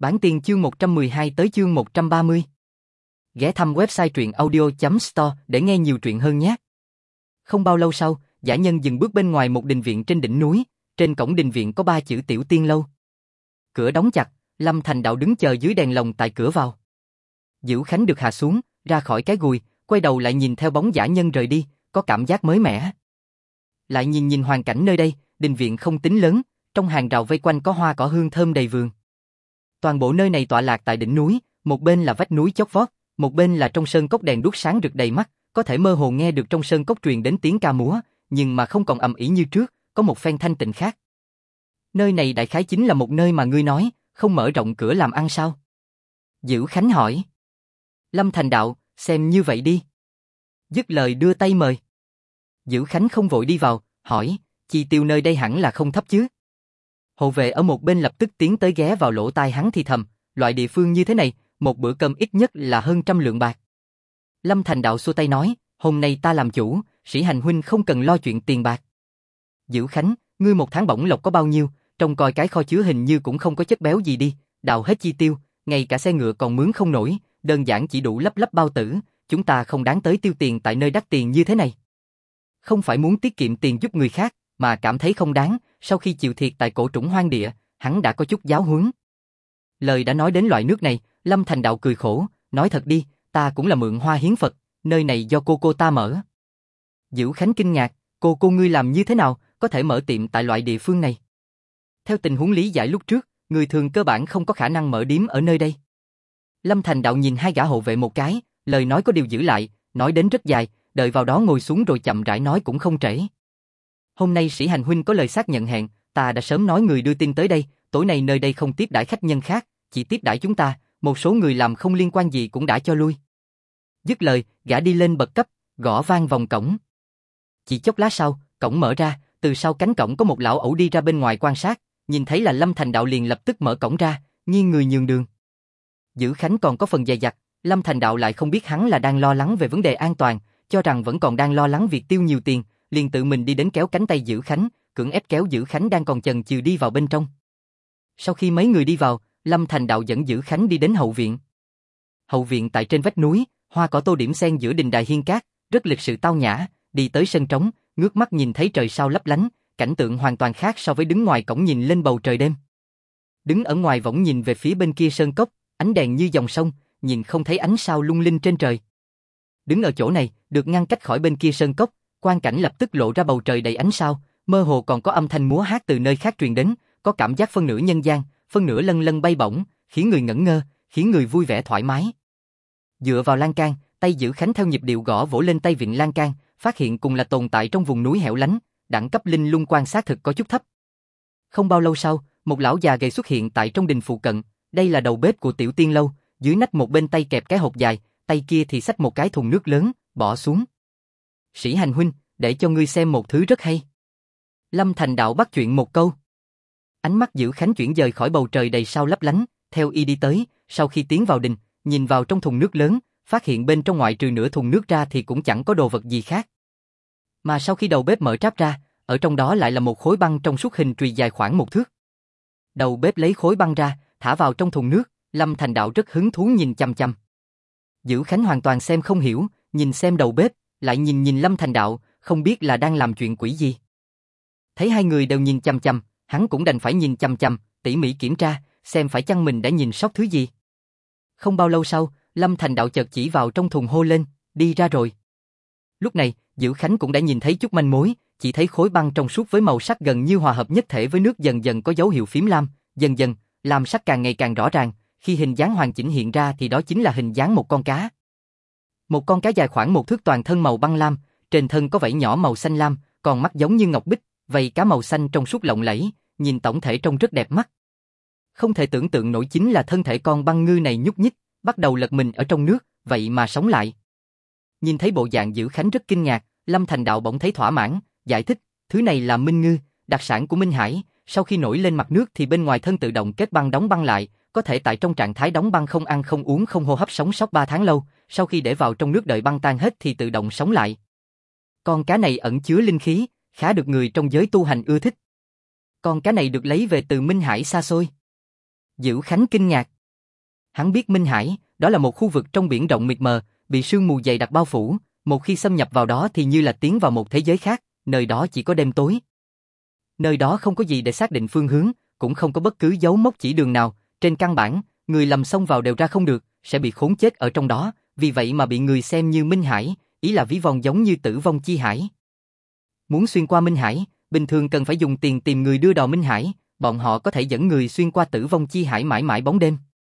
Bản tiên chương 112 tới chương 130. Ghé thăm website truyện audio.store để nghe nhiều truyện hơn nhé. Không bao lâu sau, dã nhân dừng bước bên ngoài một đình viện trên đỉnh núi, trên cổng đình viện có 3 chữ Tiểu Tiên Lâu. Cửa đóng chặt, Lâm Thành Đạo đứng chờ dưới đèn lồng tại cửa vào. Dữ Khánh được hạ xuống, ra khỏi cái gùi, quay đầu lại nhìn theo bóng dã nhân rời đi, có cảm giác mới mẻ. Lại nhìn hoàn cảnh nơi đây, đình viện không tính lớn, trong hàng rào vây quanh có hoa cỏ hương thơm đầy vườn. Toàn bộ nơi này tọa lạc tại đỉnh núi, một bên là vách núi chót vót, một bên là trong sơn cốc đèn đuốc sáng rực đầy mắt, có thể mơ hồ nghe được trong sơn cốc truyền đến tiếng ca múa, nhưng mà không còn ầm ĩ như trước, có một phen thanh tịnh khác. Nơi này đại khái chính là một nơi mà ngươi nói, không mở rộng cửa làm ăn sao? Dữ Khánh hỏi. Lâm Thành Đạo, xem như vậy đi. Dứt lời đưa tay mời. Dữ Khánh không vội đi vào, hỏi, chi tiêu nơi đây hẳn là không thấp chứ? Hộ vệ ở một bên lập tức tiến tới ghé vào lỗ tai hắn thì thầm, loại địa phương như thế này, một bữa cơm ít nhất là hơn 100 lượng bạc. Lâm Thành Đạo xua tay nói, hôm nay ta làm chủ, Sĩ Hành huynh không cần lo chuyện tiền bạc. Dữ Khánh, ngươi một tháng bổng lộc có bao nhiêu, trông coi cái kho chứa hình như cũng không có chất béo gì đi, đào hết chi tiêu, ngay cả xe ngựa còn mướn không nổi, đơn giản chỉ đủ lấp bao tử, chúng ta không đáng tới tiêu tiền tại nơi đắt tiền như thế này. Không phải muốn tiết kiệm tiền giúp người khác, mà cảm thấy không đáng, sau khi chịu thiệt tại cổ trũng hoang địa, hắn đã có chút giáo huấn. Lời đã nói đến loại nước này, Lâm Thành Đạo cười khổ, nói thật đi, ta cũng là mượn hoa hiến Phật, nơi này do cô ta mở. Dữ Khánh kinh ngạc, cô ngươi làm như thế nào, có thể mở tiệm tại loại địa phương này? Theo tình huống lý giải lúc trước, người thường cơ bản không có khả năng mở điếm ở nơi đây. Lâm Thành Đạo nhìn hai gã hộ vệ một cái, lời nói có điều giữ lại, nói đến rất dài, đợi vào đó ngồi xuống rồi chậm rãi nói cũng không trễ. Hôm nay Sĩ Hành huynh có lời xác nhận hẹn, ta đã sớm nói người đưa tin tới đây, tối nay nơi đây không tiếp đãi khách nhân khác, chỉ tiếp đãi chúng ta, một số người làm không liên quan gì cũng đã cho lui. Dứt lời, gã đi lên bậc cấp, gõ vang vòng cổng. Chỉ chốc lát sau, cổng mở ra, từ sau cánh cổng có một lão ẩu đi ra bên ngoài quan sát, nhìn thấy là Lâm Thành Đạo liền lập tức mở cổng ra, nghiêng người nhường đường. Dữ Khánh còn có phần dè dặt, Lâm Thành Đạo lại không biết hắn là đang lo lắng về vấn đề an toàn, cho rằng vẫn còn đang lo lắng việc tiêu nhiều tiền, liền tự mình đi đến kéo cánh tay Dữ Khánh, cưỡng ép kéo Dữ Khánh đang còn chần chừ đi vào bên trong. Sau khi mấy người đi vào, Lâm Thành Đạo dẫn Dữ Khánh đi đến hậu viện. Hậu viện tại trên vách núi, hoa cỏ tô điểm xen giữa đình đài hiên cát, rất lịch sự tao nhã, đi tới sân trống, ngước mắt nhìn thấy trời sao lấp lánh, cảnh tượng hoàn toàn khác so với đứng ngoài cổng nhìn lên bầu trời đêm. Đứng ở ngoài võng nhìn về phía bên kia sơn cốc, ánh đèn như dòng sông, nhìn không thấy ánh sao lung linh trên trời. Đứng ở chỗ này, được ngăn cách khỏi bên kia sơn cốc, quang cảnh lập tức lộ ra bầu trời đầy ánh sao, mơ hồ còn có âm thanh múa hát từ nơi khác truyền đến, có cảm giác phân nửa nhân gian, phân nửa lân lân bay bổng, khiến người ngẩn ngơ, khiến người vui vẻ thoải mái. Dựa vào lan can, tay Dữ Khánh theo nhịp điệu gõ vỗ lên tay vịn lan can, phát hiện cùng là tồn tại trong vùng núi hẻo lánh, đẳng cấp linh lung quan sát thực có chút thấp. Không bao lâu sau, một lão già gầy xuất hiện tại trong đình phụ cận, đây là đầu bếp của Tiểu Tiên Lâu, dưới nách một bên tay kẹp cái hộp dài, tay kia thì xách một cái thùng nước lớn, bỏ xuống. Sĩ Hành huynh, để cho ngươi xem một thứ rất hay. Lâm Thành Đạo bắt chuyện một câu. Ánh mắt Dữ Khánh chuyển dời khỏi bầu trời đầy sao lấp lánh, theo y đi tới, sau khi tiến vào đình, nhìn vào trong thùng nước lớn, phát hiện bên trong ngoại trừ nửa thùng nước ra thì cũng chẳng có đồ vật gì khác. Mà sau khi đầu bếp mở tráp ra, ở trong đó lại là một khối băng trong suốt hình trùy dài khoảng 1 thước. Đầu bếp lấy khối băng ra, thả vào trong thùng nước, Lâm Thành Đạo rất hứng thú nhìn chằm chằm. Dữ Khánh hoàn toàn xem không hiểu, nhìn xem đầu bếp, lại nhìn Lâm Thành Đạo, không biết là đang làm chuyện quỷ gì. Thấy hai người đều nhìn chằm chằm, hắn cũng đành phải nhìn chằm chằm, tỉ mỉ kiểm tra, xem phải chăng mình đã nhìn sót thứ gì. Không bao lâu sau, Lâm Thành Đạo chợt chỉ vào trong thùng hô lên, đi ra rồi. Lúc này, Dữ Khánh cũng đã nhìn thấy chút manh mối, chỉ thấy khối băng trong suốt với màu sắc gần như hòa hợp nhất thể với nước dần dần có dấu hiệu phím lam, dần dần, lam sắc càng ngày càng rõ ràng, khi hình dáng hoàn chỉnh hiện ra thì đó chính là hình dáng một con cá. Một con cá dài khoảng 1 thước toàn thân màu băng lam, trên thân có vảy nhỏ màu xanh lam, còn mắt giống như ngọc bích, vảy cá màu xanh trong suốt lộng lẫy, nhìn tổng thể trông rất đẹp mắt. Không thể tưởng tượng nổi chính là thân thể con băng ngư này nhúc nhích, bắt đầu lật mình ở trong nước, vậy mà sống lại. Nhìn thấy bộ dạng Dữ Khánh rất kinh ngạc, Lâm Thành Đạo bỗng thấy thỏa mãn, giải thích, thứ này là minh ngư, đặc sản của Minh Hải, sau khi nổi lên mặt nước thì bên ngoài thân tự động kết băng đóng băng lại, có thể tại trong trạng thái đóng băng không ăn không uống không hô hấp sống sót 3 tháng lâu, sau khi để vào trong nước đợi băng tan hết thì tự động sống lại. Con cá này ẩn chứa linh khí, khá được người trong giới tu hành ưa thích. Con cá này được lấy về từ Minh Hải xa xôi. Dữ Khánh kinh ngạc. Hắn biết Minh Hải, đó là một khu vực trong biển rộng mịt mờ, bị sương mù dày đặc bao phủ, một khi xâm nhập vào đó thì như là tiến vào một thế giới khác, nơi đó chỉ có đêm tối. Nơi đó không có gì để xác định phương hướng, cũng không có bất cứ dấu mốc chỉ đường nào, trên căn bản, người lầm xông vào đều ra không được, sẽ bị khốn chết ở trong đó, vì vậy mà bị người xem như Minh Hải, ý là ví von giống như Tử Vong Chi Hải. Muốn xuyên qua Minh Hải, bình thường cần phải dùng tiền tìm người đưa đò Minh Hải, bọn họ có thể dẫn người xuyên qua Tử Vong Chi Hải mãi mãi bóng đêm.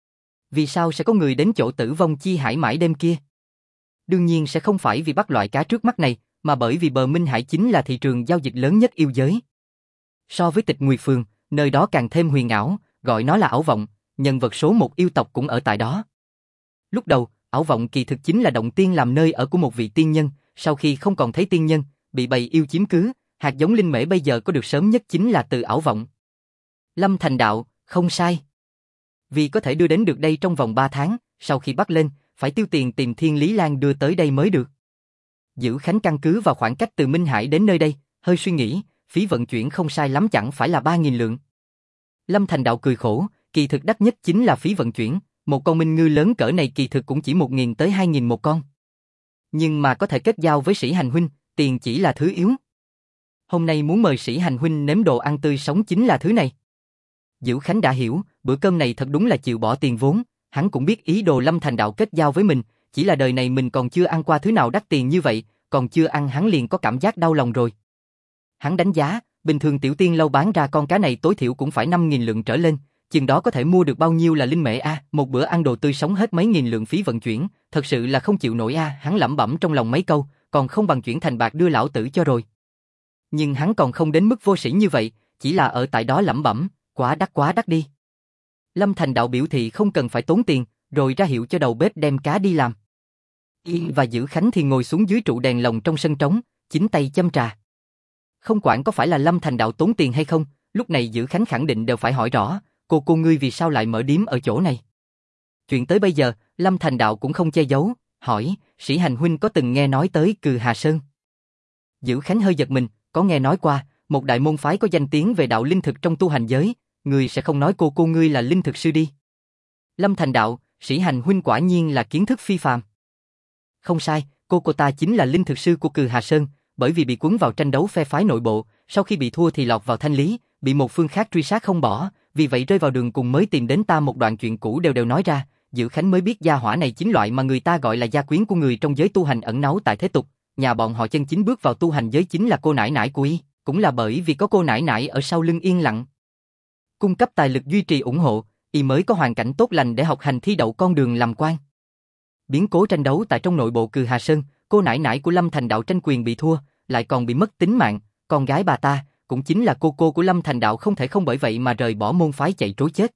Vì sao sẽ có người đến chỗ Tử Vong Chi Hải mãi đêm kia? Đương nhiên sẽ không phải vì bắt loại cá trước mắt này, mà bởi vì bờ Minh Hải chính là thị trường giao dịch lớn nhất yêu giới. So với Tịch Nguyệt Phường, nơi đó càng thêm huyền ảo, gọi nó là ảo vọng, nhân vật số một yêu tộc cũng ở tại đó. Lúc đầu, ảo vọng kỳ thực chính là động tiên làm nơi ở của một vị tiên nhân, sau khi không còn thấy tiên nhân, bị bầy yêu chiếm cứ, hạt giống linh mễ bây giờ có được sớm nhất chính là từ ảo vọng. Lâm Thành Đạo, không sai. Vì có thể đưa đến được đây trong vòng 3 tháng, sau khi bắt lên, phải tiêu tiền tìm Thiên Lý Lan đưa tới đây mới được. Dữ Khánh căn cứ vào khoảng cách từ Minh Hải đến nơi đây, hơi suy nghĩ, phí vận chuyển không sai lắm chẳng phải là 3.000 lượng. Lâm Thành Đạo cười khổ, kỳ thực đắt nhất chính là phí vận chuyển, một con minh ngư lớn cỡ này kỳ thực cũng chỉ 1.000 tới 2.000 một con. Nhưng mà có thể kết giao với Sĩ Hành huynh, tiền chỉ là thứ yếu. Hôm nay muốn mời Sĩ Hành huynh nếm đồ ăn tươi sống chính là thứ này. Dữ Khánh đã hiểu, bữa cơm này thật đúng là chịu bỏ tiền vốn, hắn cũng biết ý đồ Lâm Thành Đạo kết giao với mình, chỉ là đời này mình còn chưa ăn qua thứ nào đắt tiền như vậy, còn chưa ăn hắn liền có cảm giác đau lòng rồi. Hắn đánh giá, bình thường tiểu tiên lâu bán ra con cá này tối thiểu cũng phải 5.000 lượng trở lên, chừng đó có thể mua được bao nhiêu là linh mễ a, một bữa ăn đồ tươi sống hết mấy nghìn lượng phí vận chuyển, thật sự là không chịu nổi a, hắn lẩm bẩm trong lòng mấy câu, còn không bằng chuyển thành bạc đưa lão tử cho rồi. Nhưng hắn còn không đến mức vô sĩ như vậy, chỉ là ở tại đó lẩm bẩm, quá đắt đi. Lâm Thành Đạo biểu thị không cần phải tốn tiền, rồi ra hiệu cho đầu bếp đem cá đi làm. Y và Dữ Khánh thì ngồi xuống dưới trụ đèn lồng trong sân trống, chính tay châm trà. Không quản có phải là Lâm Thành Đạo tốn tiền hay không, lúc này Dữ Khánh khẳng định đều phải hỏi rõ, cô ngươi vì sao lại mở điếm ở chỗ này. Chuyện tới bây giờ, Lâm Thành Đạo cũng không che giấu, hỏi, Sĩ Hành huynh có từng nghe nói tới Cừ Hà Sơn? Dữ Khánh hơi giật mình, có nghe nói qua, một đại môn phái có danh tiếng về đạo linh thực trong tu hành giới, người sẽ không nói cô ngươi là linh thực sư đi. Lâm Thành Đạo, Sĩ Hành huynh quả nhiên là kiến thức phi phàm. Không sai, cô ta chính là linh thực sư của Cừ Hà Sơn, bởi vì bị cuốn vào tranh đấu phe phái nội bộ, sau khi bị thua thì lọt vào thanh lý, bị một phương khác truy sát không bỏ, vì vậy rơi vào đường cùng mới tìm đến ta một đoạn chuyện cũ đều nói ra, Dữ Khánh mới biết gia hỏa này chính loại mà người ta gọi là gia quyến của người trong giới tu hành ẩn náu tại thế tục, nhà bọn họ chân chính bước vào tu hành giới chính là cô nải nải của y, cũng là bởi vì có cô nải nải ở sau lưng yên lặng cung cấp tài lực duy trì ủng hộ, y mới có hoàn cảnh tốt lành để học hành thi đậu con đường làm quan. Biến cố tranh đấu tại trong nội bộ Cừ Hà Sơn, cô nải nải của Lâm Thành Đạo tranh quyền bị thua, lại còn bị mất tính mạng, con gái bà ta, cũng chính là cô của Lâm Thành Đạo không thể không bởi vậy mà rời bỏ môn phái chạy trối chết.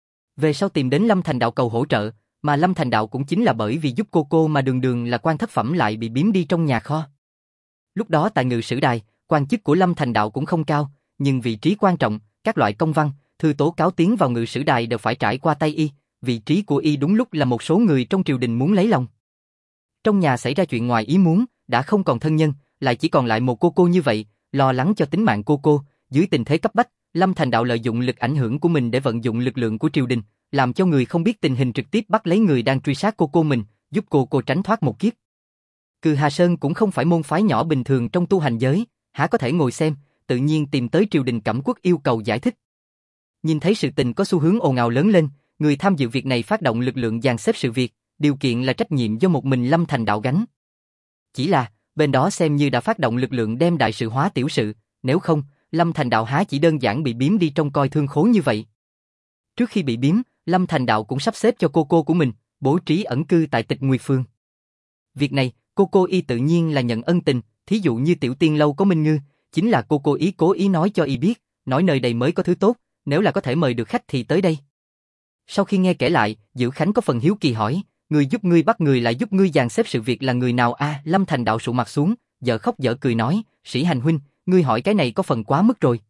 Về sau tìm đến Lâm Thành Đạo cầu hỗ trợ, mà Lâm Thành Đạo cũng chính là bởi vì giúp cô mà đường là quan thất phẩm lại bị biếm đi trong nhà kho. Lúc đó tại Ngự Sử Đài, quan chức của Lâm Thành Đạo cũng không cao, nhưng vị trí quan trọng, các loại công văn, thư tố cáo tiến vào Ngự Sử Đài đều phải trải qua tay y, vị trí của y đúng lúc là một số người trong triều đình muốn lấy lòng. Trong nhà xảy ra chuyện ngoài ý muốn, đã không còn thân nhân, lại chỉ còn lại một cô như vậy, lo lắng cho tính mạng cô, dưới tình thế cấp bách, Lâm Thành Đạo lợi dụng lực ảnh hưởng của mình để vận dụng lực lượng của triều đình, làm cho người không biết tình hình trực tiếp bắt lấy người đang truy sát cô mình, giúp cô tránh thoát một kiếp. Cừ Hà Sơn cũng không phải môn phái nhỏ bình thường trong tu hành giới, há có thể ngồi xem, tự nhiên tìm tới triều đình Cẩm Quốc yêu cầu giải thích. Nhìn thấy sự tình có xu hướng ồn ào lớn lên, người tham dự việc này phát động lực lượng dàn xếp sự việc, điều kiện là trách nhiệm do một mình Lâm Thành Đạo gánh. Chỉ là, bên đó xem như đã phát động lực lượng đem đại sự hóa tiểu sự, nếu không, Lâm Thành Đạo há chỉ đơn giản bị biếm đi trong coi thương khố như vậy. Trước khi bị biếm, Lâm Thành Đạo cũng sắp xếp cho cô của mình, bố trí ẩn cư tại Tịch Nguyệt Phường. Việc này, cô y tự nhiên là nhận ân tình, thí dụ như tiểu tiên lâu có Minh Ngư, chính là cô ý cố ý nói cho y biết, nói nơi đây mới có thứ tốt, nếu là có thể mời được khách thì tới đây. Sau khi nghe kể lại, Dữ Khánh có phần hiếu kỳ hỏi, người giúp ngươi bắt người lại giúp ngươi dàn xếp sự việc là người nào a? Lâm Thành Đạo sụ mặt xuống, dở khóc dở cười nói, Sĩ Hành huynh, ngươi hỏi cái này có phần quá mức rồi.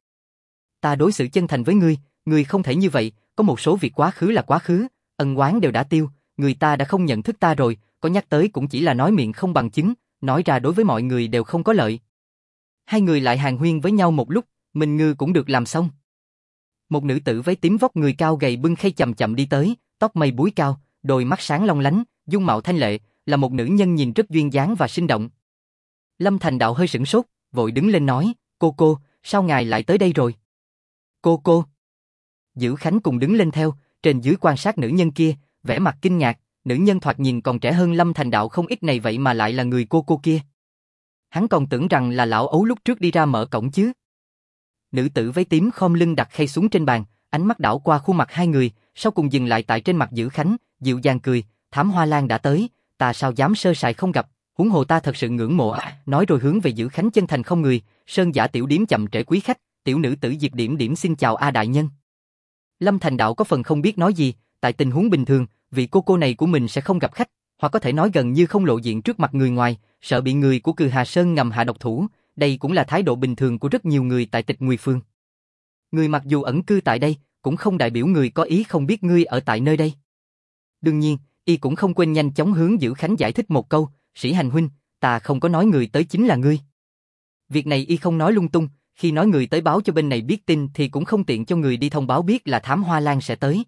Ta đối xử chân thành với ngươi không thể như vậy, có một số việc quá khứ là quá khứ, ân oán đều đã tiêu, người ta đã không nhận thức ta rồi, có nhắc tới cũng chỉ là nói miệng không bằng chứng, nói ra đối với mọi người đều không có lợi. Hai người lại hàn huyên với nhau một lúc, Minh Ngư cũng được làm xong. Một nữ tử váy tím vóc người cao gầy bưng khay chậm chậm đi tới, tóc mây búi cao, đôi mắt sáng long lánh, dung mạo thanh lệ, là một nữ nhân nhìn rất duyên dáng và sinh động. Lâm Thành Đạo hơi sửng sốt, vội đứng lên nói, cô, sao ngài lại tới đây rồi? Cô. Dữ Khánh cùng đứng lên theo, trên dưới quan sát nữ nhân kia, vẻ mặt kinh ngạc, nữ nhân thoạt nhìn còn trẻ hơn Lâm Thành Đạo không ít này vậy mà lại là người cô kia. Hắn còn tưởng rằng là lão ấu lúc trước đi ra mở cổng chứ. Nữ tử váy tím khom lưng đặt khay xuống trên bàn, ánh mắt đảo qua khuôn mặt hai người, sau cùng dừng lại tại trên mặt Dữ Khánh, dịu dàng cười, Thám Hoa Lan đã tới, ta sao dám sơ sài không gặp, huống hồ ta thật sự ngưỡng mộ. Nói rồi hướng về Dữ Khánh chân thành không người, Sơn Giả tiểu điếm chậm trễ quý khách, tiểu nữ tử Diệp Điểm Điểm xin chào A đại nhân. Lâm Thành Đạo có phần không biết nói gì, tại tình huống bình thường, vị cô này của mình sẽ không gặp khách, hoặc có thể nói gần như không lộ diện trước mặt người ngoài, sợ bị người của Cừ Hà Sơn ngầm hạ độc thủ, đây cũng là thái độ bình thường của rất nhiều người tại Tịch Nguy Phương. Người mặc dù ẩn cư tại đây, cũng không đại biểu người có ý không biết ngươi ở tại nơi đây. Đương nhiên, y cũng không quên nhanh chóng hướng Dữ Khánh giải thích một câu, Sĩ Hành huynh, ta không có nói người tới chính là ngươi. Việc này y không nói lung tung, khi nói người tới báo cho bên này biết tin thì cũng không tiện cho người đi thông báo biết là Thám Hoa Lan sẽ tới.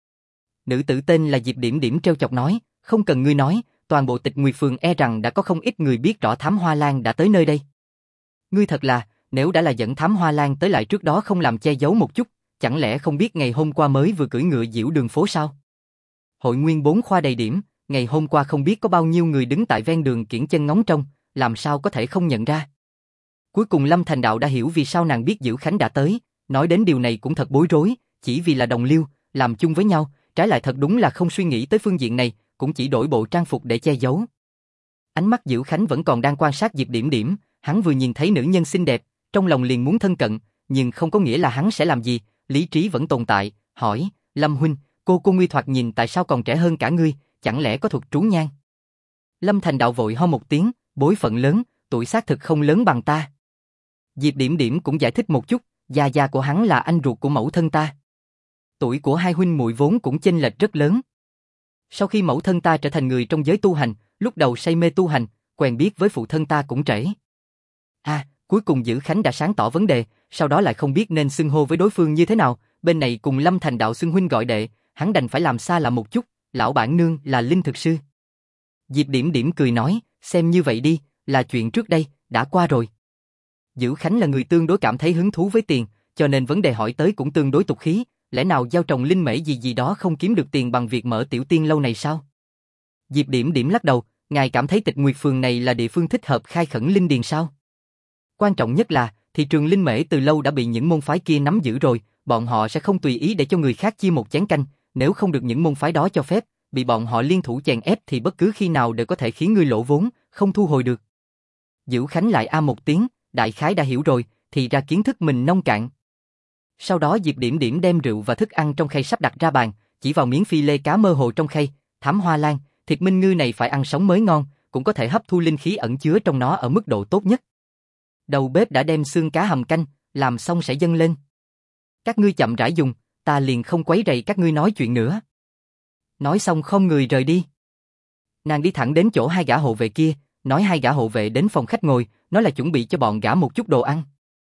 Nữ tử tên là Diệp Điểm Điểm trêu chọc nói, không cần ngươi nói, toàn bộ Tịch Nguy Phường e rằng đã có không ít người biết rõ Thám Hoa Lan đã tới nơi đây. Ngươi thật là, nếu đã là dẫn Thám Hoa Lan tới lại trước đó không làm che giấu một chút, chẳng lẽ không biết ngày hôm qua mới vừa cưỡi ngựa diễu đường phố sao? Hội nguyên 4 khoa đầy điểm, ngày hôm qua không biết có bao nhiêu người đứng tại ven đường kiễng chân ngóng trông, làm sao có thể không nhận ra. Cuối cùng Lâm Thành Đạo đã hiểu vì sao nàng biết Dữ Khánh đã tới, nói đến điều này cũng thật bối rối, chỉ vì là đồng liêu, làm chung với nhau, trái lại thật đúng là không suy nghĩ tới phương diện này, cũng chỉ đổi bộ trang phục để che giấu. Ánh mắt Dữ Khánh vẫn còn đang quan sát Diệp Điểm Điểm, hắn vừa nhìn thấy nữ nhân xinh đẹp, trong lòng liền muốn thân cận, nhưng không có nghĩa là hắn sẽ làm gì, lý trí vẫn tồn tại, hỏi, Lâm huynh, cô ngươi thoạt nhìn tại sao còn trẻ hơn cả ngươi, chẳng lẽ có thuật trú nhan? Lâm Thành Đạo vội ho một tiếng, bối phận lớn, tuổi xác thực không lớn bằng ta. Diệp Điểm Điểm cũng giải thích một chút, gia của hắn là anh ruột của mẫu thân ta. Tuổi của hai huynh muội vốn cũng chênh lệch rất lớn. Sau khi mẫu thân ta trở thành người trong giới tu hành, lúc đầu say mê tu hành, quen biết với phụ thân ta cũng trễ. Cuối cùng Dữ Khánh đã sáng tỏ vấn đề, sau đó lại không biết nên xưng hô với đối phương như thế nào, bên này cùng Lâm Thành Đạo xưng huynh gọi đệ, hắn đành phải làm xa lạ một chút, lão bản nương là Linh thực sư. Diệp Điểm Điểm cười nói, xem như vậy đi, là chuyện trước đây, đã qua rồi. Dữ Khánh là người tương đối cảm thấy hứng thú với tiền, cho nên vấn đề hỏi tới cũng tương đối tục khí, lẽ nào gieo trồng linh mễ gì đó không kiếm được tiền bằng việc mở tiểu tiên lâu này sao? Diệp Điểm Điểm lắc đầu, ngài cảm thấy Tịch Nguyệt Phường này là địa phương thích hợp khai khẩn linh điền sao? Quan trọng nhất là, thị trường linh mễ từ lâu đã bị những môn phái kia nắm giữ rồi, bọn họ sẽ không tùy ý để cho người khác chia một chén canh, nếu không được những môn phái đó cho phép, bị bọn họ liên thủ chèn ép thì bất cứ khi nào đều có thể khiến ngươi lỗ vốn, không thu hồi được. Dữ Khánh lại một tiếng, đại khái đã hiểu rồi, thì ra kiến thức mình nông cạn. Sau đó Diệp Điểm Điểm đem rượu và thức ăn trong khay sắp đặt ra bàn, chỉ vào miếng phi lê cá mơ hồ trong khay, Thám Hoa Lan, thịt minh ngư này phải ăn sống mới ngon, cũng có thể hấp thu linh khí ẩn chứa trong nó ở mức độ tốt nhất. Đầu bếp đã đem xương cá hầm canh, làm xong sẽ dâng lên. Các ngươi chậm rãi dùng, ta liền không quấy rầy các ngươi nói chuyện nữa. Nói xong không người rời đi. Nàng đi thẳng đến chỗ hai gã hộ vệ kia, nói hai gã hộ vệ đến phòng khách ngồi, nói là chuẩn bị cho bọn gã một chút đồ ăn.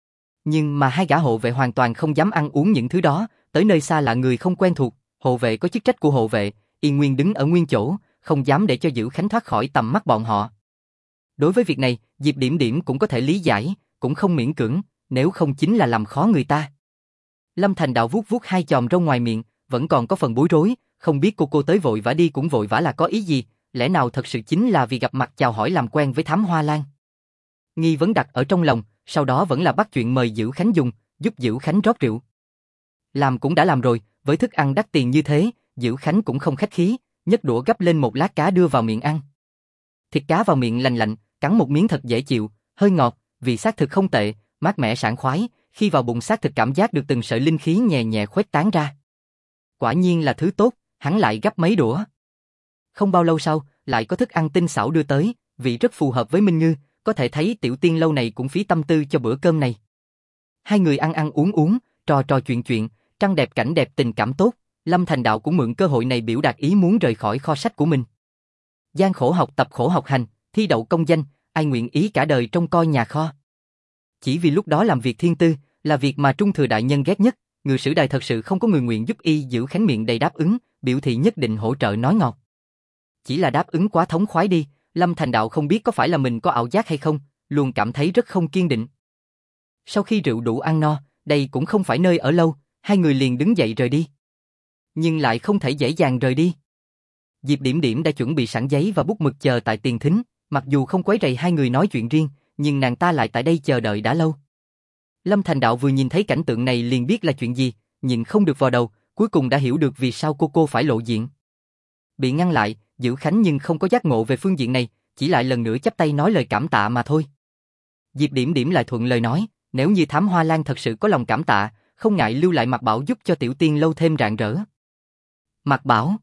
Nhưng mà hai gã hộ vệ hoàn toàn không dám ăn uống những thứ đó, tới nơi xa lạ người không quen thuộc, hộ vệ có chức trách của hộ vệ, yên nguyên đứng ở nguyên chỗ, không dám để cho Dữ Khánh thoát khỏi tầm mắt bọn họ. Đối với việc này, Diệp Điểm Điểm cũng có thể lý giải, cũng không miễn cưỡng, nếu không chính là làm khó người ta. Lâm Thành Đạo vuốt vuốt hai chòm râu ngoài miệng, vẫn còn có phần bối rối, không biết cô tới vội vã đi cũng vội vã là có ý gì, lẽ nào thật sự chính là vì gặp mặt chào hỏi làm quen với Thám Hoa Lan. Nghi vấn đặt ở trong lòng, sau đó vẫn là bắt chuyện mời Dữ Khánh dùng, giúp Dữ Khánh rót rượu. Làm cũng đã làm rồi, với thức ăn đắt tiền như thế, Dữ Khánh cũng không khách khí, nhấc đũa gắp lên một lát cá đưa vào miệng ăn. Thịt cá vào miệng lành lạnh, cắn một miếng thật dễ chịu, hơi ngọt, vị xác thực không tệ, mát mẻ sảng khoái, khi vào bụng xác thực cảm giác được từng sợi linh khí nhẹ nhẹ khuếch tán ra. Quả nhiên là thứ tốt, hắn lại gắp mấy đũa. Không bao lâu sau, lại có thức ăn tinh xảo đưa tới, vị rất phù hợp với Minh Ngư, có thể thấy tiểu tiên lâu này cũng phí tâm tư cho bữa cơm này. Hai người ăn uống, trò chuyện, trăng đẹp cảnh đẹp tình cảm tốt, Lâm Thành Đạo cũng mượn cơ hội này biểu đạt ý muốn rời khỏi kho sách của mình. Gian khổ học tập khổ học hành, thi đậu công danh, ai nguyện ý cả đời trông coi nhà kho. Chỉ vì lúc đó làm việc thiên tư, là việc mà Trung Thừa đại nhân ghét nhất, ngự sử đài thật sự không có người nguyện giúp y. Dữ Khánh miệng đầy đáp ứng, biểu thị nhất định hỗ trợ nói ngọt. Chỉ là đáp ứng quá thống khoái đi, Lâm Thành Đạo không biết có phải là mình có ảo giác hay không, luôn cảm thấy rất không kiên định. Sau khi rượu đủ ăn no, đây cũng không phải nơi ở lâu, hai người liền đứng dậy rời đi. Nhưng lại không thể dễ dàng rời đi. Diệp Điểm Điểm đã chuẩn bị sẵn giấy và bút mực chờ tại tiền thính, mặc dù không quấy rầy hai người nói chuyện riêng, nhưng nàng ta lại tại đây chờ đợi đã lâu. Lâm Thành Đạo vừa nhìn thấy cảnh tượng này liền biết là chuyện gì, nhịn không được vào đầu, cuối cùng đã hiểu được vì sao cô phải lộ diện. Bị ngăn lại, Dữ Khánh nhưng không có giác ngộ về phương diện này, chỉ lại lần nữa chắp tay nói lời cảm tạ mà thôi. Diệp Điểm Điểm lại thuận lời nói, nếu như Thám Hoa Lan thật sự có lòng cảm tạ, không ngại lưu lại Mạc Bảo giúp cho Tiểu Tiên lâu thêm rạng rỡ. Mạc Bảo?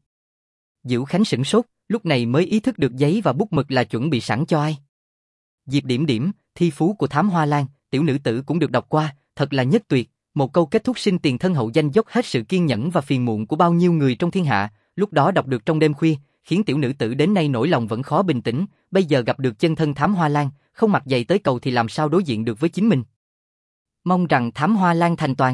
Dữ Khánh sửng sốt, lúc này mới ý thức được giấy và bút mực là chuẩn bị sẵn cho ai. Diệp Điểm Điểm, thi phú của Thám Hoa Lan, tiểu nữ tử cũng được đọc qua, thật là nhất tuyệt, một câu kết thúc sinh tiền thân hậu danh dốc hết sự kiên nhẫn và phiền muộn của bao nhiêu người trong thiên hạ, lúc đó đọc được trong đêm khuya, khiến tiểu nữ tử đến nay nỗi lòng vẫn khó bình tĩnh, bây giờ gặp được chân thân Thám Hoa Lan, không mặc giày tới cầu thì làm sao đối diện được với chính mình. Mong rằng Thám Hoa Lan thành toàn.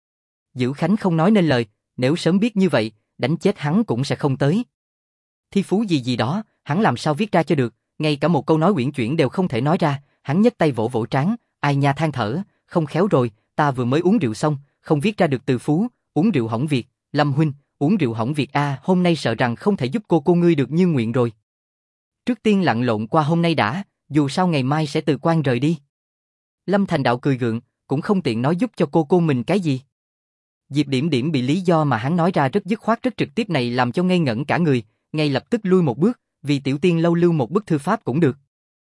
Dữ Khánh không nói nên lời, nếu sớm biết như vậy, đánh chết hắn cũng sẽ không tới. Thi phú gì đó, hắn làm sao viết ra cho được, ngay cả một câu nói uyển chuyển đều không thể nói ra, hắn nhấc tay vỗ vỗ trán, ai nha than thở, không khéo rồi, ta vừa mới uống rượu xong, không viết ra được từ phú, uống rượu hỏng việc, Lâm huynh, uống rượu hỏng việc hôm nay sợ rằng không thể giúp cô ngươi được như nguyện rồi. Trước tiên lặn lộn qua hôm nay đã, dù sao ngày mai sẽ từ quan rời đi. Lâm Thành Đạo cười gượng, cũng không tiện nói giúp cho cô mình cái gì. Diệp Điểm Điểm bị lý do mà hắn nói ra rất dứt khoát rất trực tiếp này làm cho ngây ngẩn cả người, ngay lập tức lui một bước, vì Tiểu Tiên lâu lưu một bức thư pháp cũng được.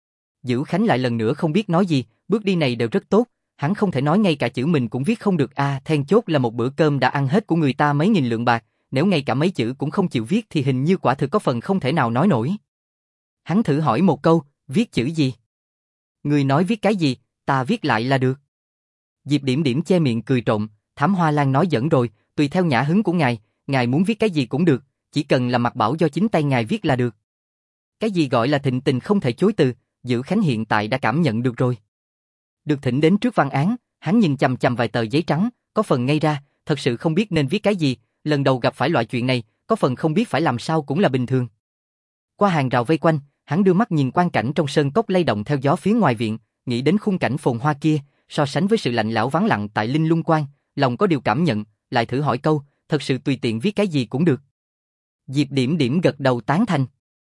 Dữ Khánh lại lần nữa không biết nói gì, bước đi này đều rất tốt, hắn không thể nói ngay cả chữ mình cũng viết không được then chốt là một bữa cơm đã ăn hết của người ta mấy nghìn lượng bạc, nếu ngay cả mấy chữ cũng không chịu viết thì hình như quả thực có phần không thể nào nói nổi. Hắn thử hỏi một câu, viết chữ gì? Người nói viết cái gì, ta viết lại là được. Diệp Điểm Điểm che miệng cười trộm, Thám Hoa Lan nói giỡn rồi, tùy theo nhã hứng của ngài muốn viết cái gì cũng được, chỉ cần là Mạc Bảo do chính tay ngài viết là được. Cái gì gọi là thịnh tình không thể chối từ, Dữ Khánh hiện tại đã cảm nhận được rồi. Được thỉnh đến trước văn án, hắn nhìn chằm chằm vài tờ giấy trắng, có phần ngây ra, thật sự không biết nên viết cái gì, lần đầu gặp phải loại chuyện này, có phần không biết phải làm sao cũng là bình thường. Qua hàng rào vây quanh, hắn đưa mắt nhìn quang cảnh trong sơn cốc lay động theo gió phía ngoài viện, nghĩ đến khung cảnh phồn hoa kia, so sánh với sự lạnh lẽo vắng lặng tại Linh Lung Quan, lòng có điều cảm nhận, lại thử hỏi câu, thật sự tùy tiện viết cái gì cũng được. Diệp Điểm Điểm gật đầu tán thành.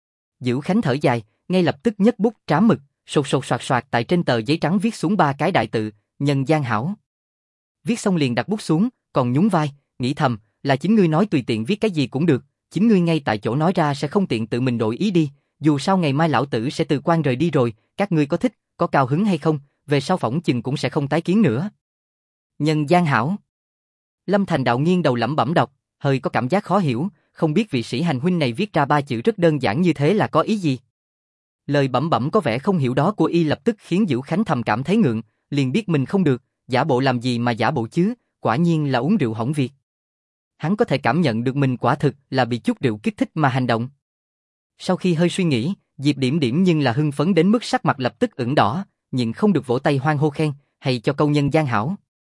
Dữ Khánh thở dài, ngay lập tức nhấc bút trám mực, sột soạt soạt tại trên tờ giấy trắng viết xuống 3 cái đại tự, Nhân Gian Hảo. Viết xong liền đặt bút xuống, còn nhún vai, nghĩ thầm, là chính ngươi nói tùy tiện viết cái gì cũng được, chính ngươi ngay tại chỗ nói ra sẽ không tiện tự mình đổi ý đi, dù sao ngày mai lão tử sẽ từ quan rời đi rồi, các ngươi có thích, có cao hứng hay không, về sau phỏng chừng cũng sẽ không tái kiến nữa. Nhân Gian Hảo. Lâm Thành Đạo nghiêng đầu lẩm bẩm đọc, hơi có cảm giác khó hiểu, không biết vị sĩ hành huynh này viết ra 3 chữ rất đơn giản như thế là có ý gì. Lời bẩm bẩm có vẻ không hiểu đó của y lập tức khiến Dữ Khánh thầm cảm thấy ngượng, liền biết mình không được, giả bộ làm gì mà giả bộ chứ, quả nhiên là uống rượu hỏng việc. Hắn có thể cảm nhận được mình quả thực là bị chút rượu kích thích mà hành động. Sau khi hơi suy nghĩ, Diệp Điểm Điểm nhưng là hưng phấn đến mức sắc mặt lập tức ửng đỏ, nhịn không được vỗ tay hoan hô khen, hay cho câu Nhân Gian Hảo.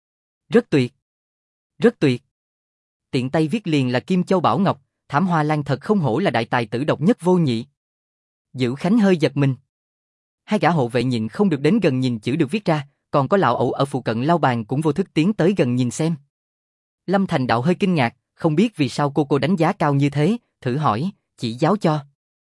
Rất tuyệt. Rất tuyệt. Tiện tay viết liền là Kim Châu Bảo Ngọc, Thám Hoa Lan thật không hổ là đại tài tử độc nhất vô nhị. Dữ Khánh hơi giật mình. Hai gã hộ vệ nhịn không được đến gần nhìn chữ được viết ra, còn có lão ẩu ở phụ cận lau bàn cũng vô thức tiến tới gần nhìn xem. Lâm Thành Đạo hơi kinh ngạc, không biết vì sao cô đánh giá cao như thế, thử hỏi, chỉ giáo cho.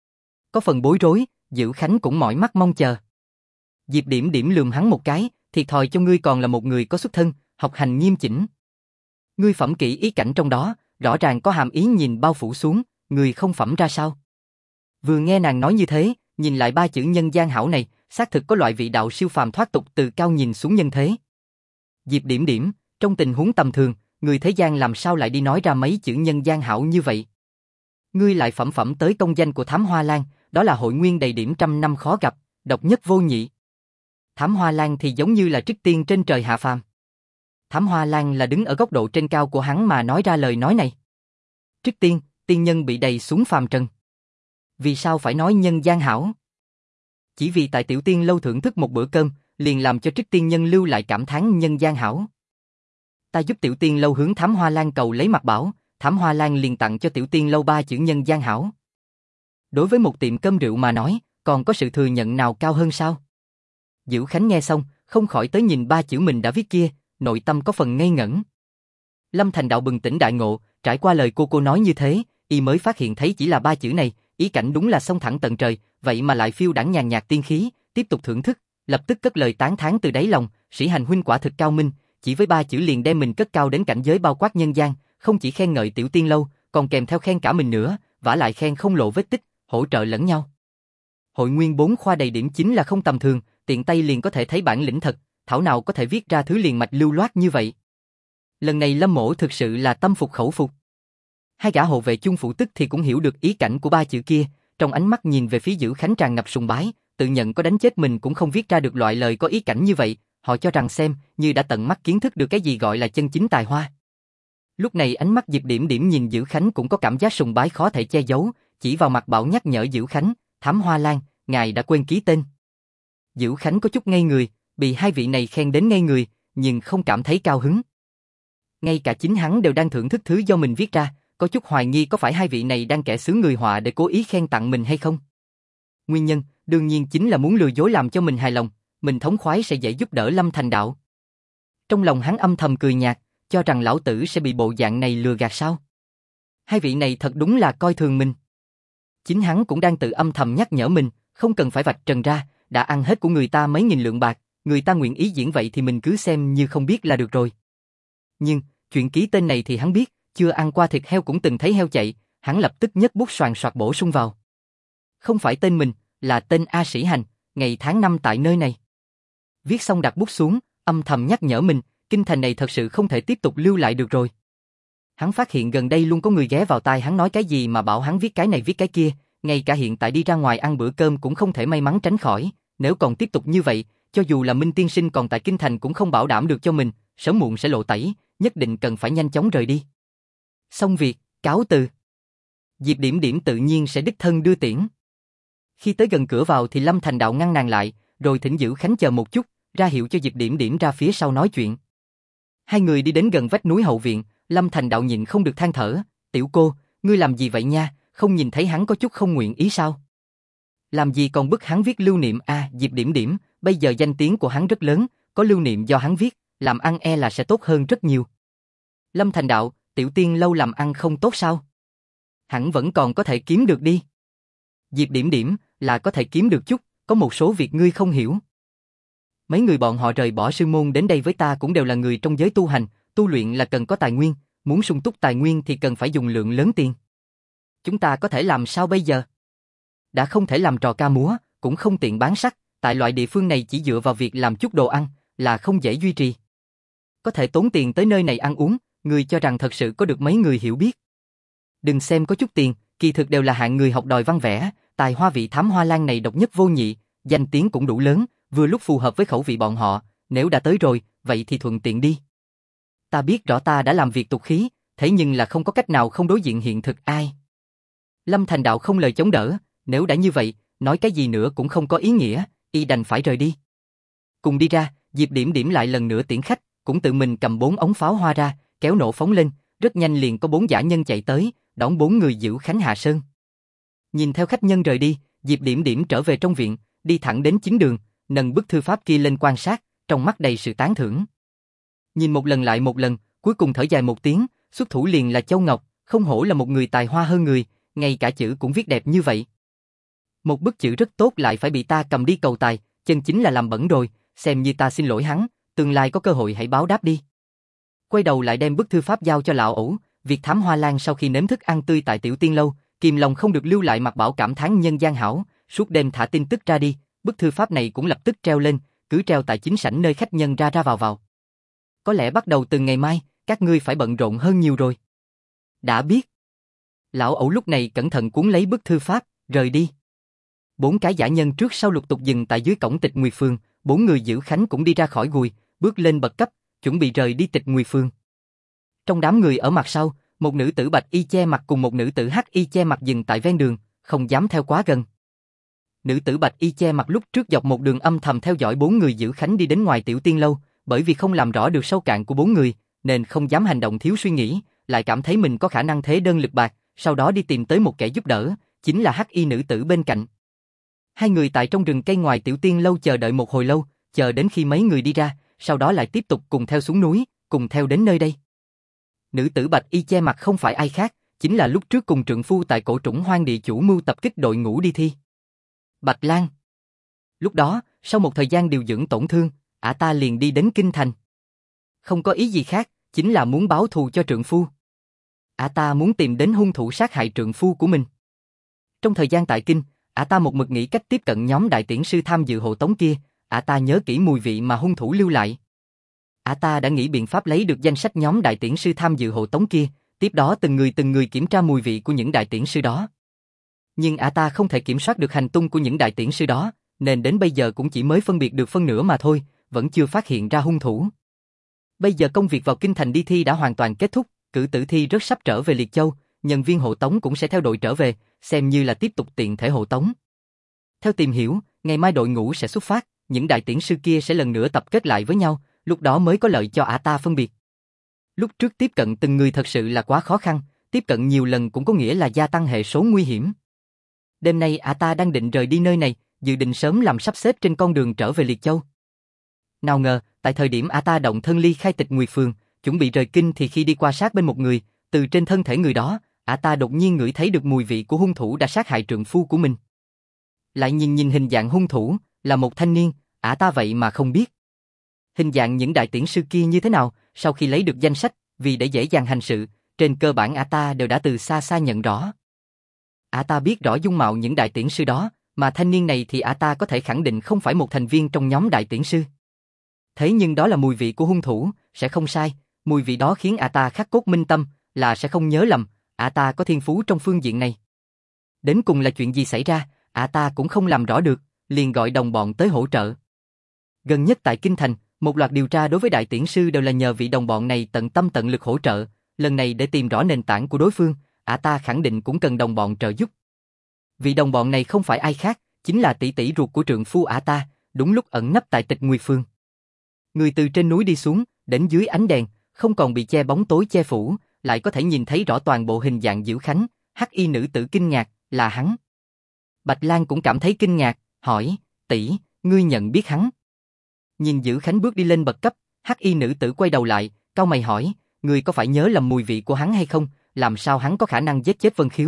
Có phần bối rối, Dữ Khánh cũng mỏi mắt mong chờ. Diệp Điểm Điểm lườm hắn một cái, thiệt thòi cho ngươi còn là một người có xuất thân, học hành nghiêm chỉnh. Ngươi phẩm kỹ ý cảnh trong đó, rõ ràng có hàm ý nhìn bao phủ xuống, người không phẩm ra sao? Vừa nghe nàng nói như thế, nhìn lại 3 chữ Nhân Gian Hảo này, xác thực có loại vị đạo siêu phàm thoát tục từ cao nhìn xuống nhân thế. Diệp Điểm Điểm, trong tình huống tầm thường, người thế gian làm sao lại đi nói ra mấy chữ Nhân Gian Hảo như vậy? Ngươi lại phẩm tới công danh của Thám Hoa Lan, đó là hội nguyên đầy điểm trăm năm khó gặp, độc nhất vô nhị. Thám Hoa Lan thì giống như là trích tiên trên trời hạ phàm. Thám Hoa Lan là đứng ở góc độ trên cao của hắn mà nói ra lời nói này. Trích tiên, tiên nhân bị đầy xuống phàm trần. Vì sao phải nói Nhân Gian Hảo? Chỉ vì tại Tiểu Tiên lâu thưởng thức một bữa cơm, liền làm cho Trích Tiên nhân lưu lại cảm thán Nhân Gian Hảo. Ta giúp Tiểu Tiên Lâu hướng Thám Hoa Lan cầu lấy mặt bảo, Thám Hoa Lan liền tặng cho Tiểu Tiên Lâu 3 chữ nhân gian hảo. Đối với một tiệm cơm rượu mà nói, còn có sự thừa nhận nào cao hơn sao? Dữ Khánh nghe xong, không khỏi tới nhìn 3 chữ mình đã viết kia, nội tâm có phần ngây ngẩn. Lâm Thành Đạo bừng tỉnh đại ngộ, trải qua lời cô nói như thế, y mới phát hiện thấy chỉ là 3 chữ này, ý cảnh đúng là xông thẳng tận trời, vậy mà lại phiêu đãng nhàn nhạt tiên khí, tiếp tục thưởng thức, lập tức cất lời tán thán từ đáy lòng, Sĩ Hành huynh quả thực cao minh, chỉ với 3 chữ liền đem mình cất cao đến cảnh giới bao quát nhân gian, không chỉ khen ngợi Tiểu Tiên Lâu, còn kèm theo khen cả mình nữa, vả lại khen không lộ vết tích, hỗ trợ lẫn nhau. Hội nguyên 4 khoa đầy điểm chính là không tầm thường, tiện tay liền có thể thấy bản lĩnh thật, thảo nào có thể viết ra thứ liền mạch lưu loát như vậy. Lần này Lâm Mỗ thực sự là tâm phục khẩu phục. Hai gã hộ vệ chung phủ tức thì cũng hiểu được ý cảnh của 3 chữ kia, trong ánh mắt nhìn về phía Dữ Khánh tràn ngập sùng bái, tự nhận có đánh chết mình cũng không viết ra được loại lời có ý cảnh như vậy, họ cho rằng xem như đã tận mắt kiến thức được cái gì gọi là chân chính tài hoa. Lúc này ánh mắt Diệp Điểm Điểm nhìn Dữ Khánh cũng có cảm giác sùng bái khó thể che giấu, chỉ vào mặt bảo nhắc nhở Dữ Khánh, Thám Hoa Lan, ngài đã quên ký tên. Dữ Khánh có chút ngây người, bị hai vị này khen đến ngây người, nhưng không cảm thấy cao hứng. Ngay cả chính hắn đều đang thưởng thức thứ do mình viết ra, có chút hoài nghi có phải hai vị này đang kẻ xướng người họa để cố ý khen tặng mình hay không. Nguyên nhân, đương nhiên chính là muốn lừa dối làm cho mình hài lòng, mình thống khoái sẽ dễ giúp đỡ Lâm Thành Đạo. Trong lòng hắn âm thầm cười nhạt, cho rằng lão tử sẽ bị bộ dạng này lừa gạt sao. Hai vị này thật đúng là coi thường mình. Chính hắn cũng đang tự âm thầm nhắc nhở mình, không cần phải vạch trần ra, đã ăn hết của người ta mấy nghìn lượng bạc, người ta nguyện ý diễn vậy thì mình cứ xem như không biết là được rồi. Nhưng, chuyện ký tên này thì hắn biết, chưa ăn qua thịt heo cũng từng thấy heo chạy, hắn lập tức nhấc bút soàn soạt bổ sung vào. Không phải tên mình, là tên A Sĩ Hành, ngày tháng năm tại nơi này. Viết xong đặt bút xuống, âm thầm nhắc nhở mình, kinh thành này thật sự không thể tiếp tục lưu lại được rồi. Hắn phát hiện gần đây luôn có người ghé vào tai hắn nói cái gì mà bảo hắn viết cái này viết cái kia, ngay cả hiện tại đi ra ngoài ăn bữa cơm cũng không thể may mắn tránh khỏi, nếu còn tiếp tục như vậy, cho dù là Minh Tiên Sinh còn tại kinh thành cũng không bảo đảm được cho mình, sớm muộn sẽ lộ tẩy, nhất định cần phải nhanh chóng rời đi. Xong việc, cáo từ. Diệp Điểm Điểm tự nhiên sẽ đích thân đưa tiễn. Khi tới gần cửa vào thì Lâm Thành Đạo ngăn nàng lại, rồi thỉnh Dữ Khánh chờ một chút, ra hiệu cho Diệp Điểm Điểm ra phía sau nói chuyện. Hai người đi đến gần vách núi hậu viện, Lâm Thành Đạo nhịn không được than thở, tiểu cô, ngươi làm gì vậy nha, không nhìn thấy hắn có chút không nguyện ý sao? Làm gì còn bức hắn viết lưu niệm Diệp Điểm Điểm, bây giờ danh tiếng của hắn rất lớn, có lưu niệm do hắn viết, làm ăn e là sẽ tốt hơn rất nhiều. Lâm Thành Đạo, Tiểu Tiên Lâu làm ăn không tốt sao? Hẳn vẫn còn có thể kiếm được đi. Diệp Điểm Điểm, là có thể kiếm được chút, có một số việc ngươi không hiểu. Mấy người bọn họ rời bỏ sư môn đến đây với ta cũng đều là người trong giới tu hành, tu luyện là cần có tài nguyên, muốn sung túc tài nguyên thì cần phải dùng lượng lớn tiền. Chúng ta có thể làm sao bây giờ? Đã không thể làm trò ca múa, cũng không tiện bán sắc, tại loại địa phương này chỉ dựa vào việc làm chút đồ ăn, là không dễ duy trì. Có thể tốn tiền tới nơi này ăn uống, người cho rằng thật sự có được mấy người hiểu biết. Đừng xem có chút tiền, kỳ thực đều là hạng người học đòi văn vẽ, tài hoa vị Thám Hoa Lan này độc nhất vô nhị, danh tiếng cũng đủ lớn, vừa lúc phù hợp với khẩu vị bọn họ, nếu đã tới rồi, vậy thì thuận tiện đi. Ta biết rõ ta đã làm việc tục khí, thế nhưng là không có cách nào không đối diện hiện thực ai. Lâm Thành Đạo không lời chống đỡ, nếu đã như vậy, nói cái gì nữa cũng không có ý nghĩa, y đành phải rời đi. Cùng đi ra, Diệp Điểm Điểm lại lần nữa tiễn khách, cũng tự mình cầm 4 ống pháo hoa ra, kéo nổ phóng lên, rất nhanh liền có 4 dã nhân chạy tới, đón 4 người Dữ Khánh hạ sơn. Nhìn theo khách nhân rời đi, Diệp Điểm Điểm trở về trong viện, đi thẳng đến chính đường, nâng bức thư pháp kia lên quan sát, trong mắt đầy sự tán thưởng. Nhìn một lần lại một lần, cuối cùng thở dài một tiếng, xuất thủ liền là Châu Ngọc, không hổ là một người tài hoa hơn người, ngay cả chữ cũng viết đẹp như vậy. Một bức chữ rất tốt lại phải bị ta cầm đi cầu tài, chân chính là làm bẩn rồi, xem như ta xin lỗi hắn, tương lai có cơ hội hãy báo đáp đi. Quay đầu lại đem bức thư pháp giao cho lão ẩu, việc Thám Hoa Lan sau khi nếm thức ăn tươi tại Tiểu Tiên Lâu, kìm lòng không được lưu lại mặt bảo cảm thán nhân gian hảo, suốt đêm thả tin tức ra đi, bức thư pháp này cũng lập tức treo lên, cứ treo tại chính sảnh nơi khách nhân ra ra vào vào. Có lẽ bắt đầu từ ngày mai, các ngươi phải bận rộn hơn nhiều rồi. Đã biết. Lão ẩu lúc này cẩn thận cuốn lấy bức thư pháp, rời đi. 4 cái dã nhân trước sau lục tục dừng tại dưới cổng Tịch Nguyệt Phường, 4 người Dữ Khánh cũng đi ra khỏi gùi, bước lên bậc cấp, chuẩn bị rời đi Tịch Nguyệt Phường. Trong đám người ở mặt sau, một nữ tử bạch y che mặt cùng một nữ tử hắc y che mặt dừng tại ven đường, không dám theo quá gần. Nữ tử bạch y che mặt lúc trước dọc một đường âm thầm theo dõi 4 người Dữ Khánh đi đến ngoài Tiểu Tiên Lâu, bởi vì không làm rõ được sâu cạn của 4 người, nên không dám hành động thiếu suy nghĩ, lại cảm thấy mình có khả năng thế đơn lực bạc, sau đó đi tìm tới một kẻ giúp đỡ, chính là hắc y nữ tử bên cạnh. Hai người tại trong rừng cây ngoài Tiểu Tiên lâu chờ đợi một hồi lâu, chờ đến khi mấy người đi ra, sau đó lại tiếp tục cùng theo xuống núi, cùng theo đến nơi đây. Nữ tử bạch y che mặt không phải ai khác, chính là lúc trước cùng trượng phu tại Cổ Trũng Hoang địa chủ mưu tập kích đội ngũ đi thi. Bạch Lang. Lúc đó, sau một thời gian điều dưỡng tổn thương, ả ta liền đi đến kinh thành. Không có ý gì khác, chính là muốn báo thù cho trượng phu. Ả ta muốn tìm đến hung thủ sát hại trượng phu của mình. Trong thời gian tại kinh, ả ta một mực nghĩ cách tiếp cận nhóm đại tiễn sư tham dự hộ tống kia, ả ta nhớ kỹ mùi vị mà hung thủ lưu lại. Ả ta đã nghĩ biện pháp lấy được danh sách nhóm đại tiễn sư tham dự hộ tống kia, tiếp đó từng người kiểm tra mùi vị của những đại tiễn sư đó. Nhưng ả ta không thể kiểm soát được hành tung của những đại tiễn sư đó, nên đến bây giờ cũng chỉ mới phân biệt được phân nửa mà thôi, vẫn chưa phát hiện ra hung thủ. Bây giờ công việc vào kinh thành đi thi đã hoàn toàn kết thúc, cử tử thi rất sắp trở về Liệt Châu, nhân viên hộ tống cũng sẽ theo đội trở về, xem như là tiếp tục tiện thể hộ tống. Theo tìm hiểu, ngày mai đội ngũ sẽ xuất phát, những đại tiễn sư kia sẽ lần nữa tập kết lại với nhau, lúc đó mới có lợi cho ả ta phân biệt. Lúc trước tiếp cận từng người thật sự là quá khó khăn, tiếp cận nhiều lần cũng có nghĩa là gia tăng hệ số nguy hiểm. Đêm nay ả ta đang định rời đi nơi này, dự định sớm làm sắp xếp trên con đường trở về Liệt Châu. Nào ngờ, tại thời điểm ả ta động thân ly khai Tịch Nguyệt Phường, chuẩn bị rời kinh thì khi đi qua sát bên một người, từ trên thân thể người đó, ả ta đột nhiên ngửi thấy được mùi vị của hung thủ đã sát hại trượng phu của mình. Lại nhìn hình dạng hung thủ, là một thanh niên, ả ta vậy mà không biết. Hình dạng những đại tiễn sư kia như thế nào, sau khi lấy được danh sách, vì để dễ dàng hành sự, trên cơ bản ả ta đều đã từ xa xa nhận rõ. Ả ta biết rõ dung mạo những đại tiễn sư đó, mà thanh niên này thì ả ta có thể khẳng định không phải một thành viên trong nhóm đại tiễn sư. Thế nhưng đó là mùi vị của hung thủ, sẽ không sai, mùi vị đó khiến ả ta khắc cốt minh tâm, là sẽ không nhớ lầm, ả ta có thiên phú trong phương diện này. Đến cùng là chuyện gì xảy ra, ả ta cũng không làm rõ được, liền gọi đồng bọn tới hỗ trợ. Gần nhất tại Kinh Thành, một loạt điều tra đối với đại tiễn sư đều là nhờ vị đồng bọn này tận tâm tận lực hỗ trợ, lần này để tìm rõ nền tảng của đối phương, ả ta khẳng định cũng cần đồng bọn trợ giúp. Vị đồng bọn này không phải ai khác, chính là tỷ tỷ ruột của trượng phu ả ta, đúng lúc ẩn nấp tại Tịch Nguyệt Phường. Người từ trên núi đi xuống, đến dưới ánh đèn, không còn bị che bóng tối che phủ, lại có thể nhìn thấy rõ toàn bộ hình dạng Dữ Khánh, hắc y nữ tử kinh ngạc, là hắn. Bạch Lang cũng cảm thấy kinh ngạc, hỏi, tỷ, ngươi nhận biết hắn? Nhìn Dữ Khánh bước đi lên bậc cấp, hắc y nữ tử quay đầu lại, cau mày hỏi, ngươi có phải nhớ lầm mùi vị của hắn hay không, làm sao hắn có khả năng giết chết Vân Khiếu?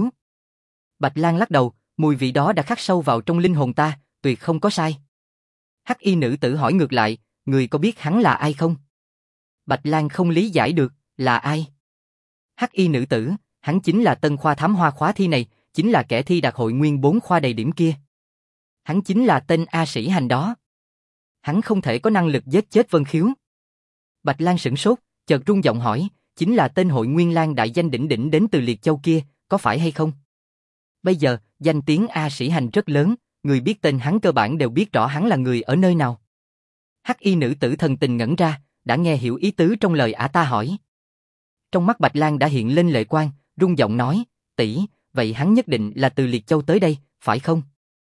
Bạch Lang lắc đầu, mùi vị đó đã khắc sâu vào trong linh hồn ta, tuyệt không có sai. Hắc y nữ tử hỏi ngược lại, ngươi có biết hắn là ai không? Bạch Lang không lý giải được, là ai? Hắc y nữ tử, hắn chính là tân khoa thám hoa khóa thi này, chính là kẻ thi đạt hội nguyên 4 khoa đầy điểm kia. Hắn chính là tên A Sĩ Hành đó. Hắn không thể có năng lực giết chết Vân Khiếu. Bạch Lang sửng sốt, chợt rung giọng hỏi, chính là tên hội nguyên lang đại danh đỉnh đỉnh đến từ Liệt Châu kia, có phải hay không? Bây giờ, danh tiếng A Sĩ Hành rất lớn, người biết tên hắn cơ bản đều biết rõ hắn là người ở nơi nào. Hắc y nữ tử thần tình ngẩn ra, đã nghe hiểu ý tứ trong lời ả ta hỏi. Trong mắt Bạch Lang đã hiện lên lệ quang, rung giọng nói, tỷ, vậy hắn nhất định là từ Liệt Châu tới đây, phải không?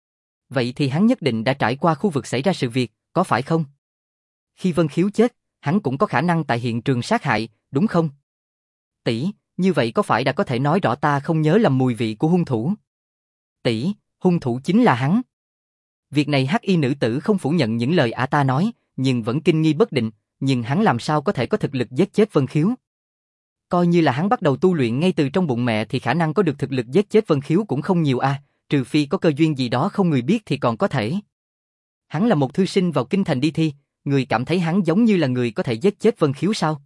Vậy thì hắn nhất định đã trải qua khu vực xảy ra sự việc, có phải không? Khi Vân Khiếu chết, hắn cũng có khả năng tại hiện trường sát hại, đúng không? Tỷ, như vậy có phải đã có thể nói rõ ta không nhớ lầm mùi vị của hung thủ? Tỷ, hung thủ chính là hắn. Việc này hắc y nữ tử không phủ nhận những lời ả ta nói, nhưng vẫn kinh nghi bất định, nhưng hắn làm sao có thể có thực lực giết chết Vân Khiếu? Coi như là hắn bắt đầu tu luyện ngay từ trong bụng mẹ thì khả năng có được thực lực giết chết Vân Khiếu cũng không nhiều a, trừ phi có cơ duyên gì đó không người biết thì còn có thể. Hắn là một thư sinh vào kinh thành đi thi, người cảm thấy hắn giống như là người có thể giết chết Vân Khiếu sao?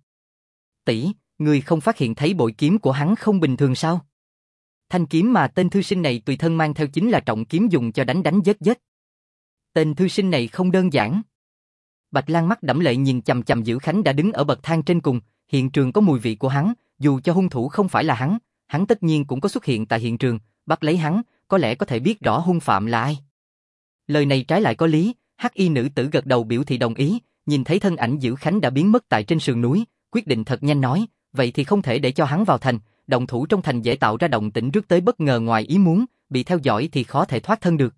Tỷ, người không phát hiện thấy bội kiếm của hắn không bình thường sao? Thanh kiếm mà tên thư sinh này tùy thân mang theo chính là trọng kiếm dùng cho đánh giết. Tên thư sinh này không đơn giản. Bạch Lang mắt đẫm lệ nhìn chằm chằm Dữ Khánh đã đứng ở bậc thang trên cùng, hiện trường có mùi vị của hắn, dù cho hung thủ không phải là hắn tất nhiên cũng có xuất hiện tại hiện trường, bắt lấy hắn, có lẽ có thể biết rõ hung phạm là ai. Lời này trái lại có lý, hắc y nữ tử gật đầu biểu thị đồng ý, nhìn thấy thân ảnh Dữ Khánh đã biến mất tại trên sườn núi, quyết định thật nhanh nói, vậy thì không thể để cho hắn vào thành, động thủ trong thành dễ tạo ra động tĩnh rước tới bất ngờ ngoài ý muốn, bị theo dõi thì khó thể thoát thân được.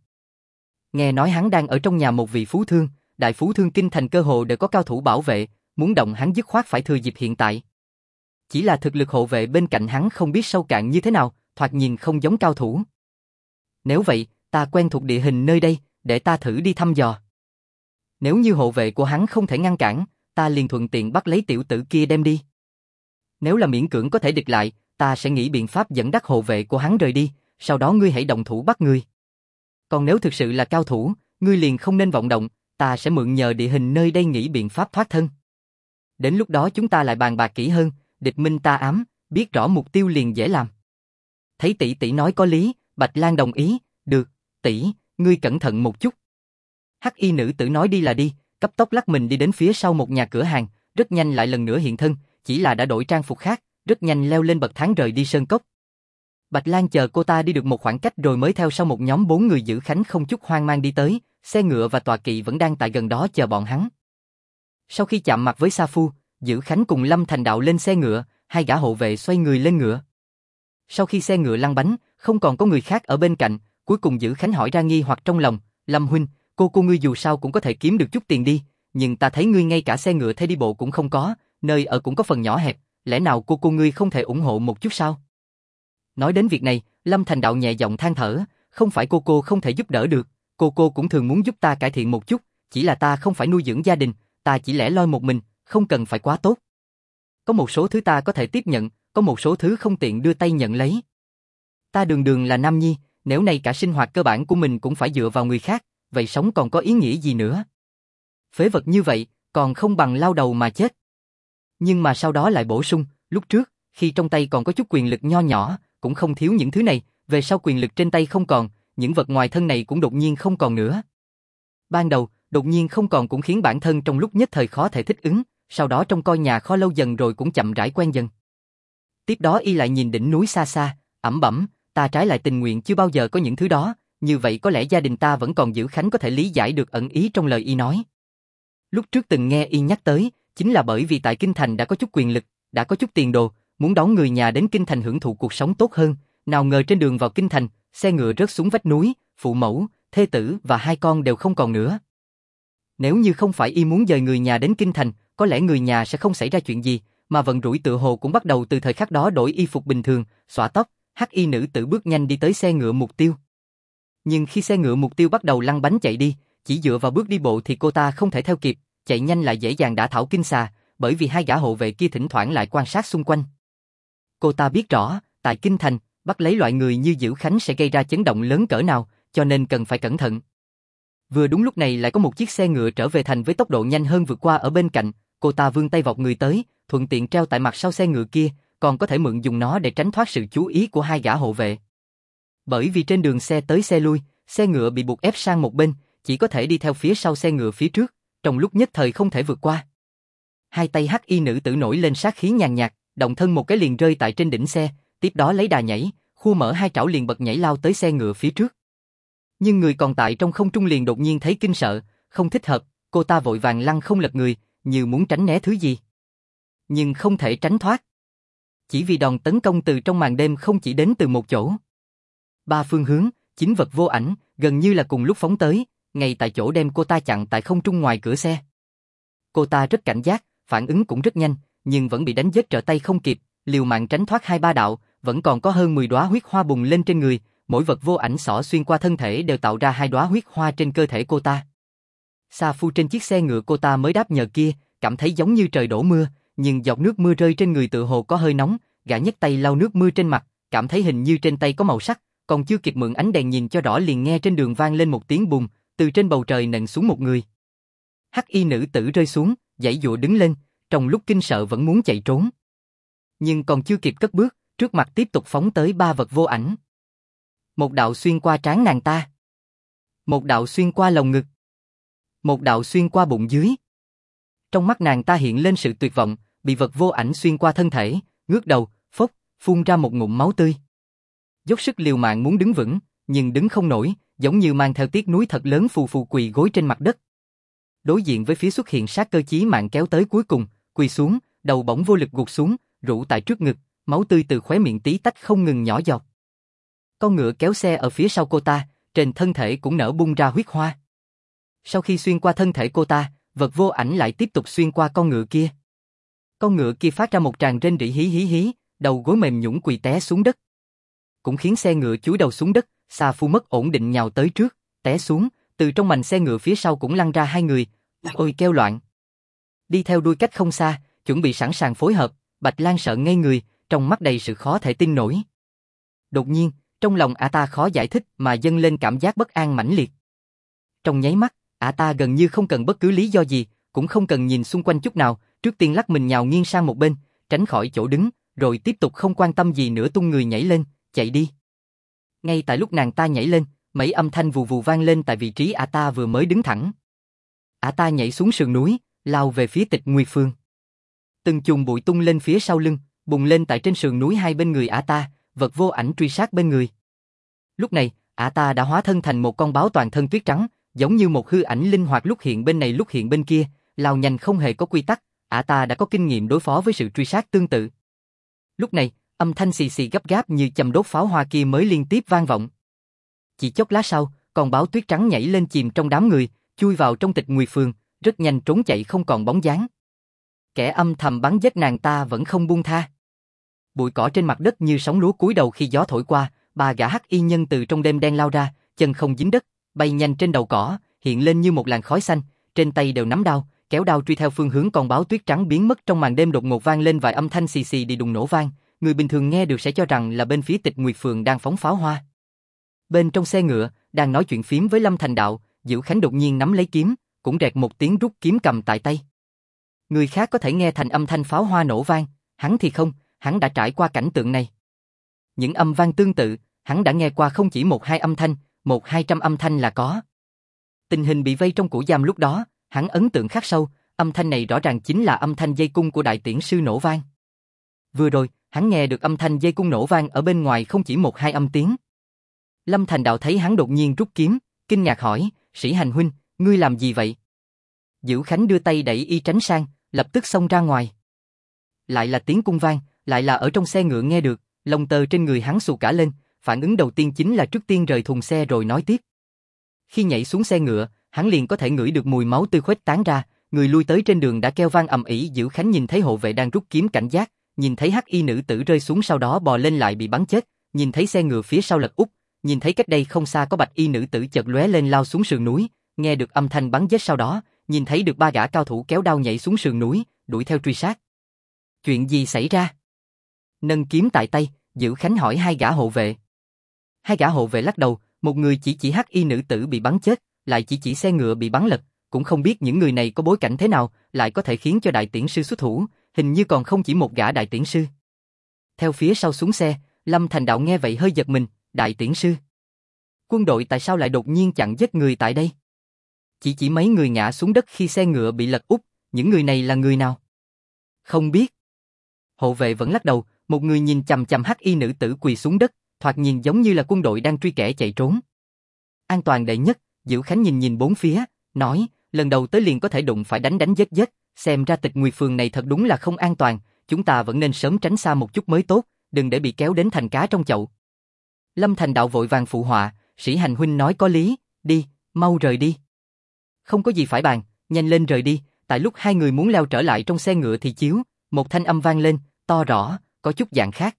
Nghe nói hắn đang ở trong nhà một vị phú thương, đại phú thương kinh thành cơ hồ đều có cao thủ bảo vệ, muốn động hắn dứt khoát phải thừa dịp hiện tại. Chỉ là thực lực hộ vệ bên cạnh hắn không biết sâu cạn như thế nào, thoạt nhìn không giống cao thủ. Nếu vậy, ta quen thuộc địa hình nơi đây, để ta thử đi thăm dò. Nếu như hộ vệ của hắn không thể ngăn cản, ta liền thuận tiện bắt lấy tiểu tử kia đem đi. Nếu là miễn cưỡng có thể địch lại, ta sẽ nghĩ biện pháp dẫn dắt hộ vệ của hắn rời đi, sau đó ngươi hãy động thủ bắt người. Còn nếu thực sự là cao thủ, ngươi liền không nên vọng động, ta sẽ mượn nhờ địa hình nơi đây nghĩ biện pháp thoát thân. Đến lúc đó chúng ta lại bàn bạc kỹ hơn, địch minh ta ám, biết rõ mục tiêu liền dễ làm. Thấy tỷ tỷ nói có lý, Bạch Lan đồng ý, được, tỷ, ngươi cẩn thận một chút. Hắc y nữ tử nói đi là đi, cấp tốc lắc mình đi đến phía sau một nhà cửa hàng, rất nhanh lại lần nữa hiện thân, chỉ là đã đổi trang phục khác, rất nhanh leo lên bậc thang rời đi sơn cốc. Bạch Lan chờ cô ta đi được một khoảng cách rồi mới theo sau một nhóm 4 người giữ khánh không chút hoang mang đi tới, xe ngựa và tọa kỵ vẫn đang tại gần đó chờ bọn hắn. Sau khi chạm mặt với Sa Phu, giữ khánh cùng Lâm Thành Đạo lên xe ngựa, hai gã hộ vệ xoay người lên ngựa. Sau khi xe ngựa lăn bánh, không còn có người khác ở bên cạnh, cuối cùng giữ khánh hỏi ra nghi hoặc trong lòng, Lâm huynh, cô ngươi dù sao cũng có thể kiếm được chút tiền đi, nhưng ta thấy ngươi ngay cả xe ngựa thế đi bộ cũng không có, nơi ở cũng có phần nhỏ hẹp, lẽ nào cô ngươi không thể ủng hộ một chút sao? Nói đến việc này, Lâm Thành Đạo nhẹ giọng than thở, không phải cô không thể giúp đỡ được, cô cũng thường muốn giúp ta cải thiện một chút, chỉ là ta không phải nuôi dưỡng gia đình, ta chỉ lẻ loi một mình, không cần phải quá tốt. Có một số thứ ta có thể tiếp nhận, có một số thứ không tiện đưa tay nhận lấy. Ta đường đường là nam nhi, nếu này cả sinh hoạt cơ bản của mình cũng phải dựa vào người khác, vậy sống còn có ý nghĩa gì nữa? Phế vật như vậy, còn không bằng lao đầu mà chết. Nhưng mà sau đó lại bổ sung, lúc trước, khi trong tay còn có chút quyền lực nho nhỏ, cũng không thiếu những thứ này, về sau quyền lực trên tay không còn, những vật ngoài thân này cũng đột nhiên không còn nữa. Ban đầu, đột nhiên không còn cũng khiến bản thân trong lúc nhất thời khó thể thích ứng, sau đó trông coi nhà kho lâu dần rồi cũng chậm rãi quen dần. Tiếp đó y lại nhìn đỉnh núi xa xa, ẩm bẩm, ta trái lại tình nguyện chưa bao giờ có những thứ đó, như vậy có lẽ gia đình ta vẫn còn giữ khánh có thể lý giải được ẩn ý trong lời y nói. Lúc trước từng nghe y nhắc tới, chính là bởi vì tại Kinh Thành đã có chút quyền lực, đã có chút tiền đồ, muốn đón người nhà đến Kinh Thành hưởng thụ cuộc sống tốt hơn, nào ngờ trên đường vào Kinh Thành, xe ngựa rớt xuống vách núi, phụ mẫu, thê tử và hai con đều không còn nữa. Nếu như không phải y muốn dời người nhà đến Kinh Thành, có lẽ người nhà sẽ không xảy ra chuyện gì, mà vận rủi tựa hồ cũng bắt đầu từ thời khắc đó đổi y phục bình thường, xõa tóc, hắc y nữ tử bước nhanh đi tới xe ngựa mục tiêu. Nhưng khi xe ngựa mục tiêu bắt đầu lăn bánh chạy đi, chỉ dựa vào bước đi bộ thì cô ta không thể theo kịp, chạy nhanh lại dễ dàng đả thảo kinh xà, bởi vì hai gã hộ vệ kia thỉnh thoảng lại quan sát xung quanh. Cô ta biết rõ, tại Kinh Thành, bắt lấy loại người như Dữ Khánh sẽ gây ra chấn động lớn cỡ nào, cho nên cần phải cẩn thận. Vừa đúng lúc này lại có một chiếc xe ngựa trở về thành với tốc độ nhanh hơn vượt qua ở bên cạnh, cô ta vươn tay vọt người tới, thuận tiện treo tại mặt sau xe ngựa kia, còn có thể mượn dùng nó để tránh thoát sự chú ý của hai gã hộ vệ. Bởi vì trên đường xe tới xe lui, xe ngựa bị buộc ép sang một bên, chỉ có thể đi theo phía sau xe ngựa phía trước, trong lúc nhất thời không thể vượt qua. Hai tay hắc y nữ tử nổi lên sát khí nhàn nhạt, động thân một cái liền rơi tại trên đỉnh xe, tiếp đó lấy đà nhảy, khua mở hai trảo liền bật nhảy lao tới xe ngựa phía trước. Nhưng người còn tại trong không trung liền đột nhiên thấy kinh sợ, không thích hợp, cô ta vội vàng lăn không lật người, như muốn tránh né thứ gì. Nhưng không thể tránh thoát. Chỉ vì đòn tấn công từ trong màn đêm không chỉ đến từ một chỗ. Ba phương hướng, chính vật vô ảnh, gần như là cùng lúc phóng tới, ngay tại chỗ đem cô ta chặn tại không trung ngoài cửa xe. Cô ta rất cảnh giác, phản ứng cũng rất nhanh, nhưng vẫn bị đánh giết trở tay không kịp, liều mạng tránh thoát hai ba đạo, vẫn còn có hơn 10 đóa huyết hoa bùng lên trên người, mỗi vật vô ảnh xỏ xuyên qua thân thể đều tạo ra 2 đóa huyết hoa trên cơ thể cô ta. Sa Phu trên chiếc xe ngựa cô ta mới đáp nhờ kia, cảm thấy giống như trời đổ mưa, nhưng giọt nước mưa rơi trên người tựa hồ có hơi nóng, gã nhấc tay lau nước mưa trên mặt, cảm thấy hình như trên tay có màu sắc, còn chưa kịp mượn ánh đèn nhìn cho rõ liền nghe trên đường vang lên một tiếng bùng, từ trên bầu trời nện xuống một người. Hắc y nữ tử rơi xuống, giãy giụa đứng lên, trong lúc kinh sợ vẫn muốn chạy trốn. Nhưng còn chưa kịp cất bước, trước mặt tiếp tục phóng tới 3 vật vô ảnh. Một đạo xuyên qua trán nàng ta, một đạo xuyên qua lồng ngực, một đạo xuyên qua bụng dưới. Trong mắt nàng ta hiện lên sự tuyệt vọng, bị vật vô ảnh xuyên qua thân thể, ngước đầu, phốc, phun ra một ngụm máu tươi. Dốc sức liều mạng muốn đứng vững, nhưng đứng không nổi, giống như mang theo tiếc núi thật lớn phù phù quỳ gối trên mặt đất. Đối diện với phía xuất hiện sát cơ chí mạng kéo tới cuối cùng, quỳ xuống, đầu bỗng vô lực gục xuống, rũ tại trước ngực, máu tươi từ khóe miệng tí tách không ngừng nhỏ giọt. Con ngựa kéo xe ở phía sau cô ta, trên thân thể cũng nở bung ra huyết hoa. Sau khi xuyên qua thân thể cô ta, vật vô ảnh lại tiếp tục xuyên qua con ngựa kia. Con ngựa kia phát ra một tràng rên rỉ hí hí hí, đầu gối mềm nhũn quỳ té xuống đất. Cũng khiến xe ngựa chúi đầu xuống đất, Sa Phu mất ổn định nhào tới trước, té xuống, từ trong mành xe ngựa phía sau cũng lăn ra hai người, ôi kêu loạn. Đi theo đuôi cách không xa, chuẩn bị sẵn sàng phối hợp, Bạch Lan sợ ngây người, trong mắt đầy sự khó thể tin nổi. Đột nhiên, trong lòng ả ta khó giải thích mà dâng lên cảm giác bất an mãnh liệt. Trong nháy mắt, ả ta gần như không cần bất cứ lý do gì, cũng không cần nhìn xung quanh chút nào, trước tiên lắc mình nhào nghiêng sang một bên, tránh khỏi chỗ đứng, rồi tiếp tục không quan tâm gì nữa tung người nhảy lên, chạy đi. Ngay tại lúc nàng ta nhảy lên, mấy âm thanh vù vù vang lên tại vị trí ả ta vừa mới đứng thẳng. Ả ta nhảy xuống sườn núi, lao về phía Tịch Nguyệt Phường. Từng chùm bụi tung lên phía sau lưng, bùng lên tại trên sườn núi hai bên người ả ta, vật vô ảnh truy sát bên người. Lúc này, ả ta đã hóa thân thành một con báo toàn thân tuyết trắng, giống như một hư ảnh linh hoạt lúc hiện bên này lúc hiện bên kia, lao nhanh không hề có quy tắc, ả ta đã có kinh nghiệm đối phó với sự truy sát tương tự. Lúc này, âm thanh xì xì gấp gáp như châm đốt pháo hoa kia mới liên tiếp vang vọng. Chỉ chốc lát sau, con báo tuyết trắng nhảy lên chìm trong đám người, chui vào trong Tịch Nguyệt Phường, rất nhanh trốn chạy không còn bóng dáng. Kẻ âm thầm bắn giết nàng ta vẫn không buông tha. Bụi cỏ trên mặt đất như sóng lúa cúi đầu khi gió thổi qua, ba gã hắc y nhân từ trong đêm đen lao ra, chân không dính đất, bay nhanh trên đầu cỏ, hiện lên như một làn khói xanh, trên tay đều nắm đao, kéo đao truy theo phương hướng con báo tuyết trắng biến mất trong màn đêm. Đột ngột vang lên vài âm thanh xì xì đi đùng nổ vang, người bình thường nghe được sẽ cho rằng là bên phía Tịch Nguyệt Phường đang phóng pháo hoa. Bên trong xe ngựa, đang nói chuyện phím với Lâm Thành Đạo, Diệu Khánh đột nhiên nắm lấy kiếm, cũng rẹt một tiếng rút kiếm cầm tại tay. Người khác có thể nghe thành âm thanh pháo hoa nổ vang, hắn thì không, hắn đã trải qua cảnh tượng này. Những âm vang tương tự, hắn đã nghe qua không chỉ một hai âm thanh, 100-200 âm thanh là có. Tình hình bị vây trong cổ giam lúc đó, hắn ấn tượng khắc sâu, âm thanh này rõ ràng chính là âm thanh dây cung của đại tiễn sư nổ vang. Vừa rồi, hắn nghe được âm thanh dây cung nổ vang ở bên ngoài không chỉ 1-2 âm tiếng. Lâm Thành Đạo thấy hắn đột nhiên rút kiếm, kinh ngạc hỏi, Sĩ Hành huynh, ngươi làm gì vậy? Diệu Khánh đưa tay đẩy y tránh sang, lập tức xông ra ngoài. Lại là tiếng cung vang, lại là ở trong xe ngựa nghe được, lông tơ trên người hắn xù cả lên, phản ứng đầu tiên chính là trước tiên rời thùng xe rồi nói tiếp. Khi nhảy xuống xe ngựa, hắn liền có thể ngửi được mùi máu tươi khuếch tán ra, người lui tới trên đường đã kêu vang ầm ĩ. Diệu Khánh nhìn thấy hộ vệ đang rút kiếm cảnh giác, nhìn thấy hắc y nữ tử rơi xuống sau đó bò lên lại bị bắn chết, nhìn thấy xe ngựa phía sau lật úp, nhìn thấy cách đây không xa có bạch y nữ tử chợt lóe lên lao xuống sườn núi, nghe được âm thanh bắn giết sau đó, nhìn thấy được ba gã cao thủ kéo đao nhảy xuống sườn núi, đuổi theo truy sát. Chuyện gì xảy ra? Nâng kiếm tại tay, Diệu Khánh hỏi hai gã hộ vệ. Hai gã hộ vệ lắc đầu, một người chỉ hắc y nữ tử bị bắn chết, lại chỉ xe ngựa bị bắn lật, cũng không biết những người này có bối cảnh thế nào, lại có thể khiến cho đại tiễn sư xuất thủ, hình như còn không chỉ một gã đại tiễn sư. Theo phía sau xuống xe, Lâm Thành Đạo nghe vậy hơi giật mình, đại tiễn sư. Quân đội tại sao lại đột nhiên chặn giết người tại đây? Chỉ mấy người ngã xuống đất khi xe ngựa bị lật úp, những người này là người nào? Không biết. Hộ vệ vẫn lắc đầu, một người nhìn chằm chằm hắc y nữ tử quỳ xuống đất, thoạt nhìn giống như là quân đội đang truy kẻ chạy trốn. An toàn đệ nhất, Diệu Khánh nhìn bốn phía, nói, lần đầu tới liền có thể đụng phải đánh giết, xem ra Tịch Nguyệt Phường này thật đúng là không an toàn, chúng ta vẫn nên sớm tránh xa một chút mới tốt, đừng để bị kéo đến thành cá trong chậu. Lâm Thành Đạo vội vàng phụ họa, Sĩ Hành huynh nói có lý, đi, mau rời đi. Không có gì phải bàn, nhanh lên rời đi. Tại lúc hai người muốn leo trở lại trong xe ngựa thì chiếu, một thanh âm vang lên, to rõ, có chút dạng khác.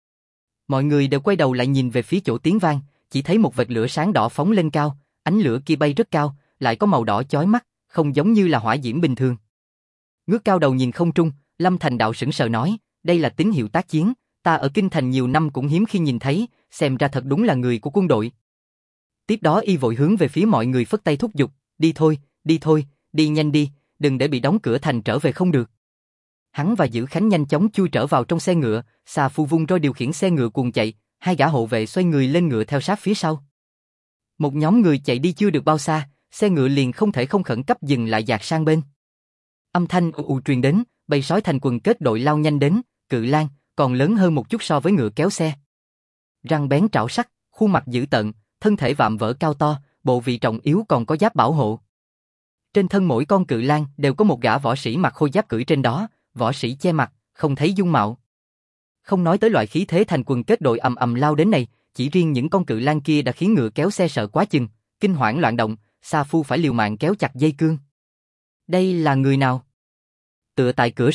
Mọi người đều quay đầu lại nhìn về phía chỗ tiếng vang, chỉ thấy một vệt lửa sáng đỏ phóng lên cao, ánh lửa kia bay rất cao, lại có màu đỏ chói mắt, không giống như là hỏa diễm bình thường. Ngước cao đầu nhìn không trung, Lâm Thành Đạo sững sờ nói, đây là tín hiệu tác chiến, ta ở kinh thành nhiều năm cũng hiếm khi nhìn thấy, xem ra thật đúng là người của quân đội. Tiếp đó y vội hướng về phía mọi người phất tay thúc giục, đi thôi, đi nhanh đi, đừng để bị đóng cửa thành trở về không được. Hắn và Diệu Khánh nhanh chóng chui trở vào trong xe ngựa, Sa Phu vung roi điều khiển xe ngựa cuồng chạy, hai gã hộ vệ xoay người lên ngựa theo sát phía sau. Một nhóm người chạy đi chưa được bao xa, xe ngựa liền không thể không khẩn cấp dừng lại dạt sang bên. Âm thanh ù ù truyền đến, bầy sói thành quần kết đội lao nhanh đến, cự lang còn lớn hơn một chút so với ngựa kéo xe. Răng bén trảo sắc, khuôn mặt dữ tợn, thân thể vạm vỡ cao to, bộ vị trọng yếu còn có giáp bảo hộ. Trên thân mỗi con cự lang đều có một gã võ sĩ mặc khôi giáp cưỡi trên đó, võ sĩ che mặt, không thấy dung mạo. Không nói tới loại khí thế thành quần kết đội ầm ầm lao đến này, chỉ riêng những con cự lang kia đã khiến ngựa kéo xe sợ quá chừng, kinh hoảng loạn động, Sa Phu phải liều mạng kéo chặt dây cương. Đây là người nào? Tựa tại cửa sổ,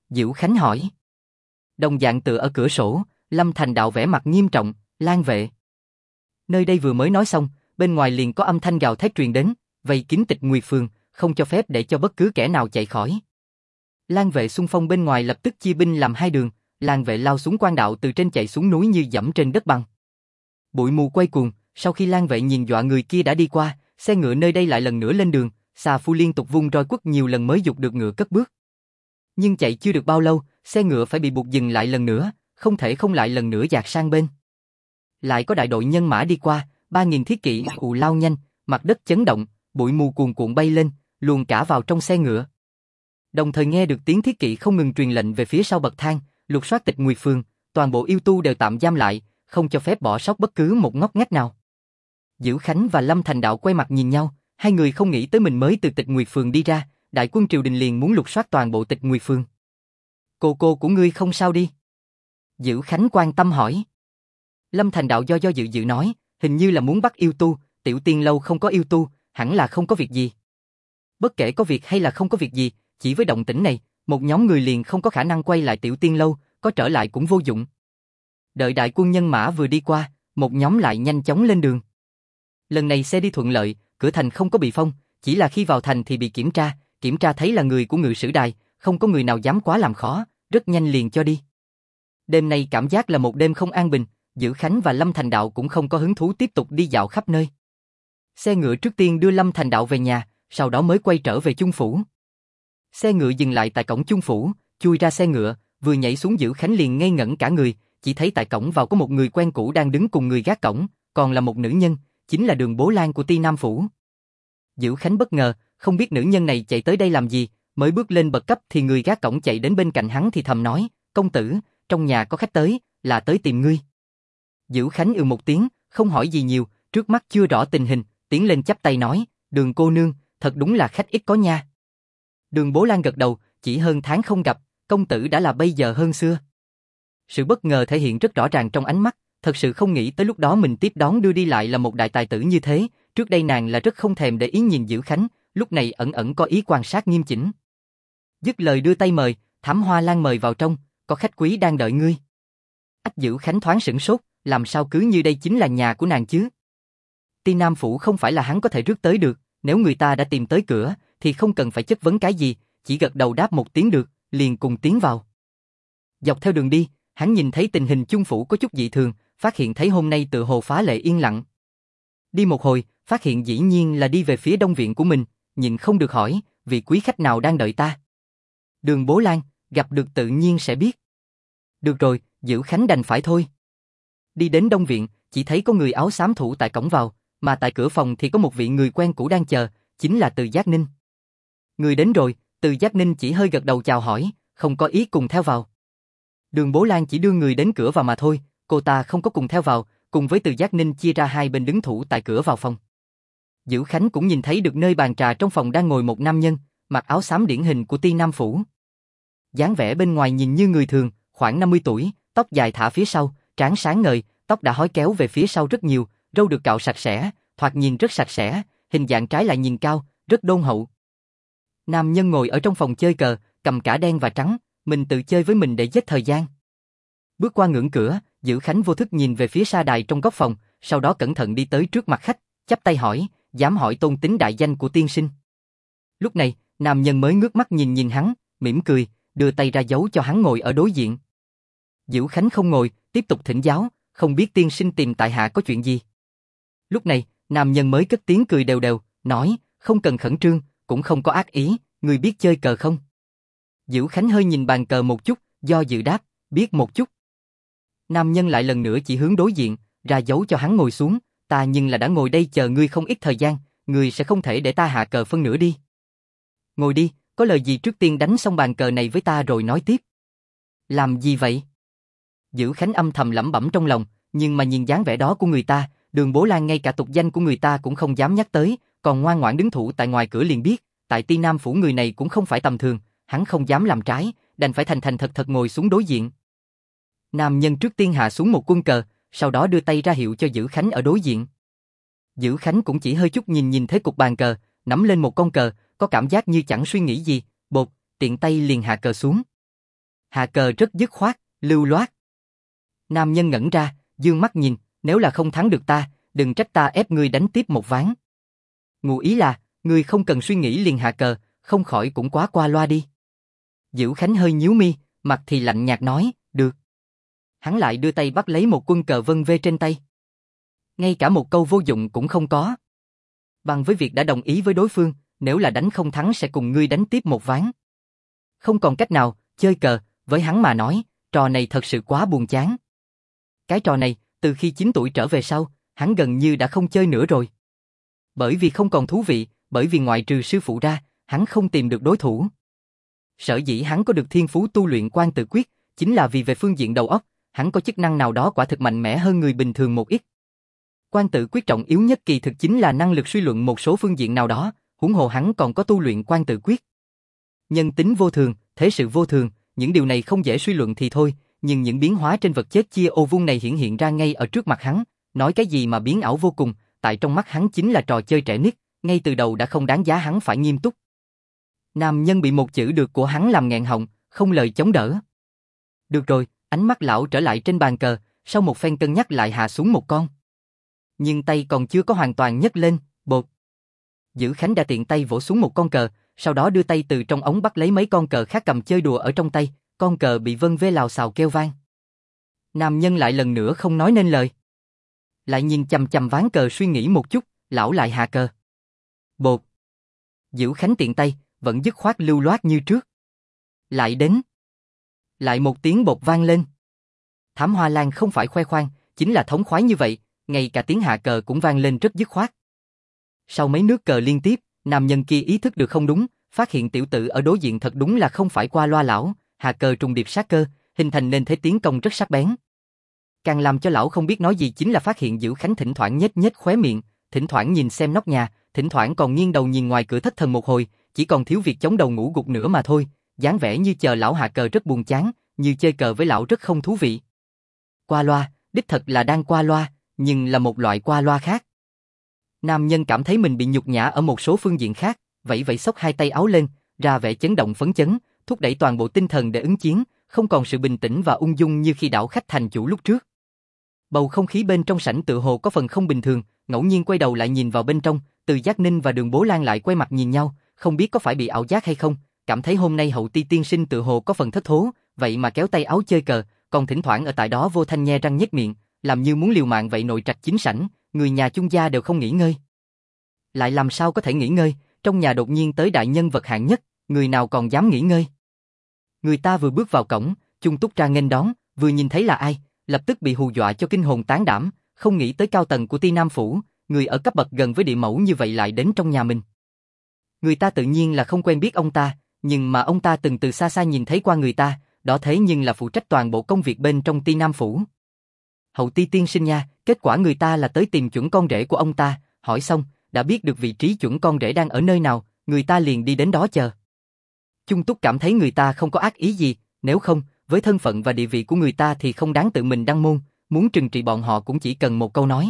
Diễu Khánh hỏi. Đồng dạng tựa ở cửa sổ, Lâm Thành Đạo vẻ mặt nghiêm trọng, Lan vệ. Nơi đây vừa mới nói xong, bên ngoài liền có âm thanh gào thét truyền đến, vây kín Tịch Nguyệt Phường, không cho phép để cho bất cứ kẻ nào chạy khỏi. Lan vệ xung phong bên ngoài lập tức chia binh làm hai đường, Lan vệ lao xuống quan đạo từ trên chạy xuống núi như dẫm trên đất bằng. Bụi mù quay cuồng, sau khi Lan vệ nhìn dọa người kia đã đi qua, xe ngựa nơi đây lại lần nữa lên đường, xà phu liên tục vung roi quất nhiều lần mới giục được ngựa cất bước. Nhưng chạy chưa được bao lâu, xe ngựa phải bị buộc dừng lại lần nữa, không thể không lại lần nữa dạt sang bên. Lại có đại đội nhân mã đi qua, 3.000 thiết kỵ ù lao nhanh, mặt đất chấn động, bụi mù cuồn cuộn bay lên, luồn cả vào trong xe ngựa. Đồng thời nghe được tiếng thiết kỵ không ngừng truyền lệnh về phía sau bậc thang, lục soát Tịch Nguyệt Phường, toàn bộ yêu tu đều tạm giam lại, không cho phép bỏ sót bất cứ một ngóc ngách nào. Diễu Khánh và Lâm Thành Đạo quay mặt nhìn nhau, hai người không nghĩ tới mình mới từ Tịch Nguyệt Phường đi ra, đại quân triều đình liền muốn lục soát toàn bộ Tịch Nguyệt Phường. Cô của ngươi không sao đi? Diễu Khánh quan tâm hỏi. Lâm Thành Đạo do dự nói, hình như là muốn bắt yêu tu, Tiểu Tiên lâu không có yêu tu, hẳn là không có việc gì. Bất kể có việc hay là không có việc gì, chỉ với động tĩnh này, một nhóm người liền không có khả năng quay lại Tiểu Tiên lâu, có trở lại cũng vô dụng. Đợi đại quân nhân mã vừa đi qua, một nhóm lại nhanh chóng lên đường. Lần này xe đi thuận lợi, cửa thành không có bị phong, chỉ là khi vào thành thì bị kiểm tra thấy là người của Ngự Sử Đài, không có người nào dám quá làm khó, rất nhanh liền cho đi. Đêm nay cảm giác là một đêm không an bình, Diễu Khánh và Lâm Thành Đạo cũng không có hứng thú tiếp tục đi dạo khắp nơi. Xe ngựa trước tiên đưa Lâm Thành Đạo về nhà, sau đó mới quay trở về Chung Phủ. Xe ngựa dừng lại tại cổng Chung Phủ, chui ra xe ngựa, vừa nhảy xuống Diễu Khánh liền ngây ngẩn cả người, chỉ thấy tại cổng vào có một người quen cũ đang đứng cùng người gác cổng, còn là một nữ nhân, chính là Đường Bố Lan của Ti Nam Phủ. Diễu Khánh bất ngờ, không biết nữ nhân này chạy tới đây làm gì, mới bước lên bậc cấp thì người gác cổng chạy đến bên cạnh hắn thì thầm nói, công tử, trong nhà có khách tới, là tới tìm ngươi. Diễu Khánh một tiếng, không hỏi gì nhiều, trước mắt chưa rõ tình hình, tiến lên chắp tay nói, Đường cô nương, thật đúng là khách ít có nha. Đường Bố Lan gật đầu, chỉ hơn tháng không gặp, công tử đã là bây giờ hơn xưa. Sự bất ngờ thể hiện rất rõ ràng trong ánh mắt, thật sự không nghĩ tới lúc đó mình tiếp đón đưa đi lại là một đại tài tử như thế, trước đây nàng là rất không thèm để ý nhìn Diễu Khánh, lúc này ẩn có ý quan sát nghiêm chỉnh. Dứt lời đưa tay mời, Thám Hoa Lan mời vào trong, có khách quý đang đợi ngươi. Ách Diễu Khánh thoáng sửng sốt, làm sao cứ như đây chính là nhà của nàng chứ? Ti Nam Phủ không phải là hắn có thể rước tới được, nếu người ta đã tìm tới cửa, thì không cần phải chất vấn cái gì, chỉ gật đầu đáp một tiếng được, liền cùng tiến vào. Dọc theo đường đi, hắn nhìn thấy tình hình Chung Phủ có chút dị thường, phát hiện thấy hôm nay tựa hồ phá lệ yên lặng. Đi một hồi, phát hiện dĩ nhiên là đi về phía đông viện của mình, nhịn không được hỏi, vị quý khách nào đang đợi ta? Đường Bố Lan, gặp được tự nhiên sẽ biết. Được rồi, Diễu Khánh đành phải thôi. Đi đến đông viện, chỉ thấy có người áo xám thủ tại cổng vào, mà tại cửa phòng thì có một vị người quen cũ đang chờ, chính là Từ Giác Ninh. Người đến rồi, Từ Giác Ninh chỉ hơi gật đầu chào hỏi, không có ý cùng theo vào. Đường Bố Lan chỉ đưa người đến cửa vào mà thôi, cô ta không có cùng theo vào, cùng với Từ Giác Ninh chia ra hai bên đứng thủ tại cửa vào phòng. Diễu Khánh cũng nhìn thấy được nơi bàn trà trong phòng đang ngồi một nam nhân, mặc áo xám điển hình của Ti Nam Phủ. Dáng vẻ bên ngoài nhìn như người thường, khoảng 50 tuổi, tóc dài thả phía sau, trán sáng ngời, tóc đã hói kéo về phía sau rất nhiều, râu được cạo sạch sẽ, thoạt nhìn rất sạch sẽ, hình dạng trái lại nhìn cao, rất đôn hậu. Nam nhân ngồi ở trong phòng chơi cờ, cầm cả đen và trắng, mình tự chơi với mình để giết thời gian. Bước qua ngưỡng cửa, Diễu Khánh vô thức nhìn về phía sa đài trong góc phòng, sau đó cẩn thận đi tới trước mặt khách, chắp tay hỏi, dám hỏi tôn tính đại danh của tiên sinh. Lúc này, nam nhân mới ngước mắt nhìn hắn, mỉm cười, đưa tay ra dấu cho hắn ngồi ở đối diện. Diễu Khánh không ngồi, tiếp tục thỉnh giáo, không biết tiên sinh tìm tại hạ có chuyện gì. Lúc này, nam nhân mới cất tiếng cười đều đều, nói, không cần khẩn trương, cũng không có ác ý, người biết chơi cờ không? Diễu Khánh hơi nhìn bàn cờ một chút, do dự đáp, biết một chút. Nam nhân lại lần nữa chỉ hướng đối diện, ra dấu cho hắn ngồi xuống, ta nhưng là đã ngồi đây chờ ngươi không ít thời gian, ngươi sẽ không thể để ta hạ cờ phân nửa đi. Ngồi đi, có lời gì trước tiên đánh xong bàn cờ này với ta rồi nói tiếp. Làm gì vậy? Diễu Khánh âm thầm lẩm bẩm trong lòng, nhưng mà nhìn dáng vẻ đó của người ta, Đường Bố Lan ngay cả tục danh của người ta cũng không dám nhắc tới, còn ngoan ngoãn đứng thủ tại ngoài cửa liền biết, tại Ti Nam Phủ người này cũng không phải tầm thường, hắn không dám làm trái, đành phải thành thành thật thật ngồi xuống đối diện. Nam nhân trước tiên hạ xuống một quân cờ, sau đó đưa tay ra hiệu cho Diễu Khánh ở đối diện. Diễu Khánh cũng chỉ hơi chút nhìn thấy cục bàn cờ, nắm lên một con cờ, có cảm giác như chẳng suy nghĩ gì, bột, tiện tay liền hạ cờ xuống. Hạ cờ rất dứt khoát, lưu loát. Nam nhân ngẩn ra, dương mắt nhìn, nếu là không thắng được ta, đừng trách ta ép ngươi đánh tiếp một ván. Ngụ ý là, ngươi không cần suy nghĩ liền hạ cờ, không khỏi cũng quá qua loa đi. Dữ Khánh hơi nhíu mi, mặt thì lạnh nhạt nói, được. Hắn lại đưa tay bắt lấy một quân cờ vân vê trên tay. Ngay cả một câu vô dụng cũng không có. Bằng với việc đã đồng ý với đối phương, nếu là đánh không thắng sẽ cùng ngươi đánh tiếp một ván. Không còn cách nào, chơi cờ, với hắn mà nói, trò này thật sự quá buồn chán. Cái trò này, từ khi 9 tuổi trở về sau, hắn gần như đã không chơi nữa rồi. Bởi vì không còn thú vị, bởi vì ngoại trừ sư phụ ra, hắn không tìm được đối thủ. Sở dĩ hắn có được thiên phú tu luyện Quan Tự Quyết, chính là vì về phương diện đầu óc, hắn có chức năng nào đó quả thực mạnh mẽ hơn người bình thường một ít. Quan Tự Quyết trọng yếu nhất kỳ thực chính là năng lực suy luận một số phương diện nào đó, huống hồ hắn còn có tu luyện Quan Tự Quyết. Nhân tính vô thường, thế sự vô thường, những điều này không dễ suy luận thì thôi, nhưng những biến hóa trên vật chất chia ô vuông này hiện ra ngay ở trước mặt hắn, nói cái gì mà biến ảo vô cùng, tại trong mắt hắn chính là trò chơi trẻ nít, ngay từ đầu đã không đáng giá hắn phải nghiêm túc. Nam nhân bị một chữ được của hắn làm nghẹn họng, không lời chống đỡ. Được rồi, ánh mắt lão trở lại trên bàn cờ, sau một phen cân nhắc lại hạ xuống một con. Nhưng tay còn chưa có hoàn toàn nhấc lên, bột. Dữ Khánh đã tiện tay vỗ xuống một con cờ, sau đó đưa tay từ trong ống bắt lấy mấy con cờ khác cầm chơi đùa ở trong tay, con cờ bị vân vê lào xào kêu vang. Nam nhân lại lần nữa không nói nên lời. Lại nhìn chằm chằm ván cờ suy nghĩ một chút, lão lại hạ cờ. Bột. Dữ Khánh tiện tay, vẫn dứt khoát lưu loát như trước. Lại đến. Lại một tiếng bột vang lên. Thám Hoa Lan không phải khoe khoang, chính là thống khoái như vậy, ngay cả tiếng hạ cờ cũng vang lên rất dứt khoát. Sau mấy nước cờ liên tiếp, nam nhân kia ý thức được không đúng, phát hiện tiểu tử ở đối diện thật đúng là không phải qua loa lão, hạ cờ trùng điệp sát cơ, hình thành nên thế tiến công rất sắc bén. Càng làm cho lão không biết nói gì chính là phát hiện Dữ Khánh thỉnh thoảng nhếch nhếch khóe miệng, thỉnh thoảng nhìn xem nóc nhà, thỉnh thoảng còn nghiêng đầu nhìn ngoài cửa thất thần một hồi, chỉ còn thiếu việc chống đầu ngủ gục nữa mà thôi, dáng vẻ như chờ lão hạ cờ rất buồn chán, như chơi cờ với lão rất không thú vị. Qua loa, đích thật là đang qua loa, nhưng là một loại qua loa khác. Nam nhân cảm thấy mình bị nhục nhã ở một số phương diện khác, vẫy xốc hai tay áo lên, ra vẻ chấn động phấn chấn, thúc đẩy toàn bộ tinh thần để ứng chiến, không còn sự bình tĩnh và ung dung như khi đảo khách thành chủ lúc trước. Bầu không khí bên trong sảnh tựa hồ có phần không bình thường, ngẫu nhiên quay đầu lại nhìn vào bên trong, Từ Giác Ninh và Đường Bố Lan lại quay mặt nhìn nhau, không biết có phải bị ảo giác hay không, cảm thấy hôm nay Hậu Ti tiên sinh tựa hồ có phần thất thố, vậy mà kéo tay áo chơi cờ, còn thỉnh thoảng ở tại đó vô thanh nhe răng nhếch miệng, làm như muốn liều mạng vậy. Nội trạch chính sảnh, người nhà chung gia đều không nghỉ ngơi. Lại làm sao có thể nghỉ ngơi, trong nhà đột nhiên tới đại nhân vật hạng nhất, người nào còn dám nghỉ ngơi. Người ta vừa bước vào cổng, Chung Túc ra nghênh đón, vừa nhìn thấy là ai, lập tức bị hù dọa cho kinh hồn tán đảm, không nghĩ tới cao tầng của Ti Nam Phủ, người ở cấp bậc gần với địa mẫu như vậy lại đến trong nhà mình. Người ta tự nhiên là không quen biết ông ta, nhưng mà ông ta từng từ xa xa nhìn thấy qua người ta, đó thế nhưng là phụ trách toàn bộ công việc bên trong Ti Nam Phủ. Hậu Ti tiên sinh nha, kết quả người ta là tới tìm chuẩn con rể của ông ta, hỏi xong, đã biết được vị trí chuẩn con rể đang ở nơi nào, người ta liền đi đến đó chờ. Chung Túc cảm thấy người ta không có ác ý gì, nếu không, với thân phận và địa vị của người ta thì không đáng tự mình đăng môn, muốn trừng trị bọn họ cũng chỉ cần một câu nói.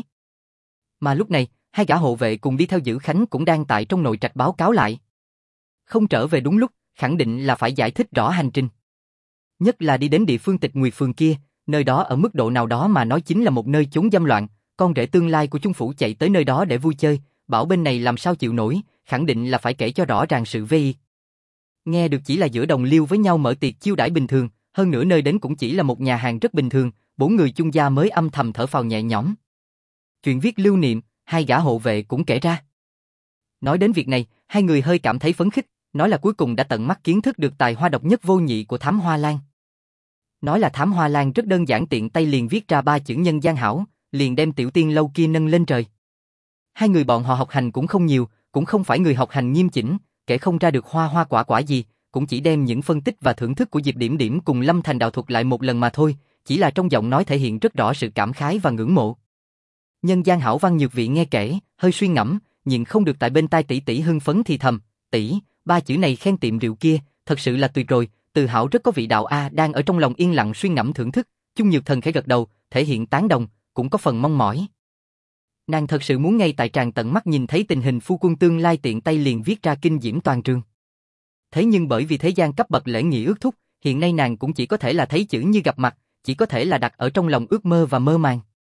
Mà lúc này, hai gã hộ vệ cùng đi theo Dữ Khánh cũng đang tại trong nội trạch báo cáo lại. Không trở về đúng lúc, khẳng định là phải giải thích rõ hành trình. Nhất là đi đến địa phương Tịch Nguyệt Phường kia, nơi đó ở mức độ nào đó mà nói chính là một nơi chốn dâm loạn, con rể tương lai của Chung phủ chạy tới nơi đó để vui chơi, bảo bên này làm sao chịu nổi, khẳng định là phải kể cho rõ ràng sự vây. Nghe được chỉ là giữa đồng liêu với nhau mở tiệc chiêu đãi bình thường, hơn nữa nơi đến cũng chỉ là một nhà hàng rất bình thường, bốn người chung gia mới âm thầm thở phào nhẹ nhõm. Chuyện viết lưu niệm, hai gã hộ vệ cũng kể ra. Nói đến việc này, hai người hơi cảm thấy phấn khích, nói là cuối cùng đã tận mắt kiến thức được tài hoa độc nhất vô nhị của Thám Hoa Lan. Nói là Thám Hoa Lan rất đơn giản, tiện tay liền viết ra 3 chữ nhân gian hảo, liền đem tiểu tiên lâu kia nâng lên trời. Hai người bọn họ học hành cũng không nhiều, cũng không phải người học hành nghiêm chỉnh, kể không ra được hoa quả gì, cũng chỉ đem những phân tích và thưởng thức của Diệp Điểm Điểm cùng Lâm Thành đạo thuật lại một lần mà thôi, chỉ là trong giọng nói thể hiện rất rõ sự cảm khái và ngưỡng mộ. Nhân gian hảo Văn Nhược Vị nghe kể, hơi suy ngẫm, nhịn không được tại bên tai tỷ tỷ hưng phấn thì thầm, tỷ, 3 chữ này khen tiệm rượu kia, thật sự là tuyệt rồi, Từ hảo rất có vị đạo a. Đang ở trong lòng yên lặng suy ngẫm thưởng thức, Chung Nhược Thần khẽ gật đầu, thể hiện tán đồng, cũng có phần mong mỏi. Nàng thật sự muốn ngay tại tràng tận mắt nhìn thấy tình hình phu quân tương lai, tiện tay liền viết ra kinh diễm toàn trường. Thế nhưng bởi vì thế gian cấp bậc lễ nghi ước thúc, hiện nay nàng cũng chỉ có thể là thấy chữ như gặp mặt, chỉ có thể là đặt ở trong lòng ước mơ và mơ màng.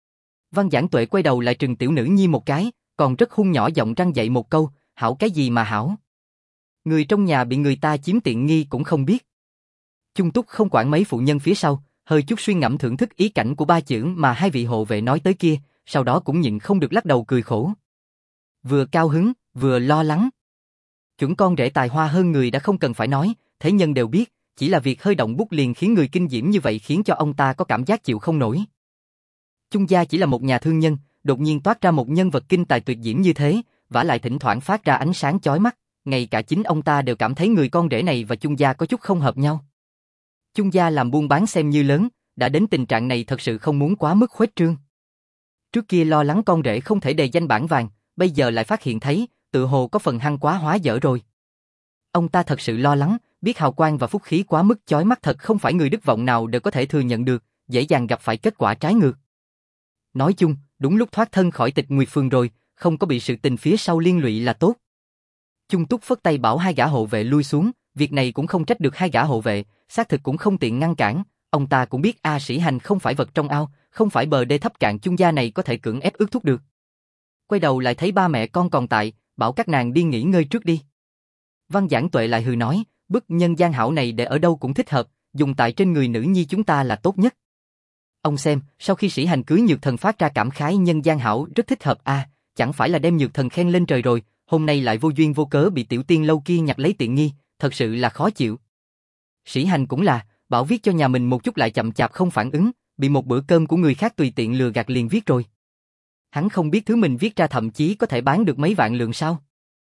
Văn Giảng Tuệ quay đầu lại trừng tiểu nữ nhi một cái, còn rất hung nhỏ giọng răng dạy một câu, hảo cái gì mà hảo. Người trong nhà bị người ta chiếm tiện nghi cũng không biết. Chung Túc không quản mấy phụ nhân phía sau, hơi chút suy ngẫm thưởng thức ý cảnh của ba chữ mà hai vị hộ vệ nói tới kia, sau đó cũng nhịn không được lắc đầu cười khổ. Vừa cao hứng, vừa lo lắng. Chuẩn con rể tài hoa hơn người đã không cần phải nói, thế nhân đều biết, chỉ là việc hơi động bút liền khiến người kinh diễm như vậy khiến cho ông ta có cảm giác chịu không nổi. Chung gia chỉ là một nhà thương nhân, đột nhiên toát ra một nhân vật kinh tài tuyệt diễm như thế, vả lại thỉnh thoảng phát ra ánh sáng chói mắt, ngay cả chính ông ta đều cảm thấy người con rể này và Chung gia có chút không hợp nhau. Chung gia làm buôn bán xem như lớn, đã đến tình trạng này thật sự không muốn quá mức khuếch trương. Trước kia lo lắng con rể không thể đề danh bảng vàng, bây giờ lại phát hiện thấy, tự hồ có phần hăng quá hóa dở rồi. Ông ta thật sự lo lắng, biết hào quang và phúc khí quá mức chói mắt thật không phải người đức vọng nào đều có thể thừa nhận được, dễ dàng gặp phải kết quả trái ngược. Nói chung, đúng lúc thoát thân khỏi Tịch Nguyệt Phường rồi, không có bị sự tình phía sau liên lụy là tốt. Chung Túc phất tay bảo hai gã hộ vệ lui xuống, việc này cũng không trách được hai gã hộ vệ, xác thực cũng không tiện ngăn cản, ông ta cũng biết A Sĩ Hành không phải vật trong ao, không phải bờ đê thấp cạn Chung gia này có thể cưỡng ép ước thúc được. Quay đầu lại thấy ba mẹ con còn tại, bảo các nàng đi nghỉ ngơi trước đi. Văn Giảng Tuệ lại hừ nói, bức nhân gian hảo này để ở đâu cũng thích hợp, dùng tại trên người nữ nhi chúng ta là tốt nhất. Ông xem, sau khi Sĩ Hành cưới Nhược Thần phát ra cảm khái nhân gian hảo rất thích hợp chẳng phải là đem Nhược Thần khen lên trời rồi, hôm nay lại vô duyên vô cớ bị tiểu tiên lâu kia nhặt lấy tiện nghi, thật sự là khó chịu. Sĩ Hành cũng là, bảo viết cho nhà mình một chút lại chậm chạp không phản ứng, bị một bữa cơm của người khác tùy tiện lừa gạt liền viết rồi. Hắn không biết thứ mình viết ra thậm chí có thể bán được mấy vạn lượng sao.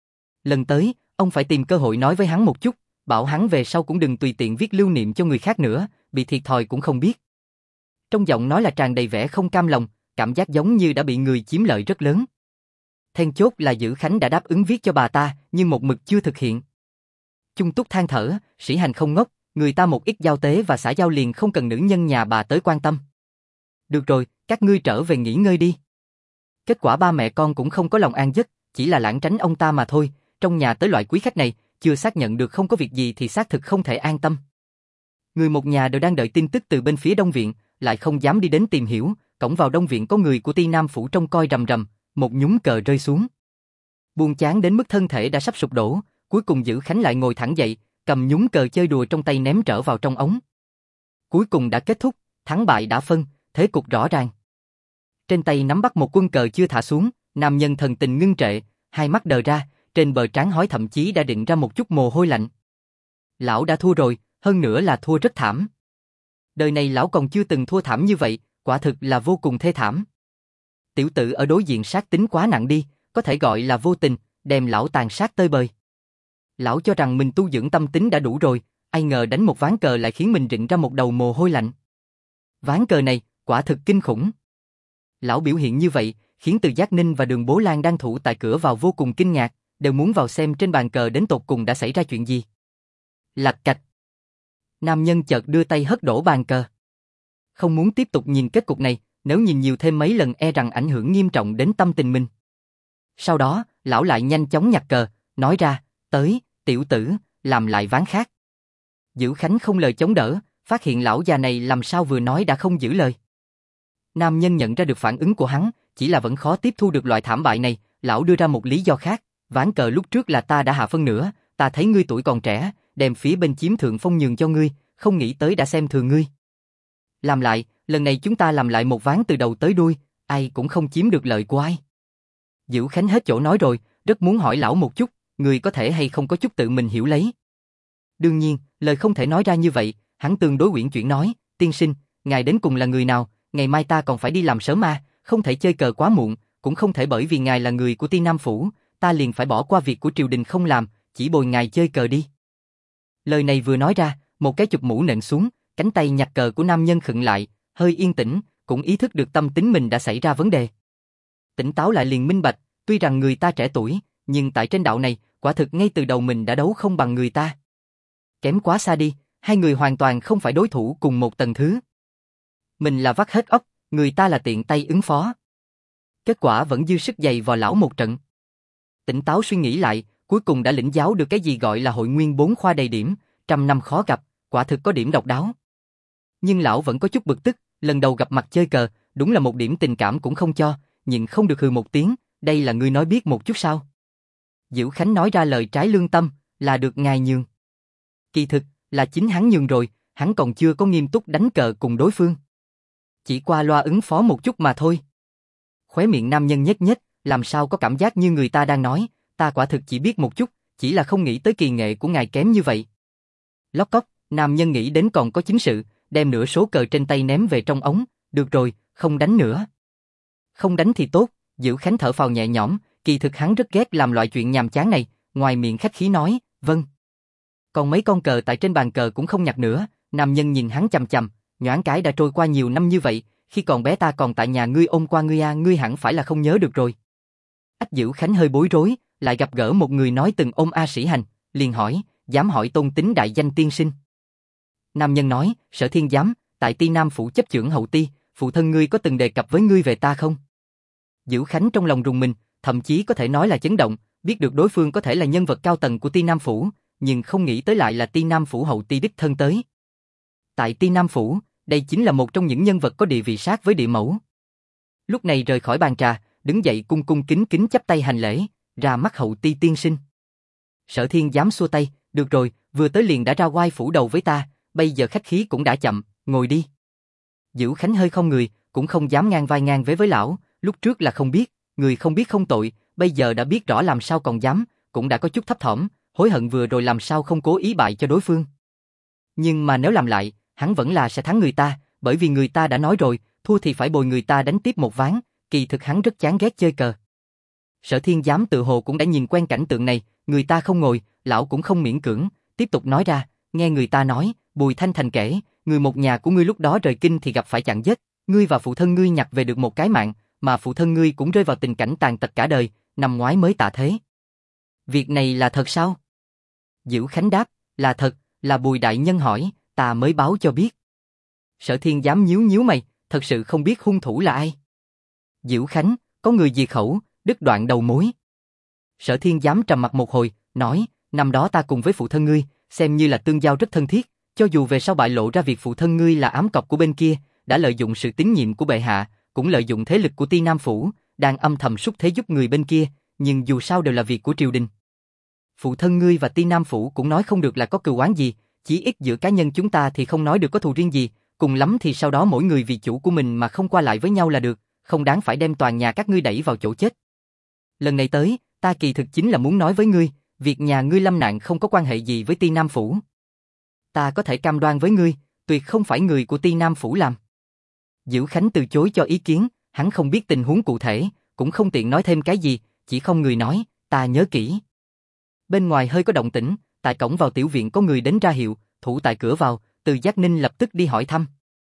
Lần tới, ông phải tìm cơ hội nói với hắn một chút, bảo hắn về sau cũng đừng tùy tiện viết lưu niệm cho người khác nữa, bị thiệt thòi cũng không biết. Trong giọng nói là tràn đầy vẻ không cam lòng, cảm giác giống như đã bị người chiếm lợi rất lớn. Then chốt là Dữ Khánh đã đáp ứng viết cho bà ta, nhưng một mực chưa thực hiện. Chung Túc than thở, Sĩ Hành không ngốc, người ta một ít giao tế và xã giao liền không cần nữ nhân nhà bà tới quan tâm. Được rồi, các ngươi trở về nghỉ ngơi đi. Kết quả ba mẹ con cũng không có lòng an giấc, chỉ là lảng tránh ông ta mà thôi, trong nhà tới loại quý khách này, chưa xác nhận được không có việc gì thì xác thực không thể an tâm. Người một nhà đều đang đợi tin tức từ bên phía Đông Viện, lại không dám đi đến tìm hiểu, cổng vào Đông Viện có người của Ti Nam Phủ trông coi rầm rầm, một nhúm cờ rơi xuống. Buồn chán đến mức thân thể đã sắp sụp đổ, cuối cùng Dữ Khánh lại ngồi thẳng dậy, cầm nhúm cờ chơi đùa trong tay ném trở vào trong ống. Cuối cùng đã kết thúc, thắng bại đã phân, thế cục rõ ràng. Trên tay nắm bắt một quân cờ chưa thả xuống, nam nhân thần tình ngưng trệ, hai mắt đờ ra, trên bờ trán hói thậm chí đã định ra một chút mồ hôi lạnh. Lão đã thua rồi, hơn nữa là thua rất thảm. Đời này lão còn chưa từng thua thảm như vậy, quả thực là vô cùng thê thảm. Tiểu tử ở đối diện sát tính quá nặng đi, có thể gọi là vô tình, đem lão tàn sát tơi bời. Lão cho rằng mình tu dưỡng tâm tính đã đủ rồi, ai ngờ đánh một ván cờ lại khiến mình rịn ra một đầu mồ hôi lạnh. Ván cờ này, quả thực kinh khủng. Lão biểu hiện như vậy, khiến Từ Giác Ninh và Đường Bố Lan đang thủ tại cửa vào vô cùng kinh ngạc, đều muốn vào xem trên bàn cờ đến tột cùng đã xảy ra chuyện gì. Lạch cạch. Nam nhân chợt đưa tay hất đổ bàn cờ. Không muốn tiếp tục nhìn kết cục này, nếu nhìn nhiều thêm mấy lần e rằng ảnh hưởng nghiêm trọng đến tâm tình mình. Sau đó, lão lại nhanh chóng nhặt cờ, nói ra, tới, tiểu tử, làm lại ván khác. Dữ Khánh không lời chống đỡ, phát hiện lão già này làm sao vừa nói đã không giữ lời. Nam nhân nhận ra được phản ứng của hắn, chỉ là vẫn khó tiếp thu được loại thảm bại này, lão đưa ra một lý do khác, ván cờ lúc trước là ta đã hạ phân nửa, ta thấy ngươi tuổi còn trẻ, đem phía bên chiếm thượng phong nhường cho ngươi, không nghĩ tới đã xem thường ngươi. Làm lại, lần này chúng ta làm lại một ván từ đầu tới đuôi, ai cũng không chiếm được lợi của ai. Dữ Khánh hết chỗ nói rồi, rất muốn hỏi lão một chút, người có thể hay không có chút tự mình hiểu lấy. Đương nhiên, lời không thể nói ra như vậy, hắn tương đối uyển chuyển nói, tiên sinh, ngài đến cùng là người nào, ngày mai ta còn phải đi làm sớm không thể chơi cờ quá muộn, cũng không thể bởi vì ngài là người của Ti Nam Phủ, ta liền phải bỏ qua việc của triều đình không làm, chỉ bồi ngài chơi cờ đi. Lời này vừa nói ra, một cái chụp mũ nện xuống, cánh tay nhặt cờ của nam nhân khựng lại, hơi yên tĩnh, cũng ý thức được tâm tính mình đã xảy ra vấn đề. Tỉnh táo lại liền minh bạch, tuy rằng người ta trẻ tuổi, nhưng tại trên đạo này, quả thực ngay từ đầu mình đã đấu không bằng người ta. Kém quá xa đi, hai người hoàn toàn không phải đối thủ cùng một tầng thứ. Mình là vắt hết óc, người ta là tiện tay ứng phó. Kết quả vẫn dư sức giày vò lão một trận. Tỉnh táo suy nghĩ lại, cuối cùng đã lĩnh giáo được cái gì gọi là hội nguyên 4 khoa đầy điểm, trăm năm khó gặp, quả thực có điểm độc đáo. Nhưng lão vẫn có chút bực tức, lần đầu gặp mặt chơi cờ, đúng là một điểm tình cảm cũng không cho, nhịn không được hừ một tiếng, đây là ngươi nói biết một chút sao? Diễu Khánh nói ra lời trái lương tâm, là được ngài nhường. Kỳ thực, là chính hắn nhường rồi, hắn còn chưa có nghiêm túc đánh cờ cùng đối phương. Chỉ qua loa ứng phó một chút mà thôi. Khóe miệng nam nhân nhếch nhếch, làm sao có cảm giác như người ta đang nói, ta quả thực chỉ biết một chút, chỉ là không nghĩ tới kỳ nghệ của ngài kém như vậy. Lóc cóc, nam nhân nghĩ đến còn có chính sự, đem nửa số cờ trên tay ném về trong ống, được rồi, không đánh nữa. Không đánh thì tốt, Diễu Khánh thở phào nhẹ nhõm, kỳ thực hắn rất ghét làm loại chuyện nhàm chán này, ngoài miệng khách khí nói, vâng. Còn mấy con cờ tại trên bàn cờ cũng không nhặt nữa, nam nhân nhìn hắn chằm chằm, nhoáng cái đã trôi qua nhiều năm như vậy, khi còn bé ta còn tại nhà ngươi ôm qua ngươi à, ngươi hẳn phải là không nhớ được rồi. Ách Diễu Khánh hơi bối rối, lại gặp gỡ một người nói từng ôm A Sĩ Hành, liền hỏi, dám hỏi tôn tính đại danh tiên sinh. Nam nhân nói, Sở Thiên dám, tại Ti Nam phủ chấp chưởng hậu ti, phụ thân ngươi có từng đề cập với ngươi về ta không? Diễu Khánh trong lòng rùng mình, thậm chí có thể nói là chấn động, biết được đối phương có thể là nhân vật cao tầng của Ti Nam phủ, nhưng không nghĩ tới lại là Ti Nam phủ hậu ti đích thân tới. Tại Ti Nam phủ, đây chính là một trong những nhân vật có địa vị sát với địa mẫu. Lúc này rời khỏi bàn trà, đứng dậy cung cung kính kính chắp tay hành lễ, ra mắt hậu ti tiên sinh. Sở Thiên dám xua tay, được rồi, vừa tới liền đã ra oai phủ đầu với ta, bây giờ khách khí cũng đã chậm, ngồi đi. Diễu Khánh hơi không người, cũng không dám ngang vai ngang với lão, lúc trước là không biết, người không biết không tội, bây giờ đã biết rõ làm sao còn dám, cũng đã có chút thấp thỏm, hối hận vừa rồi làm sao không cố ý bại cho đối phương. Nhưng mà nếu làm lại, hắn vẫn là sẽ thắng người ta, bởi vì người ta đã nói rồi, thua thì phải bồi người ta đánh tiếp một ván, kỳ thực hắn rất chán ghét chơi cờ. Sở Thiên giám tự hồ cũng đã nhìn quen cảnh tượng này, người ta không ngồi, lão cũng không miễn cưỡng, tiếp tục nói ra, nghe người ta nói, Bùi Thanh Thành kể, người một nhà của ngươi lúc đó rời kinh thì gặp phải chặn giết, ngươi và phụ thân ngươi nhặt về được một cái mạng, mà phụ thân ngươi cũng rơi vào tình cảnh tàn tật cả đời, năm ngoái mới tạ thế. Việc này là thật sao? Diễu Khánh đáp, là thật, là Bùi đại nhân hỏi, ta mới báo cho biết. Sở Thiên dám nhíu nhíu mày, thật sự không biết hung thủ là ai. Diễu Khánh, có người diệt khẩu, đứt đoạn đầu mối. Sở Thiên dám trầm mặt một hồi, nói, năm đó ta cùng với phụ thân ngươi, xem như là tương giao rất thân thiết, cho dù về sau bại lộ ra việc phụ thân ngươi là ám cọc của bên kia, đã lợi dụng sự tín nhiệm của bệ hạ, cũng lợi dụng thế lực của Ti Nam phủ, đang âm thầm xúc thế giúp người bên kia, nhưng dù sao đều là việc của triều đình. Phụ thân ngươi và Ti Nam phủ cũng nói không được là có cừu oán gì, chỉ ít giữa cá nhân chúng ta thì không nói được có thù riêng gì, cùng lắm thì sau đó mỗi người vì chủ của mình mà không qua lại với nhau là được, không đáng phải đem toàn nhà các ngươi đẩy vào chỗ chết. Lần này tới, ta kỳ thực chính là muốn nói với ngươi, việc nhà ngươi lâm nạn không có quan hệ gì với Ti Nam phủ. Ta có thể cam đoan với ngươi, tuyệt không phải người của Ti Nam phủ làm. Diễu Khánh từ chối cho ý kiến, hắn không biết tình huống cụ thể, cũng không tiện nói thêm cái gì, chỉ không người nói, ta nhớ kỹ. Bên ngoài hơi có động tĩnh, tại cổng vào tiểu viện có người đến ra hiệu, thủ tại cửa vào, Từ Giác Ninh lập tức đi hỏi thăm.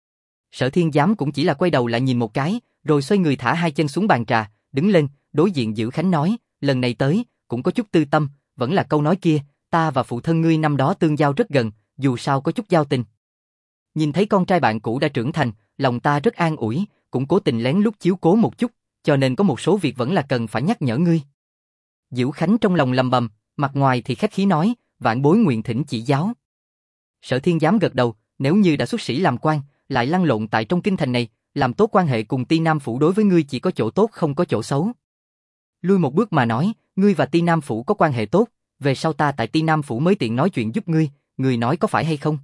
Sở Thiên giám cũng chỉ là quay đầu lại nhìn một cái, rồi xoay người thả hai chân xuống bàn trà, đứng lên, đối diện Diễu Khánh nói, lần này tới, cũng có chút tư tâm, vẫn là câu nói kia, ta và phụ thân ngươi năm đó tương giao rất gần, dù sao có chút giao tình. Nhìn thấy con trai bạn cũ đã trưởng thành, lòng ta rất an ủi, cũng cố tình lén lút chiếu cố một chút, cho nên có một số việc vẫn là cần phải nhắc nhở ngươi. Diễu Khánh trong lòng lầm bầm, mặt ngoài thì khách khí nói, vạn bối nguyện thỉnh chỉ giáo. Sở Thiên giám gật đầu, nếu như đã xuất sĩ làm quan, lại lăn lộn tại trong kinh thành này, làm tốt quan hệ cùng Ti Nam phủ đối với ngươi chỉ có chỗ tốt không có chỗ xấu. Lui một bước mà nói, ngươi và Ti Nam phủ có quan hệ tốt, về sau ta tại Ti Nam phủ mới tiện nói chuyện giúp ngươi, ngươi nói có phải hay không?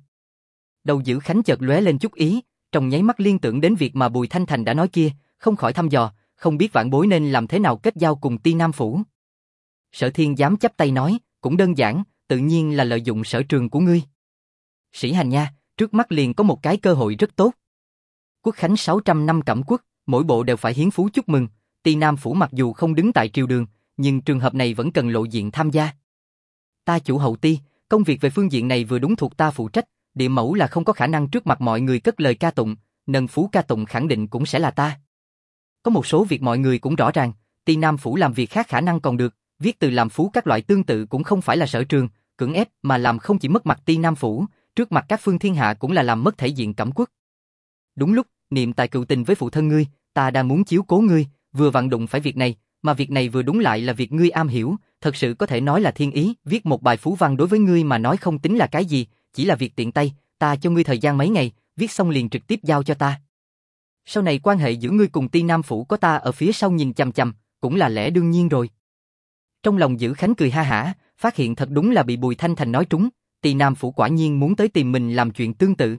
Đầu Diễu Khánh chợt lóe lên chút ý, trong nháy mắt liên tưởng đến việc mà Bùi Thanh Thành đã nói kia, không khỏi thăm dò, không biết vạn bối nên làm thế nào kết giao cùng Ti Nam phủ. Sở Thiên dám chắp tay nói, cũng đơn giản, tự nhiên là lợi dụng sở trường của ngươi. Sĩ Hành nha, trước mắt liền có một cái cơ hội rất tốt. Quốc khánh 600 năm Cẩm Quốc, mỗi bộ đều phải hiến phú chúc mừng, Ti Nam phủ mặc dù không đứng tại triều đường, nhưng trường hợp này vẫn cần lộ diện tham gia. Ta chủ hậu Ti, công việc về phương diện này vừa đúng thuộc ta phụ trách, địa mẫu là không có khả năng trước mặt mọi người cất lời ca tụng, nâng phú ca tụng khẳng định cũng sẽ là ta. Có một số việc mọi người cũng rõ ràng, Ti Nam phủ làm việc khác khả năng còn được, viết từ làm phú các loại tương tự cũng không phải là sở trường, cưỡng ép mà làm không chỉ mất mặt Ti Nam phủ, trước mặt các phương thiên hạ cũng là làm mất thể diện Cẩm Quốc. Đúng lúc, niệm tài cựu tình với phụ thân ngươi, ta đang muốn chiếu cố ngươi, vừa vặn đụng phải việc này, mà việc này vừa đúng lại là việc ngươi am hiểu, thật sự có thể nói là thiên ý, viết một bài phú văn đối với ngươi mà nói không tính là cái gì, chỉ là việc tiện tay, ta cho ngươi thời gian mấy ngày, viết xong liền trực tiếp giao cho ta. Sau này quan hệ giữa ngươi cùng Ti Nam Phủ có ta ở phía sau nhìn chằm chằm, cũng là lẽ đương nhiên rồi. Trong lòng Dữ Khánh cười ha hả, phát hiện thật đúng là bị Bùi Thanh Thành nói trúng, Ti Nam Phủ quả nhiên muốn tới tìm mình làm chuyện tương tự.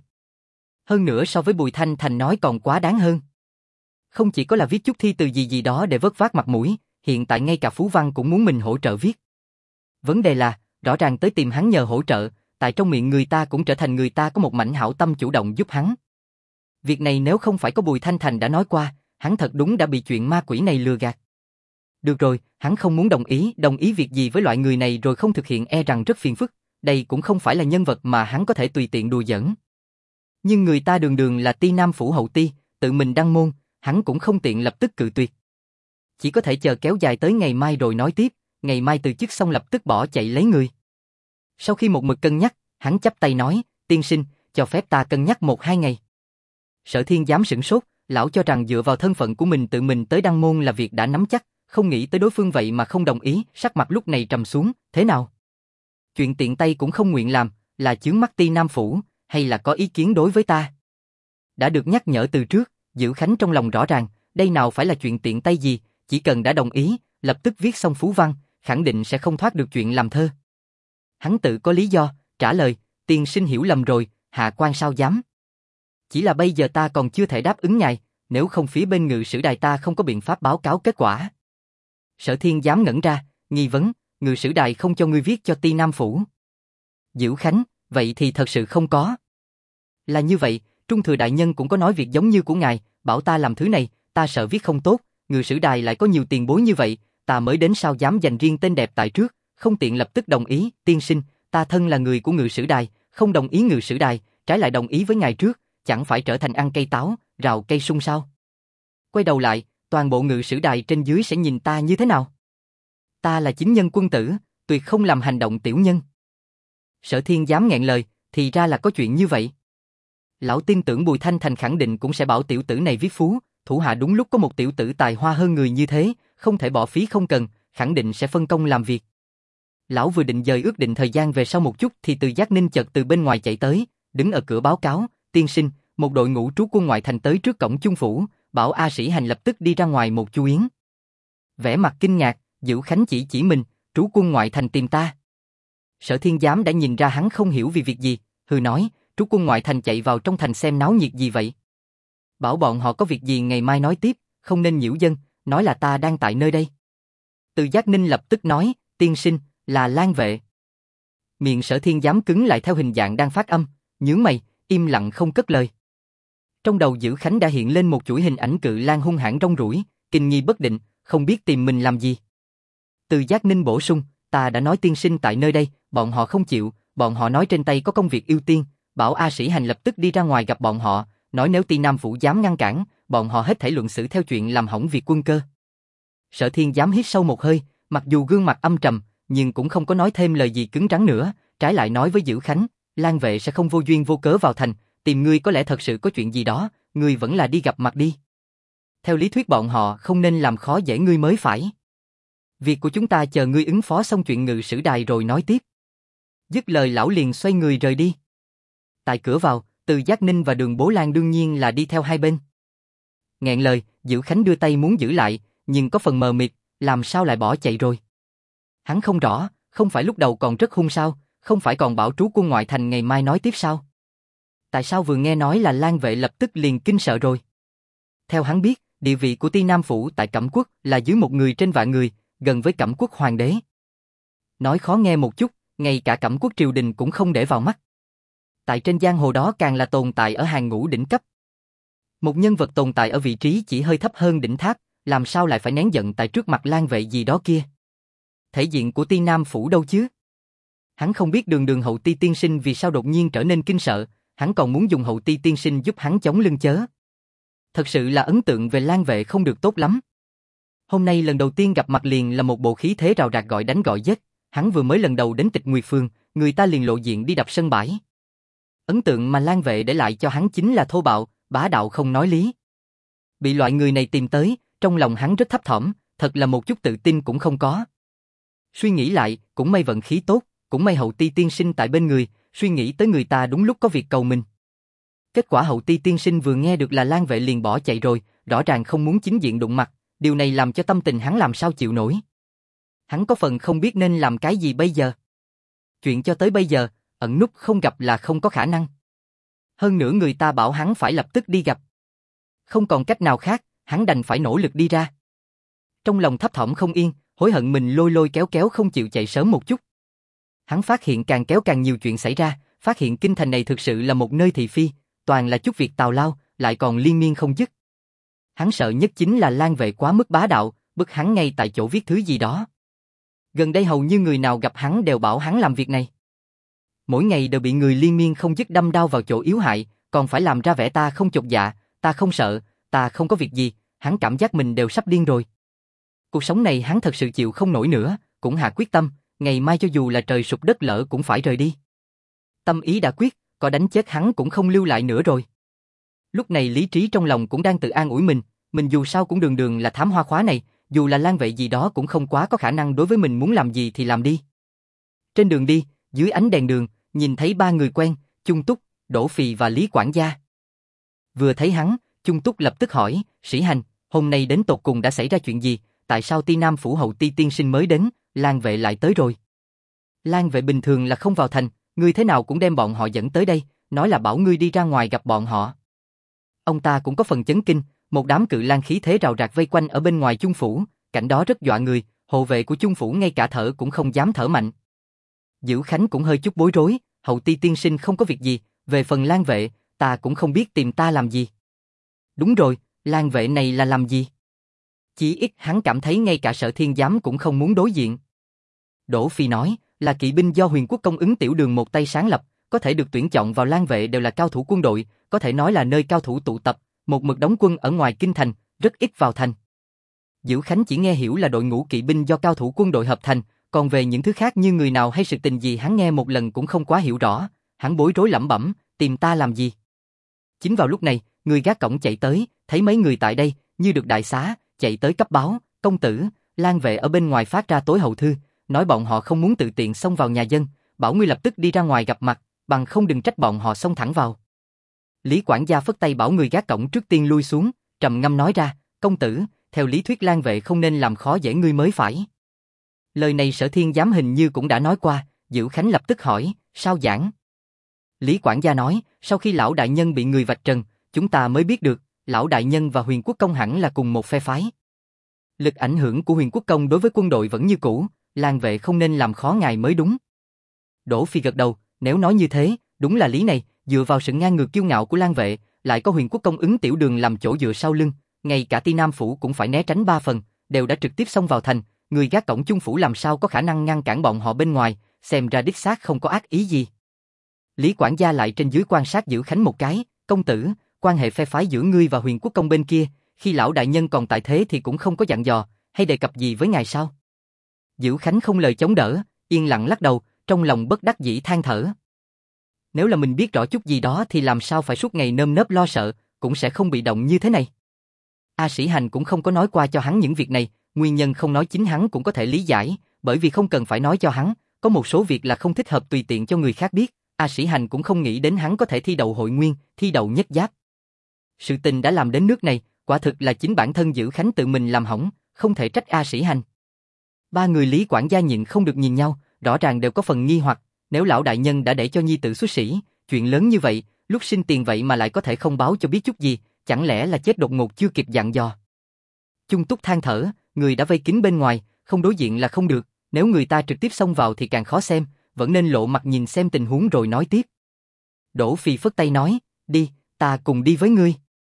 Hơn nữa so với Bùi Thanh Thành nói còn quá đáng hơn. Không chỉ có là viết chút thi từ gì đó để vớt vát mặt mũi, hiện tại ngay cả Phú Văn cũng muốn mình hỗ trợ viết. Vấn đề là, rõ ràng tới tìm hắn nhờ hỗ trợ, tại trong miệng người ta cũng trở thành người ta có một mảnh hảo tâm chủ động giúp hắn. Việc này nếu không phải có Bùi Thanh Thành đã nói qua, hắn thật đúng đã bị chuyện ma quỷ này lừa gạt. Được rồi, hắn không muốn đồng ý việc gì với loại người này rồi không thực hiện e rằng rất phiền phức, đây cũng không phải là nhân vật mà hắn có thể tùy tiện đùa giỡn. Nhưng người ta đường đường là Ti Nam Phủ hậu ti, tự mình đăng môn, hắn cũng không tiện lập tức cự tuyệt. Chỉ có thể chờ kéo dài tới ngày mai rồi nói tiếp, ngày mai từ chức xong lập tức bỏ chạy lấy người. Sau khi một mực cân nhắc, hắn chắp tay nói, tiên sinh, cho phép ta cân nhắc 1-2 ngày. Sở Thiên dám sửng sốt, lão cho rằng dựa vào thân phận của mình tự mình tới đăng môn là việc đã nắm chắc, không nghĩ tới đối phương vậy mà không đồng ý, sắc mặt lúc này trầm xuống, thế nào? Chuyện tiện tay cũng không nguyện làm, là chướng mắt Ti Nam Phủ, hay là có ý kiến đối với ta? Đã được nhắc nhở từ trước, Dữ Khánh trong lòng rõ ràng, đây nào phải là chuyện tiện tay gì, chỉ cần đã đồng ý, lập tức viết xong phú văn, khẳng định sẽ không thoát được chuyện làm thơ. Hắn tự có lý do, trả lời, tiên sinh hiểu lầm rồi, hạ quan sao dám. Chỉ là bây giờ ta còn chưa thể đáp ứng ngài, nếu không phía bên Ngự Sử Đài ta không có biện pháp báo cáo kết quả. Sở Thiên dám ngẩn ra, nghi vấn, Ngự Sử Đài không cho ngươi viết cho Ti Nam Phủ. Dữ Khánh, vậy thì thật sự không có. Là như vậy, Trung Thừa Đại Nhân cũng có nói việc giống như của ngài, bảo ta làm thứ này, ta sợ viết không tốt, Ngự Sử Đài lại có nhiều tiền bối như vậy, ta mới đến sao dám dành riêng tên đẹp tại trước, không tiện lập tức đồng ý, tiên sinh, ta thân là người của Ngự Sử Đài, không đồng ý Ngự Sử Đài, trái lại đồng ý với ngài trước, chẳng phải trở thành ăn cây táo, rào cây sung sao? Quay đầu lại, toàn bộ Ngự Sử Đài trên dưới sẽ nhìn ta như thế nào? Ta là chính nhân quân tử, tuyệt không làm hành động tiểu nhân. Sở Thiên dám nghẹn lời, thì ra là có chuyện như vậy. Lão tin tưởng Bùi Thanh Thành khẳng định cũng sẽ bảo tiểu tử này viết phú, thủ hạ đúng lúc có một tiểu tử tài hoa hơn người như thế, không thể bỏ phí không cần, khẳng định sẽ phân công làm việc. Lão vừa định dời ước định thời gian về sau một chút thì Từ Giác Ninh chợt từ bên ngoài chạy tới, đứng ở cửa báo cáo, tiên sinh, một đội ngũ trú quân ngoại thành tới trước cổng Chung phủ, bảo A Sĩ Hành lập tức đi ra ngoài một chu yến. Vẻ mặt kinh ngạc, Dữ Khánh chỉ mình, trú quân ngoại thành tìm ta. Sở Thiên Giám đã nhìn ra hắn không hiểu vì việc gì, hừ nói, trú quân ngoại thành chạy vào trong thành xem náo nhiệt gì vậy. Bảo bọn họ có việc gì ngày mai nói tiếp, không nên nhiễu dân, nói là ta đang tại nơi đây. Từ Giác Ninh lập tức nói, tiên sinh, là Lan Vệ. Miệng Sở Thiên Giám cứng lại theo hình dạng đang phát âm, nhướng mày, im lặng không cất lời. Trong đầu Dữ Khánh đã hiện lên một chuỗi hình ảnh cự lang hung hãn rong ruổi, kinh nghi bất định, không biết tìm mình làm gì. Từ Giác Ninh bổ sung, ta đã nói tiên sinh tại nơi đây, bọn họ không chịu, bọn họ nói trên tay có công việc ưu tiên, bảo A Sĩ Hành lập tức đi ra ngoài gặp bọn họ, nói nếu Ti Nam Phủ dám ngăn cản, bọn họ hết thảy luận xử theo chuyện làm hỏng việc quân cơ. Sở Thiên dám hít sâu một hơi, mặc dù gương mặt âm trầm, nhưng cũng không có nói thêm lời gì cứng rắn nữa, trái lại nói với Dữ Khánh, Lan Vệ sẽ không vô duyên vô cớ vào thành, tìm ngươi có lẽ thật sự có chuyện gì đó, ngươi vẫn là đi gặp mặt đi. Theo lý thuyết bọn họ không nên làm khó dễ ngươi mới phải. Việc của chúng ta chờ ngươi ứng phó xong chuyện Ngự Sử Đài rồi nói tiếp. Dứt lời lão liền xoay người rời đi. Tại cửa vào, Từ Giác Ninh và Đường Bố Lan đương nhiên là đi theo hai bên. Nghẹn lời, Dữ Khánh đưa tay muốn giữ lại, nhưng có phần mờ mịt, làm sao lại bỏ chạy rồi. Hắn không rõ, không phải lúc đầu còn rất hung sao, không phải còn bảo trú quân ngoại thành ngày mai nói tiếp sao? Tại sao vừa nghe nói là Lan Vệ lập tức liền kinh sợ rồi? Theo hắn biết, địa vị của Ti Nam Phủ tại Cẩm Quốc là dưới một người trên vạn người, gần với Cẩm Quốc hoàng đế. Nói khó nghe một chút, ngay cả Cẩm Quốc triều đình cũng không để vào mắt. Tại trên giang hồ đó càng là tồn tại ở hàng ngũ đỉnh cấp. Một nhân vật tồn tại ở vị trí chỉ hơi thấp hơn đỉnh tháp, làm sao lại phải nén giận tại trước mặt Lan Vệ gì đó kia? Thể diện của Ti Nam Phủ đâu chứ? Hắn không biết Đường hậu ti tiên sinh vì sao đột nhiên trở nên kinh sợ, hắn còn muốn dùng hậu ti tiên sinh giúp hắn chống lưng chớ. Thật sự là ấn tượng về Lan Vệ không được tốt lắm. Hôm nay lần đầu tiên gặp mặt liền là một bộ khí thế rào rạt gọi đánh gọi giết, hắn vừa mới lần đầu đến Tịch Nguyệt Phường, người ta liền lộ diện đi đập sân bãi. Ấn tượng mà Lan Vệ để lại cho hắn chính là thô bạo, bá đạo không nói lý. Bị loại người này tìm tới, trong lòng hắn rất thấp thỏm, thật là một chút tự tin cũng không có. Suy nghĩ lại, cũng may vận khí tốt, cũng may hậu ti tiên sinh tại bên người, suy nghĩ tới người ta đúng lúc có việc cầu mình. Kết quả Hậu Ti tiên sinh vừa nghe được là Lan Vệ liền bỏ chạy rồi, rõ ràng không muốn chính diện đụng mặt, điều này làm cho tâm tình hắn làm sao chịu nổi. Hắn có phần không biết nên làm cái gì bây giờ. Chuyện cho tới bây giờ, ẩn núp không gặp là không có khả năng. Hơn nữa người ta bảo hắn phải lập tức đi gặp. Không còn cách nào khác, hắn đành phải nỗ lực đi ra. Trong lòng thấp thỏm không yên, hối hận mình lôi lôi kéo kéo không chịu chạy sớm một chút. Hắn phát hiện càng kéo càng nhiều chuyện xảy ra, phát hiện kinh thành này thực sự là một nơi thị phi, toàn là chút việc tào lao, lại còn liên miên không dứt. Hắn sợ nhất chính là Lan Vệ quá mức bá đạo, bức hắn ngay tại chỗ viết thứ gì đó. Gần đây hầu như người nào gặp hắn đều bảo hắn làm việc này. Mỗi ngày đều bị người liên miên không dứt đâm đao vào chỗ yếu hại, còn phải làm ra vẻ ta không chột dạ, ta không sợ, ta không có việc gì, hắn cảm giác mình đều sắp điên rồi. Cuộc sống này hắn thật sự chịu không nổi nữa, cũng hạ quyết tâm, ngày mai cho dù là trời sụp đất lở cũng phải rời đi. Tâm ý đã quyết, có đánh chết hắn cũng không lưu lại nữa rồi. Lúc này lý trí trong lòng cũng đang tự an ủi mình dù sao cũng đường đường là thám hoa khóa này, dù là Lan Vệ gì đó cũng không quá có khả năng đối với mình, muốn làm gì thì làm đi. Trên đường đi, dưới ánh đèn đường, nhìn thấy ba người quen, Chung Túc, Đỗ Phì và Lý quản gia. Vừa thấy hắn, Chung Túc lập tức hỏi, Sĩ Hành, hôm nay đến tột cùng đã xảy ra chuyện gì, tại sao Ti Nam phủ Hậu Ti tiên sinh mới đến, Lan Vệ lại tới rồi. Lan Vệ bình thường là không vào thành, ngươi thế nào cũng đem bọn họ dẫn tới đây, nói là bảo ngươi đi ra ngoài gặp bọn họ. Ông ta cũng có phần chấn kinh, một đám cự lang khí thế rào rạc vây quanh ở bên ngoài Chung phủ, cảnh đó rất dọa người, hộ vệ của Chung phủ ngay cả thở cũng không dám thở mạnh. Dữ Khánh cũng hơi chút bối rối, Hậu Ti tiên sinh không có việc gì, về phần Lan Vệ, ta cũng không biết tìm ta làm gì. Đúng rồi, Lan Vệ này là làm gì? Chỉ ít hắn cảm thấy ngay cả Sở Thiên Giám cũng không muốn đối diện. Đỗ Phi nói, là kỵ binh do Huyền Quốc công Ứng Tiểu Đường một tay sáng lập, có thể được tuyển chọn vào Lan Vệ đều là cao thủ quân đội, có thể nói là nơi cao thủ tụ tập, một mực đóng quân ở ngoài kinh thành, rất ít vào thành. Dữ Khánh chỉ nghe hiểu là đội ngũ kỵ binh do cao thủ quân đội hợp thành, còn về những thứ khác như người nào hay sự tình gì hắn nghe một lần cũng không quá hiểu rõ, hắn bối rối lẩm bẩm, tìm ta làm gì? Chính vào lúc này, người gác cổng chạy tới, thấy mấy người tại đây, như được đại xá, chạy tới cấp báo, công tử, Lan Vệ ở bên ngoài phát ra tối hậu thư, nói bọn họ không muốn tự tiện xông vào nhà dân, bảo ngươi lập tức đi ra ngoài gặp mặt, bằng không đừng trách bọn họ xông thẳng vào. Lý quản gia phất tay bảo người gác cổng trước tiên lui xuống, trầm ngâm nói ra, công tử, theo lý thuyết Lan Vệ không nên làm khó dễ ngươi mới phải. Lời này Sở Thiên Giám hình như cũng đã nói qua, Dữ Khánh lập tức hỏi, sao giảng? Lý quản gia nói, sau khi lão đại nhân bị người vạch trần, chúng ta mới biết được, lão đại nhân và Huyền Quốc công hẳn là cùng một phe phái. Lực ảnh hưởng của Huyền Quốc công đối với quân đội vẫn như cũ, Lan Vệ không nên làm khó ngài mới đúng. Đỗ Phi gật đầu, nếu nói như thế, đúng là lý này, dựa vào sự ngang ngược kiêu ngạo của Lan Vệ, lại có Huyền Quốc công Ứng Tiểu Đường làm chỗ dựa sau lưng, ngay cả Ti Nam phủ cũng phải né tránh 3 phần, đều đã trực tiếp xông vào thành, người gác cổng Chung phủ làm sao có khả năng ngăn cản bọn họ bên ngoài, xem ra đích xác không có ác ý gì. Lý quản gia lại trên dưới quan sát Dữ Khánh một cái, công tử, quan hệ phe phái giữa ngươi và Huyền Quốc công bên kia, khi lão đại nhân còn tại thế thì cũng không có dặn dò, hay đề cập gì với ngài sao? Dữ Khánh không lời chống đỡ, yên lặng lắc đầu, trong lòng bất đắc dĩ than thở. Nếu là mình biết rõ chút gì đó thì làm sao phải suốt ngày nơm nớp lo sợ, cũng sẽ không bị động như thế này. A Sĩ Hành cũng không có nói qua cho hắn những việc này, nguyên nhân không nói chính hắn cũng có thể lý giải, bởi vì không cần phải nói cho hắn, có một số việc là không thích hợp tùy tiện cho người khác biết, A Sĩ Hành cũng không nghĩ đến hắn có thể thi đậu hội nguyên, thi đậu nhất giáp. Sự tình đã làm đến nước này, quả thực là chính bản thân Dữ Khánh tự mình làm hỏng, không thể trách A Sĩ Hành. Ba người Lý quản gia nhịn không được nhìn nhau, rõ ràng đều có phần nghi hoặc, nếu lão đại nhân đã để cho nhi tử xuất sĩ, chuyện lớn như vậy, lúc sinh tiền vậy mà lại có thể không báo cho biết chút gì, chẳng lẽ là chết đột ngột chưa kịp dặn dò. Chung Túc than thở, người đã vây kín bên ngoài, không đối diện là không được, nếu người ta trực tiếp xông vào thì càng khó xem, vẫn nên lộ mặt nhìn xem tình huống rồi nói tiếp. Đỗ Phi phất tay nói, đi, ta cùng đi với ngươi.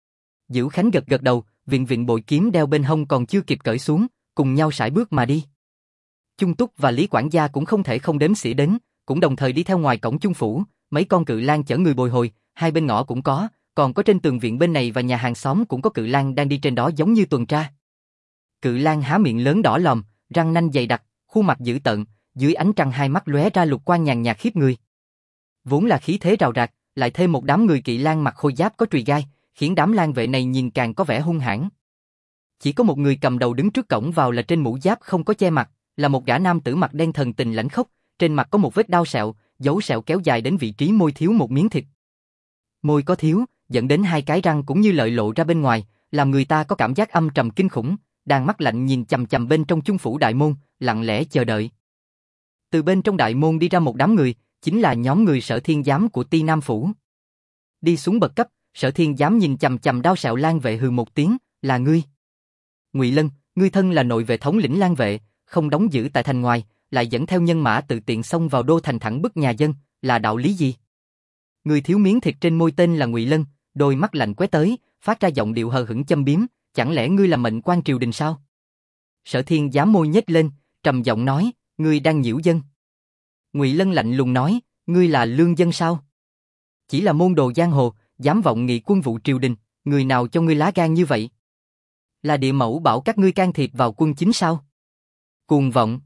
Dữ Khánh gật gật đầu, viện viện bội kiếm đeo bên hông còn chưa kịp cởi xuống, cùng nhau sải bước mà đi. Chung Túc và Lý quản gia cũng không thể không đếm xỉa đến, cũng đồng thời đi theo ngoài cổng Chung phủ, mấy con cự lang chở người bồi hồi, hai bên ngõ cũng có, còn có trên tường viện bên này và nhà hàng xóm cũng có cự lang đang đi trên đó giống như tuần tra. Cự lang há miệng lớn đỏ lòm, răng nanh dày đặc, khuôn mặt dữ tợn, dưới ánh trăng hai mắt lóe ra lục quang nhàn nhạt khiếp người. Vốn là khí thế rào rạc, lại thêm một đám người kỵ lang mặc khôi giáp có chùy gai, khiến đám lang vệ này nhìn càng có vẻ hung hãn. Chỉ có một người cầm đầu đứng trước cổng vào là trên mũ giáp không có che mặt, là một gã nam tử mặt đen thần tình lãnh khốc, trên mặt có một vết đao sẹo, dấu sẹo kéo dài đến vị trí môi thiếu một miếng thịt. Môi có thiếu, dẫn đến hai cái răng cũng như lợi lộ ra bên ngoài, làm người ta có cảm giác âm trầm kinh khủng, đang mắt lạnh nhìn chằm chằm bên trong chung phủ đại môn, lặng lẽ chờ đợi. Từ bên trong đại môn đi ra một đám người, chính là nhóm người Sở Thiên Giám của Ti Nam Phủ. Đi xuống bậc cấp, Sở Thiên Giám nhìn chằm chằm Đao Sẹo Lang Vệ hừ một tiếng, là ngươi. Ngụy Lân, ngươi thân là nội vệ thống lĩnh Lang Vệ, không đóng giữ tại thành ngoài, lại dẫn theo nhân mã tự tiện xông vào đô thành thẳng bức nhà dân, là đạo lý gì? Người thiếu miếng thịt trên môi tên là Ngụy Lân, đôi mắt lạnh quét tới, phát ra giọng điệu hờ hững châm biếm, chẳng lẽ ngươi là mệnh quan triều đình sao? Sở Thiên Giám môi nhếch lên, trầm giọng nói, ngươi đang nhiễu dân. Ngụy Lân lạnh lùng nói, ngươi là lương dân sao? Chỉ là môn đồ giang hồ, dám vọng nghị quân vụ triều đình, người nào cho ngươi lá gan như vậy? Là địa mẫu bảo các ngươi can thiệp vào quân chính sao? Cuồng vọng.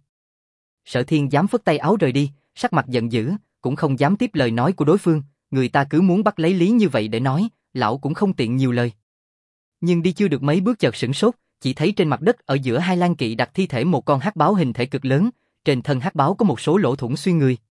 Sở Thiên Giám phất tay áo rời đi, sắc mặt giận dữ, cũng không dám tiếp lời nói của đối phương, người ta cứ muốn bắt lấy lý như vậy để nói, lão cũng không tiện nhiều lời. Nhưng đi chưa được mấy bước chợt sửng sốt, chỉ thấy trên mặt đất ở giữa hai lang kỵ đặt thi thể một con hắc báo hình thể cực lớn, trên thân hắc báo có một số lỗ thủng xuyên người.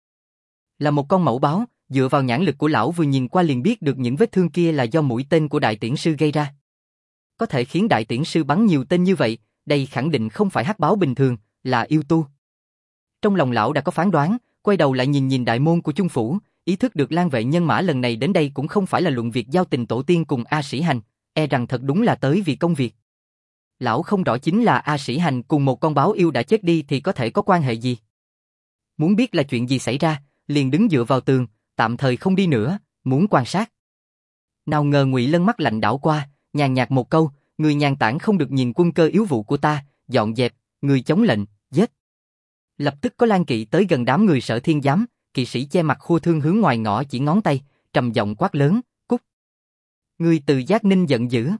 Là một con mẫu báo, dựa vào nhãn lực của lão vừa nhìn qua liền biết được những vết thương kia là do mũi tên của đại tiễn sư gây ra. Có thể khiến đại tiễn sư bắn nhiều tên như vậy, đây khẳng định không phải hắc báo bình thường, là yêu tu. Trong lòng lão đã có phán đoán, quay đầu lại nhìn nhìn đại môn của chung phủ, ý thức được Lang Vệ nhân mã lần này đến đây cũng không phải là luận việc giao tình tổ tiên cùng A Sĩ Hành, e rằng thật đúng là tới vì công việc. Lão không rõ chính là A Sĩ Hành cùng một con báo yêu đã chết đi thì có thể có quan hệ gì. Muốn biết là chuyện gì xảy ra, liền đứng dựa vào tường, tạm thời không đi nữa, muốn quan sát. Nào ngờ Ngụy Lân mắt lạnh đảo qua, nhàn nhạt một câu, người nhàn tản không được nhìn quân cơ yếu vụ của ta, dọn dẹp, người chống lệnh, giết. Lập tức có lang kỵ tới gần đám người Sở Thiên Giám, kỵ sĩ che mặt khua thương hướng ngoài ngõ chỉ ngón tay, trầm giọng quát lớn, cút. Người Từ Giác Ninh giận dữ.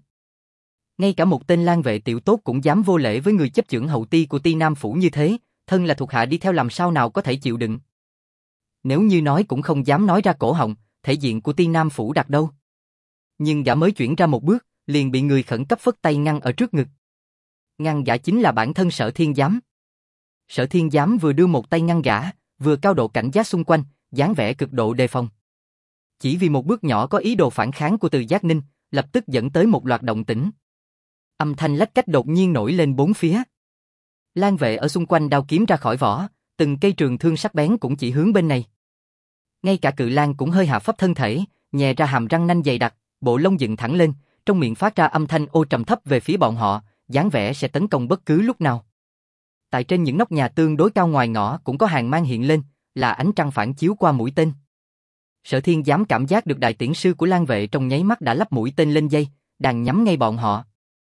Ngay cả một tên lang vệ tiểu tốt cũng dám vô lễ với người chấp chưởng hậu ti của Ti Nam Phủ như thế, thân là thuộc hạ đi theo làm sao nào có thể chịu đựng. Nếu như nói cũng không dám nói ra cổ họng, thể diện của Ti Nam Phủ đặt đâu. Nhưng gã mới chuyển ra một bước, liền bị người khẩn cấp phất tay ngăn ở trước ngực. Ngăn gã chính là bản thân Sở Thiên Giám. Sở Thiên Giám vừa đưa một tay ngăn gã, vừa cao độ cảnh giác xung quanh, dáng vẻ cực độ đề phòng. Chỉ vì một bước nhỏ có ý đồ phản kháng của Từ Giác Ninh, lập tức dẫn tới một loạt động tĩnh. Âm thanh lách cách đột nhiên nổi lên bốn phía. Lang vệ ở xung quanh đao kiếm ra khỏi vỏ, từng cây trường thương sắc bén cũng chỉ hướng bên này. Ngay cả cự lang cũng hơi hạ phấp thân thể, nhè ra hàm răng nanh dày đặc, bộ lông dựng thẳng lên, trong miệng phát ra âm thanh ô trầm thấp về phía bọn họ, dáng vẻ sẽ tấn công bất cứ lúc nào. Tại trên những nóc nhà tương đối cao ngoài ngõ cũng có hàng mang hiện lên, là ánh trăng phản chiếu qua mũi tên. Sở Thiên Giám cảm giác được đại tiễn sư của lang vệ trong nháy mắt đã lắp mũi tên lên dây, đang nhắm ngay bọn họ.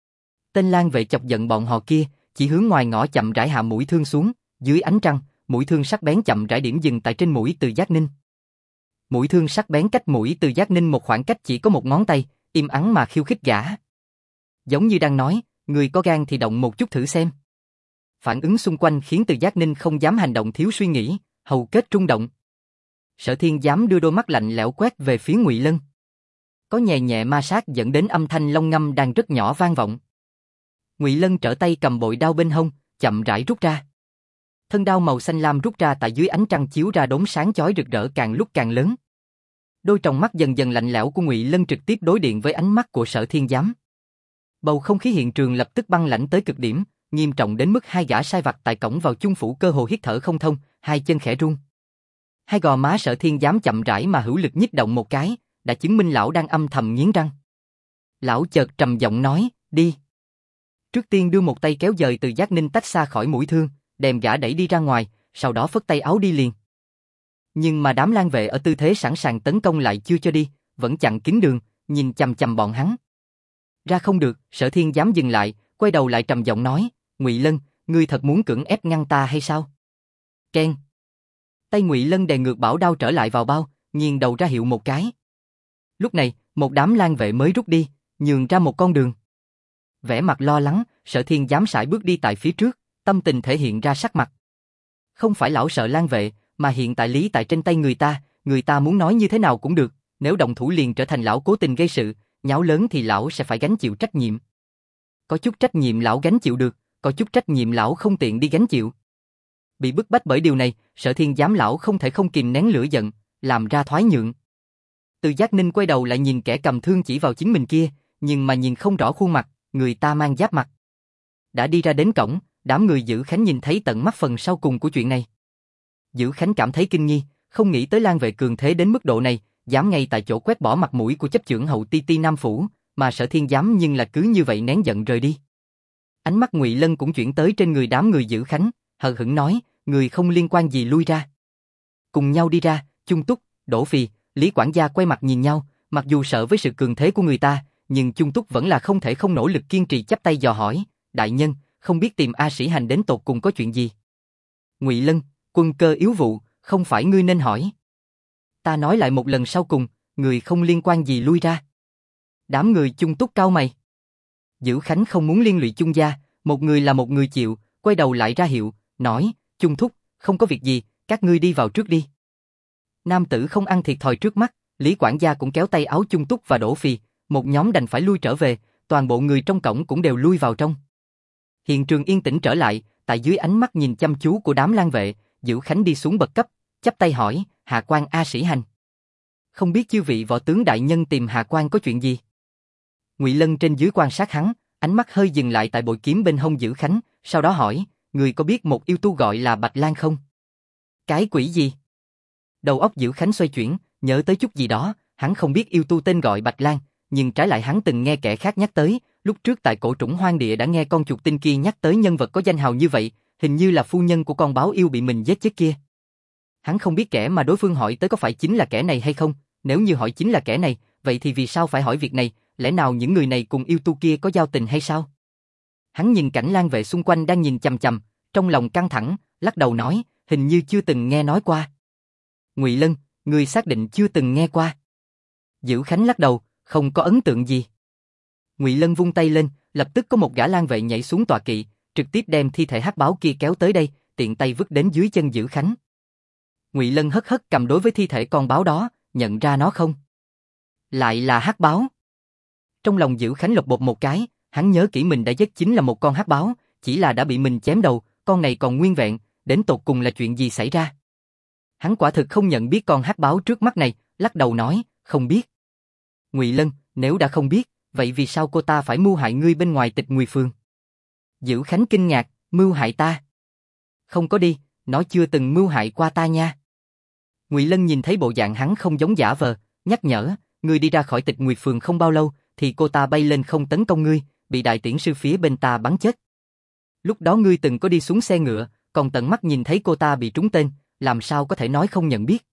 Tên lang vệ chọc giận bọn họ kia, chỉ hướng ngoài ngõ chậm rãi hạ mũi thương xuống, dưới ánh trăng, mũi thương sắc bén chậm rãi điểm dừng tại trên mũi Từ Giác Ninh. Mũi thương sắc bén cách mũi Từ Giác Ninh một khoảng cách chỉ có một ngón tay, im ắng mà khiêu khích gã. Giống như đang nói, người có gan thì động một chút thử xem. Phản ứng xung quanh khiến Từ Giác Ninh không dám hành động thiếu suy nghĩ, hầu kết trung động. Sở Thiên Giám đưa đôi mắt lạnh lẽo quét về phía Ngụy Lân. Có nhẹ nhẹ ma sát dẫn đến âm thanh long ngâm đang rất nhỏ vang vọng. Ngụy Lân trở tay cầm bội đao bên hông, chậm rãi rút ra. Thân đao màu xanh lam rút ra tại dưới ánh trăng chiếu ra đốm sáng chói rực rỡ càng lúc càng lớn. Đôi tròng mắt dần dần lạnh lẽo của Ngụy Lân trực tiếp đối điện với ánh mắt của Sở Thiên Giám. Bầu không khí hiện trường lập tức băng lãnh tới cực điểm, nghiêm trọng đến mức hai gã sai vặt tại cổng vào chung phủ cơ hồ hít thở không thông, hai chân khẽ run. Hai gò má Sở Thiên Giám chậm rãi mà hữu lực nhích động một cái, đã chứng minh lão đang âm thầm nghiến răng. Lão chợt trầm giọng nói, đi. Trước tiên đưa một tay kéo dời Từ Giác Ninh tách xa khỏi mũi thương, đem gã đẩy đi ra ngoài, sau đó phất tay áo đi liền. Nhưng mà đám lang vệ ở tư thế sẵn sàng tấn công lại chưa cho đi, vẫn chặn kín đường, nhìn chằm chằm bọn hắn. Ra không được, Sở Thiên Giám dừng lại, quay đầu lại trầm giọng nói, Ngụy Lân, ngươi thật muốn cưỡng ép ngăn ta hay sao? Keng. Tay Ngụy Lân đè ngược bảo đao trở lại vào bao, nghiêng đầu ra hiệu một cái. Lúc này, một đám lang vệ mới rút đi, nhường ra một con đường. Vẻ mặt lo lắng, Sở Thiên Giám sải bước đi tại phía trước, tâm tình thể hiện ra sắc mặt. Không phải lão sợ lang vệ, mà hiện tại lý tại trên tay người ta muốn nói như thế nào cũng được, nếu động thủ liền trở thành lão cố tình gây sự, nháo lớn thì lão sẽ phải gánh chịu trách nhiệm. Có chút trách nhiệm lão gánh chịu được, có chút trách nhiệm lão không tiện đi gánh chịu. Bị bức bách bởi điều này, Sở Thiên giám lão không thể không kìm nén lửa giận, làm ra thoái nhượng. Từ Giác Ninh quay đầu lại nhìn kẻ cầm thương chỉ vào chính mình kia, nhưng mà nhìn không rõ khuôn mặt, người ta mang giáp mặt. Đã đi ra đến cổng, đám người Dữ Khánh nhìn thấy tận mắt phần sau cùng của chuyện này. Dữ Khánh cảm thấy kinh nghi, không nghĩ tới Lan Vệ cường thế đến mức độ này, dám ngay tại chỗ quét bỏ mặt mũi của chấp chưởng hậu ti ti Nam Phủ, mà Sở Thiên dám nhưng là cứ như vậy nén giận rời đi. Ánh mắt Ngụy Lân cũng chuyển tới trên người đám người Dữ Khánh, hờ hững nói, người không liên quan gì lui ra. Cùng nhau đi ra, Chung Túc, Đỗ Phì, Lý quản gia quay mặt nhìn nhau, mặc dù sợ với sự cường thế của người ta, nhưng Chung Túc vẫn là không thể không nỗ lực kiên trì chắp tay dò hỏi, đại nhân, không biết tìm A Sĩ Hành đến tột cùng có chuyện gì. Ngụy Lân, quân cơ yếu vụ, không phải ngươi nên hỏi. Ta nói lại một lần sau cùng, người không liên quan gì lui ra. Đám người Chung Túc cau mày. Dữ Khánh không muốn liên lụy Chung gia, một người là một người chịu, quay đầu lại ra hiệu, nói, Chung Thúc, không có việc gì, các ngươi đi vào trước đi. Nam tử không ăn thiệt thòi trước mắt, Lý quản gia cũng kéo tay áo Chung Túc và Đỗ Phì, một nhóm đành phải lui trở về, toàn bộ người trong cổng cũng đều lui vào trong. Hiện trường yên tĩnh trở lại, tại dưới ánh mắt nhìn chăm chú của đám Lan Vệ, Dữ Khánh đi xuống bậc cấp, chắp tay hỏi, Hạ quan A Sĩ Hành. Không biết chư vị võ tướng đại nhân tìm Hạ quan có chuyện gì? Ngụy Lân trên dưới quan sát hắn, ánh mắt hơi dừng lại tại bội kiếm bên hông Dữ Khánh, sau đó hỏi, người có biết một yêu tu gọi là Bạch Lan không? Cái quỷ gì? Đầu óc Dữ Khánh xoay chuyển, nhớ tới chút gì đó, hắn không biết yêu tu tên gọi Bạch Lan, nhưng trái lại hắn từng nghe kẻ khác nhắc tới, lúc trước tại cổ trũng hoang địa đã nghe con chuột tinh kia nhắc tới nhân vật có danh hào như vậy, hình như là phu nhân của con báo yêu bị mình giết chết kia. Hắn không biết kẻ mà đối phương hỏi tới có phải chính là kẻ này hay không, nếu như hỏi chính là kẻ này, vậy thì vì sao phải hỏi việc này, lẽ nào những người này cùng yêu tu kia có giao tình hay sao? Hắn nhìn cảnh Lan Vệ xung quanh đang nhìn chằm chằm, trong lòng căng thẳng, lắc đầu nói, hình như chưa từng nghe nói qua. Ngụy Lân, ngươi xác định chưa từng nghe qua? Dữ Khánh lắc đầu, không có ấn tượng gì. Ngụy Lân vung tay lên, lập tức có một gã Lan Vệ nhảy xuống tọa kỵ, trực tiếp đem thi thể hắc báo kia kéo tới đây, tiện tay vứt đến dưới chân Dữ Khánh. Ngụy Lân hất hất cầm đối với thi thể con báo đó, nhận ra nó không? Lại là hắc báo. Trong lòng Dữ Khánh lột bột một cái, hắn nhớ kỹ mình đã giết chính là một con hắc báo, chỉ là đã bị mình chém đầu, con này còn nguyên vẹn, đến tột cùng là chuyện gì xảy ra? Hắn quả thực không nhận biết con hắc báo trước mắt này, lắc đầu nói, không biết. Ngụy Lân, nếu đã không biết, vậy vì sao cô ta phải mưu hại ngươi bên ngoài Tịch Nguy Phường? Dữ Khánh kinh ngạc, mưu hại ta? Không có đi, nó chưa từng mưu hại qua ta nha. Ngụy Lân nhìn thấy bộ dạng hắn không giống giả vờ, nhắc nhở, ngươi đi ra khỏi Tịch Nguy Phường không bao lâu, thì cô ta bay lên không tấn công ngươi, bị đại tiễn sư phía bên ta bắn chết. Lúc đó ngươi từng có đi xuống xe ngựa, còn tận mắt nhìn thấy cô ta bị trúng tên, làm sao có thể nói không nhận biết?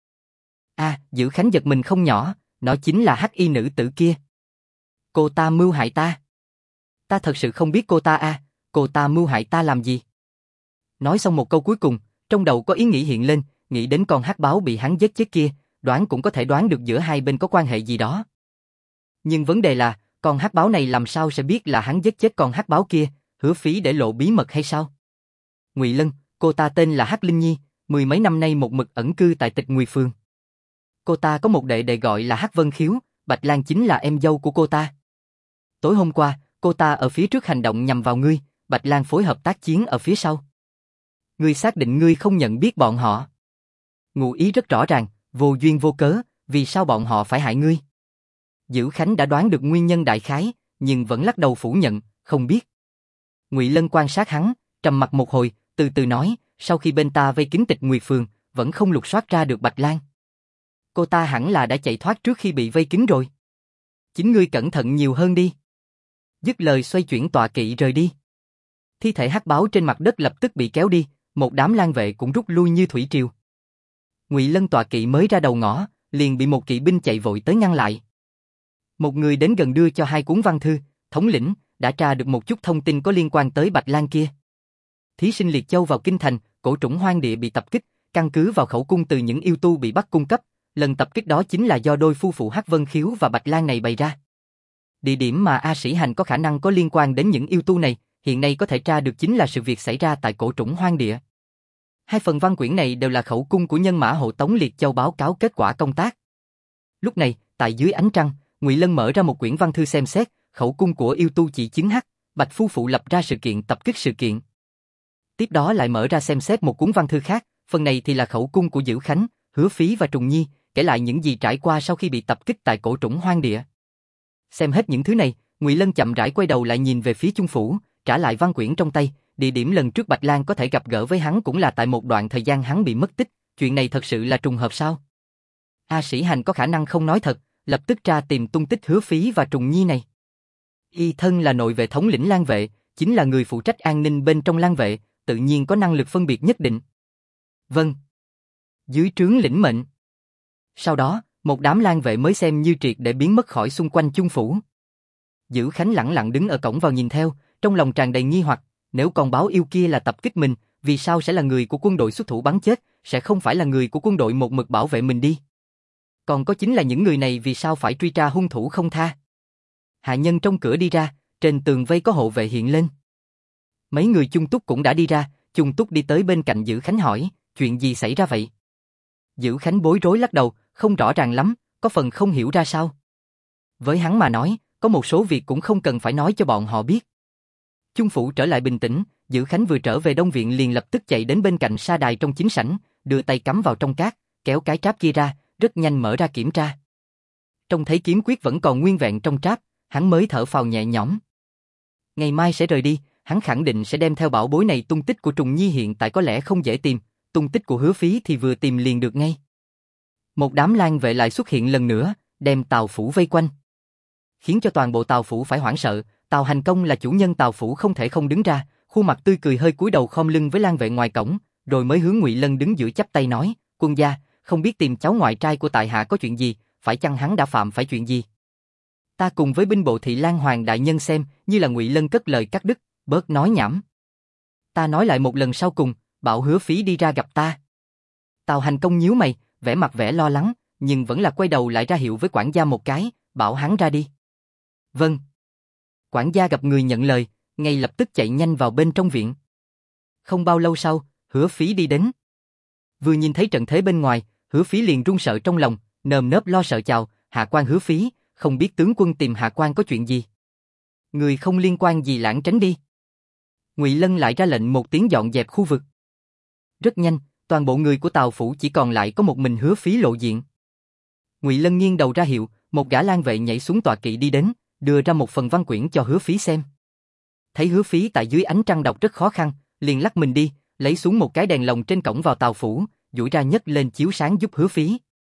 Dữ Khánh giật mình không nhỏ, nó chính là hắc y nữ tử kia. Cô ta mưu hại ta? Ta thật sự không biết cô ta cô ta mưu hại ta làm gì? Nói xong một câu cuối cùng, trong đầu có ý nghĩ hiện lên, nghĩ đến con hắc báo bị hắn giết chết kia, đoán cũng có thể đoán được giữa hai bên có quan hệ gì đó. Nhưng vấn đề là, con hắc báo này làm sao sẽ biết là hắn giết chết con hắc báo kia, hứa phí để lộ bí mật hay sao? Ngụy Lân, cô ta tên là Hắc Linh Nhi, mười mấy năm nay một mực ẩn cư tại Tịch Nguy Phường. Cô ta có một đệ đệ gọi là Hắc Vân Khiếu, Bạch Lan chính là em dâu của cô ta. Tối hôm qua, cô ta ở phía trước hành động nhằm vào ngươi, Bạch Lan phối hợp tác chiến ở phía sau. Ngươi xác định ngươi không nhận biết bọn họ? Ngụ ý rất rõ ràng, vô duyên vô cớ, vì sao bọn họ phải hại ngươi? Dữ Khánh đã đoán được nguyên nhân đại khái, nhưng vẫn lắc đầu phủ nhận, không biết. Ngụy Lân quan sát hắn, trầm mặc một hồi, từ từ nói, sau khi bên ta vây kín Tịch Nguy Phường, vẫn không lục soát ra được Bạch Lan. Cô ta hẳn là đã chạy thoát trước khi bị vây kín rồi. Chính ngươi cẩn thận nhiều hơn đi. Dứt lời xoay chuyển tọa kỵ rời đi. Thi thể hắc báo trên mặt đất lập tức bị kéo đi, một đám Lan Vệ cũng rút lui như thủy triều. Ngụy Lân tọa kỵ mới ra đầu ngõ, liền bị một kỵ binh chạy vội tới ngăn lại. Một người đến gần đưa cho hai cuốn văn thư, thống lĩnh, đã tra được một chút thông tin có liên quan tới Bạch Lan kia. Thí sinh Liệt Châu vào kinh thành, cổ trũng hoang địa bị tập kích, căn cứ vào khẩu cung từ những yêu tu bị bắt cung cấp, lần tập kích đó chính là do đôi phu phụ Hắc Vân Khiếu và Bạch Lan này bày ra. Địa điểm mà A Sĩ Hành có khả năng có liên quan đến những yêu tu này, hiện nay có thể tra được chính là sự việc xảy ra tại cổ trũng hoang địa. Hai phần văn quyển này đều là khẩu cung của nhân mã hộ tống Liệt Châu báo cáo kết quả công tác. Lúc này, tại dưới ánh trăng, Ngụy Lân mở ra một quyển văn thư xem xét, khẩu cung của yêu tu chỉ chứng Hắc, Bạch phu phụ lập ra sự kiện tập kích sự kiện. tiếp đó lại mở ra xem xét một cuốn văn thư khác, phần này thì là khẩu cung của Dữ Khánh, Hứa Phí và Trùng Nhi, kể lại những gì trải qua sau khi bị tập kích tại cổ trũng hoang địa. Xem hết những thứ này, Ngụy Lân chậm rãi quay đầu lại nhìn về phía Chung Phủ, trả lại văn quyển trong tay. Địa điểm lần trước Bạch Lang có thể gặp gỡ với hắn cũng là tại một đoạn thời gian hắn bị mất tích, chuyện này thật sự là trùng hợp sao? A Sĩ Hành có khả năng không nói thật, lập tức tra tìm tung tích Hứa Phí và Trùng Nhi này. Y thân là nội vệ thống lĩnh Lang vệ, chính là người phụ trách an ninh bên trong Lang vệ, tự nhiên có năng lực phân biệt nhất định. Vâng. Dưới trướng lĩnh mệnh. Sau đó, một đám Lang vệ mới xem như triệt để biến mất khỏi xung quanh Chung Phủ. Dữ Khánh lẳng lặng đứng ở cổng vào nhìn theo, trong lòng tràn đầy nghi hoặc, nếu con báo yêu kia là tập kích mình, vì sao sẽ là người của quân đội xuất thủ bắn chết, sẽ không phải là người của quân đội một mực bảo vệ mình đi. Còn có chính là những người này vì sao phải truy tra hung thủ không tha. Hạ nhân trong cửa đi ra, trên tường vây có hộ vệ hiện lên. Mấy người Chung Túc cũng đã đi ra, Chung Túc đi tới bên cạnh Dữ Khánh hỏi, chuyện gì xảy ra vậy? Dữ Khánh bối rối lắc đầu, không rõ ràng lắm, có phần không hiểu ra sao. Với hắn mà nói, có một số việc cũng không cần phải nói cho bọn họ biết. Chung Phủ trở lại bình tĩnh, Dữ Khánh vừa trở về Đông Viện liền lập tức chạy đến bên cạnh sa đài trong chính sảnh, đưa tay cắm vào trong cát, kéo cái tráp kia ra, rất nhanh mở ra kiểm tra. Trông thấy kiếm quyết vẫn còn nguyên vẹn trong tráp, hắn mới thở phào nhẹ nhõm. Ngày mai sẽ rời đi, hắn khẳng định sẽ đem theo bảo bối này. Tung tích của Trùng Nhi hiện tại có lẽ không dễ tìm, tung tích của Hứa Phí thì vừa tìm liền được ngay. Một đám Lang vệ lại xuất hiện lần nữa, đem Tào Phủ vây quanh, khiến cho toàn bộ Tào Phủ phải hoảng sợ. Tào Hành Công là chủ nhân Tào Phủ không thể không đứng ra, khuôn mặt tươi cười hơi cúi đầu khom lưng với Lang vệ ngoài cổng, rồi mới hướng Ngụy Lân đứng giữa chắp tay nói, quân gia, không biết tìm cháu ngoại trai của tại hạ có chuyện gì, phải chăng hắn đã phạm phải chuyện gì? Ta cùng với binh bộ thị Lan Hoàng đại nhân xem, như là Ngụy Lân cất lời cắt đứt, bớt nói nhảm. Ta nói lại một lần sau cùng, bảo Hứa Phí đi ra gặp ta. Tào Hành Công nhíu mày, vẻ mặt vẻ lo lắng, nhưng vẫn là quay đầu lại ra hiệu với quản gia một cái, bảo hắn ra đi. Vâng. Quản gia gặp người nhận lời, ngay lập tức chạy nhanh vào bên trong viện. Không bao lâu sau, Hứa Phí đi đến. Vừa nhìn thấy trận thế bên ngoài, Hứa Phí liền run sợ trong lòng, nơm nớp lo sợ chào, hạ quan Hứa Phí, không biết tướng quân tìm hạ quan có chuyện gì. Người không liên quan gì lảng tránh đi. Ngụy Lân lại ra lệnh một tiếng dọn dẹp khu vực. Rất nhanh, toàn bộ người của Tào Phủ chỉ còn lại có một mình Hứa Phí lộ diện. Ngụy Lân nghiêng đầu ra hiệu, một gã Lang vệ nhảy xuống tọa kỵ đi đến, đưa ra một phần văn quyển cho Hứa Phí xem. Thấy Hứa Phí tại dưới ánh trăng đọc rất khó khăn, liền lắc mình đi, lấy xuống một cái đèn lồng trên cổng vào Tào Phủ, duỗi ra nhấc lên chiếu sáng giúp Hứa Phí.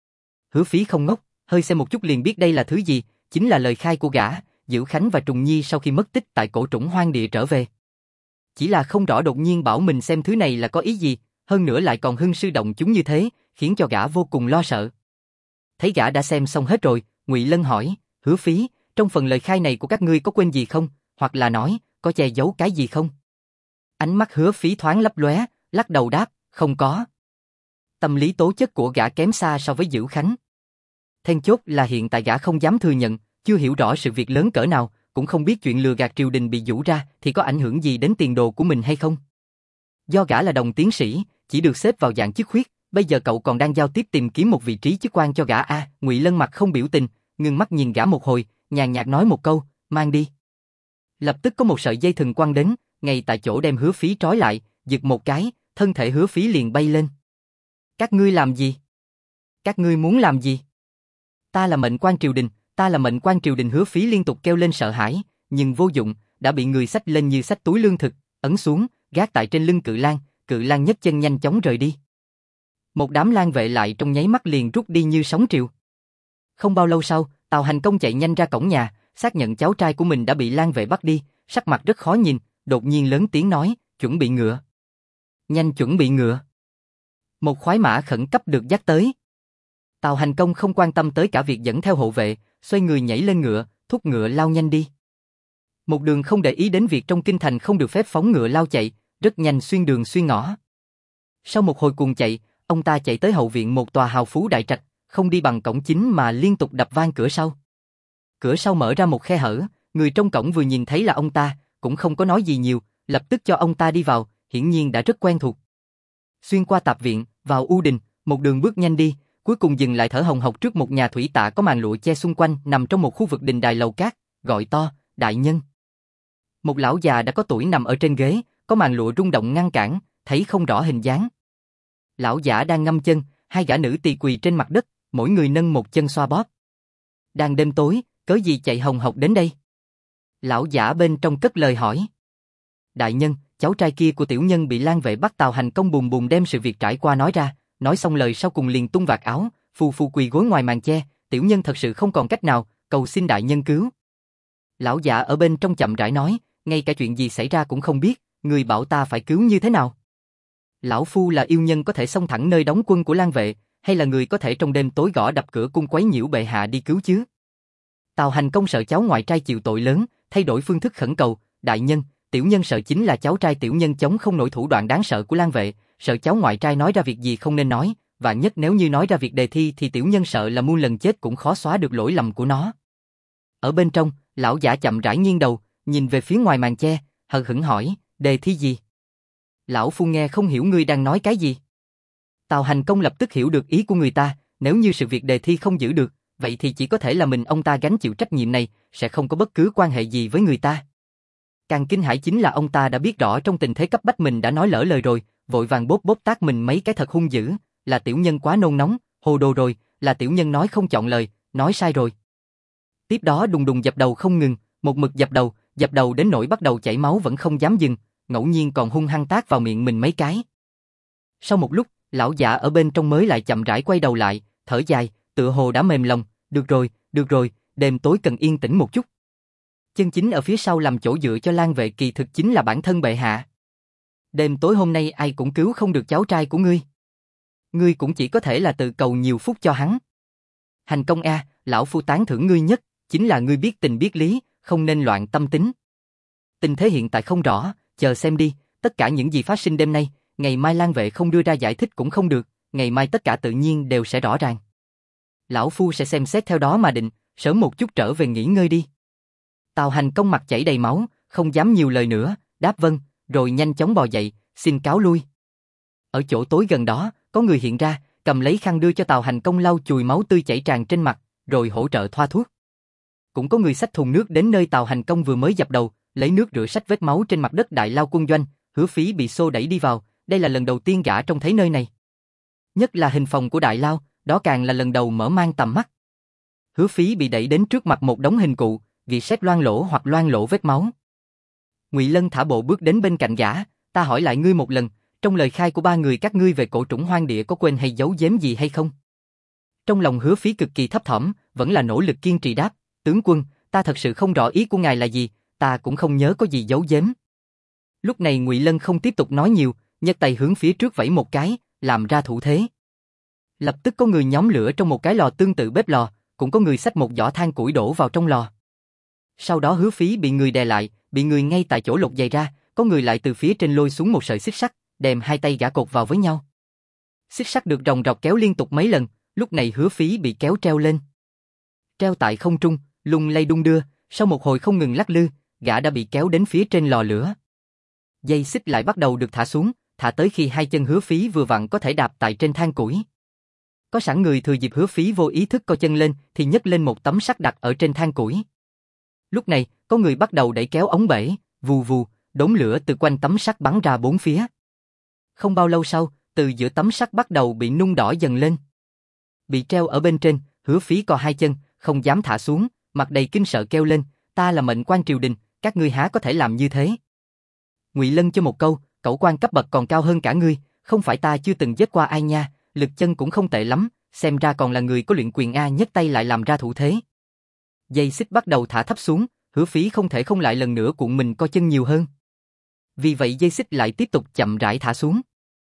Hứa Phí không ngốc, hơi xem một chút liền biết đây là thứ gì, chính là lời khai của gã, Dữ Khánh và Trùng Nhi sau khi mất tích tại cổ trũng hoang địa trở về. Chỉ là không rõ đột nhiên bảo mình xem thứ này là có ý gì, hơn nữa lại còn hưng sư động chúng như thế, khiến cho gã vô cùng lo sợ. Thấy gã đã xem xong hết rồi, Ngụy Lân hỏi, Hứa Phí, trong phần lời khai này của các ngươi có quên gì không, hoặc là nói, có che giấu cái gì không? Ánh mắt Hứa Phí thoáng lấp lóe, lắc đầu đáp, không có. Tâm lý tố chất của gã kém xa so với Dữ Khánh. Then chốt là hiện tại gã không dám thừa nhận, chưa hiểu rõ sự việc lớn cỡ nào, cũng không biết chuyện lừa gạt triều đình bị giũ ra thì có ảnh hưởng gì đến tiền đồ của mình hay không. Do gã là đồng tiến sĩ, chỉ được xếp vào dạng chức khuyết, bây giờ cậu còn đang giao tiếp tìm kiếm một vị trí chức quan cho gã a. Ngụy Lân mặt không biểu tình, ngưng mắt nhìn gã một hồi, nhàn nhạt nói một câu, mang đi. Lập tức có một sợi dây thừng quăng đến, ngay tại chỗ đem Hứa Phí trói lại, giật một cái, thân thể Hứa Phí liền bay lên. Các ngươi làm gì? Các ngươi muốn làm gì? Ta là mệnh quan triều đình, ta là mệnh quan triều đình. Hứa Phí liên tục kêu lên sợ hãi, nhưng vô dụng, đã bị người xách lên như xách túi lương thực, ấn xuống, gác tại trên lưng Cự Lang nhấc chân nhanh chóng rời đi. Một đám Lang vệ lại trong nháy mắt liền rút đi như sóng triều. Không bao lâu sau, Tào Hành Công chạy nhanh ra cổng nhà, xác nhận cháu trai của mình đã bị Lang vệ bắt đi, sắc mặt rất khó nhìn, đột nhiên lớn tiếng nói, chuẩn bị ngựa. Nhanh chuẩn bị ngựa. Một khoái mã khẩn cấp được dắt tới. Tào Hành Công không quan tâm tới cả việc dẫn theo hộ vệ, xoay người nhảy lên ngựa, thúc ngựa lao nhanh đi. Một đường không để ý đến việc trong kinh thành không được phép phóng ngựa lao chạy, rất nhanh xuyên đường xuyên ngõ. Sau một hồi cuồng chạy, ông ta chạy tới hậu viện một tòa hào phú đại trạch, không đi bằng cổng chính mà liên tục đập vang cửa sau. Cửa sau mở ra một khe hở, người trong cổng vừa nhìn thấy là ông ta, cũng không có nói gì nhiều, lập tức cho ông ta đi vào, hiển nhiên đã rất quen thuộc. Xuyên qua tạp viện, vào u đình, một đường bước nhanh đi, cuối cùng dừng lại thở hồng hộc trước một nhà thủy tạ có màn lụa che xung quanh, nằm trong một khu vực đình đài lầu cát, gọi to, đại nhân. Một lão già đã có tuổi nằm ở trên ghế, có màn lụa rung động ngăn cản, thấy không rõ hình dáng. Lão giả đang ngâm chân, hai gã nữ tỳ quỳ trên mặt đất, mỗi người nâng một chân xoa bóp. Đang đêm tối, cớ gì chạy hồng hộc đến đây? Lão giả bên trong cất lời hỏi. Đại nhân, cháu trai kia của tiểu nhân bị lang vệ bắt Tào Hành Công bùm bùm đem sự việc trải qua nói ra, nói xong lời sau cùng liền tung vạt áo, phù phù quỳ gối ngoài màn che, tiểu nhân thật sự không còn cách nào, cầu xin đại nhân cứu. Lão giả ở bên trong chậm rãi nói, ngay cả chuyện gì xảy ra cũng không biết, người bảo ta phải cứu như thế nào? Lão phu là yêu nhân có thể xông thẳng nơi đóng quân của lang vệ, hay là người có thể trong đêm tối gõ đập cửa cung quấy nhiễu bệ hạ đi cứu chứ? Tào Hành Công sợ cháu ngoại trai chịu tội lớn, thay đổi phương thức khẩn cầu, đại nhân, tiểu nhân sợ chính là cháu trai tiểu nhân chống không nổi thủ đoạn đáng sợ của lang vệ, sợ cháu ngoại trai nói ra việc gì không nên nói, và nhất nếu như nói ra việc đề thi thì tiểu nhân sợ là muôn lần chết cũng khó xóa được lỗi lầm của nó. Ở bên trong, lão giả chậm rãi nghiêng đầu, nhìn về phía ngoài màn che, hờ hững hỏi, đề thi gì? Lão phu nghe không hiểu ngươi đang nói cái gì. Tào Hành Công lập tức hiểu được ý của người ta, nếu như sự việc đề thi không giữ được, vậy thì chỉ có thể là mình ông ta gánh chịu trách nhiệm này, sẽ không có bất cứ quan hệ gì với người ta. Càng kinh hãi chính là ông ta đã biết rõ trong tình thế cấp bách mình đã nói lỡ lời rồi, vội vàng bóp bóp tát mình mấy cái thật hung dữ, là tiểu nhân quá nôn nóng, hồ đồ rồi, là tiểu nhân nói không chọn lời, nói sai rồi. Tiếp đó đùng đùng dập đầu không ngừng, một mực dập đầu đến nỗi bắt đầu chảy máu vẫn không dám dừng, ngẫu nhiên còn hung hăng tát vào miệng mình mấy cái. Sau một lúc, lão giả ở bên trong mới lại chậm rãi quay đầu lại, thở dài, tựa hồ đã mềm lòng, được rồi, đêm tối cần yên tĩnh một chút. Chân chính ở phía sau làm chỗ dựa cho lang vệ kỳ thực chính là bản thân bệ hạ. Đêm tối hôm nay ai cũng cứu không được cháu trai của ngươi. Ngươi cũng chỉ có thể là tự cầu nhiều phúc cho hắn. Hành Công a, lão phu tán thưởng ngươi nhất, chính là ngươi biết tình biết lý, không nên loạn tâm tính. Tình thế hiện tại không rõ, chờ xem đi, tất cả những gì phát sinh đêm nay, ngày mai lang vệ không đưa ra giải thích cũng không được, ngày mai tất cả tự nhiên đều sẽ rõ ràng. Lão phu sẽ xem xét theo đó mà định, sớm một chút trở về nghỉ ngơi đi. Tào Hành Công mặt chảy đầy máu, không dám nhiều lời nữa, đáp vâng, rồi nhanh chóng bò dậy, xin cáo lui. Ở chỗ tối gần đó, có người hiện ra, cầm lấy khăn đưa cho Tào Hành Công lau chùi máu tươi chảy tràn trên mặt, rồi hỗ trợ thoa thuốc. Cũng có người xách thùng nước đến nơi Tào Hành Công vừa mới dập đầu, lấy nước rửa sạch vết máu trên mặt đất Đại Lao quân doanh, Hứa Phí bị xô đẩy đi vào, đây là lần đầu tiên gã trông thấy nơi này. Nhất là hình phòng của Đại Lao, đó càng là lần đầu mở mang tầm mắt. Hứa Phí bị đẩy đến trước mặt một đống hình cụ, gỉ sét loang lỗ hoặc loang lỗ vết máu. Ngụy Lân thả bộ bước đến bên cạnh gã, ta hỏi lại ngươi một lần, trong lời khai của ba người các ngươi về cổ trùng hoang địa có quên hay giấu giếm gì hay không? Trong lòng Hứa Phí cực kỳ thấp thỏm, vẫn là nỗ lực kiên trì đáp, tướng quân, ta thật sự không rõ ý của ngài là gì, ta cũng không nhớ có gì giấu giếm. Lúc này Ngụy Lân không tiếp tục nói nhiều, nhấc tay hướng phía trước vẫy một cái, làm ra thủ thế. Lập tức có người nhóm lửa trong một cái lò tương tự bếp lò, cũng có người xách một giỏ than củi đổ vào trong lò. Sau đó Hứa Phí bị người đè lại, bị người ngay tại chỗ lột giày ra, có người lại từ phía trên lôi xuống một sợi xích sắt, đem hai tay gã cột vào với nhau. Xích sắt được ròng rọc kéo liên tục mấy lần, lúc này Hứa Phí bị kéo treo lên. Treo tại không trung, lung lay đung đưa, sau một hồi không ngừng lắc lư, gã đã bị kéo đến phía trên lò lửa. Dây xích lại bắt đầu được thả xuống, thả tới khi hai chân Hứa Phí vừa vặn có thể đạp tại trên than củi. Có sẵn người thừa dịp Hứa Phí vô ý thức co chân lên thì nhấc lên một tấm sắt đặt ở trên than củi. Lúc này, có người bắt đầu đẩy kéo ống bể, vù vù, đốm lửa từ quanh tấm sắt bắn ra bốn phía. Không bao lâu sau, từ giữa tấm sắt bắt đầu bị nung đỏ dần lên. Bị treo ở bên trên, Hứa Phí co hai chân, không dám thả xuống, mặt đầy kinh sợ kêu lên, ta là mệnh quan triều đình, các ngươi há có thể làm như thế? Ngụy Lân cho một câu, cẩu quan cấp bậc còn cao hơn cả ngươi, không phải ta chưa từng giết qua ai nha, lực chân cũng không tệ lắm, xem ra còn là người có luyện quyền a, nhấc tay lại làm ra thủ thế. Dây xích bắt đầu thả thấp xuống, Hứa Phí không thể không lại lần nữa cuộn mình co chân nhiều hơn. Vì vậy dây xích lại tiếp tục chậm rãi thả xuống.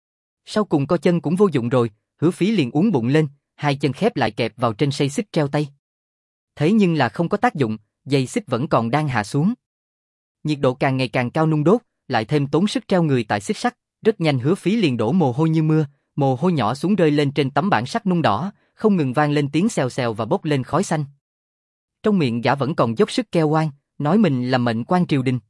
Sau cùng co chân cũng vô dụng rồi, Hứa Phí liền uốn bụng lên, hai chân khép lại kẹp vào trên dây xích treo tay. Thế nhưng là không có tác dụng, dây xích vẫn còn đang hạ xuống. Nhiệt độ càng ngày càng cao nung đốt, lại thêm tốn sức treo người tại xích sắt, rất nhanh Hứa Phí liền đổ mồ hôi như mưa, mồ hôi nhỏ xuống rơi lên trên tấm bảng sắt nung đỏ, không ngừng vang lên tiếng xèo xèo và bốc lên khói xanh. Trong miệng gã vẫn còn dốc sức kêu oan, nói mình là mệnh quan triều đình.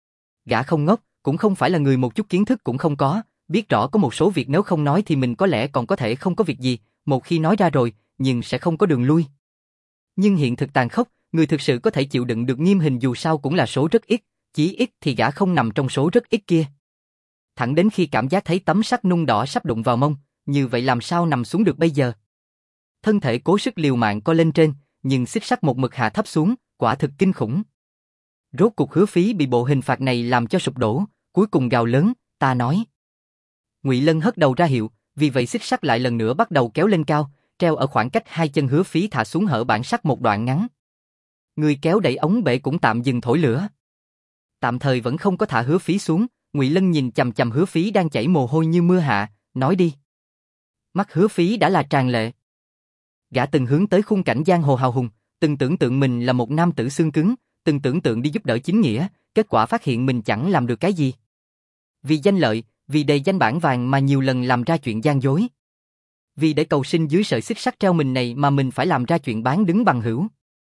Gã không ngốc, cũng không phải là người một chút kiến thức cũng không có, biết rõ có một số việc nếu không nói thì mình có lẽ còn có thể không có việc gì, một khi nói ra rồi, nhưng sẽ không có đường lui. Nhưng hiện thực tàn khốc, người thực sự có thể chịu đựng được nghiêm hình dù sao cũng là số rất ít, chí ít thì gã không nằm trong số rất ít kia. thẳng đến khi cảm giác thấy tấm sắt nung đỏ sắp đụng vào mông, như vậy làm sao nằm xuống được bây giờ? Thân thể cố sức liều mạng co lên trên, nhưng xích sắt một mực hạ thấp xuống, quả thực kinh khủng. Rốt cuộc Hứa Phí bị bộ hình phạt này làm cho sụp đổ, cuối cùng gào lớn, ta nói. Ngụy Lân hất đầu ra hiệu, vì vậy xích sắt lại lần nữa bắt đầu kéo lên cao, treo ở khoảng cách hai chân Hứa Phí thả xuống hở bản sắt một đoạn ngắn. Người kéo đẩy ống bể cũng tạm dừng thổi lửa. Tạm thời vẫn không có thả Hứa Phí xuống, Ngụy Lân nhìn chằm chằm Hứa Phí đang chảy mồ hôi như mưa hạ, nói đi. Mắt Hứa Phí đã là tràn lệ. Gã từng hướng tới khung cảnh giang hồ hào hùng, từng tưởng tượng mình là một nam tử xương cứng, từng tưởng tượng đi giúp đỡ chính nghĩa, kết quả phát hiện mình chẳng làm được cái gì. Vì danh lợi, vì đề danh bản vàng mà nhiều lần làm ra chuyện gian dối. Vì để cầu sinh dưới sợi xích sắt treo mình này mà mình phải làm ra chuyện bán đứng bằng hữu.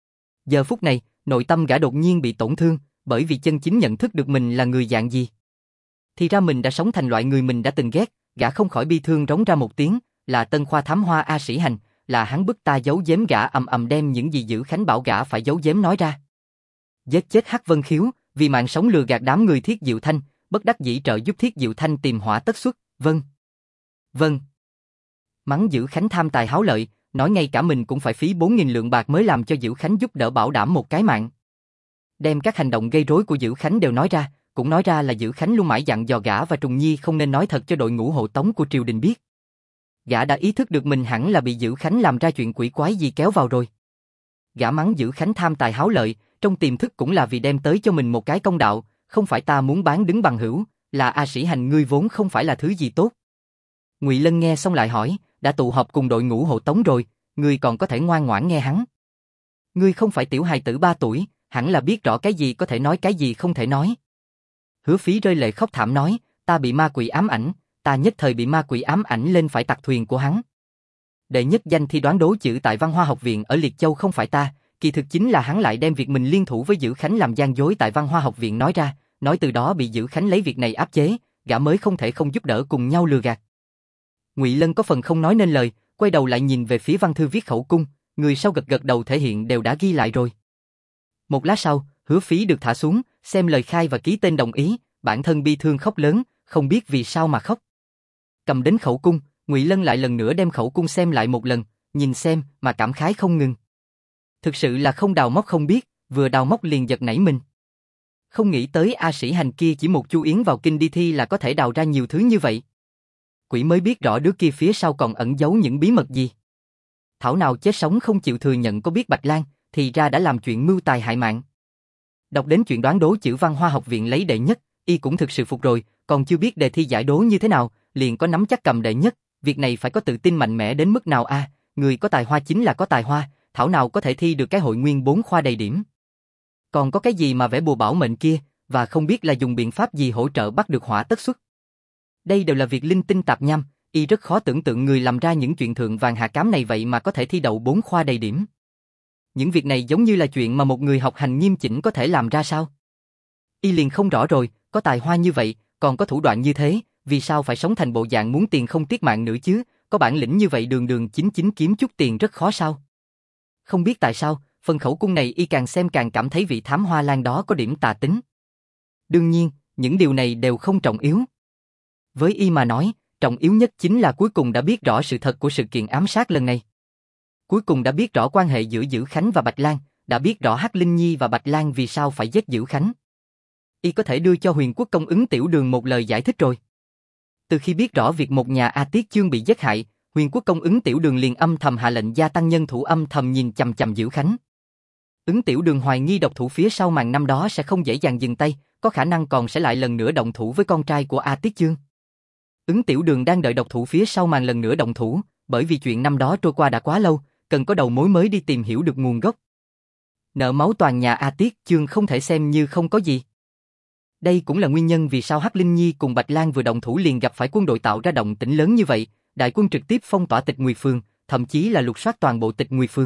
Giờ phút này, nội tâm gã đột nhiên bị tổn thương, bởi vì chân chính nhận thức được mình là người dạng gì. Thì ra mình đã sống thành loại người mình đã từng ghét, gã không khỏi bi thương rống ra một tiếng, là Tân Khoa Thám Hoa A Sĩ Hành, là hắn bức ta giấu giếm gã ầm ầm đem những gì Dữ Khánh bảo gã phải giấu giếm nói ra. Giết chết Hắc Vân Khiếu, vì mạng sống lừa gạt đám người Thiết Diệu Thanh, bất đắc dĩ trợ giúp Thiết Diệu Thanh tìm hỏa tất xuất, vâng. Vâng. Mắng Dữ Khánh tham tài háo lợi, nói ngay cả mình cũng phải phí 4.000 lượng bạc mới làm cho Dữ Khánh giúp đỡ bảo đảm một cái mạng. Đem các hành động gây rối của Dữ Khánh đều nói ra, cũng nói ra là Dữ Khánh luôn mãi dặn dò gã và Trùng Nhi không nên nói thật cho đội ngũ hộ tống của triều đình biết. Gã đã ý thức được mình hẳn là bị Dữ Khánh làm ra chuyện quỷ quái gì kéo vào rồi. Gã mắng Dữ Khánh tham tài háo lợi, trong tiềm thức cũng là vì đem tới cho mình một cái công đạo, không phải ta muốn bán đứng bằng hữu, là A Sĩ Hành ngươi vốn không phải là thứ gì tốt. Ngụy Lân nghe xong lại hỏi, đã tụ họp cùng đội ngũ hộ tống rồi, ngươi còn có thể ngoan ngoãn nghe hắn. Ngươi không phải tiểu hài tử 3 tuổi, hẳn là biết rõ cái gì có thể nói cái gì không thể nói. Hứa Phí rơi lệ khóc thảm nói, ta bị ma quỷ ám ảnh, ta nhất thời bị ma quỷ ám ảnh lên phải tặc thuyền của hắn. Đệ nhất danh thi đoán đố chữ tại Văn Hoa Học viện ở Liệt Châu không phải ta, kỳ thực chính là hắn lại đem việc mình liên thủ với Dữ Khánh làm gian dối tại Văn Hoa Học viện nói ra, nói từ đó bị Dữ Khánh lấy việc này áp chế, gã mới không thể không giúp đỡ cùng nhau lừa gạt. Ngụy Lân có phần không nói nên lời, quay đầu lại nhìn về phía văn thư viết khẩu cung, người sau gật gật đầu thể hiện đều đã ghi lại rồi. Một lát sau, Hứa Phí được thả xuống, xem lời khai và ký tên đồng ý, bản thân bi thương khóc lớn, không biết vì sao mà khóc. Cầm đến khẩu cung, Ngụy Lân lại lần nữa đem khẩu cung xem lại một lần, nhìn xem mà cảm khái không ngừng. Thực sự là không đào móc không biết, vừa đào móc liền giật nảy mình. Không nghĩ tới A Sĩ Hành kia chỉ một chu yến vào kinh đi thi là có thể đào ra nhiều thứ như vậy. Quỷ mới biết rõ đứa kia phía sau còn ẩn giấu những bí mật gì. Thảo nào chết sống không chịu thừa nhận có biết Bạch Lan, thì ra đã làm chuyện mưu tài hại mạng. Đọc đến chuyện đoán đố chữ Văn Hoa Học viện lấy đệ nhất, y cũng thực sự phục rồi, còn chưa biết đề thi giải đố như thế nào, liền có nắm chắc cầm đệ nhất, việc này phải có tự tin mạnh mẽ đến mức nào a, người có tài hoa chính là có tài hoa, thảo nào có thể thi được cái hội nguyên 4 khoa đầy điểm. Còn có cái gì mà vẽ bùa bảo mệnh kia, và không biết là dùng biện pháp gì hỗ trợ bắt được hỏa tất xuất. Đây đều là việc linh tinh tạp nham, y rất khó tưởng tượng người làm ra những chuyện thượng vàng hạ cám này vậy mà có thể thi đậu 4 khoa đầy điểm. Những việc này giống như là chuyện mà một người học hành nghiêm chỉnh có thể làm ra sao? Y liền không rõ rồi, có tài hoa như vậy, còn có thủ đoạn như thế, vì sao phải sống thành bộ dạng muốn tiền không tiếc mạng nữa chứ, có bản lĩnh như vậy đường đường chính chính kiếm chút tiền rất khó sao? Không biết tại sao, phần khẩu cung này y càng xem càng cảm thấy vị thám hoa lan đó có điểm tà tính. Đương nhiên, những điều này đều không trọng yếu. Với y mà nói, trọng yếu nhất chính là cuối cùng đã biết rõ sự thật của sự kiện ám sát lần này. Cuối cùng đã biết rõ quan hệ giữa Dữ Khánh và Bạch Lan, đã biết rõ Hắc Linh Nhi và Bạch Lan vì sao phải giết Dữ Khánh. Y có thể đưa cho Huyền Quốc công Ứng Tiểu Đường một lời giải thích rồi. Từ khi biết rõ việc một nhà A Tiết Chương bị giết hại, Huyền Quốc công Ứng Tiểu Đường liền âm thầm hạ lệnh gia tăng nhân thủ âm thầm nhìn chằm chằm Dữ Khánh. Ứng Tiểu Đường hoài nghi độc thủ phía sau màn năm đó sẽ không dễ dàng dừng tay, có khả năng còn sẽ lại lần nữa động thủ với con trai của A Tiết Chương. Ứng Tiểu Đường đang đợi độc thủ phía sau màn lần nữa động thủ, bởi vì chuyện năm đó trôi qua đã quá lâu, cần có đầu mối mới đi tìm hiểu được nguồn gốc. Nợ máu toàn nhà A Tiết Chương không thể xem như không có gì. Đây cũng là nguyên nhân vì sao Hắc Linh Nhi cùng Bạch Lan vừa động thủ liền gặp phải quân đội tạo ra động tĩnh lớn như vậy, đại quân trực tiếp phong tỏa Tịch Nguy Phương, thậm chí là lục soát toàn bộ Tịch Nguy Phương.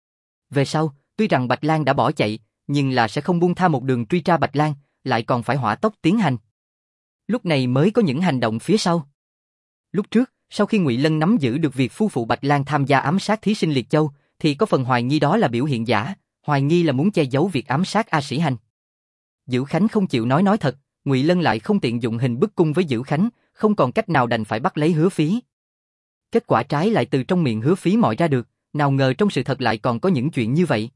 Về sau, tuy rằng Bạch Lan đã bỏ chạy, nhưng là sẽ không buông tha một đường truy tra Bạch Lan, lại còn phải hỏa tốc tiến hành. Lúc này mới có những hành động phía sau. Lúc trước, sau khi Ngụy Lân nắm giữ được việc phu phụ Bạch Lan tham gia ám sát thí sinh Liệt Châu, thì có phần hoài nghi đó là biểu hiện giả, hoài nghi là muốn che giấu việc ám sát A Sĩ Hành. Dữ Khánh không chịu nói thật, Ngụy Lân lại không tiện dụng hình bức cung với Dữ Khánh, không còn cách nào đành phải bắt lấy Hứa Phí. Kết quả trái lại từ trong miệng Hứa Phí mọi ra được, nào ngờ trong sự thật lại còn có những chuyện như vậy.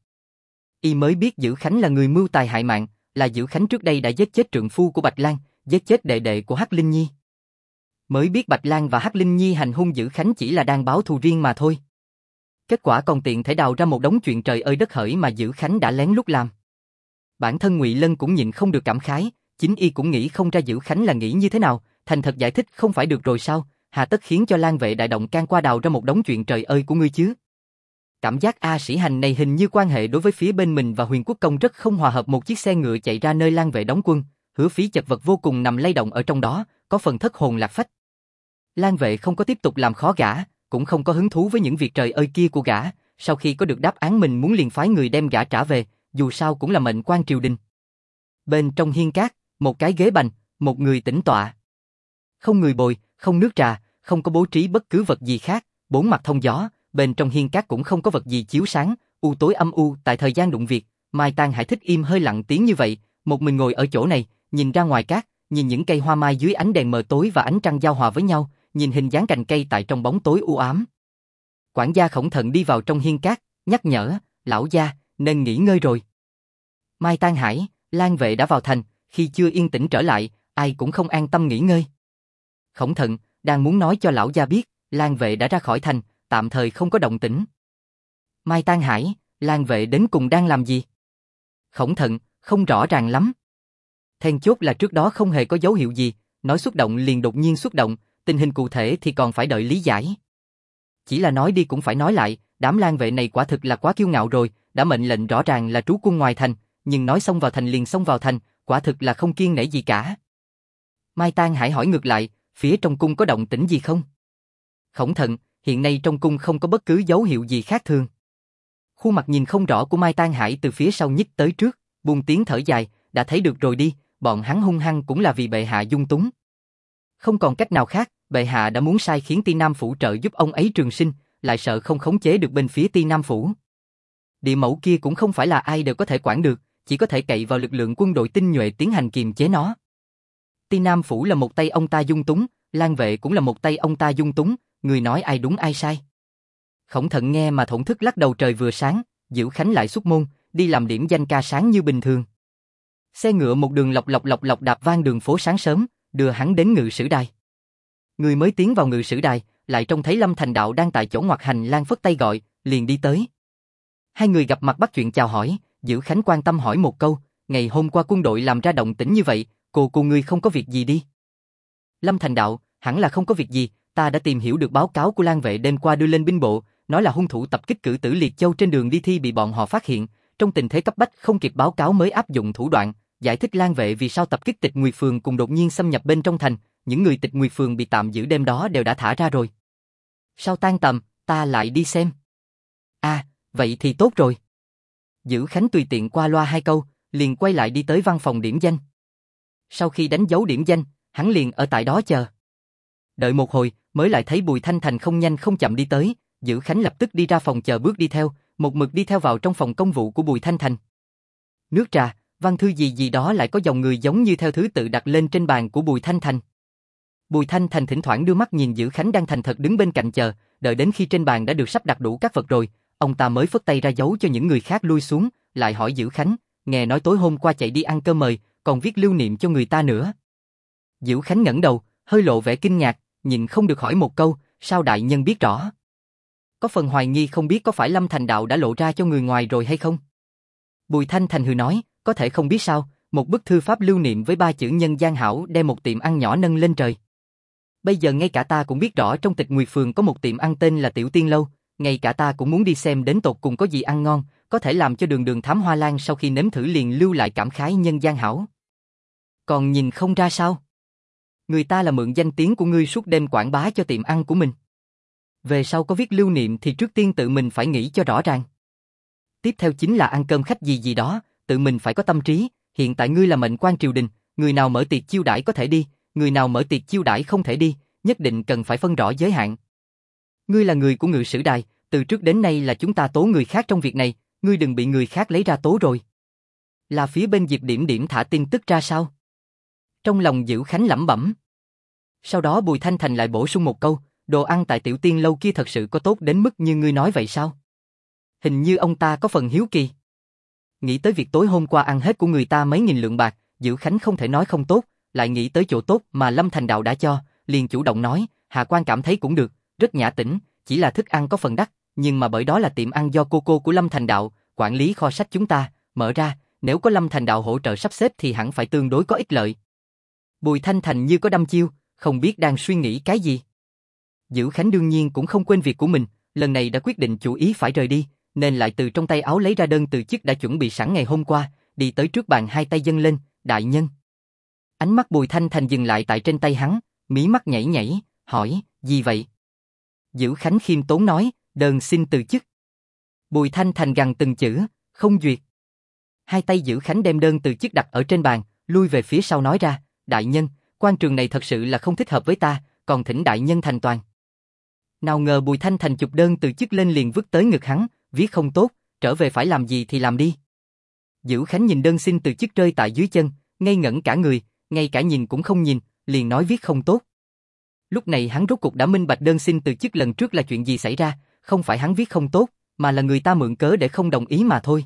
Y mới biết Dữ Khánh là người mưu tài hại mạng, là Dữ Khánh trước đây đã giết chết trượng phu của Bạch Lan, giết chết đệ đệ của Hắc Linh Nhi. Mới biết Bạch Lan và Hắc Linh Nhi hành hung Dữ Khánh chỉ là đang báo thù riêng mà thôi. Kết quả còn tiện thể đào ra một đống chuyện trời ơi đất hỡi mà Dữ Khánh đã lén lút làm. Bản thân Ngụy Lân cũng nhịn không được cảm khái, chính y cũng nghĩ không ra Dữ Khánh là nghĩ như thế nào, thành thật giải thích không phải được rồi sao, hà tất khiến cho Lan Vệ đại động can qua đào ra một đống chuyện trời ơi của ngươi chứ. Cảm giác A Sĩ Hành này hình như quan hệ đối với phía bên mình và Huyền Quốc Công rất không hòa hợp. Một chiếc xe ngựa chạy ra nơi Lan Vệ đóng quân, Hứa Phí chật vật vô cùng nằm lay động ở trong đó, có phần thất hồn lạc phách. Lan Vệ không có tiếp tục làm khó gã, cũng không có hứng thú với những việc trời ơi kia của gã, sau khi có được đáp án mình muốn liền phái người đem gã trả về, dù sao cũng là mệnh quan triều đình. Bên trong hiên cát, một cái ghế bành, một người tĩnh tọa. Không người bồi, không nước trà, không có bố trí bất cứ vật gì khác, bốn mặt thông gió, bên trong hiên cát cũng không có vật gì chiếu sáng, u tối âm u. Tại thời gian đụng việc, Mai Tang Hải thích im hơi lặng tiếng như vậy, một mình ngồi ở chỗ này, nhìn ra ngoài cát, nhìn những cây hoa mai dưới ánh đèn mờ tối và ánh trăng giao hòa với nhau, nhìn hình dáng cành cây tại trong bóng tối u ám. Quản gia Khổng Thận đi vào trong hiên cát, nhắc nhở, lão gia, nên nghỉ ngơi rồi. Mai Tang Hải, Lan Vệ đã vào thành, khi chưa yên tĩnh trở lại, ai cũng không an tâm nghỉ ngơi. Khổng Thận, đang muốn nói cho lão gia biết, Lan Vệ đã ra khỏi thành, tạm thời không có động tĩnh. Mai Tang Hải, Lan Vệ đến cùng đang làm gì? Khổng Thận, không rõ ràng lắm. Then chốt là trước đó không hề có dấu hiệu gì, nói xuất động liền đột nhiên xuất động, tình hình cụ thể thì còn phải đợi lý giải. Chỉ là nói đi cũng phải nói lại, đám Lan Vệ này quả thực là quá kiêu ngạo rồi, đã mệnh lệnh rõ ràng là trú quân ngoài thành, nhưng nói xông vào thành liền xông vào thành, quả thực là không kiêng nể gì cả. Mai Tang Hải hỏi ngược lại, phía trong cung có động tĩnh gì không? Khổng Thận, hiện nay trong cung không có bất cứ dấu hiệu gì khác thường. Khuôn mặt nhìn không rõ của Mai Tang Hải từ phía sau nhích tới trước, buông tiếng thở dài, đã thấy được rồi đi, bọn hắn hung hăng cũng là vì bệ hạ dung túng. Không còn cách nào khác, bệ hạ đã muốn sai khiến Ti Nam Phủ trợ giúp ông ấy trường sinh, lại sợ không khống chế được bên phía Ti Nam Phủ. Địa mẫu kia cũng không phải là ai đều có thể quản được, chỉ có thể cậy vào lực lượng quân đội tinh nhuệ tiến hành kiềm chế nó. Ti Nam Phủ là một tay ông ta dung túng, Lan Vệ cũng là một tay ông ta dung túng, người nói ai đúng ai sai. Khổng Thận nghe mà thổn thức lắc đầu. Trời vừa sáng, Dữ Khánh lại xuất môn, đi làm điểm danh ca sáng như bình thường. Xe ngựa một đường lộc lộc đạp vang đường phố sáng sớm, đưa hắn đến Ngự Sử Đài. Người mới tiến vào Ngự Sử Đài, lại trông thấy Lâm Thành Đạo đang tại chỗ ngoặt hành lang phất tay gọi, liền đi tới. Hai người gặp mặt bắt chuyện chào hỏi, Dữ Khánh quan tâm hỏi một câu, ngày hôm qua quân đội làm ra động tĩnh như vậy, cô ngươi không có việc gì đi? Lâm Thành Đạo, hẳn là không có việc gì, ta đã tìm hiểu được báo cáo của Lan Vệ đêm qua đưa lên binh bộ, nói là hung thủ tập kích Cử Tử Liệt Châu trên đường đi thi bị bọn họ phát hiện, trong tình thế cấp bách không kịp báo cáo mới áp dụng thủ đoạn, giải thích Lan Vệ vì sao tập kích Tịch Nguyệt Phường cùng đột nhiên xâm nhập bên trong thành, những người Tịch Nguyệt Phường bị tạm giữ đêm đó đều đã thả ra rồi. Sau tan tầm, ta lại đi xem. À, vậy thì tốt rồi. Dữ Khánh tùy tiện qua loa hai câu, liền quay lại đi tới văn phòng điểm danh. Sau khi đánh dấu điểm danh, hắn liền ở tại đó chờ. Đợi một hồi, mới lại thấy Bùi Thanh Thành không nhanh không chậm đi tới, Dữ Khánh lập tức đi ra phòng chờ bước đi theo, một mực đi theo vào trong phòng công vụ của Bùi Thanh Thành. Nước trà, văn thư gì gì đó lại có dòng người giống như theo thứ tự đặt lên trên bàn của Bùi Thanh Thành. Bùi Thanh Thành thỉnh thoảng đưa mắt nhìn Dữ Khánh đang thành thật đứng bên cạnh chờ, đợi đến khi trên bàn đã được sắp đặt đủ các vật rồi, ông ta mới phất tay ra dấu cho những người khác lui xuống, lại hỏi Dữ Khánh, nghe nói tối hôm qua chạy đi ăn cơm mời, còn viết lưu niệm cho người ta nữa. Dữ Khánh ngẩng đầu, hơi lộ vẻ kinh ngạc, nhìn không được hỏi một câu, sao đại nhân biết rõ? Có phần hoài nghi không biết có phải Lâm Thành Đạo đã lộ ra cho người ngoài rồi hay không? Bùi Thanh Thành hừ nói, có thể không biết sao, một bức thư pháp lưu niệm với 3 chữ nhân gian hảo đem một tiệm ăn nhỏ nâng lên trời. Bây giờ ngay cả ta cũng biết rõ trong Tịch Nguyệt Phường có một tiệm ăn tên là Tiểu Tiên Lâu, ngay cả ta cũng muốn đi xem đến tột cùng có gì ăn ngon, có thể làm cho Đường Đường Thám Hoa Lan sau khi nếm thử liền lưu lại cảm khái nhân gian hảo. Còn nhìn không ra sao? Người ta là mượn danh tiếng của ngươi suốt đêm quảng bá cho tiệm ăn của mình. Về sau có viết lưu niệm thì trước tiên tự mình phải nghĩ cho rõ ràng. Tiếp theo chính là ăn cơm khách gì gì đó, tự mình phải có tâm trí, hiện tại ngươi là mệnh quan triều đình, người nào mở tiệc chiêu đãi có thể đi, người nào mở tiệc chiêu đãi không thể đi, nhất định cần phải phân rõ giới hạn. Ngươi là người của Ngự Sử Đài, từ trước đến nay là chúng ta tố người khác trong việc này, ngươi đừng bị người khác lấy ra tố rồi. Là phía bên Diệp Điểm Điểm thả tin tức ra sao? Trong lòng Dữ Khánh lẩm bẩm. Sau đó Bùi Thanh Thành lại bổ sung một câu, đồ ăn tại Tiểu Tiên lâu kia thật sự có tốt đến mức như ngươi nói vậy sao? Hình như ông ta có phần hiếu kỳ. Nghĩ tới việc tối hôm qua ăn hết của người ta mấy nghìn lượng bạc, Dữ Khánh không thể nói không tốt, lại nghĩ tới chỗ tốt mà Lâm Thành Đạo đã cho, liền chủ động nói, Hạ quan cảm thấy cũng được, rất nhã tĩnh, chỉ là thức ăn có phần đắt, nhưng mà bởi đó là tiệm ăn do cô của Lâm Thành Đạo, quản lý kho sách chúng ta, mở ra, nếu có Lâm Thành Đạo hỗ trợ sắp xếp thì hẳn phải tương đối có ích lợi. Bùi Thanh Thành như có đăm chiêu, không biết đang suy nghĩ cái gì. Dữ Khánh đương nhiên cũng không quên việc của mình, lần này đã quyết định chủ ý phải rời đi, nên lại từ trong tay áo lấy ra đơn từ chức đã chuẩn bị sẵn ngày hôm qua, đi tới trước bàn hai tay dâng lên, đại nhân. Ánh mắt Bùi Thanh Thành dừng lại tại trên tay hắn, mí mắt nhảy nhảy, hỏi, gì vậy? Dữ Khánh khiêm tốn nói, đơn xin từ chức. Bùi Thanh Thành gằn từng chữ, không duyệt. Hai tay Dữ Khánh đem đơn từ chức đặt ở trên bàn, lui về phía sau nói ra, đại nhân, quan trường này thật sự là không thích hợp với ta, còn thỉnh đại nhân thành toàn. Nào ngờ Bùi Thanh Thành chụp đơn từ chức lên liền vứt tới ngực hắn, viết không tốt, trở về phải làm gì thì làm đi. Dữ Khánh nhìn đơn xin từ chức rơi tại dưới chân, ngây ngẩn cả người, ngay cả nhìn cũng không nhìn, liền nói viết không tốt. Lúc này hắn rốt cuộc đã minh bạch đơn xin từ chức lần trước là chuyện gì xảy ra, không phải hắn viết không tốt, mà là người ta mượn cớ để không đồng ý mà thôi.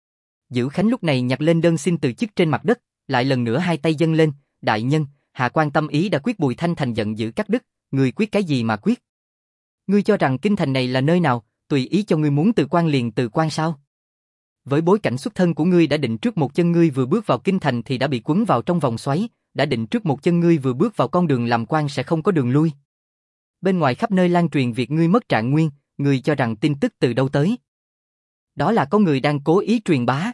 Dữ Khánh lúc này nhặt lên đơn xin từ chức trên mặt đất, lại lần nữa hai tay dâng lên, đại nhân, hạ quan tâm ý đã quyết. Bùi Thanh Thành giận dữ cắt đứt, ngươi quyết cái gì mà quyết? Ngươi cho rằng kinh thành này là nơi nào, tùy ý cho ngươi muốn từ quan liền từ quan sao? Với bối cảnh xuất thân của ngươi đã định trước một chân ngươi vừa bước vào kinh thành thì đã bị quấn vào trong vòng xoáy, đã định trước một chân ngươi vừa bước vào con đường làm quan sẽ không có đường lui. Bên ngoài khắp nơi lan truyền việc ngươi mất trạng nguyên, ngươi cho rằng tin tức từ đâu tới? Đó là có người đang cố ý truyền bá.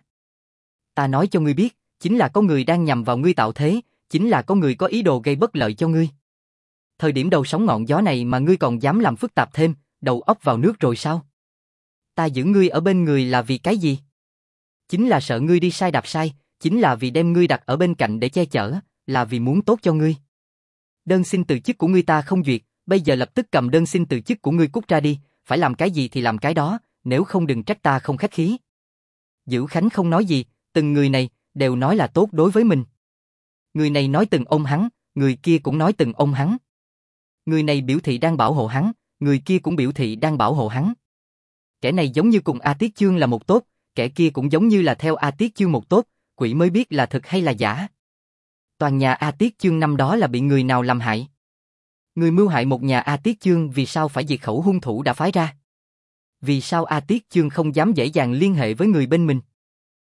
Ta nói cho ngươi biết, chính là có người đang nhằm vào ngươi tạo thế, chính là có người có ý đồ gây bất lợi cho ngươi. Thời điểm đầu sóng ngọn gió này mà ngươi còn dám làm phức tạp thêm, đầu óc vào nước rồi sao? Ta giữ ngươi ở bên người là vì cái gì? Chính là sợ ngươi đi sai đạp sai, chính là vì đem ngươi đặt ở bên cạnh để che chở, là vì muốn tốt cho ngươi. Đơn xin từ chức của ngươi ta không duyệt, bây giờ lập tức cầm đơn xin từ chức của ngươi cút ra đi, phải làm cái gì thì làm cái đó, nếu không đừng trách ta không khách khí. Dữ Khánh không nói gì, từng người này đều nói là tốt đối với mình. Người này nói từng ôm hắn, người kia cũng nói từng ôm hắn. Người này biểu thị đang bảo hộ hắn, người kia cũng biểu thị đang bảo hộ hắn. Kẻ này giống như cùng A Tiết Chương là một tốt, kẻ kia cũng giống như là theo A Tiết Chương một tốt, quỷ mới biết là thật hay là giả. Toàn nhà A Tiết Chương năm đó là bị người nào làm hại? Người mưu hại một nhà A Tiết Chương vì sao phải diệt khẩu hung thủ đã phái ra? Vì sao A Tiết Chương không dám dễ dàng liên hệ với người bên mình?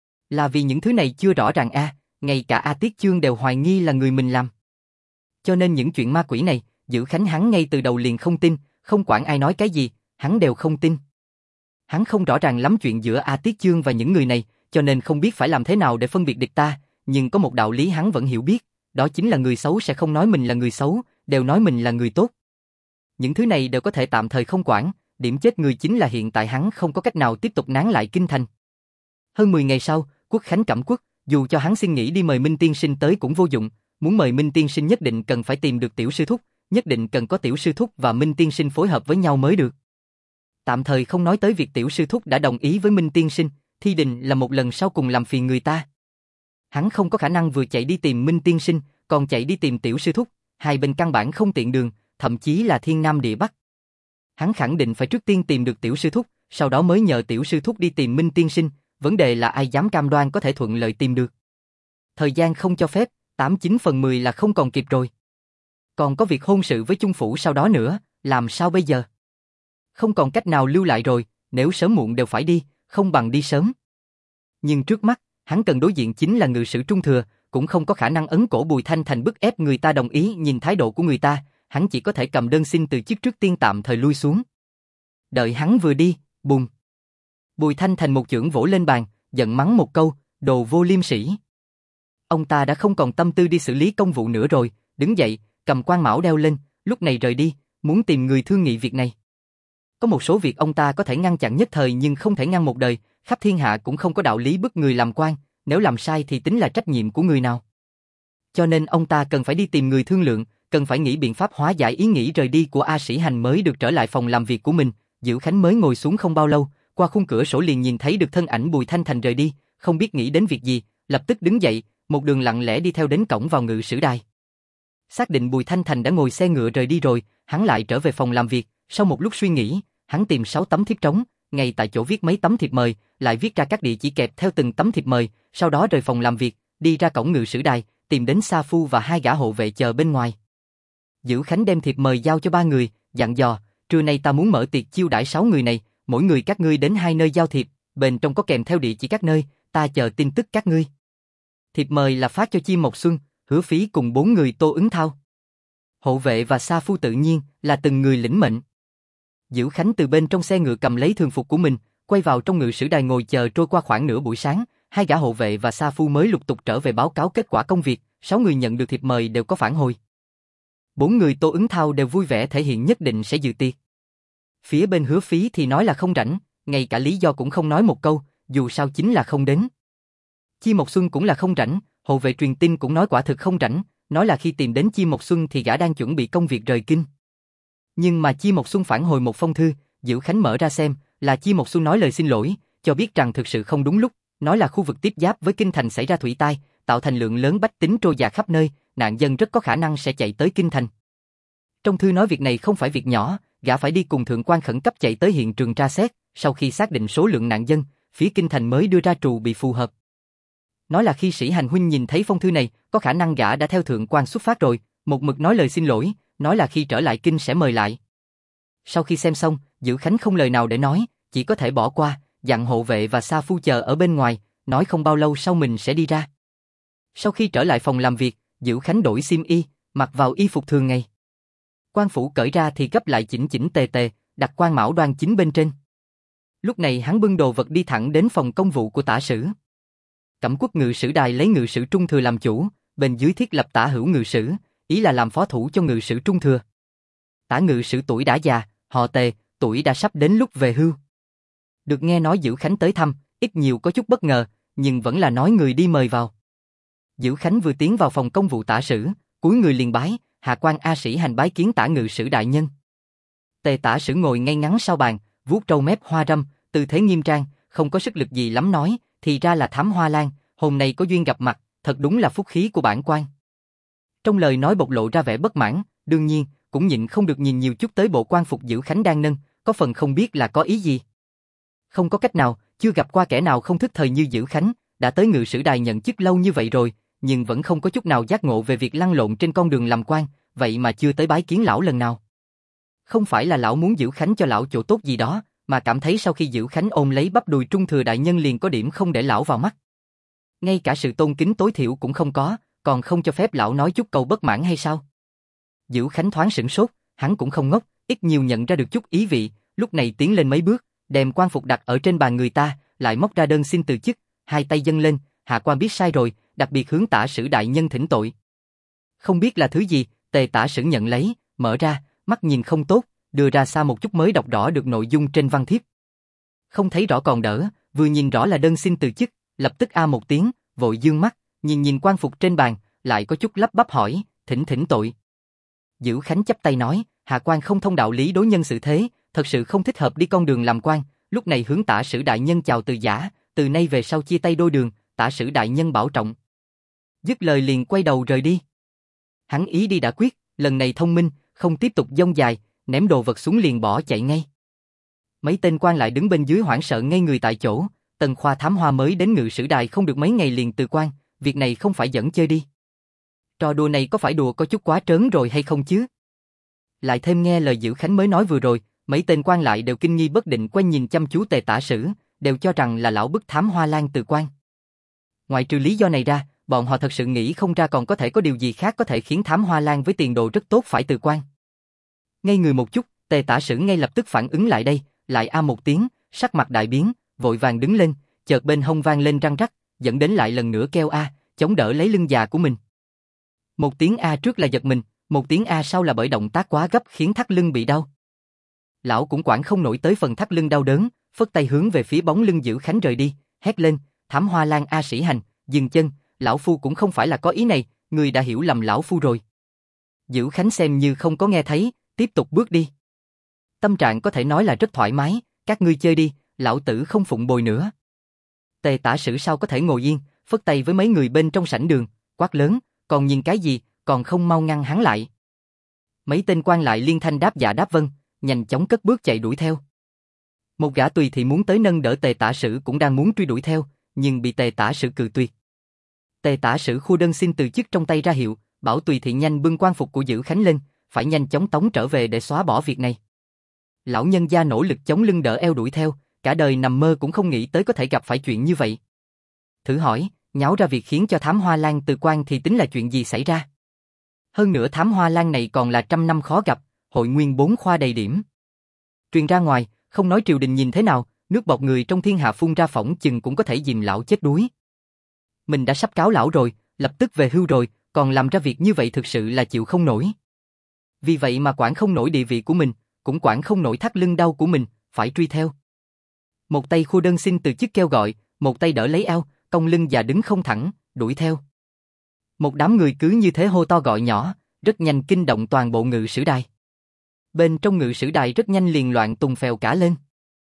Là vì những thứ này chưa rõ ràng ngay cả A Tiết Chương đều hoài nghi là người mình làm. Cho nên những chuyện ma quỷ này, Dữ Khánh hắn ngay từ đầu liền không tin, không quản ai nói cái gì, hắn đều không tin. Hắn không rõ ràng lắm chuyện giữa A Tiết Chương và những người này, cho nên không biết phải làm thế nào để phân biệt địch ta, nhưng có một đạo lý hắn vẫn hiểu biết, đó chính là người xấu sẽ không nói mình là người xấu, đều nói mình là người tốt. Những thứ này đều có thể tạm thời không quản, điểm chết người chính là hiện tại hắn không có cách nào tiếp tục nán lại kinh thành. Hơn 10 ngày sau, Quốc Khánh Cẩm Quốc, dù cho hắn xin nghỉ đi mời Minh Tiên Sinh tới cũng vô dụng, muốn mời Minh Tiên Sinh nhất định cần phải tìm được Tiểu Sư Thúc, nhất định cần có Tiểu Sư Thúc và Minh Tiên Sinh phối hợp với nhau mới được. Tạm thời không nói tới việc Tiểu Sư Thúc đã đồng ý với Minh Tiên Sinh, Thi Đình là một lần sau cùng làm phiền người ta. Hắn không có khả năng vừa chạy đi tìm Minh Tiên Sinh, còn chạy đi tìm Tiểu Sư Thúc, hai bên căn bản không tiện đường, thậm chí là thiên nam địa bắc. Hắn khẳng định phải trước tiên tìm được Tiểu Sư Thúc, sau đó mới nhờ Tiểu Sư Thúc đi tìm Minh Tiên Sinh, vấn đề là ai dám cam đoan có thể thuận lợi tìm được. Thời gian không cho phép, 89 phần 10 là không còn kịp rồi. Còn có việc hôn sự với Chung Phủ sau đó nữa, làm sao bây giờ? Không còn cách nào lưu lại rồi, nếu sớm muộn đều phải đi, không bằng đi sớm. Nhưng trước mắt, hắn cần đối diện chính là ngự sử Trung Thừa, cũng không có khả năng ấn cổ Bùi Thanh Thành bức ép người ta đồng ý. Nhìn thái độ của người ta, hắn chỉ có thể cầm đơn xin từ chức trước tiên tạm thời lui xuống. Đợi hắn vừa đi, bùng. Bùi Thanh Thành một chưởng vỗ lên bàn, giận mắng một câu, đồ vô liêm sỉ. Ông ta đã không còn tâm tư đi xử lý công vụ nữa rồi, đứng dậy, cầm quan mão đeo lên, lúc này rời đi, muốn tìm người thương nghị việc này. Có một số việc ông ta có thể ngăn chặn nhất thời nhưng không thể ngăn một đời, khắp thiên hạ cũng không có đạo lý bức người làm quan, nếu làm sai thì tính là trách nhiệm của người nào. Cho nên ông ta cần phải đi tìm người thương lượng, cần phải nghĩ biện pháp hóa giải ý nghĩ rời đi của A Sĩ Hành mới được trở lại phòng làm việc của mình. Dữ Khánh mới ngồi xuống không bao lâu, qua khung cửa sổ liền nhìn thấy được thân ảnh Bùi Thanh Thành rời đi, không biết nghĩ đến việc gì, lập tức đứng dậy, một đường lặng lẽ đi theo đến cổng vào ngự sử đài. Xác định Bùi Thanh Thành đã ngồi xe ngựa rời đi rồi, hắn lại trở về phòng làm việc, sau một lúc suy nghĩ, hắn tìm 6 tấm thiếp trống, ngay tại chỗ viết mấy tấm thiệp mời, lại viết ra các địa chỉ kẹp theo từng tấm thiệp mời, sau đó rời phòng làm việc, đi ra cổng Ngự Sử Đài, tìm đến Sa Phu và 2 gã hộ vệ chờ bên ngoài. Dữ Khánh đem thiệp mời giao cho 3 người, dặn dò, trưa nay ta muốn mở tiệc chiêu đãi 6 người này, mỗi người các ngươi đến 2 nơi giao thiệp, bên trong có kèm theo địa chỉ các nơi, ta chờ tin tức các ngươi. Thiệp mời là phát cho Chim Mộc Xuân, Hứa Phí cùng 4 người Tô Ứng Thao. Hộ vệ và Sa Phu tự nhiên là từng người lĩnh mệnh. Dữ Khánh từ bên trong xe ngựa cầm lấy thường phục của mình, quay vào trong Ngự Sử Đài ngồi chờ. Trôi qua khoảng nửa buổi sáng, 2 gã hộ vệ và Sa Phu mới lục tục trở về báo cáo kết quả công việc. 6 người nhận được thiệp mời đều có phản hồi. 4 người Tô Ứng Thao đều vui vẻ thể hiện nhất định sẽ dự tiệc. Phía bên Hứa Phí thì nói là không rảnh, ngay cả lý do cũng không nói một câu, dù sao chính là không đến. Chi Mộc Xuân cũng là không rảnh, hộ vệ truyền tin cũng nói quả thực không rảnh, nói là khi tìm đến Chi Mộc Xuân thì gã đang chuẩn bị công việc rời kinh. Nhưng mà Chi Mộc Xuân phản hồi một phong thư, Dữ Khánh mở ra xem, là Chi Mộc Xuân nói lời xin lỗi, cho biết rằng thực sự không đúng lúc, nói là khu vực tiếp giáp với kinh thành xảy ra thủy tai, tạo thành lượng lớn bách tính trôi dạt khắp nơi, nạn dân rất có khả năng sẽ chạy tới kinh thành. Trong thư nói việc này không phải việc nhỏ, gã phải đi cùng thượng quan khẩn cấp chạy tới hiện trường tra xét, sau khi xác định số lượng nạn dân, phía kinh thành mới đưa ra trù bị phù hợp. Nói là khi Sĩ Hành huynh nhìn thấy phong thư này, có khả năng gã đã theo thượng quan xuất phát rồi, một mực nói lời xin lỗi, nói là khi trở lại kinh sẽ mời lại. Sau khi xem xong, Dữ Khánh không lời nào để nói, chỉ có thể bỏ qua, dặn hộ vệ và Sa Phu chờ ở bên ngoài, nói không bao lâu sau mình sẽ đi ra. Sau khi trở lại phòng làm việc, Dữ Khánh đổi xiêm y, mặc vào y phục thường ngày. Quan phủ cởi ra thì gấp lại chỉnh chỉnh tề tề, đặt quan mão đoan chính bên trên. Lúc này hắn bưng đồ vật đi thẳng đến phòng công vụ của tả sử. Cẩm Quốc Ngự Sử Đài lấy Ngự Sử Trung Thừa làm chủ, bên dưới thiết lập Tả Hữu Ngự Sử, ý là làm phó thủ cho Ngự Sử Trung Thừa. Tả Ngự Sử tuổi đã già, họ Tề, tuổi đã sắp đến lúc về hưu. Được nghe nói Dữ Khánh tới thăm, ít nhiều có chút bất ngờ, nhưng vẫn là nói người đi mời vào. Dữ Khánh vừa tiến vào phòng công vụ tả sử, cúi người liền bái, hạ quan A Sĩ Hành bái kiến Tả Ngự Sử đại nhân. Tề tả sử ngồi ngay ngắn sau bàn, vuốt râu mép hoa râm, tư thế nghiêm trang, không có sức lực gì lắm nói, thì ra là Thám Hoa Lan, hôm nay có duyên gặp mặt, thật đúng là phúc khí của bản quan. Trong lời nói bộc lộ ra vẻ bất mãn, đương nhiên, cũng nhịn không được nhìn nhiều chút tới bộ quan phục Dữ Khánh đang nâng, có phần không biết là có ý gì. Không có cách nào, chưa gặp qua kẻ nào không thức thời như Dữ Khánh, đã tới Ngự Sử Đài nhận chức lâu như vậy rồi, nhưng vẫn không có chút nào giác ngộ về việc lăn lộn trên con đường làm quan, vậy mà chưa tới bái kiến lão lần nào. Không phải là lão muốn Dữ Khánh cho lão chỗ tốt gì đó, mà cảm thấy sau khi Dữ Khánh ôm lấy bắp đùi Trung Thừa đại nhân liền có điểm không để lão vào mắt. Ngay cả sự tôn kính tối thiểu cũng không có, còn không cho phép lão nói chút câu bất mãn hay sao? Dữ Khánh thoáng sửng sốt, hắn cũng không ngốc, ít nhiều nhận ra được chút ý vị, lúc này tiến lên mấy bước, đem quan phục đặt ở trên bàn người ta, lại móc ra đơn xin từ chức, hai tay dâng lên, hạ quan biết sai rồi, đặc biệt hướng tả sử đại nhân thỉnh tội. Không biết là thứ gì, Tề tả sử nhận lấy, mở ra, mắt nhìn không tốt, đưa ra xa một chút mới đọc rõ được nội dung trên văn thiếp. Không thấy rõ còn đỡ, vừa nhìn rõ là đơn xin từ chức, lập tức a một tiếng, vội dương mắt, nhìn quan phục trên bàn, lại có chút lắp bắp hỏi, thỉnh tội. Dữ Khánh chắp tay nói, hạ quan không thông đạo lý đối nhân xử thế, thật sự không thích hợp đi con đường làm quan, lúc này hướng tả sử đại nhân chào từ giả, từ nay về sau chia tay đôi đường, tả sử đại nhân bảo trọng. Dứt lời liền quay đầu rời đi. Hắn ý đi đã quyết, lần này thông minh, không tiếp tục dông dài, ném đồ vật xuống liền bỏ chạy ngay. Mấy tên quan lại đứng bên dưới hoảng sợ ngây người tại chỗ, Tần Khoa Thám Hoa mới đến Ngự Sử Đài không được mấy ngày liền từ quan, việc này không phải dẫn chơi đi. Trò đùa này có phải đùa có chút quá trớn rồi hay không chứ? Lại thêm nghe lời Dữ Khánh mới nói vừa rồi, mấy tên quan lại đều kinh nghi bất định quay nhìn chăm chú Tề tả sử, đều cho rằng là lão bức Thám Hoa Lan từ quan. Ngoài trừ lý do này ra, bọn họ thật sự nghĩ không ra còn có thể có điều gì khác có thể khiến Thám Hoa Lan với tiền đồ rất tốt phải từ quan. Ngây người một chút, Tề tả sử ngay lập tức phản ứng lại đây, lại a một tiếng, sắc mặt đại biến, vội vàng đứng lên, chợt bên hông vang lên răng rắc, dẫn đến lại lần nữa kêu a, chống đỡ lấy lưng già của mình. Một tiếng a trước là giật mình, một tiếng a sau là bởi động tác quá gấp khiến thắt lưng bị đau. Lão cũng quản không nổi tới phần thắt lưng đau đớn, phất tay hướng về phía bóng lưng Dữ Khánh rời đi, hét lên, Thám Hoa Lan A Sĩ Hành, dừng chân, lão phu cũng không phải là có ý này, người đã hiểu lầm lão phu rồi. Dữ Khánh xem như không có nghe thấy, tiếp tục bước đi. Tâm trạng có thể nói là rất thoải mái, các ngươi chơi đi, lão tử không phụng bồi nữa. Tề tả sử sao có thể ngồi yên, phất tay với mấy người bên trong sảnh đường, quát lớn, còn nhìn cái gì, còn không mau ngăn hắn lại. Mấy tên quan lại liên thanh đáp dạ đáp vâng, nhanh chóng cất bước chạy đuổi theo. Một gã tùy thị muốn tới nâng đỡ Tề tả sử cũng đang muốn truy đuổi theo, nhưng bị Tề tả sử cự tuyệt. Tề tả sử khu đơn xin từ chức trong tay ra hiệu, bảo tùy thị nhanh bưng quan phục của Dữ Khánh lên, phải nhanh chóng tống trở về để xóa bỏ việc này. Lão nhân gia nỗ lực chống lưng đỡ eo đuổi theo, cả đời nằm mơ cũng không nghĩ tới có thể gặp phải chuyện như vậy. Thử hỏi, nháo ra việc khiến cho thám hoa lan từ quan thì tính là chuyện gì xảy ra? Hơn nữa thám hoa lan này còn là trăm năm khó gặp, hội nguyên 4 khoa đầy điểm. Truyền ra ngoài, không nói triều đình nhìn thế nào, nước bọt người trong thiên hạ phun ra phỏng chừng cũng có thể dìm lão chết đuối. Mình đã sắp cáo lão rồi, lập tức về hưu rồi, còn làm ra việc như vậy thực sự là chịu không nổi. Vì vậy mà quản không nổi địa vị của mình, cũng quản không nổi thắt lưng đau của mình, phải truy theo. Một tay khu đơn xin từ chức kêu gọi, một tay đỡ lấy eo, cong lưng và đứng không thẳng, đuổi theo. Một đám người cứ như thế hô to gọi nhỏ, rất nhanh kinh động toàn bộ ngự sử đài. Bên trong ngự sử đài rất nhanh liền loạn tùng phèo cả lên.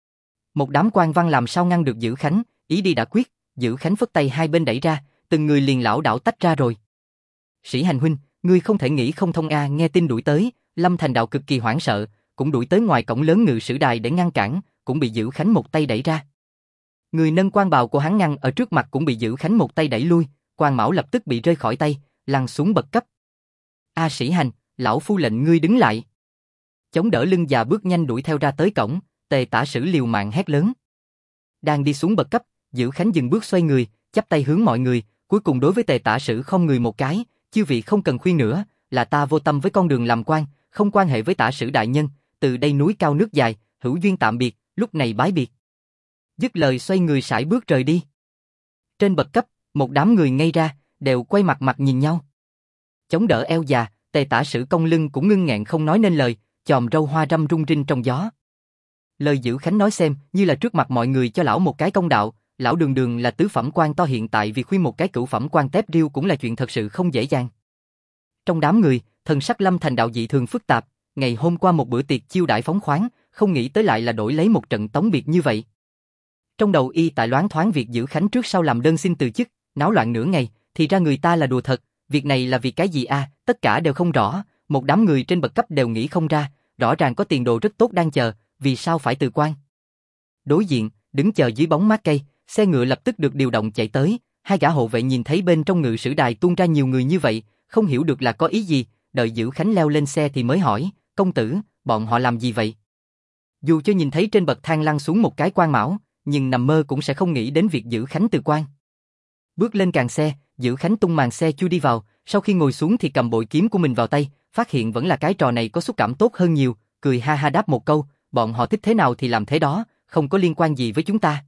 Một đám quan văn làm sao ngăn được Dữ Khánh, ý đi đã quyết, Dữ Khánh phất tay hai bên đẩy ra, từng người liền lảo đảo tách ra rồi. Sĩ Hành huynh, ngươi không thể nghĩ không thông a, nghe tin đuổi tới, Lâm Thành Đạo cực kỳ hoảng sợ, cũng đuổi tới ngoài cổng lớn ngự sử đài để ngăn cản, cũng bị Dữ Khánh một tay đẩy ra. Người nâng quan bào của hắn ngăn ở trước mặt cũng bị Dữ Khánh một tay đẩy lui, quan mão lập tức bị rơi khỏi tay, lăn xuống bậc cấp. A Sĩ Hành, lão phu lệnh ngươi đứng lại. Chống đỡ lưng và bước nhanh đuổi theo ra tới cổng, Tề tả sử liều mạng hét lớn. Đang đi xuống bậc cấp, Dữ Khánh dừng bước xoay người, chắp tay hướng mọi người, cuối cùng đối với Tề tả sử không người một cái, chư vị không cần khuyên nữa, là ta vô tâm với con đường làm quan, không quan hệ với tả sử đại nhân, từ đây núi cao nước dài, hữu duyên tạm biệt, lúc này bái biệt. Dứt lời xoay người sải bước rời đi. Trên bậc cấp, một đám người ngây ra, đều quay mặt nhìn nhau. Chống đỡ eo già, Tề tả sử cong lưng cũng ngưng nghẹn không nói nên lời, chòm râu hoa râm rung rinh trong gió. Lời Dữ Khánh nói xem như là trước mặt mọi người cho lão một cái công đạo, lão đường đường là tứ phẩm quan to hiện tại vì khuyên một cái cửu phẩm quan tép riêu cũng là chuyện thật sự không dễ dàng. Trong đám người, thần sắc Lâm Thành Đạo dị thường phức tạp, ngày hôm qua một bữa tiệc chiêu đãi phóng khoáng, không nghĩ tới lại là đổi lấy một trận tống biệt như vậy. Trong đầu y tại loáng thoáng việc Dữ Khánh trước sau làm đơn xin từ chức, náo loạn nửa ngày, thì ra người ta là đùa thật, việc này là việc cái gì a? Tất cả đều không rõ, một đám người trên bậc cấp đều nghĩ không ra, rõ ràng có tiền đồ rất tốt đang chờ, vì sao phải từ quan? Đối diện, đứng chờ dưới bóng mát cây, xe ngựa lập tức được điều động chạy tới, hai gã hộ vệ nhìn thấy bên trong ngự sử đài tuôn ra nhiều người như vậy, không hiểu được là có ý gì, đợi Dữ Khánh leo lên xe thì mới hỏi, công tử, bọn họ làm gì vậy? Dù cho nhìn thấy trên bậc thang lăn xuống một cái quan mão, nhưng nằm mơ cũng sẽ không nghĩ đến việc Dữ Khánh từ quan. Bước lên càng xe, Dữ Khánh tung màn xe chui đi vào, sau khi ngồi xuống thì cầm bội kiếm của mình vào tay, phát hiện vẫn là cái trò này có xúc cảm tốt hơn nhiều, cười ha ha đáp một câu, bọn họ thích thế nào thì làm thế đó, không có liên quan gì với chúng ta.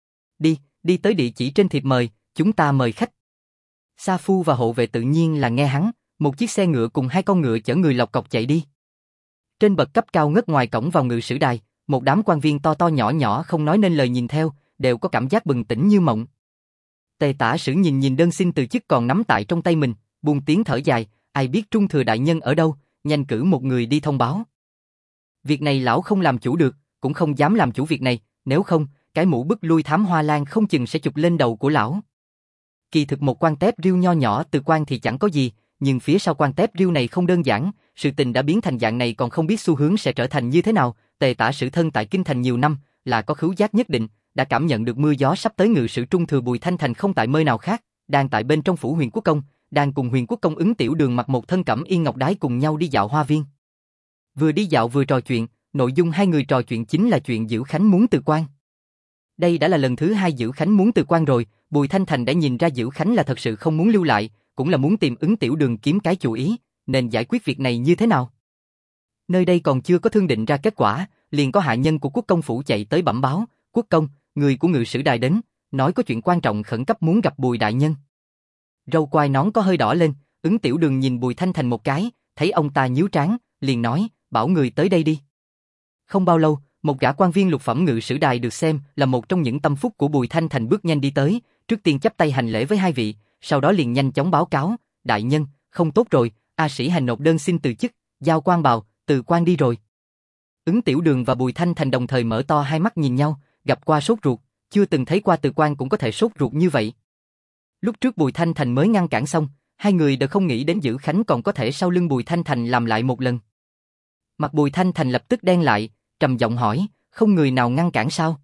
Đi tới địa chỉ trên thiệp mời, chúng ta mời khách. Sa Phu và hộ vệ tự nhiên là nghe hắn, một chiếc xe ngựa cùng hai con ngựa chở người lọc cọc chạy đi. Trên bậc cấp cao ngất ngoài cổng vào ngự sử đài, một đám quan viên to to nhỏ nhỏ không nói nên lời nhìn theo, đều có cảm giác bừng tỉnh như mộng. Tề tả sử nhìn đơn xin từ chức còn nắm tại trong tay mình, buông tiếng thở dài, ai biết trung thừa đại nhân ở đâu, nhanh cử một người đi thông báo. Việc này lão không làm chủ được, cũng không dám làm chủ việc này, nếu không, cái mũ bức lui thám hoa lan không chừng sẽ chụp lên đầu của lão. Kỳ thực một quan tép riêu nho nhỏ từ quan thì chẳng có gì, nhưng phía sau quan tép riêu này không đơn giản, sự tình đã biến thành dạng này còn không biết xu hướng sẽ trở thành như thế nào. Tề tả sử thân tại kinh thành nhiều năm, là có khứu giác nhất định, đã cảm nhận được mưa gió sắp tới. Ngự sử trung thừa Bùi Thanh Thành không tại nơi nào khác, đang tại bên trong phủ Huyền Quốc công, đang cùng Huyền Quốc công Ứng Tiểu Đường mặc một thân cẩm y ngọc đái cùng nhau đi dạo hoa viên. Vừa đi dạo vừa trò chuyện, nội dung hai người trò chuyện chính là chuyện Dữ Khánh muốn từ quan. Đây đã là lần thứ hai Dữ Khánh muốn từ quan rồi, Bùi Thanh Thành đã nhìn ra Dữ Khánh là thật sự không muốn lưu lại, cũng là muốn tìm Ứng Tiểu Đường kiếm cái chủ ý, nên giải quyết việc này như thế nào. Nơi đây còn chưa có thương định ra kết quả, liền có hạ nhân của Quốc công phủ chạy tới bẩm báo, Quốc công, người của ngự sử đài đến, nói có chuyện quan trọng khẩn cấp muốn gặp Bùi đại nhân. Râu quai nón có hơi đỏ lên, Ứng Tiểu Đường nhìn Bùi Thanh Thành một cái, thấy ông ta nhíu trán, liền nói, bảo người tới đây đi. Không bao lâu, một gã quan viên lục phẩm ngự sử đài được xem là một trong những tâm phúc của Bùi Thanh Thành bước nhanh đi tới, trước tiên chắp tay hành lễ với hai vị, sau đó liền nhanh chóng báo cáo, đại nhân, không tốt rồi, A Sĩ Hành nộp đơn xin từ chức, giao quan bào, từ quan đi rồi. Ứng Tiểu Đường và Bùi Thanh Thành đồng thời mở to hai mắt nhìn nhau, gặp qua sốt ruột, chưa từng thấy qua từ quan cũng có thể sốt ruột như vậy. Lúc trước Bùi Thanh Thành mới ngăn cản xong, hai người đều không nghĩ đến Dữ Khánh còn có thể sau lưng Bùi Thanh Thành làm lại một lần. Mặt Bùi Thanh Thành lập tức đen lại, trầm giọng hỏi, không người nào ngăn cản sao?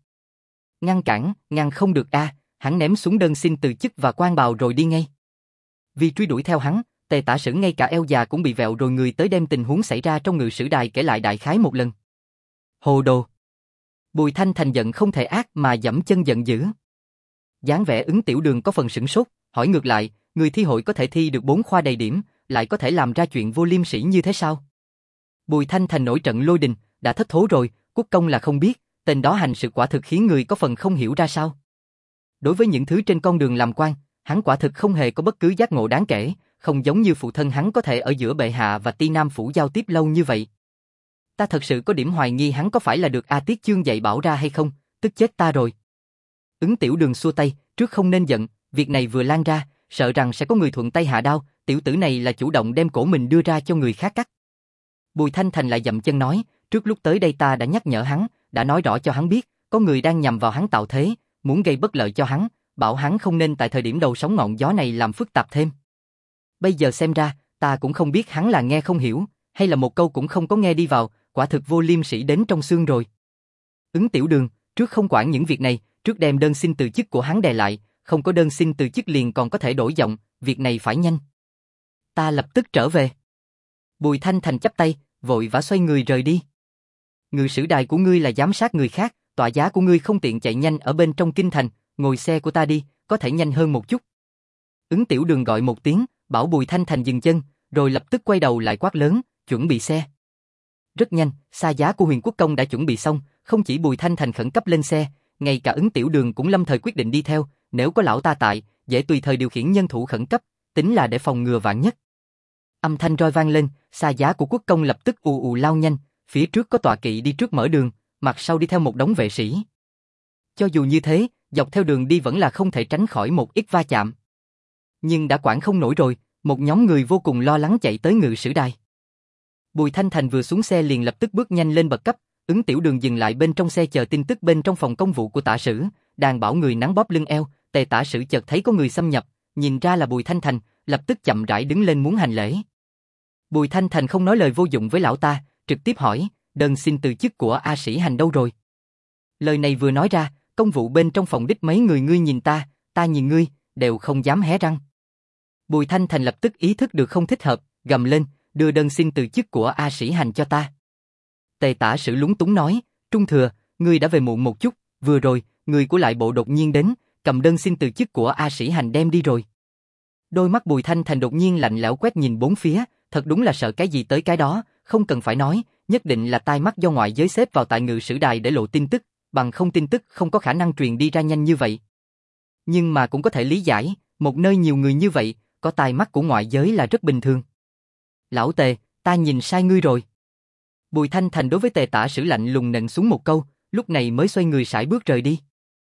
Ngăn không được a, hắn ném xuống đơn xin từ chức và quan bào rồi đi ngay. Vì truy đuổi theo hắn, Tề Tả Sử ngay cả eo già cũng bị vẹo rồi người tới đem tình huống xảy ra trong Ngự Sử Đài kể lại đại khái một lần. Hồ đồ! Bùi Thanh Thành giận không thể ác mà giẫm chân giận dữ. Dáng vẻ Ứng Tiểu Đường có phần sửng sốt, hỏi ngược lại, người thi hội có thể thi được 4 khoa đầy điểm, lại có thể làm ra chuyện vô liêm sỉ như thế sao? Bùi Thanh Thành nổi trận lôi đình, đã thất thố rồi, Quốc Công là không biết, tên đó hành sự quả thực khiến người có phần không hiểu ra sao. Đối với những thứ trên con đường làm quan, hắn quả thực không hề có bất cứ giác ngộ đáng kể, không giống như phụ thân hắn có thể ở giữa bệ hạ và Ti Nam phủ giao tiếp lâu như vậy. Ta thật sự có điểm hoài nghi hắn có phải là được A Tiết Chương dạy bảo ra hay không, tức chết ta rồi. Ứng Tiểu Đường xua tay, trước không nên giận, việc này vừa lan ra, sợ rằng sẽ có người thuận tay hạ đao, tiểu tử này là chủ động đem cổ mình đưa ra cho người khác cắt. Bùi Thanh Thành lại dậm chân nói, trước lúc tới đây ta đã nhắc nhở hắn, đã nói rõ cho hắn biết, có người đang nhằm vào hắn tạo thế, muốn gây bất lợi cho hắn, bảo hắn không nên tại thời điểm đầu sóng ngọn gió này làm phức tạp thêm. Bây giờ xem ra, ta cũng không biết hắn là nghe không hiểu, hay là một câu cũng không có nghe đi vào, quả thực vô liêm sỉ đến trong xương rồi. Ứng Tiểu Đường, trước không quản những việc này, trước đem đơn xin từ chức của hắn đè lại, không có đơn xin từ chức liền còn có thể đổi giọng, việc này phải nhanh. Ta lập tức trở về. Bùi Thanh Thành chắp tay, vội vã xoay người rời đi. Ngự Sử Đài của ngươi là giám sát người khác, tọa giá của ngươi không tiện chạy nhanh ở bên trong kinh thành, ngồi xe của ta đi, có thể nhanh hơn một chút. Ứng Tiểu Đường gọi một tiếng, bảo Bùi Thanh Thành dừng chân, rồi lập tức quay đầu lại quát lớn, chuẩn bị xe. Rất nhanh, xa giá của Huyền Quốc Công đã chuẩn bị xong, không chỉ Bùi Thanh Thành khẩn cấp lên xe, ngay cả Ứng Tiểu Đường cũng lâm thời quyết định đi theo, nếu có lão ta tại, dễ tùy thời điều khiển nhân thủ khẩn cấp, tính là để phòng ngừa vạn nhất. Âm thanh roi vang lên, xa giá của Quốc Công lập tức ù ù lao nhanh, phía trước có tọa kỵ đi trước mở đường, mặt sau đi theo một đống vệ sĩ. Cho dù như thế, dọc theo đường đi vẫn là không thể tránh khỏi một ít va chạm. Nhưng đã quản không nổi rồi, một nhóm người vô cùng lo lắng chạy tới Ngự Sử Đài. Bùi Thanh Thành vừa xuống xe liền lập tức bước nhanh lên bậc cấp, Ứng Tiểu Đường dừng lại bên trong xe chờ tin tức bên trong phòng công vụ của Tả Sử, đang bảo người nắng bóp lưng eo, Tề Tả Sử chợt thấy có người xâm nhập, nhìn ra là Bùi Thanh Thành, lập tức chậm rãi đứng lên muốn hành lễ. Bùi Thanh Thành không nói lời vô dụng với lão ta, trực tiếp hỏi, đơn xin từ chức của A Sĩ Hành đâu rồi? Lời này vừa nói ra, công vụ bên trong phòng đích mấy người ngươi nhìn ta nhìn ngươi, đều không dám hé răng. Bùi Thanh Thành lập tức ý thức được không thích hợp, gầm lên, đưa đơn xin từ chức của A Sĩ Hành cho ta. Tề Tả Sử lúng túng nói, Trung Thừa, ngươi đã về muộn một chút, vừa rồi, người của lại bộ đột nhiên đến, cầm đơn xin từ chức của A Sĩ Hành đem đi rồi. Đôi mắt Bùi Thanh Thành đột nhiên lạnh lẽo quét nhìn bốn phía, thật đúng là sợ cái gì tới cái đó, không cần phải nói, nhất định là tai mắt do ngoại giới xếp vào tại Ngự Sử Đài để lộ tin tức, bằng không tin tức không có khả năng truyền đi ra nhanh như vậy. Nhưng mà cũng có thể lý giải, một nơi nhiều người như vậy, có tai mắt của ngoại giới là rất bình thường. Lão Tề, ta nhìn sai ngươi rồi. Bùi Thanh Thành đối với Tề Tả Sử lạnh lùng nện xuống một câu, lúc này mới xoay người sải bước rời đi.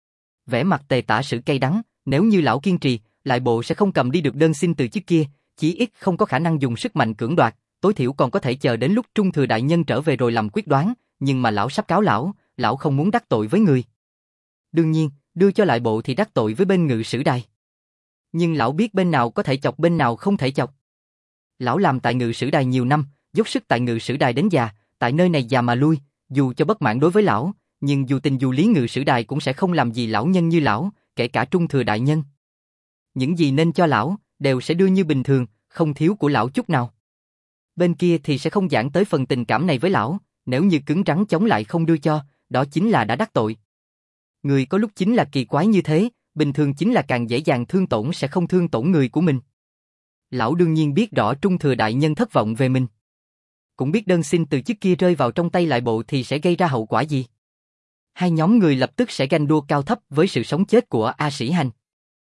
Vẻ mặt Tề Tả Sử cay đắng, nếu như lão kiên trì, lại bộ sẽ không cầm đi được đơn xin từ chức kia, chí ít không có khả năng dùng sức mạnh cưỡng đoạt, tối thiểu còn có thể chờ đến lúc Trung Thừa đại nhân trở về rồi làm quyết đoán, nhưng mà lão sắp cáo lão không muốn đắc tội với người. Đương nhiên, đưa cho lại bộ thì đắc tội với bên Ngự Sử Đài. Nhưng lão biết bên nào có thể chọc bên nào không thể chọc. Lão làm tại Ngự Sử Đài nhiều năm, dốc sức tại Ngự Sử Đài đến già, tại nơi này già mà lui, dù cho bất mãn đối với lão, nhưng dù tình dù lý Ngự Sử Đài cũng sẽ không làm gì lão nhân như lão, kể cả Trung Thừa đại nhân. Những gì nên cho lão, đều sẽ đưa như bình thường, không thiếu của lão chút nào. Bên kia thì sẽ không giảng tới phần tình cảm này với lão, nếu như cứng rắn chống lại không đưa cho, đó chính là đã đắc tội. Người có lúc chính là kỳ quái như thế, bình thường chính là càng dễ dàng thương tổn sẽ không thương tổn người của mình. Lão đương nhiên biết rõ Trung Thừa đại nhân thất vọng về mình. Cũng biết đơn xin từ chức kia rơi vào trong tay lại bộ thì sẽ gây ra hậu quả gì. Hai nhóm người lập tức sẽ ganh đua cao thấp với sự sống chết của A Sĩ Hành.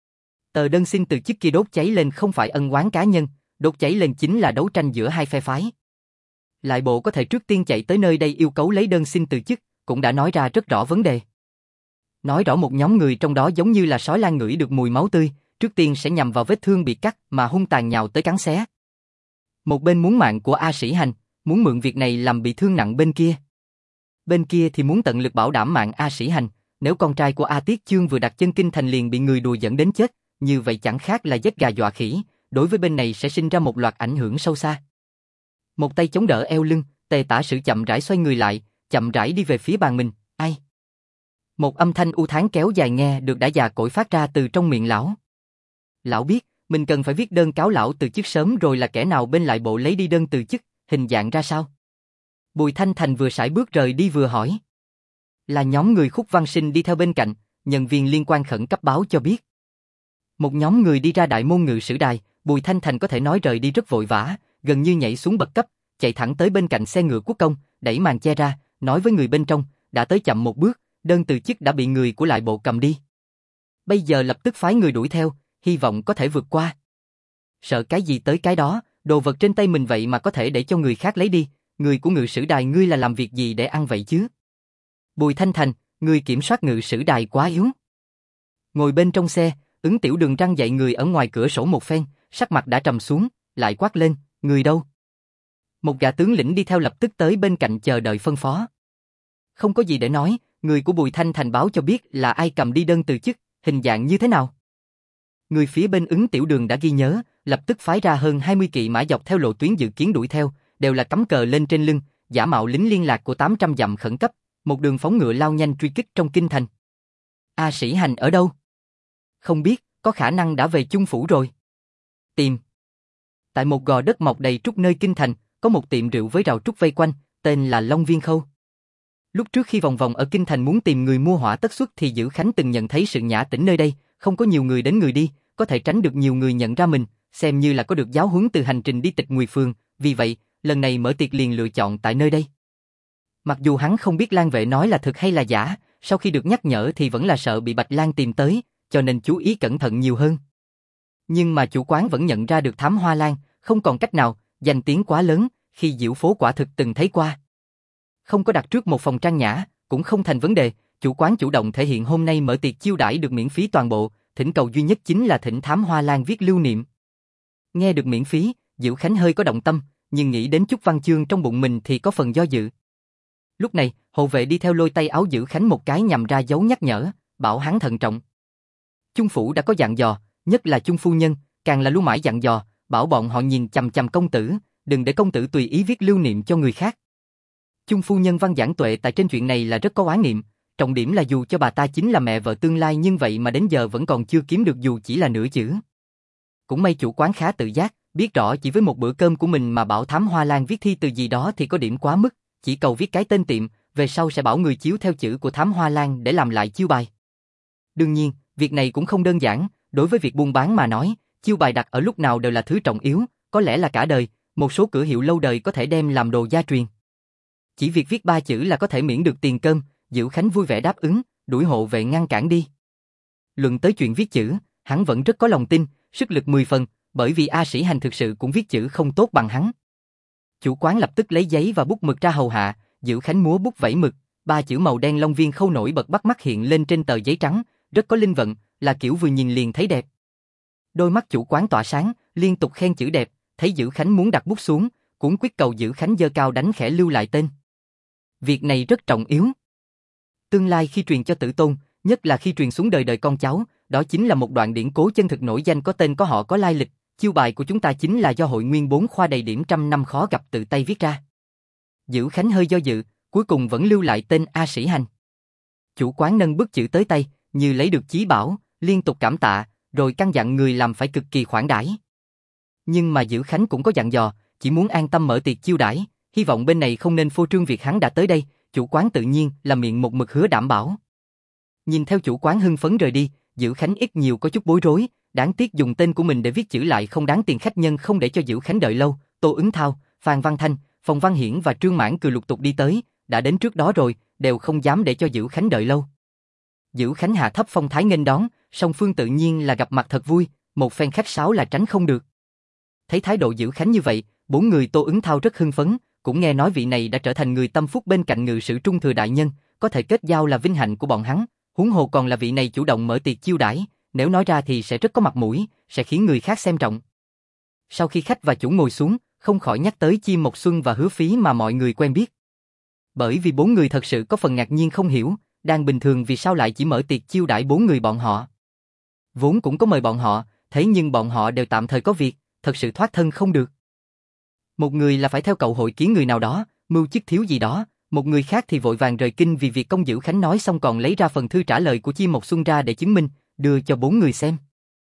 Tờ đơn xin từ chức kia đốt cháy lên không phải ân oán cá nhân, đốt cháy lên chính là đấu tranh giữa hai phe phái. Lại bộ có thể trước tiên chạy tới nơi đây yêu cầu lấy đơn xin từ chức, cũng đã nói ra rất rõ vấn đề. Nói rõ một nhóm người trong đó giống như là sói lang ngửi được mùi máu tươi, trước tiên sẽ nhằm vào vết thương bị cắt mà hung tàn nhào tới cắn xé. Một bên muốn mạng của A Sĩ Hành, muốn mượn việc này làm bị thương nặng bên kia. Bên kia thì muốn tận lực bảo đảm mạng A Sĩ Hành, nếu con trai của A Tiết Chương vừa đặt chân kinh thành liền bị người đùa dẫn đến chết, như vậy chẳng khác là giết gà dọa khỉ, đối với bên này sẽ sinh ra một loạt ảnh hưởng sâu xa. Một tay chống đỡ eo lưng, Tề Tả Sử chậm rãi xoay người lại, chậm rãi đi về phía bàn mình. Ai? Một âm thanh u thán kéo dài nghe được đã già cỗi phát ra từ trong miệng lão. Lão biết, mình cần phải viết đơn cáo lão từ chức sớm rồi, là kẻ nào bên lại bộ lấy đi đơn từ chức, hình dạng ra sao? Bùi Thanh Thành vừa sải bước rời đi vừa hỏi. Là nhóm người Khúc Văn Sinh đi theo bên cạnh, nhân viên liên quan khẩn cấp báo cho biết. Một nhóm người đi ra đại môn Ngự Sử Đài, Bùi Thanh Thành có thể nói rời đi rất vội vã, gần như nhảy xuống bậc cấp, chạy thẳng tới bên cạnh xe ngựa quốc công, đẩy màn che ra, nói với người bên trong, đã tới chậm một bước, đơn từ chức đã bị người của lại bộ cầm đi. Bây giờ lập tức phái người đuổi theo, hy vọng có thể vượt qua. Sợ cái gì tới cái đó, đồ vật trên tay mình vậy mà có thể để cho người khác lấy đi, người của Ngự Sử Đài ngươi là làm việc gì để ăn vậy chứ? Bùi Thanh Thành, người kiểm soát Ngự Sử Đài quá yếu. Ngồi bên trong xe, Ứng Tiểu Đường răng dạy người ở ngoài cửa sổ một phen, sắc mặt đã trầm xuống, lại quát lên, người đâu? Một gã tướng lĩnh đi theo lập tức tới bên cạnh chờ đợi phân phó. Không có gì để nói, người của Bùi Thanh Thành báo cho biết là ai cầm đi đơn từ chức, hình dạng như thế nào. Người phía bên Ứng Tiểu Đường đã ghi nhớ, lập tức phái ra hơn 20 kỵ mã dọc theo lộ tuyến dự kiến đuổi theo, đều là cắm cờ lên trên lưng, giả mạo lính liên lạc của 800 dặm khẩn cấp, một đường phóng ngựa lao nhanh truy kích trong kinh thành. A Sĩ Hành ở đâu? Không biết, có khả năng đã về Chung phủ rồi. Tìm. Tại một gò đất mọc đầy trúc nơi kinh thành, có một tiệm rượu với rào trúc vây quanh, tên là Long Viên Khâu. Lúc trước khi vòng vòng ở kinh thành muốn tìm người mua hỏa tất xuất thì Dữ Khánh từng nhận thấy sự nhã tĩnh nơi đây, không có nhiều người đến người đi, có thể tránh được nhiều người nhận ra mình, xem như là có được giáo huấn từ hành trình đi Tịch Nguy Phường, vì vậy, lần này mở tiệc liền lựa chọn tại nơi đây. Mặc dù hắn không biết Lan Vệ nói là thực hay là giả, sau khi được nhắc nhở thì vẫn là sợ bị Bạch Lan tìm tới, cho nên chú ý cẩn thận nhiều hơn. Nhưng mà chủ quán vẫn nhận ra được Thám Hoa Lan, không còn cách nào, danh tiếng quá lớn, khi diễu phố quả thực từng thấy qua. Không có đặt trước một phòng trang nhã, cũng không thành vấn đề, chủ quán chủ động thể hiện hôm nay mở tiệc chiêu đãi được miễn phí toàn bộ, thỉnh cầu duy nhất chính là thỉnh Thám Hoa Lan viết lưu niệm. Nghe được miễn phí, Diệu Khánh hơi có động tâm, nhưng nghĩ đến chút văn chương trong bụng mình thì có phần do dự. Lúc này, hộ vệ đi theo lôi tay áo Diệu Khánh một cái nhằm ra dấu nhắc nhở, bảo hắn thận trọng. Chung phủ đã có dặn dò, nhất là Chung phu nhân, càng là luôn mãi dặn dò, bảo bọn họ nhìn chằm chằm công tử, đừng để công tử tùy ý viết lưu niệm cho người khác. Chung phu nhân Văn Giảng Tuệ tại trên chuyện này là rất có oán niệm, trọng điểm là dù cho bà ta chính là mẹ vợ tương lai nhưng vậy mà đến giờ vẫn còn chưa kiếm được dù chỉ là nửa chữ. Cũng may chủ quán khá tự giác, biết rõ chỉ với một bữa cơm của mình mà bảo Thám Hoa Lan viết thi từ gì đó thì có điểm quá mức, chỉ cầu viết cái tên tiệm, về sau sẽ bảo người chiếu theo chữ của Thám Hoa Lan để làm lại chiêu bài. Đương nhiên, việc này cũng không đơn giản, đối với việc buôn bán mà nói, chiêu bài đặt ở lúc nào đều là thứ trọng yếu, có lẽ là cả đời, một số cửa hiệu lâu đời có thể đem làm đồ gia truyền. Chỉ việc viết 3 chữ là có thể miễn được tiền cơm, Diệu Khánh vui vẻ đáp ứng, đuổi hộ vệ ngăn cản đi. Luận tới chuyện viết chữ, hắn vẫn rất có lòng tin, sức lực 10 phần, bởi vì A Sĩ Hành thực sự cũng viết chữ không tốt bằng hắn. Chủ quán lập tức lấy giấy và bút mực ra hầu hạ, Diệu Khánh múa bút vẩy mực, 3 chữ màu đen Long Viên Khâu nổi bật bắt mắt hiện lên trên tờ giấy trắng, rất có linh vận, là kiểu vừa nhìn liền thấy đẹp. Đôi mắt chủ quán tỏa sáng, liên tục khen chữ đẹp, thấy Diệu Khánh muốn đặt bút xuống, cuốn quyết cầu Diệu Khánh giơ cao đánh khẽ lưu lại tên. Việc này rất trọng yếu. Tương lai khi truyền cho tử tôn, nhất là khi truyền xuống đời đời con cháu, đó chính là một đoạn điển cố chân thực nổi danh có tên có họ có lai lịch, chiêu bài của chúng ta chính là do hội nguyên 4 khoa đầy điểm trăm năm khó gặp tự tay viết ra. Diệu Khánh hơi do dự, cuối cùng vẫn lưu lại tên A Sĩ Hành. Chủ quán nâng bức chữ tới tay, như lấy được chí bảo, liên tục cảm tạ, rồi căn dặn người làm phải cực kỳ khoản đãi. Nhưng mà Diệu Khánh cũng có dặn dò, chỉ muốn an tâm mở tiệc chiêu đãi, hy vọng bên này không nên phô trương việc hắn đã tới đây, chủ quán tự nhiên là miệng một mực hứa đảm bảo. Nhìn theo chủ quán hưng phấn rời đi, Diệu Khánh ít nhiều có chút bối rối, đáng tiếc dùng tên của mình để viết chữ lại không đáng tiền, khách nhân không để cho Diệu Khánh đợi lâu, Tô Ứng Thao, Phan Văn Thanh, Phong Văn Hiển và Trương Mãn Cười lục tục đi tới, đã đến trước đó rồi, đều không dám để cho Diệu Khánh đợi lâu. Diệu Khánh hạ thấp phong thái nghênh đón, song phương tự nhiên là gặp mặt thật vui, một phen khách sáo là tránh không được. Thấy thái độ Diệu Khánh như vậy, 4 người Tô Ứng Thao rất hưng phấn, cũng nghe nói vị này đã trở thành người tâm phúc bên cạnh Ngự Sử Trung Thừa đại nhân, có thể kết giao là vinh hạnh của bọn hắn, huống hồ còn là vị này chủ động mở tiệc chiêu đãi, nếu nói ra thì sẽ rất có mặt mũi, sẽ khiến người khác xem trọng. Sau khi khách và chủ ngồi xuống, không khỏi nhắc tới Chim Mộc Xuân và Hứa Phí mà mọi người quen biết. Bởi vì 4 người thật sự có phần ngạc nhiên không hiểu, đang bình thường vì sao lại chỉ mở tiệc chiêu đãi 4 người bọn họ. Vốn cũng có mời bọn họ, thế nhưng bọn họ đều tạm thời có việc, thật sự thoát thân không được. Một người là phải theo cậu hội kiến người nào đó, mưu chức thiếu gì đó, một người khác thì vội vàng rời kinh vì việc công Dữ Khánh nói xong còn lấy ra phần thư trả lời của Chi Mộc Xuân ra để chứng minh, đưa cho 4 người xem.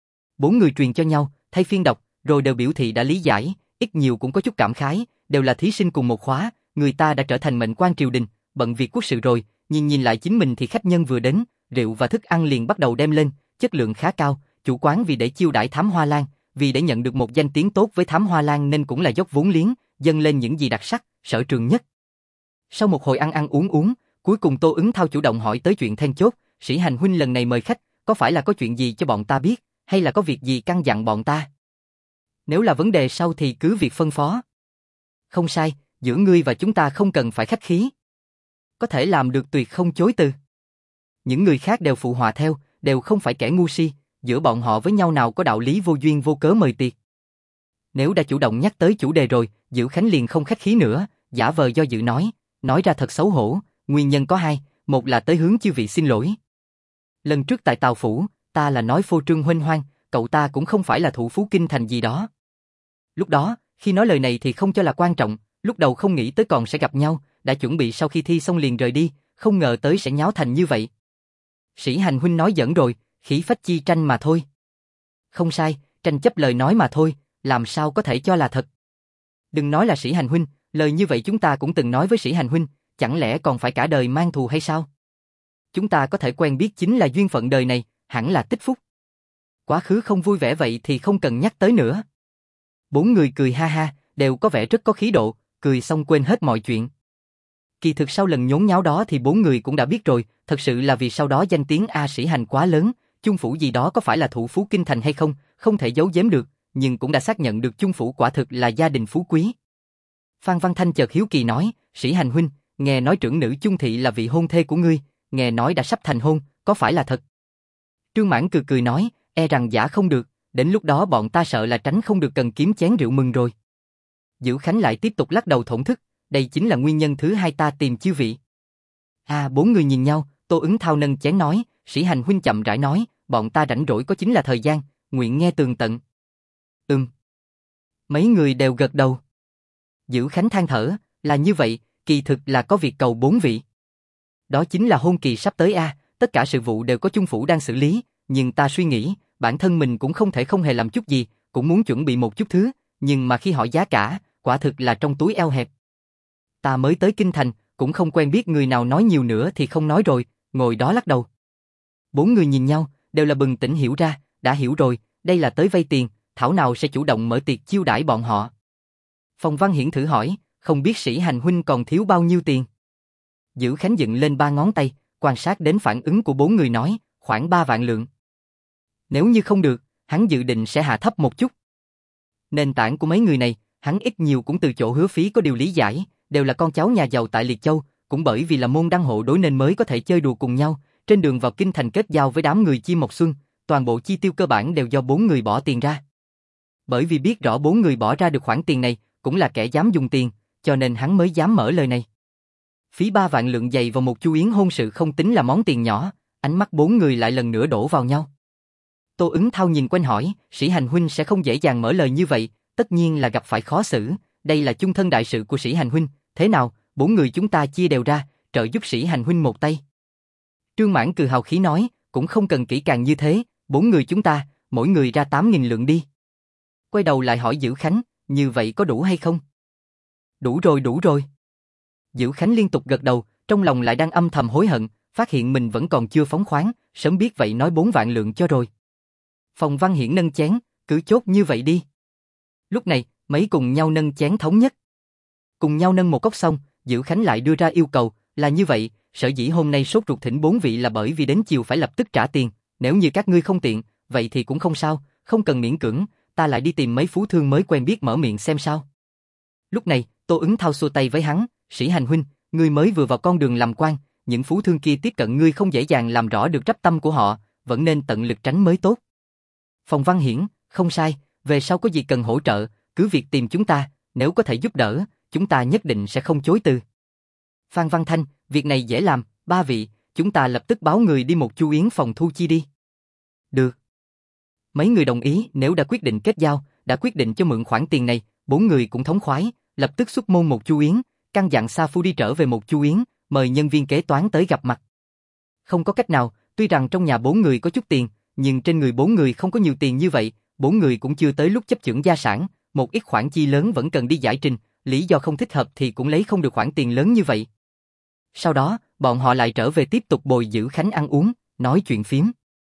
4 người truyền cho nhau, thay phiên đọc, rồi đều biểu thị đã lý giải, ít nhiều cũng có chút cảm khái, đều là thí sinh cùng một khóa, người ta đã trở thành mệnh quan triều đình, bận việc quốc sự rồi, nhìn lại chính mình thì khách nhân vừa đến, rượu và thức ăn liền bắt đầu đem lên, chất lượng khá cao, chủ quán vì để chiêu đãi Thám Hoa Lan, vì để nhận được một danh tiếng tốt với Thám Hoa Lan nên cũng là dốc vốn liếng, dâng lên những gì đặc sắc, sở trường nhất. Sau một hồi ăn uống, cuối cùng Tô Ứng Thao chủ động hỏi tới chuyện then chốt, Sĩ Hành huynh lần này mời khách, có phải là có chuyện gì cho bọn ta biết, hay là có việc gì căn dặn bọn ta? Nếu là vấn đề sau thì cứ việc phân phó. Không sai, giữa ngươi và chúng ta không cần phải khách khí. Có thể làm được tuyệt không chối từ. Những người khác đều phụ họa theo, đều không phải kẻ ngu si, giữa bọn họ với nhau nào có đạo lý vô duyên vô cớ mời tiệc. Nếu đã chủ động nhắc tới chủ đề rồi, Dữ Khánh liền không khách khí nữa, giả vờ do dự nói ra thật xấu hổ, nguyên nhân có hai, một là tới hướng chư vị xin lỗi. Lần trước tại Tào Phủ, ta là nói phô trương huênh hoang, cậu ta cũng không phải là thủ phú kinh thành gì đó. Lúc đó, khi nói lời này thì không cho là quan trọng, lúc đầu không nghĩ tới còn sẽ gặp nhau, đã chuẩn bị sau khi thi xong liền rời đi, không ngờ tới sẽ nháo thành như vậy. Sĩ Hành huynh nói giỡn rồi, khí phách chi tranh mà thôi. Không sai, tranh chấp lời nói mà thôi, làm sao có thể cho là thật. Đừng nói là Sĩ Hành huynh, lời như vậy chúng ta cũng từng nói với Sĩ Hành huynh, chẳng lẽ còn phải cả đời mang thù hay sao? Chúng ta có thể quen biết chính là duyên phận đời này, hẳn là tích phúc. Quá khứ không vui vẻ vậy thì không cần nhắc tới nữa. 4 người cười ha ha, đều có vẻ rất có khí độ, cười xong quên hết mọi chuyện. Kỳ thực sau lần nhốn nháo đó thì 4 người cũng đã biết rồi, thật sự là vì sau đó danh tiếng A Sĩ Hành quá lớn, Chung Phủ gì đó có phải là thủ phú kinh thành hay không, không thể giấu giếm được, nhưng cũng đã xác nhận được Chung Phủ quả thực là gia đình phú quý. Phan Văn Thanh chợt hiếu kỳ nói, Sĩ Hành huynh, nghe nói trưởng nữ Chung Thị là vị hôn thê của ngươi, nghe nói đã sắp thành hôn, có phải là thật? Trương Mãn cười nói, e rằng giả không được, đến lúc đó bọn ta sợ là tránh không được cần kiếm chén rượu mừng rồi. Dữ Khánh lại tiếp tục lắc đầu thổn thức, đây chính là nguyên nhân thứ hai ta tìm chư vị. 4 người nhìn nhau, Tô Ứng Thao nâng chén nói, Sĩ Hành huynh chậm rãi nói, bọn ta rảnh rỗi có chính là thời gian, nguyện nghe tường tận. Mấy người đều gật đầu. Dữ Khánh than thở, là như vậy, kỳ thực là có việc cầu 4 vị. Đó chính là hôn kỳ sắp tới tất cả sự vụ đều có Chung Phủ đang xử lý, nhưng ta suy nghĩ, bản thân mình cũng không thể không hề làm chút gì, cũng muốn chuẩn bị một chút thứ, nhưng mà khi hỏi giá cả, quả thực là trong túi eo hẹp. Ta mới tới kinh thành, cũng không quen biết người nào nói nhiều nữa thì không nói rồi, ngồi đó lắc đầu. 4 người nhìn nhau, đều là bừng tỉnh hiểu ra, đã hiểu rồi, đây là tới vay tiền, thảo nào sẽ chủ động mở tiệc chiêu đãi bọn họ. Phong Văn Hiển thử hỏi, không biết Sĩ Hành huynh còn thiếu bao nhiêu tiền? Dữ Khánh dựng lên 3 ngón tay, quan sát đến phản ứng của 4 người nói, khoảng 3 vạn lượng. Nếu như không được, hắn dự định sẽ hạ thấp một chút. Nền tảng của mấy người này, hắn ít nhiều cũng từ chỗ Hứa Phí có điều lý giải, đều là con cháu nhà giàu tại Liệt Châu, cũng bởi vì là môn đăng hộ đối nên mới có thể chơi đùa cùng nhau, trên đường vào kinh thành kết giao với đám người Chi Mộc Xuân, toàn bộ chi tiêu cơ bản đều do 4 người bỏ tiền ra. Bởi vì biết rõ 4 người bỏ ra được khoản tiền này, cũng là kẻ dám dùng tiền, cho nên hắn mới dám mở lời này. Phí 3 vạn lượng giày vào một chu yến hôn sự không tính là món tiền nhỏ, ánh mắt 4 người lại lần nữa đổ vào nhau. Tô Ứng Thao nhìn quanh hỏi, Sĩ Hành huynh sẽ không dễ dàng mở lời như vậy, tất nhiên là gặp phải khó xử, đây là chung thân đại sự của Sĩ Hành huynh, thế nào, 4 người chúng ta chia đều ra, trợ giúp Sĩ Hành huynh một tay. Trương Mãn cười hào khí nói, cũng không cần kỹ càng như thế, 4 người chúng ta, mỗi người ra 8.000 lượng đi. Quay đầu lại hỏi Dữ Khánh, như vậy có đủ hay không? Đủ rồi. Dữ Khánh liên tục gật đầu, trong lòng lại đang âm thầm hối hận, phát hiện mình vẫn còn chưa phóng khoáng, sớm biết vậy nói 4 vạn lượng cho rồi. Phong Văn Hiển nâng chén, cứ chốt như vậy đi. Lúc này, mấy cùng nhau nâng chén thống nhất. Cùng nhau nâng một cốc xong, Dữ Khánh lại đưa ra yêu cầu, là như vậy, sở dĩ hôm nay sốt ruột thỉnh 4 vị là bởi vì đến chiều phải lập tức trả tiền, nếu như các ngươi không tiện, vậy thì cũng không sao, không cần miễn cưỡng, ta lại đi tìm mấy phú thương mới quen biết mở miệng xem sao. Lúc này, Tô Ứng Thao xua tay với hắn, Sĩ Hành huynh, ngươi mới vừa vào con đường làm quan, những phú thương kia tiếp cận ngươi không dễ dàng làm rõ được trách tâm của họ, vẫn nên tận lực tránh mới tốt. Phong Văn Hiển, không sai, về sau có gì cần hỗ trợ, cứ việc tìm chúng ta, nếu có thể giúp đỡ, chúng ta nhất định sẽ không chối từ. Phan Văn Thanh, việc này dễ làm, 3 vị, chúng ta lập tức báo người đi một chu yến phòng thu chi đi. Được. Mấy người đồng ý, nếu đã quyết định kết giao, đã quyết định cho mượn khoản tiền này, bốn người cũng thống khoái, lập tức xuất môn một chu yến, căn dặn Sa Phu đi trở về một chu yến, mời nhân viên kế toán tới gặp mặt. Không có cách nào, tuy rằng trong nhà bốn người có chút tiền, nhưng trên người bốn người không có nhiều tiền như vậy, bốn người cũng chưa tới lúc chấp chưởng gia sản, một ít khoản chi lớn vẫn cần đi giải trình, lý do không thích hợp thì cũng lấy không được khoản tiền lớn như vậy. Sau đó, bọn họ lại trở về tiếp tục bồi Dữ Khánh ăn uống, nói chuyện phiếm.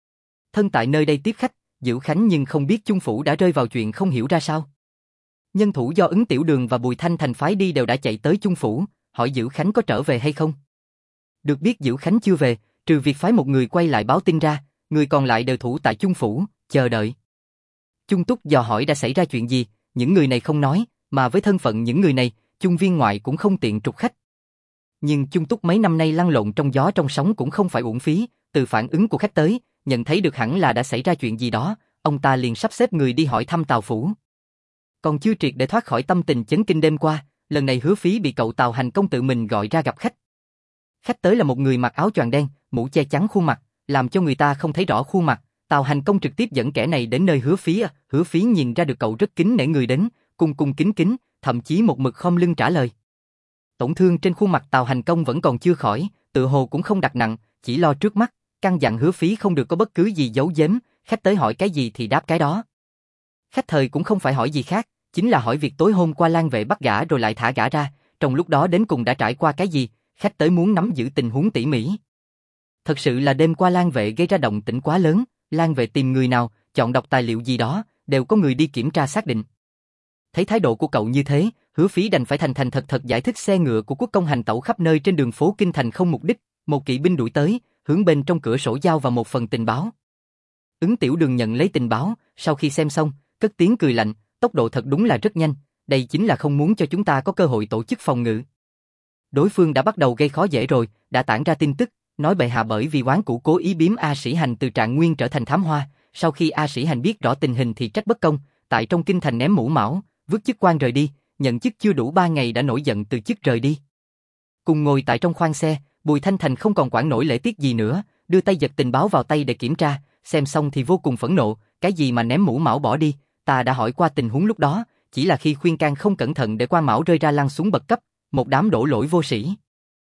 Thân tại nơi đây tiếp khách, Dữ Khánh nhưng không biết Chung Phủ đã rơi vào chuyện không hiểu ra sao. Nhân thủ do Ứng Tiểu Đường và Bùi Thanh Thành phái đi đều đã chạy tới Chung Phủ, hỏi Dữ Khánh có trở về hay không. Được biết Dữ Khánh chưa về, trừ việc phái một người quay lại báo tin ra, người còn lại đều thủ tại Chung Phủ, chờ đợi. Chung Túc dò hỏi đã xảy ra chuyện gì, những người này không nói, mà với thân phận những người này, Chung Viên ngoại cũng không tiện trục khách. Nhưng Chung Túc mấy năm nay lăn lộn trong gió trong sóng cũng không phải uổng phí, từ phản ứng của khách tới, nhận thấy được hẳn là đã xảy ra chuyện gì đó, ông ta liền sắp xếp người đi hỏi thăm Tào Phủ. Còn chưa triệt để thoát khỏi tâm tình chấn kinh đêm qua, lần này Hứa Phí bị cậu Tào Hành Công tự mình gọi ra gặp khách. Khách tới là một người mặc áo choàng đen, mũ che chắn khuôn mặt, làm cho người ta không thấy rõ khuôn mặt. Tào Hành Công trực tiếp dẫn kẻ này đến nơi Hứa Phí. Hứa Phí nhìn ra được cậu rất kính nể người đến, cung cung kính kính, thậm chí một mực khom lưng trả lời. Tổn thương trên khuôn mặt Tào Hành Công vẫn còn chưa khỏi, tự hồ cũng không đặt nặng, chỉ lo trước mắt, căn dặn Hứa Phí không được có bất cứ gì giấu giếm, khách tới hỏi cái gì thì đáp cái đó. Khách thời cũng không phải hỏi gì khác, chính là hỏi việc tối hôm qua Lan Vệ bắt gã rồi lại thả gã ra, trong lúc đó đến cùng đã trải qua cái gì, khách tới muốn nắm giữ tình huống tỉ mỉ. Thật sự là đêm qua Lan Vệ gây ra động tĩnh quá lớn, Lan Vệ tìm người nào, chọn đọc tài liệu gì đó, đều có người đi kiểm tra xác định. Thấy thái độ của cậu như thế, Hứa Phí đành phải thành thành thật thật giải thích xe ngựa của Quốc công hành tẩu khắp nơi trên đường phố Kinh Thành không mục đích, một kỵ binh đuổi tới, hướng bên trong cửa sổ giao vào một phần tình báo. Ứng Tiểu Đường nhận lấy tình báo, sau khi xem xong, cất tiếng cười lạnh, tốc độ thật đúng là rất nhanh, đây chính là không muốn cho chúng ta có cơ hội tổ chức phòng ngự. Đối phương đã bắt đầu gây khó dễ rồi, đã tản ra tin tức, nói bệ hạ bởi vì oán cũ cố ý biếm A Sĩ Hành từ Trạng Nguyên trở thành thám hoa, sau khi A Sĩ Hành biết rõ tình hình thì trách bất công, tại trong kinh thành ném mũ mão, vứt chức quan rời đi, nhận chức chưa đủ 3 ngày đã nổi giận từ chức rời đi. Cùng ngồi tại trong khoang xe, Bùi Thanh Thành không còn quản nổi lễ tiết gì nữa, đưa tay giật tình báo vào tay để kiểm tra, xem xong thì vô cùng phẫn nộ, cái gì mà ném mũ mão bỏ đi, ta đã hỏi qua tình huống lúc đó, chỉ là khi khuyên can không cẩn thận để quan mão rơi ra lăn xuống bậc cấp, một đám đổ lỗi vô sĩ.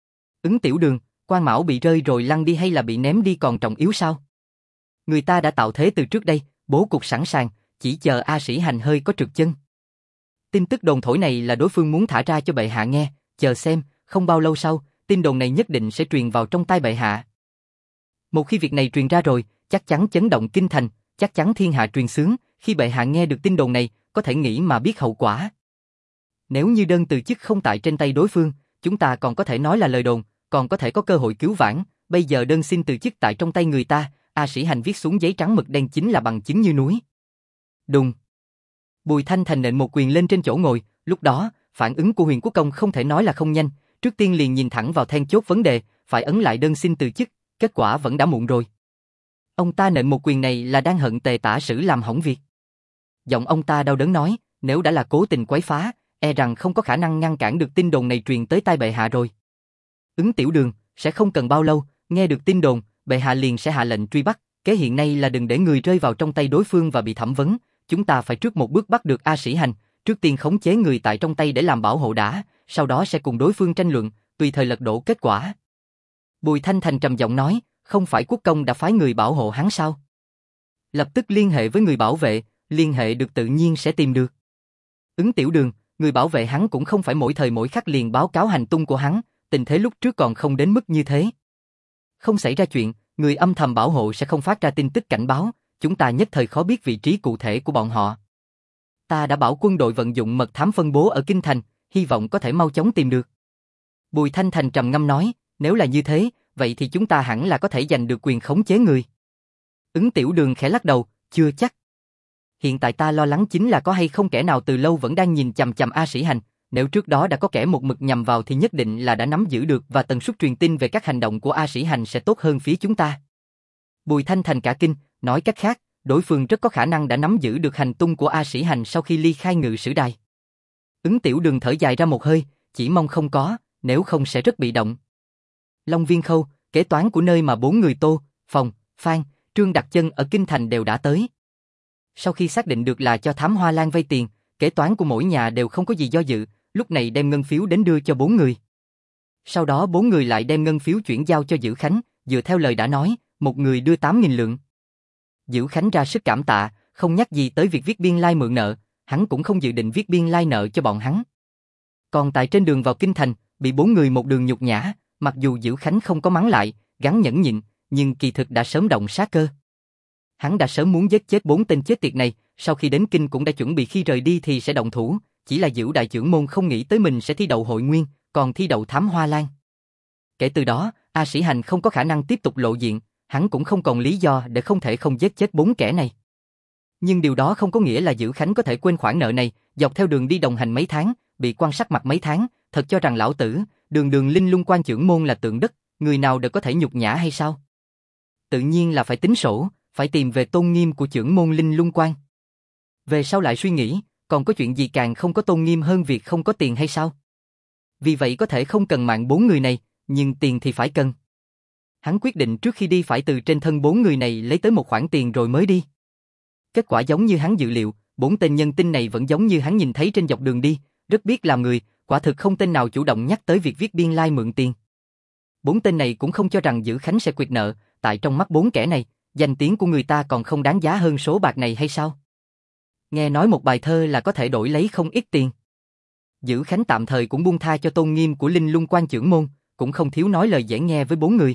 Ứng Tiểu Đường, quan mão bị rơi rồi lăn đi hay là bị ném đi còn trọng yếu sao? Người ta đã tạo thế từ trước đây, bố cục sẵn sàng, chỉ chờ A Sĩ Hành hơi có trượt chân. Tin tức đồn thổi này là đối phương muốn thả ra cho bệ hạ nghe, chờ xem, không bao lâu sau, tin đồn này nhất định sẽ truyền vào trong tai bệ hạ. Một khi việc này truyền ra rồi, chắc chắn chấn động kinh thành, chắc chắn thiên hạ truyền xướng, khi bệ hạ nghe được tin đồn này, có thể nghĩ mà biết hậu quả. Nếu như đơn từ chức không tại trên tay đối phương, chúng ta còn có thể nói là lời đồn, còn có thể có cơ hội cứu vãn, bây giờ đơn xin từ chức tại trong tay người ta, A Sĩ Hành viết xuống giấy trắng mực đen chính là bằng chứng như núi. Đùng. Bùi Thanh Thành nện một quyền lên trên chỗ ngồi, lúc đó, phản ứng của Huyền Quốc Công không thể nói là không nhanh, trước tiên liền nhìn thẳng vào then chốt vấn đề, phải ấn lại đơn xin từ chức, kết quả vẫn đã muộn rồi. Ông ta nện một quyền này là đang hận Tề Tả Sử làm hỏng việc. Giọng ông ta đau đớn nói, nếu đã là cố tình quấy phá, e rằng không có khả năng ngăn cản được tin đồn này truyền tới tai bệ hạ rồi. Ứng Tiểu Đường, sẽ không cần bao lâu, nghe được tin đồn, bệ hạ liền sẽ hạ lệnh truy bắt, kế hiện nay là đừng để người rơi vào trong tay đối phương và bị thẩm vấn, chúng ta phải trước một bước bắt được A Sĩ Hành, trước tiên khống chế người tại trong tay để làm bảo hộ đã, sau đó sẽ cùng đối phương tranh luận, tùy thời lật đổ kết quả. Bùi Thanh Thành trầm giọng nói, không phải quốc công đã phái người bảo hộ hắn sao? Lập tức liên hệ với người bảo vệ, liên hệ được tự nhiên sẽ tìm được. Ứng Tiểu Đường, người bảo vệ hắn cũng không phải mỗi thời mỗi khắc liền báo cáo hành tung của hắn, tình thế lúc trước còn không đến mức như thế. Không xảy ra chuyện, người âm thầm bảo hộ sẽ không phát ra tin tức cảnh báo, chúng ta nhất thời khó biết vị trí cụ thể của bọn họ. Ta đã bảo quân đội vận dụng mật thám phân bố ở Kinh Thành, hy vọng có thể mau chóng tìm được. Bùi Thanh Thành trầm ngâm nói, nếu là như thế, vậy thì chúng ta hẳn là có thể giành được quyền khống chế người. Ứng Tiểu Đường khẽ lắc đầu, chưa chắc. Hiện tại ta lo lắng chính là có hay không kẻ nào từ lâu vẫn đang nhìn chằm chằm A Sĩ Hành, nếu trước đó đã có kẻ một mực nhằm vào thì nhất định là đã nắm giữ được và tần suất truyền tin về các hành động của A Sĩ Hành sẽ tốt hơn phía chúng ta. Bùi Thanh Thành cả kinh, nói cách khác, đối phương rất có khả năng đã nắm giữ được hành tung của A Sĩ Hành sau khi ly khai Ngự Sử Đài. Ứng Tiểu Đường thở dài ra một hơi, chỉ mong không có, nếu không sẽ rất bị động. Long Viên Khâu, kế toán của nơi mà 4 người Tô, Phòng, Phan, Trương đặt chân ở Kinh Thành đều đã tới. Sau khi xác định được là cho Thám Hoa Lan vay tiền, kế toán của mỗi nhà đều không có gì do dự, lúc này đem ngân phiếu đến đưa cho 4 người. Sau đó 4 người lại đem ngân phiếu chuyển giao cho Dữ Khánh, dựa theo lời đã nói, một người đưa 8.000 lượng. Dữ Khánh ra sức cảm tạ, không nhắc gì tới việc viết biên lai mượn nợ, hắn cũng không dự định viết biên lai nợ cho bọn hắn. Còn tại trên đường vào kinh thành, bị 4 người một đường nhục nhã, mặc dù Dữ Khánh không có mắng lại, gắng nhẫn nhịn, nhưng kỳ thực đã sớm động sát cơ. Hắn đã sớm muốn giết chết 4 tên chết tiệt này, sau khi đến kinh cũng đã chuẩn bị khi rời đi thì sẽ động thủ, chỉ là Dữ đại trưởng môn không nghĩ tới mình sẽ thi đậu hội nguyên, còn thi đậu Thám Hoa Lan. Kể từ đó, A Sĩ Hành không có khả năng tiếp tục lộ diện, hắn cũng không còn lý do để không thể không giết chết 4 kẻ này. Nhưng điều đó không có nghĩa là Dữ Khánh có thể quên khoản nợ này, dọc theo đường đi đồng hành mấy tháng, bị quan sát mặt mấy tháng, thật cho rằng lão tử, đường đường Linh Lung Quan trưởng môn là tượng đất, người nào đều có thể nhục nhã hay sao? Tự nhiên là phải tính sổ, phải tìm về tôn nghiêm của trưởng môn Linh Lung Quan. Về sau lại suy nghĩ, còn có chuyện gì càng không có tôn nghiêm hơn việc không có tiền hay sao? Vì vậy có thể không cần mạng 4 người này, nhưng tiền thì phải cần. Hắn quyết định trước khi đi phải từ trên thân 4 người này lấy tới một khoản tiền rồi mới đi. Kết quả giống như hắn dự liệu, 4 tên nhân tinh này vẫn giống như hắn nhìn thấy trên dọc đường đi, rất biết làm người, quả thực không tên nào chủ động nhắc tới việc viết biên lai mượn tiền. 4 tên này cũng không cho rằng Dữ Khánh sẽ quyệt nợ, tại trong mắt 4 kẻ này, danh tiếng của người ta còn không đáng giá hơn số bạc này hay sao? Nghe nói một bài thơ là có thể đổi lấy không ít tiền. Dữ Khánh tạm thời cũng buông tha cho tôn nghiêm của Linh Lung Quan trưởng môn, cũng không thiếu nói lời dễ nghe với 4 người.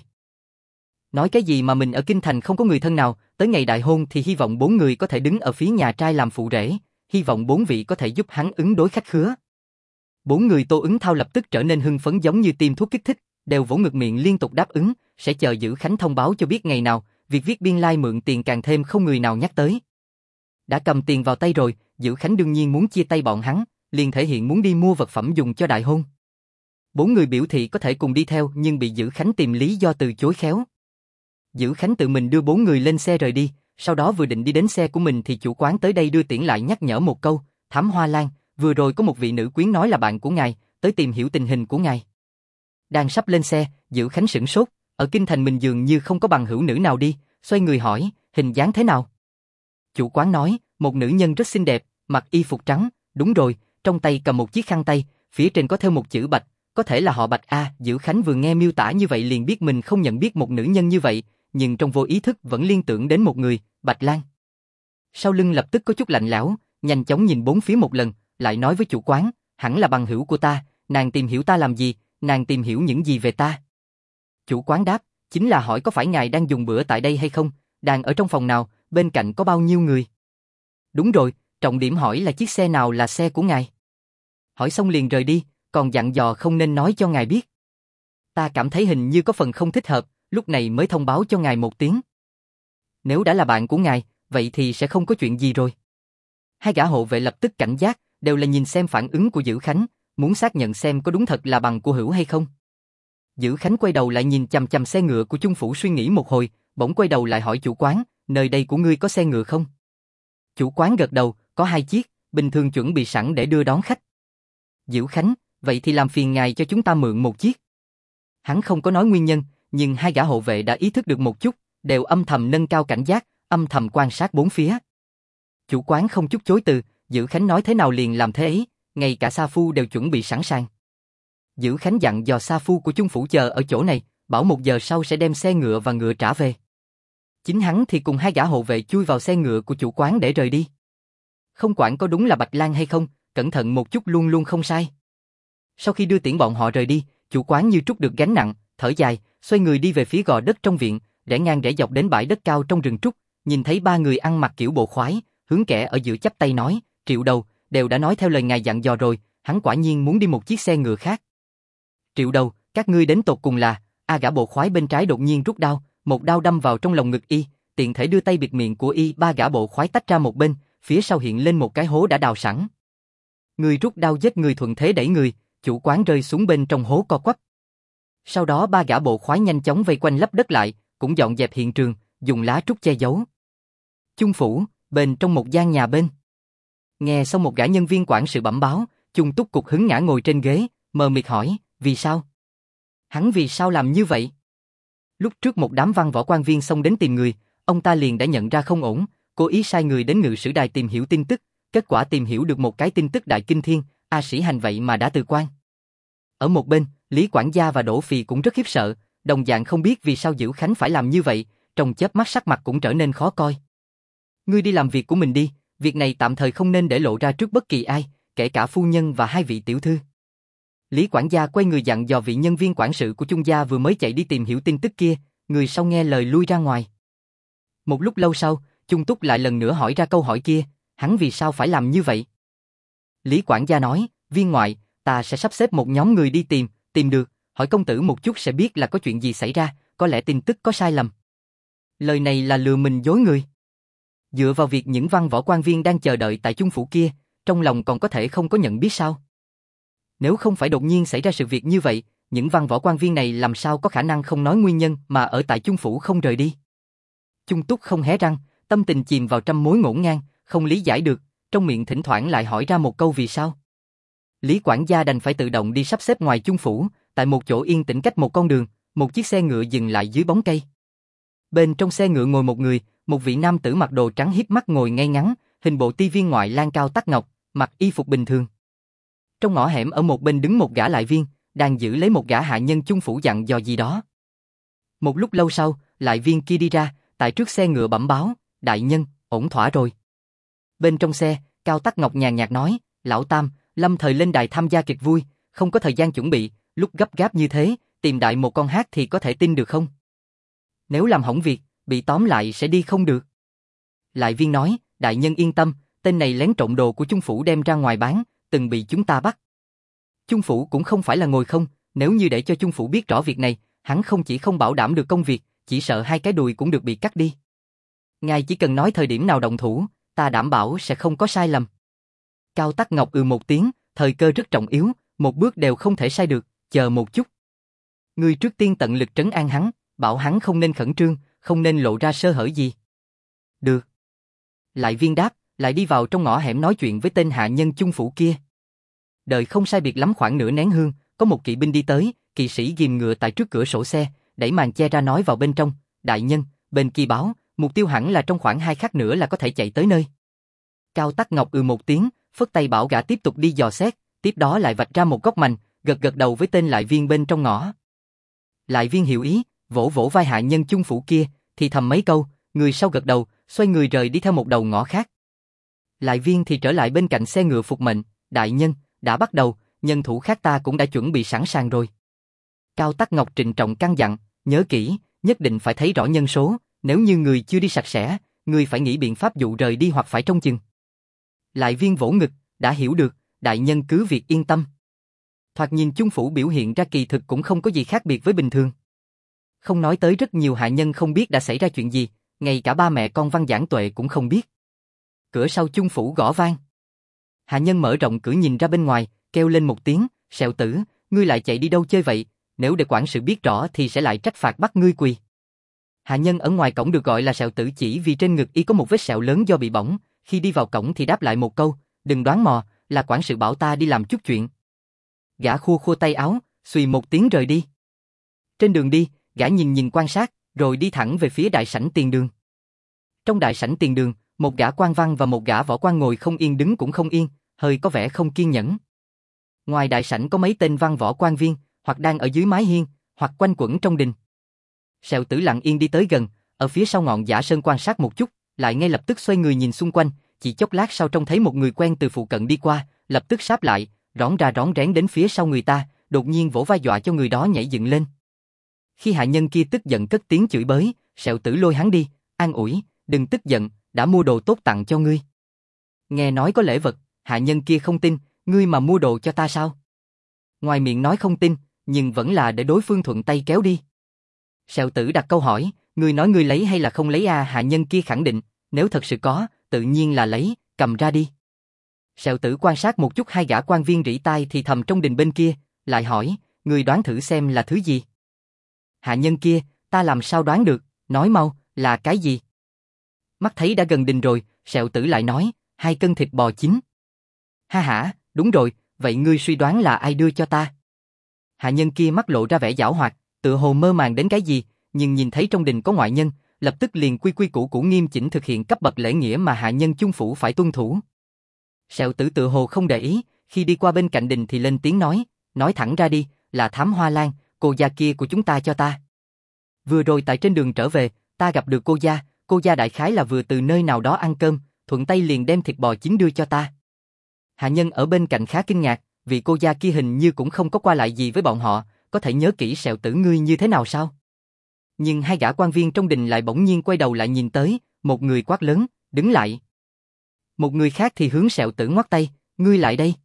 Nói cái gì mà mình ở kinh thành không có người thân nào, tới ngày đại hôn thì hy vọng 4 người có thể đứng ở phía nhà trai làm phụ rể, hy vọng 4 vị có thể giúp hắn ứng đối khách khứa. 4 người Tô Ứng Thao lập tức trở nên hưng phấn giống như tiêm thuốc kích thích, đều vỗ ngực miệng liên tục đáp ứng, sẽ chờ Dữ Khánh thông báo cho biết ngày nào, việc viết biên lai mượn tiền càng thêm không người nào nhắc tới. Đã cầm tiền vào tay rồi, Dữ Khánh đương nhiên muốn chia tay bọn hắn, liền thể hiện muốn đi mua vật phẩm dùng cho đại hôn. 4 người biểu thị có thể cùng đi theo nhưng bị Dữ Khánh tìm lý do từ chối khéo. Dữ Khánh tự mình đưa 4 người lên xe rời đi, sau đó vừa định đi đến xe của mình thì chủ quán tới đây đưa tiễn lại nhắc nhở một câu, Thám Hoa Lan, vừa rồi có một vị nữ quyến nói là bạn của ngài, tới tìm hiểu tình hình của ngài. Đang sắp lên xe, Dữ Khánh sửng sốt, ở kinh thành mình dường như không có bằng hữu nữ nào đi, xoay người hỏi, hình dáng thế nào? Chủ quán nói, một nữ nhân rất xinh đẹp, mặc y phục trắng, đúng rồi, trong tay cầm một chiếc khăn tay, phía trên có thêu một chữ Bạch, có thể là họ Bạch a. Dữ Khánh vừa nghe miêu tả như vậy liền biết mình không nhận biết một nữ nhân như vậy, nhưng trong vô ý thức vẫn liên tưởng đến một người, Bạch Lan. Sau lưng lập tức có chút lạnh lẽo, nhanh chóng nhìn bốn phía một lần, lại nói với chủ quán, hẳn là bằng hữu của ta, nàng tìm hiểu ta làm gì, nàng tìm hiểu những gì về ta. Chủ quán đáp, chính là hỏi có phải ngài đang dùng bữa tại đây hay không, đang ở trong phòng nào, bên cạnh có bao nhiêu người. Đúng rồi, trọng điểm hỏi là chiếc xe nào là xe của ngài. Hỏi xong liền rời đi, còn dặn dò không nên nói cho ngài biết. Ta cảm thấy hình như có phần không thích hợp, lúc này mới thông báo cho ngài một tiếng. Nếu đã là bạn của ngài, vậy thì sẽ không có chuyện gì rồi. Hai gã hộ vệ lập tức cảnh giác, đều là nhìn xem phản ứng của Dữ Khánh, muốn xác nhận xem có đúng thật là bằng của hữu hay không. Dữ Khánh quay đầu lại nhìn chằm chằm xe ngựa của Chung Phủ suy nghĩ một hồi, bỗng quay đầu lại hỏi chủ quán, nơi đây của ngươi có xe ngựa không? Chủ quán gật đầu, có 2 chiếc, bình thường chuẩn bị sẵn để đưa đón khách. Dữ Khánh, vậy thì làm phiền ngài cho chúng ta mượn một chiếc. Hắn không có nói nguyên nhân, nhưng hai gã hộ vệ đã ý thức được một chút, đều âm thầm nâng cao cảnh giác, âm thầm quan sát bốn phía. Chủ quán không chút chối từ, Dữ Khánh nói thế nào liền làm thế ấy, ngay cả sa phu đều chuẩn bị sẵn sàng. Dữ Khánh dặn dò sa phu của Chung Phủ chờ ở chỗ này, bảo 1 giờ sau sẽ đem xe ngựa và ngựa trả về. Chính hắn thì cùng hai gã hộ vệ chui vào xe ngựa của chủ quán để rời đi. Không quản có đúng là Bạch Lan hay không, cẩn thận một chút luôn luôn không sai. Sau khi đưa tiễn bọn họ rời đi, chủ quán như trút được gánh nặng, thở dài, xoay người đi về phía gò đất trong viện, rẽ ngang rẽ dọc đến bãi đất cao trong rừng trúc, nhìn thấy 3 người ăn mặc kiểu bộ khoái, hướng kẻ ở giữa chắp tay nói, Triệu Đầu, đều đã nói theo lời ngài dặn dò rồi, hắn quả nhiên muốn đi một chiếc xe ngựa khác. Triệu Đầu, các ngươi đến tột cùng là, gã bộ khoái bên trái đột nhiên rút đao, một đao đâm vào trong lồng ngực y, tiện thể đưa tay bịt miệng của y, 3 gã bộ khoái tách ra một bên, phía sau hiện lên một cái hố đã đào sẵn. Người rút đao giết người thuận thế đẩy người, chủ quán rơi xuống bên trong hố co quắp. Sau đó 3 gã bộ khoái nhanh chóng vây quanh lấp đất lại, cũng dọn dẹp hiện trường, dùng lá trúc che giấu. Chung Phủ, bên trong một gian nhà bên. Nghe xong một gã nhân viên quản sự bẩm báo, Chung Túc cục hứng ngã ngồi trên ghế, mờ mịt hỏi, vì sao? Hắn vì sao làm như vậy? Lúc trước một đám văn võ quan viên xông đến tìm người, ông ta liền đã nhận ra không ổn, cố ý sai người đến Ngự Sử Đài tìm hiểu tin tức, kết quả tìm hiểu được một cái tin tức đại kinh thiên, A Sĩ Hành vậy mà đã từ quan. Ở một bên, Lý quản gia và Đỗ Phì cũng rất khiếp sợ, đồng dạng không biết vì sao Dữ Khánh phải làm như vậy, trong chớp mắt sắc mặt cũng trở nên khó coi. Ngươi đi làm việc của mình đi, việc này tạm thời không nên để lộ ra trước bất kỳ ai, kể cả phu nhân và hai vị tiểu thư. Lý quản gia quay người dặn dò vị nhân viên quản sự của Chung gia vừa mới chạy đi tìm hiểu tin tức kia, người sau nghe lời lui ra ngoài. Một lúc lâu sau, Chung Túc lại lần nữa hỏi ra câu hỏi kia, hắn vì sao phải làm như vậy? Lý quản gia nói, viên ngoại, ta sẽ sắp xếp một nhóm người đi tìm được, hỏi công tử một chút sẽ biết là có chuyện gì xảy ra, có lẽ tin tức có sai lầm. Lời này là lừa mình dối người. Dựa vào việc những văn võ quan viên đang chờ đợi tại Chung phủ kia, trong lòng còn có thể không có nhận biết sao? Nếu không phải đột nhiên xảy ra sự việc như vậy, những văn võ quan viên này làm sao có khả năng không nói nguyên nhân mà ở tại Chung phủ không rời đi? Chung Túc không hé răng, tâm tình chìm vào trăm mối ngổn ngang, không lý giải được, trong miệng thỉnh thoảng lại hỏi ra một câu vì sao. Lý quản gia đành phải tự động đi sắp xếp ngoài Chung phủ, tại một chỗ yên tĩnh cách một con đường, một chiếc xe ngựa dừng lại dưới bóng cây. Bên trong xe ngựa ngồi một người, một vị nam tử mặc đồ trắng híp mắt ngồi ngay ngắn, hình bộ ti viên ngoại Lan Cao Tắc Ngọc, mặc y phục bình thường. Trong ngõ hẻm ở một bên đứng một gã lại viên, đang giữ lấy một gã hạ nhân Chung phủ dặn dò gì đó. Một lúc lâu sau, lại viên kia đi ra, tại trước xe ngựa bẩm báo, đại nhân, ổn thỏa rồi. Bên trong xe, Cao Tắc Ngọc nhàn nhạt nói, lão tam, lâm thời lên đài tham gia kịch vui, không có thời gian chuẩn bị, lúc gấp gáp như thế, tìm đại một con hát thì có thể tin được không? Nếu làm hỏng việc, bị tóm lại sẽ đi không được. Lại viên nói, đại nhân yên tâm, tên này lén trộm đồ của Chung phủ đem ra ngoài bán, từng bị chúng ta bắt. Chung phủ cũng không phải là ngồi không, nếu như để cho Chung phủ biết rõ việc này, hắn không chỉ không bảo đảm được công việc, chỉ sợ hai cái đùi cũng được bị cắt đi. Ngài chỉ cần nói thời điểm nào động thủ, ta đảm bảo sẽ không có sai lầm. Cao Tắc Ngọc một tiếng, thời cơ rất trọng yếu, một bước đều không thể sai được, chờ một chút. Ngươi trước tiên tận lực trấn an hắn, bảo hắn không nên khẩn trương, không nên lộ ra sơ hở gì. Được. Lại viên đáp, lại đi vào trong ngõ hẻm nói chuyện với tên hạ nhân Chung phủ kia. Đợi không sai biệt lắm khoảng nửa nén hương, có một kỵ binh đi tới, kỵ sĩ ghim ngựa tại trước cửa sổ xe, đẩy màn che ra nói vào bên trong, đại nhân, bên kia báo, mục tiêu hẳn là trong khoảng 2 khắc nữa là có thể chạy tới nơi. Cao Tắc Ngọc một tiếng, phất tay bảo gã tiếp tục đi dò xét, tiếp đó lại vạch ra một góc mành, gật gật đầu với tên lại viên bên trong ngõ. Lại viên hiểu ý, vỗ vỗ vai hạ nhân Chung phủ kia, thì thầm mấy câu, người sau gật đầu, xoay người rời đi theo một đầu ngõ khác. Lại viên thì trở lại bên cạnh xe ngựa phục mệnh, đại nhân, đã bắt đầu, nhân thủ khác ta cũng đã chuẩn bị sẵn sàng rồi. Cao Tắc Ngọc trịnh trọng căn dặn, nhớ kỹ, nhất định phải thấy rõ nhân số, nếu như người chưa đi sạch sẽ, người phải nghĩ biện pháp dụ rời đi hoặc phải trông chừng. Lại viên vỗ ngực, đã hiểu được, đại nhân cứ việc yên tâm. Thoạt nhìn Chung phủ biểu hiện ra kỳ thực cũng không có gì khác biệt với bình thường. Không nói tới rất nhiều hạ nhân không biết đã xảy ra chuyện gì, ngay cả ba mẹ con Văn Giảng Tuệ cũng không biết. Cửa sau Chung phủ gõ vang. Hạ nhân mở rộng cửa nhìn ra bên ngoài, kêu lên một tiếng, Sẹo tử, ngươi lại chạy đi đâu chơi vậy, nếu để quản sự biết rõ thì sẽ lại trách phạt bắt ngươi quỳ. Hạ nhân ở ngoài cổng được gọi là Sẹo tử chỉ vì trên ngực y có một vết sẹo lớn do bị bỏng, khi đi vào cổng thì đáp lại một câu, đừng đoán mò, là quản sự bảo ta đi làm chút chuyện. Gã khua khua tay áo, xùy một tiếng rời đi. Trên đường đi, gã nhìn nhìn quan sát, rồi đi thẳng về phía đại sảnh tiền đường. Trong đại sảnh tiền đường, một gã quan văn và một gã võ quan ngồi không yên đứng cũng không yên, hơi có vẻ không kiên nhẫn. Ngoài đại sảnh có mấy tên văn võ quan viên, hoặc đang ở dưới mái hiên, hoặc quanh quẩn trong đình. Sẹo tử lặng yên đi tới gần, ở phía sau ngọn giả sơn quan sát một chút, lại ngay lập tức xoay người nhìn xung quanh, chỉ chốc lát sau trông thấy một người quen từ phụ cận đi qua, lập tức sáp lại, rón ra rón rén đến phía sau người ta, đột nhiên vỗ vai dọa cho người đó nhảy dựng lên. Khi hạ nhân kia tức giận cất tiếng chửi bới, Sẹo tử lôi hắn đi, an ủi, đừng tức giận, đã mua đồ tốt tặng cho ngươi. Nghe nói có lễ vật, hạ nhân kia không tin, ngươi mà mua đồ cho ta sao? Ngoài miệng nói không tin, nhưng vẫn là để đối phương thuận tay kéo đi. Sẹo tử đặt câu hỏi, ngươi nói ngươi lấy hay là không lấy à? Hạ nhân kia khẳng định, nếu thật sự có, tự nhiên là lấy, cầm ra đi. Sẹo tử quan sát một chút hai gã quan viên rỉ tai thì thầm trong đình bên kia, lại hỏi, ngươi đoán thử xem là thứ gì? Hạ nhân kia, ta làm sao đoán được, nói mau, là cái gì? Mắt thấy đã gần đình rồi, Sẹo tử lại nói, 2 cân thịt bò chín. Ha hả, đúng rồi, vậy ngươi suy đoán là ai đưa cho ta? Hạ nhân kia mắt lộ ra vẻ giảo hoạt, tựa hồ mơ màng đến cái gì, nhưng nhìn thấy trong đình có ngoại nhân, lập tức liền quy quy củ củ nghiêm chỉnh thực hiện cấp bậc lễ nghĩa mà hạ nhân chung phủ phải tuân thủ. Sẹo Tử tự hồ không để ý, khi đi qua bên cạnh đình thì lên tiếng nói thẳng ra đi, là Thám Hoa Lan, cô gia kia của chúng ta cho ta. Vừa rồi tại trên đường trở về, ta gặp được cô gia đại khái là vừa từ nơi nào đó ăn cơm, thuận tay liền đem thịt bò chín đưa cho ta. Hạ nhân ở bên cạnh khá kinh ngạc, vì cô gia kia hình như cũng không có qua lại gì với bọn họ, có thể nhớ kỹ Sẹo Tử ngươi như thế nào sao? Nhưng hai gã quan viên trong đình lại bỗng nhiên quay đầu lại nhìn tới, một người quát lớn, đứng lại. Một người khác thì hướng Sẹo Tử ngoắc tay, ngươi lại đây.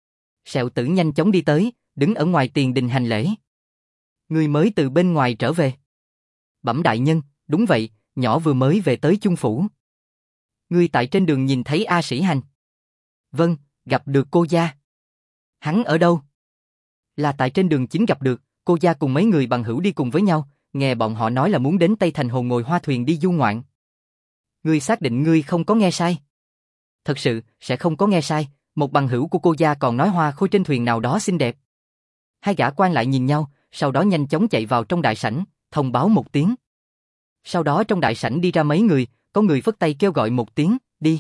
Sẹo Tử nhanh chóng đi tới, đứng ở ngoài tiền đình hành lễ. Ngươi mới từ bên ngoài trở về. Bẩm đại nhân, đúng vậy, nhỏ vừa mới về tới chung phủ. Ngươi tại trên đường nhìn thấy A Sĩ Hành. Vâng, gặp được cô gia. Hắn ở đâu? Là tại trên đường chính gặp được, cô gia cùng mấy người bằng hữu đi cùng với nhau, nghe bọn họ nói là muốn đến Tây Thành Hồ ngồi hoa thuyền đi du ngoạn. Ngươi xác định ngươi không có nghe sai? Thật sự, sẽ không có nghe sai, một bằng hữu của cô gia còn nói hoa khôi trên thuyền nào đó xinh đẹp. Hai gã quan lại nhìn nhau, sau đó nhanh chóng chạy vào trong đại sảnh, thông báo một tiếng. Sau đó trong đại sảnh đi ra mấy người, có người phất tay kêu gọi một tiếng, đi.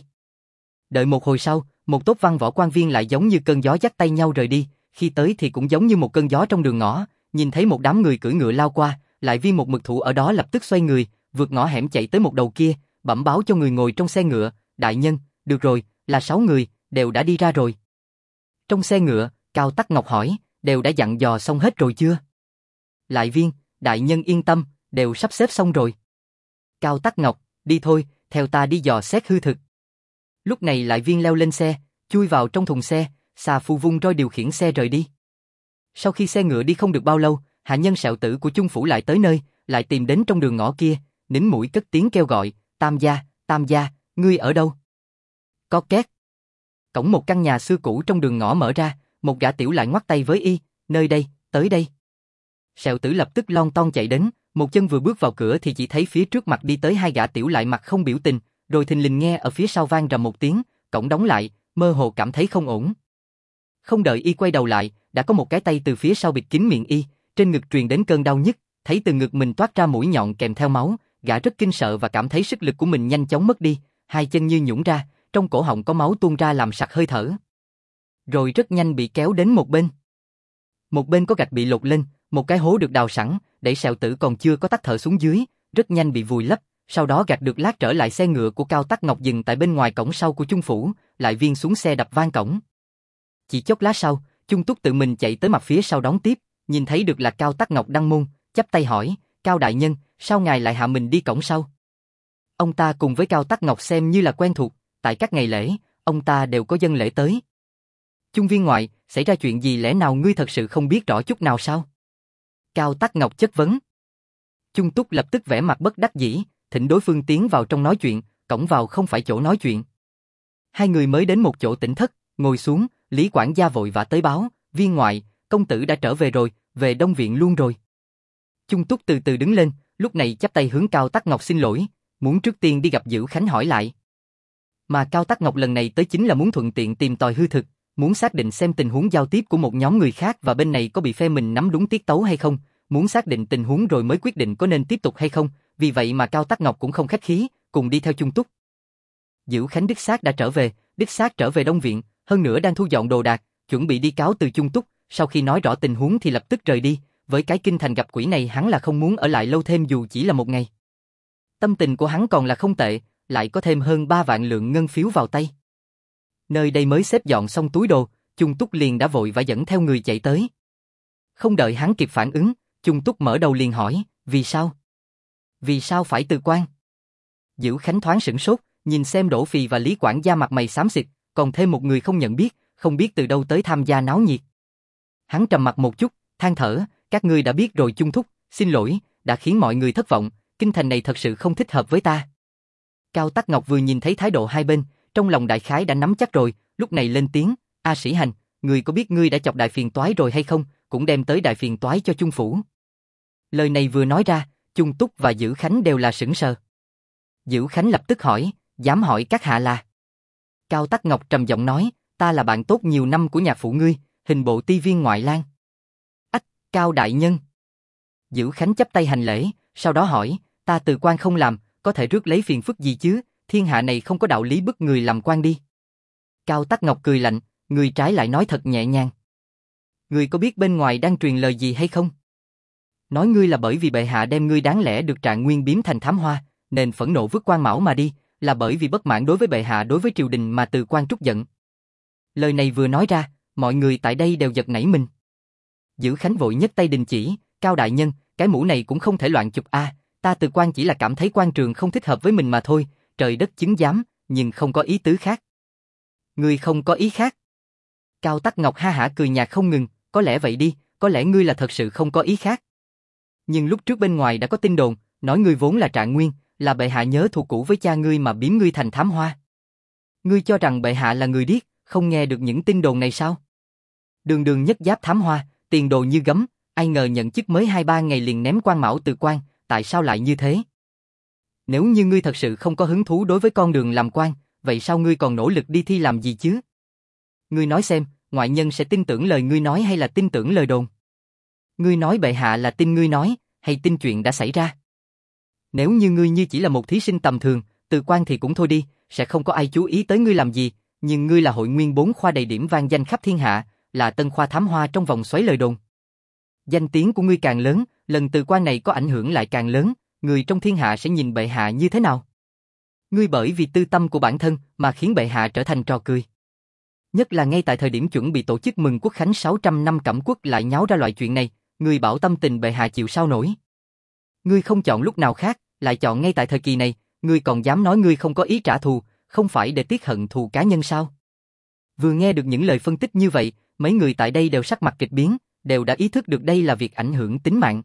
Đợi một hồi sau, một tốt văn võ quan viên lại giống như cơn gió dắt tay nhau rời đi, khi tới thì cũng giống như một cơn gió trong đường ngõ, nhìn thấy một đám người cưỡi ngựa lao qua, lại viên một mực thủ ở đó lập tức xoay người, vượt ngõ hẻm chạy tới một đầu kia, bẩm báo cho người ngồi trong xe ngựa, đại nhân, được rồi, là 6 người, đều đã đi ra rồi. Trong xe ngựa, Cao Tắc Ngọc hỏi, đều đã dặn dò xong hết rồi chưa? Lại viên, đại nhân yên tâm, đều sắp xếp xong rồi. Cao Tắc Ngọc, đi thôi, theo ta đi dò xét hư thực. Lúc này lại viên leo lên xe, chui vào trong thùng xe, xà phù vung roi điều khiển xe rời đi. Sau khi xe ngựa đi không được bao lâu, hạ nhân Sẹo Tử của chung phủ lại tới nơi, lại tìm đến trong đường ngõ kia, nín mũi cất tiếng kêu gọi, Tam gia, ngươi ở đâu? Có két. Cổng một căn nhà xưa cũ trong đường ngõ mở ra, một gã tiểu lại ngoắc tay với y, nơi đây, tới đây. Sẹo Tử lập tức lon ton chạy đến, một chân vừa bước vào cửa thì chỉ thấy phía trước mặt đi tới hai gã tiểu lại mặt không biểu tình, rồi thình lình nghe ở phía sau vang rầm một tiếng, cổng đóng lại, mơ hồ cảm thấy không ổn. Không đợi y quay đầu lại, đã có một cái tay từ phía sau bịt kín miệng y, trên ngực truyền đến cơn đau nhức, thấy từ ngực mình toát ra mũi nhọn kèm theo máu, gã rất kinh sợ và cảm thấy sức lực của mình nhanh chóng mất đi, hai chân như nhũn ra, trong cổ họng có máu tuôn ra làm sặc hơi thở. Rồi rất nhanh bị kéo đến một bên. Một bên có gạch bị lột lên, một cái hố được đào sẵn, để Sẹo Tử còn chưa có tắt thở xuống dưới, rất nhanh bị vùi lấp, sau đó gạch được lát trở lại xe ngựa của Cao Tắc Ngọc dừng tại bên ngoài cổng sau của chung phủ, lại viên xuống xe đập vang cổng. Chỉ chốc lát sau, Chung Túc tự mình chạy tới mặt phía sau đón tiếp, nhìn thấy được là Cao Tắc Ngọc đăng môn, chắp tay hỏi, Cao đại nhân, sao ngài lại hạ mình đi cổng sau? Ông ta cùng với Cao Tắc Ngọc xem như là quen thuộc, tại các ngày lễ, ông ta đều có dâng lễ tới. Chung viên ngoại, xảy ra chuyện gì lẽ nào ngươi thật sự không biết rõ chút nào sao? Cao Tắc Ngọc chất vấn. Chung Túc lập tức vẻ mặt bất đắc dĩ, thỉnh đối phương tiến vào trong nói chuyện, cổng vào không phải chỗ nói chuyện. Hai người mới đến một chỗ tĩnh thất, ngồi xuống, Lý quản gia vội vã tới báo, viên ngoại, công tử đã trở về rồi, về Đông Viện luôn rồi. Chung Túc từ từ đứng lên, lúc này chắp tay hướng Cao Tắc Ngọc xin lỗi, muốn trước tiên đi gặp Dữ Khánh hỏi lại. Mà Cao Tắc Ngọc lần này tới chính là muốn thuận tiện tìm tòi hư thực, muốn xác định xem tình huống giao tiếp của một nhóm người khác và bên này có bị phe mình nắm đúng tiết tấu hay không, muốn xác định tình huống rồi mới quyết định có nên tiếp tục hay không, vì vậy mà Cao Tắc Ngọc cũng không khách khí, cùng đi theo Chung Túc. Dữ Khánh đích xác đã trở về, đích xác trở về Đông Viện, hơn nữa đang thu dọn đồ đạc, chuẩn bị đi cáo từ Chung Túc, sau khi nói rõ tình huống thì lập tức rời đi, với cái kinh thành gặp quỷ này hắn là không muốn ở lại lâu thêm dù chỉ là một ngày. Tâm tình của hắn còn là không tệ, lại có thêm hơn 3 vạn lượng ngân phiếu vào tay. Nơi đây mới xếp dọn xong túi đồ, Chung Túc liền đã vội và dẫn theo người chạy tới. Không đợi hắn kịp phản ứng, Chung Túc mở đầu liền hỏi, vì sao? Vì sao phải từ quan? Dữ Khánh thoáng sửng sốt, nhìn xem Đỗ Phì và Lý quản gia mặt mày xám xịt, còn thêm một người không nhận biết, không biết từ đâu tới tham gia náo nhiệt. Hắn trầm mặt một chút, than thở, các ngươi đã biết rồi Chung Thúc, xin lỗi, đã khiến mọi người thất vọng, kinh thành này thật sự không thích hợp với ta. Cao Tắc Ngọc vừa nhìn thấy thái độ hai bên, trong lòng đại khái đã nắm chắc rồi, lúc này lên tiếng, A Sĩ Hành, ngươi có biết ngươi đã chọc đại phiền toái rồi hay không, cũng đem tới đại phiền toái cho Chung phủ. Lời này vừa nói ra, Chung Túc và Dữ Khánh đều là sững sờ. Dữ Khánh lập tức hỏi, dám hỏi các hạ là? Cao Tắc Ngọc trầm giọng nói, ta là bạn tốt nhiều năm của nhạc phụ ngươi, hình bộ ti viên ngoại lang. Ách, Cao đại nhân. Dữ Khánh chắp tay hành lễ, sau đó hỏi, ta từ quan không làm, có thể rước lấy phiền phức gì chứ, thiên hạ này không có đạo lý bức người làm quan đi. Cao Tắc Ngọc cười lạnh, người trái lại nói thật nhẹ nhàng. Ngươi có biết bên ngoài đang truyền lời gì hay không? Nói ngươi là bởi vì bệ hạ đem ngươi đáng lẽ được Trạng Nguyên biếm thành thám hoa, nên phẫn nộ vứt quan mão mà đi, là bởi vì bất mãn đối với bệ hạ đối với triều đình mà từ quan trút giận. Lời này vừa nói ra, mọi người tại đây đều giật nảy mình. Dữ Khánh vội nhấc tay đình chỉ, Cao đại nhân, cái mũ này cũng không thể loạn chụp a, ta từ quan chỉ là cảm thấy quan trường không thích hợp với mình mà thôi, trời đất chứng giám, nhưng không có ý tứ khác. Ngươi không có ý khác? Cao Tắc Ngọc ha hả cười nhạt không ngừng, có lẽ vậy đi, có lẽ ngươi là thật sự không có ý khác. Nhưng lúc trước bên ngoài đã có tin đồn, nói ngươi vốn là Trạng Nguyên, là bệ hạ nhớ thù cũ với cha ngươi mà biếm ngươi thành thám hoa. Ngươi cho rằng bệ hạ là người điếc, không nghe được những tin đồn này sao? Đường đường nhất giáp thám hoa, tiền đồ như gấm, ai ngờ nhận chức mới 2-3 ngày liền ném quan mão từ quan, tại sao lại như thế? Nếu như ngươi thật sự không có hứng thú đối với con đường làm quan, vậy sao ngươi còn nỗ lực đi thi làm gì chứ? Ngươi nói xem, ngoại nhân sẽ tin tưởng lời ngươi nói hay là tin tưởng lời đồn? Ngươi nói bệ hạ là tin ngươi nói, hay tin chuyện đã xảy ra? Nếu như ngươi như chỉ là một thí sinh tầm thường, từ quan thì cũng thôi đi, sẽ không có ai chú ý tới ngươi làm gì, nhưng ngươi là hội nguyên 4 khoa đầy điểm vang danh khắp thiên hạ, là tân khoa thám hoa trong vòng xoáy lời đồn. Danh tiếng của ngươi càng lớn, lần từ quan này có ảnh hưởng lại càng lớn, người trong thiên hạ sẽ nhìn bệ hạ như thế nào? Ngươi bởi vì tư tâm của bản thân mà khiến bệ hạ trở thành trò cười. Nhất là ngay tại thời điểm chuẩn bị tổ chức mừng quốc khánh 600 năm Cẩm Quốc lại nháo ra loại chuyện này, ngươi bảo tâm tình bệ hạ chịu sao nổi. Ngươi không chọn lúc nào khác, lại chọn ngay tại thời kỳ này, ngươi còn dám nói ngươi không có ý trả thù, không phải để tiết hận thù cá nhân sao? Vừa nghe được những lời phân tích như vậy, mấy người tại đây đều sắc mặt kịch biến, đều đã ý thức được đây là việc ảnh hưởng tính mạng.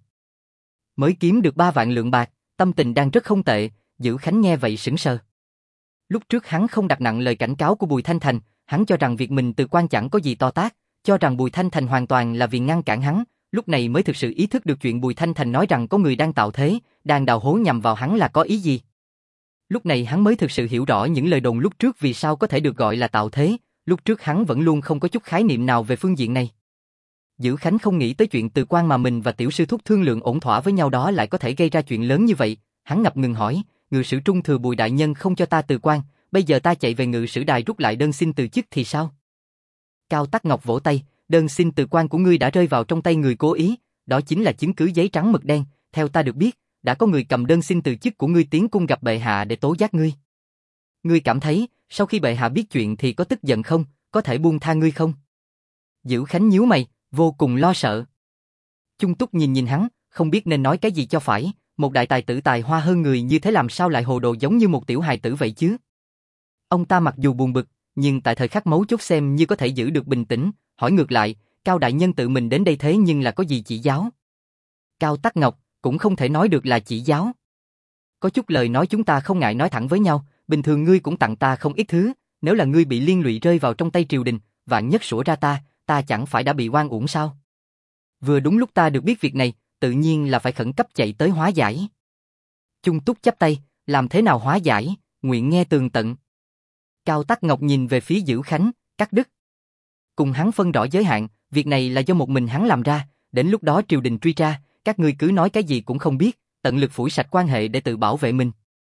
Mới kiếm được 3 vạn lượng bạc, tâm tình đang rất không tệ, Dữ Khánh nghe vậy sững sờ. Lúc trước hắn không đặt nặng lời cảnh cáo của Bùi Thanh Thành, hắn cho rằng việc mình từ quan chẳng có gì to tát, cho rằng Bùi Thanh Thành hoàn toàn là vì ngăn cản hắn, lúc này mới thực sự ý thức được chuyện Bùi Thanh Thành nói rằng có người đang tạo thế, đang đào hố nhằm vào hắn là có ý gì. Lúc này hắn mới thực sự hiểu rõ những lời đồn lúc trước vì sao có thể được gọi là tạo thế, lúc trước hắn vẫn luôn không có chút khái niệm nào về phương diện này. Dữ Khánh không nghĩ tới chuyện từ quan mà mình và tiểu sư thúc thương lượng ổn thỏa với nhau đó lại có thể gây ra chuyện lớn như vậy, hắn ngập ngừng hỏi, ngự sử trung thừa Bùi đại nhân không cho ta từ quan, bây giờ ta chạy về ngự sử đài rút lại đơn xin từ chức thì sao? Cao Tắc Ngọc vỗ tay, đơn xin từ quan của ngươi đã rơi vào trong tay người cố ý, đó chính là chứng cứ giấy trắng mực đen, theo ta được biết, đã có người cầm đơn xin từ chức của ngươi tiến cung gặp bệ hạ để tố giác ngươi. Ngươi cảm thấy, sau khi bệ hạ biết chuyện thì có tức giận không, có thể buông tha ngươi không? Dữ Khánh nhíu mày, vô cùng lo sợ. Chung Túc nhìn nhìn hắn, không biết nên nói cái gì cho phải, một đại tài tử tài hoa hơn người như thế làm sao lại hồ đồ giống như một tiểu hài tử vậy chứ? Ông ta mặc dù buồn bực, nhưng tại thời khắc mấu chốt xem như có thể giữ được bình tĩnh, hỏi ngược lại, Cao đại nhân tự mình đến đây thế nhưng là có gì chỉ giáo? Cao Tắc Ngọc, cũng không thể nói được là chỉ giáo. Có chút lời nói chúng ta không ngại nói thẳng với nhau, bình thường ngươi cũng tặng ta không ít thứ, nếu là ngươi bị liên lụy rơi vào trong tay triều đình, vạn nhất sủa ra ta chẳng phải đã bị oan uổng sao? Vừa đúng lúc ta được biết việc này, tự nhiên là phải khẩn cấp chạy tới hóa giải. Chung Túc chắp tay, làm thế nào hóa giải, nguyện nghe tường tận. Cao Tắc Ngọc nhìn về phía Dữ Khánh, cắt đứt. Cùng hắn phân rõ giới hạn, việc này là do một mình hắn làm ra, đến lúc đó triều đình truy tra, các ngươi cứ nói cái gì cũng không biết, tận lực phủi sạch quan hệ để tự bảo vệ mình.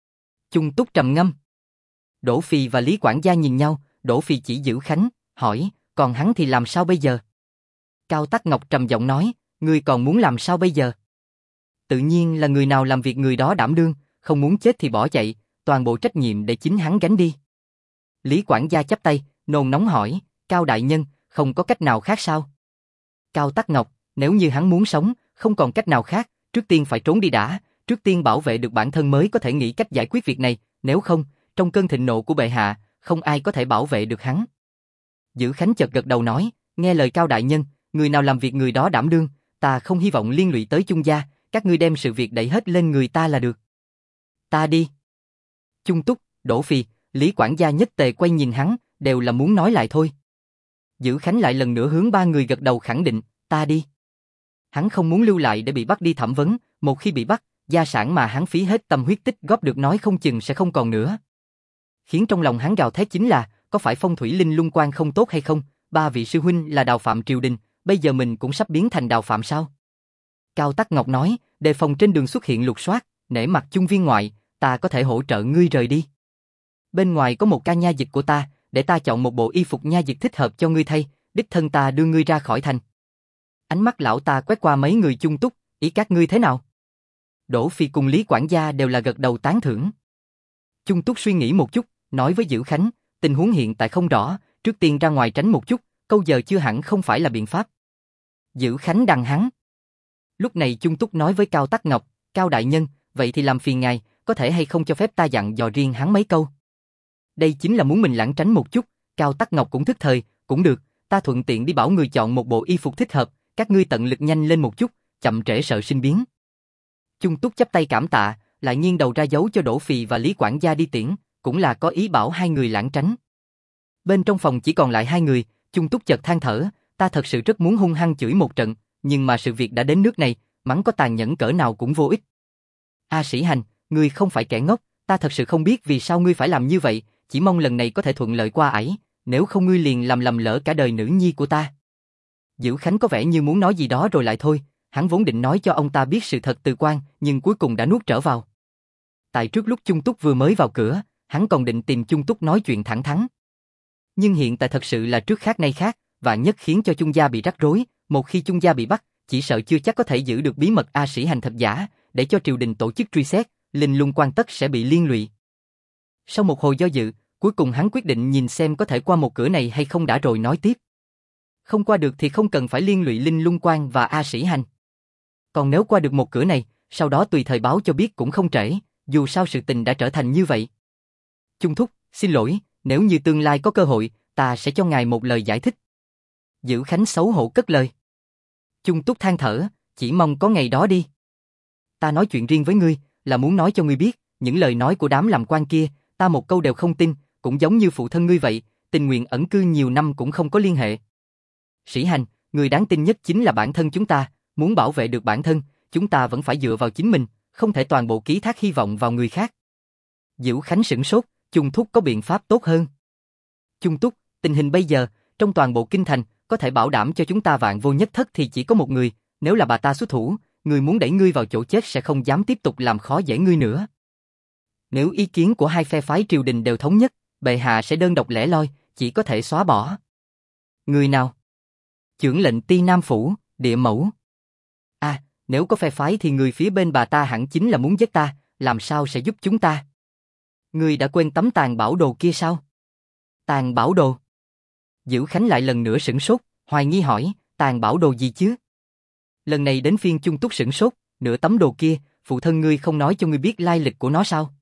Chung Túc trầm ngâm. Đỗ Phi và Lý quản gia nhìn nhau, Đỗ Phi chỉ Dữ Khánh, hỏi, còn hắn thì làm sao bây giờ? Cao Tắc Ngọc trầm giọng nói, ngươi còn muốn làm sao bây giờ? Tự nhiên là người nào làm việc người đó đảm đương, không muốn chết thì bỏ chạy, toàn bộ trách nhiệm để chính hắn gánh đi. Lý quản gia chắp tay, nôn nóng hỏi, Cao đại nhân, không có cách nào khác sao? Cao Tắc Ngọc, nếu như hắn muốn sống, không còn cách nào khác, trước tiên phải trốn đi đã, trước tiên bảo vệ được bản thân mới có thể nghĩ cách giải quyết việc này, nếu không, trong cơn thịnh nộ của bệ hạ, không ai có thể bảo vệ được hắn. Dữ Khánh chợt gật đầu nói, nghe lời Cao đại nhân, người nào làm việc người đó đảm đương, ta không hy vọng liên lụy tới Chung gia, các ngươi đem sự việc đẩy hết lên người ta là được. Ta đi. Chung Túc, Đỗ Phi, Lý quản gia nhất tề quay nhìn hắn, đều là muốn nói lại thôi. Dữ Khánh lại lần nữa hướng 3 người gật đầu khẳng định, ta đi. Hắn không muốn lưu lại để bị bắt đi thẩm vấn, một khi bị bắt, gia sản mà hắn phí hết tâm huyết tích góp được nói không chừng sẽ không còn nữa. Khiến trong lòng hắn gào thét chính là, có phải phong thủy linh lung quan không tốt hay không, 3 vị sư huynh là đào phạm triều đình, bây giờ mình cũng sắp biến thành đào phạm sao? Cao Tắc Ngọc nói, đề phòng trên đường xuất hiện lục soát, nể mặt Chung viên ngoại, ta có thể hỗ trợ ngươi rời đi. Bên ngoài có một ca nha dịch của ta, để ta chọn một bộ y phục nha dịch thích hợp cho ngươi thay, đích thân ta đưa ngươi ra khỏi thành. Ánh mắt lão ta quét qua mấy người chung túc, ý các ngươi thế nào? Đỗ Phi cùng Lý quản gia đều là gật đầu tán thưởng. Chung túc suy nghĩ một chút, nói với Dữ Khánh, tình huống hiện tại không rõ, trước tiên ra ngoài tránh một chút, câu giờ chưa hẳn không phải là biện pháp. Dữ Khánh đằng hắn. Lúc này Chung túc nói với Cao Tắc Ngọc, Cao đại nhân, vậy thì làm phiền ngài, có thể hay không cho phép ta dặn dò riêng hắn mấy câu. Đây chính là muốn mình lãng tránh một chút, Cao Tắc Ngọc cũng thức thời, cũng được, ta thuận tiện đi bảo người chọn một bộ y phục thích hợp, các ngươi tận lực nhanh lên một chút, chậm trễ sợ sinh biến. Chung túc chắp tay cảm tạ, lại nghiêng đầu ra dấu cho Đỗ Phì và Lý quản gia đi tiễn, cũng là có ý bảo hai người lãng tránh. Bên trong phòng chỉ còn lại hai người, Chung túc chợt than thở, ta thật sự rất muốn hung hăng chửi một trận, nhưng mà sự việc đã đến nước này, mắng có tàn nhẫn cỡ nào cũng vô ích. A Sĩ Hành, ngươi không phải kẻ ngốc, ta thật sự không biết vì sao ngươi phải làm như vậy, chỉ mong lần này có thể thuận lợi qua ải, nếu không ngươi liền làm lầm lỡ cả đời nữ nhi của ta. Dữ Khánh có vẻ như muốn nói gì đó rồi lại thôi, hắn vốn định nói cho ông ta biết sự thật từ quan, nhưng cuối cùng đã nuốt trở vào. Tại trước lúc Chung Túc vừa mới vào cửa, hắn còn định tìm Chung Túc nói chuyện thẳng thắn. Nhưng hiện tại thật sự là trước khác nay khác, và nhất khiến cho Chung gia bị rắc rối, một khi Chung gia bị bắt, chỉ sợ chưa chắc có thể giữ được bí mật A Sĩ Hành thật giả, để cho triều đình tổ chức truy xét, Linh Lung Quan tất sẽ bị liên lụy. Sau một hồi do dự, cuối cùng hắn quyết định nhìn xem có thể qua một cửa này hay không đã rồi nói tiếp. Không qua được thì không cần phải liên lụy Linh Lung Quan và A Sĩ Hành. Còn nếu qua được một cửa này, sau đó tùy thời báo cho biết cũng không trễ, dù sao sự tình đã trở thành như vậy. Chung thúc, xin lỗi, nếu như tương lai có cơ hội, ta sẽ cho ngài một lời giải thích. Dữ Khánh xấu hổ cất lời. Chung túc than thở, chỉ mong có ngày đó đi. Ta nói chuyện riêng với ngươi, là muốn nói cho ngươi biết, những lời nói của đám làm quan kia, ta một câu đều không tin, cũng giống như phụ thân ngươi vậy, tình nguyện ẩn cư nhiều năm cũng không có liên hệ. Sĩ Hành, người đáng tin nhất chính là bản thân chúng ta, muốn bảo vệ được bản thân, chúng ta vẫn phải dựa vào chính mình, không thể toàn bộ ký thác hy vọng vào người khác. Dữ Khánh sửng sốt, Chung Thúc có biện pháp tốt hơn. Chung Túc, tình hình bây giờ, trong toàn bộ kinh thành, có thể bảo đảm cho chúng ta vạn vô nhất thất thì chỉ có một người, nếu là bà ta xuất thủ, người muốn đẩy ngươi vào chỗ chết sẽ không dám tiếp tục làm khó dễ ngươi nữa. Nếu ý kiến của hai phe phái triều đình đều thống nhất, bệ hạ sẽ đơn độc lẻ loi, chỉ có thể xóa bỏ. Người nào? Chưởng lệnh Ti Nam Phủ, Địa Mẫu. À, nếu có phe phái thì người phía bên bà ta hẳn chính là muốn giết ta, làm sao sẽ giúp chúng ta? Ngươi đã quên tấm tàn bảo đồ kia sao? Tàn bảo đồ? Dữ Khánh lại lần nữa sửng sốt, hoài nghi hỏi, tàn bảo đồ gì chứ? Lần này đến phiên Chung Túc sửng sốt, nửa tấm đồ kia, phụ thân ngươi không nói cho ngươi biết lai lịch của nó sao?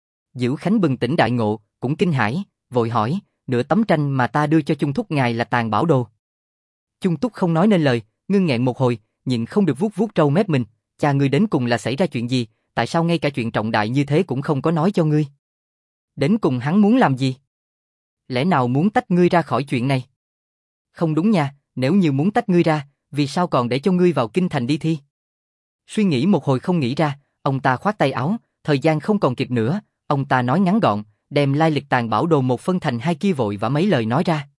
Dữ Khánh bừng tỉnh đại ngộ, cũng kinh hãi, vội hỏi, nửa tấm tranh mà ta đưa cho Chung Thúc ngài là tàn bảo đồ. Chung Túc không nói nên lời, ngưng nghẹn một hồi, nhịn không được vuốt vuốt râu mép mình, cha ngươi đến cùng là xảy ra chuyện gì, tại sao ngay cả chuyện trọng đại như thế cũng không có nói cho ngươi? Đến cùng hắn muốn làm gì? Lẽ nào muốn tách ngươi ra khỏi chuyện này? Không đúng nha, nếu như muốn tách ngươi ra, vì sao còn để cho ngươi vào kinh thành đi thi? Suy nghĩ một hồi không nghĩ ra, ông ta khoát tay áo, thời gian không còn kịp nữa, ông ta nói ngắn gọn, đem lai lịch tàn bảo đồ một phân thành hai kia vội và mấy lời nói ra.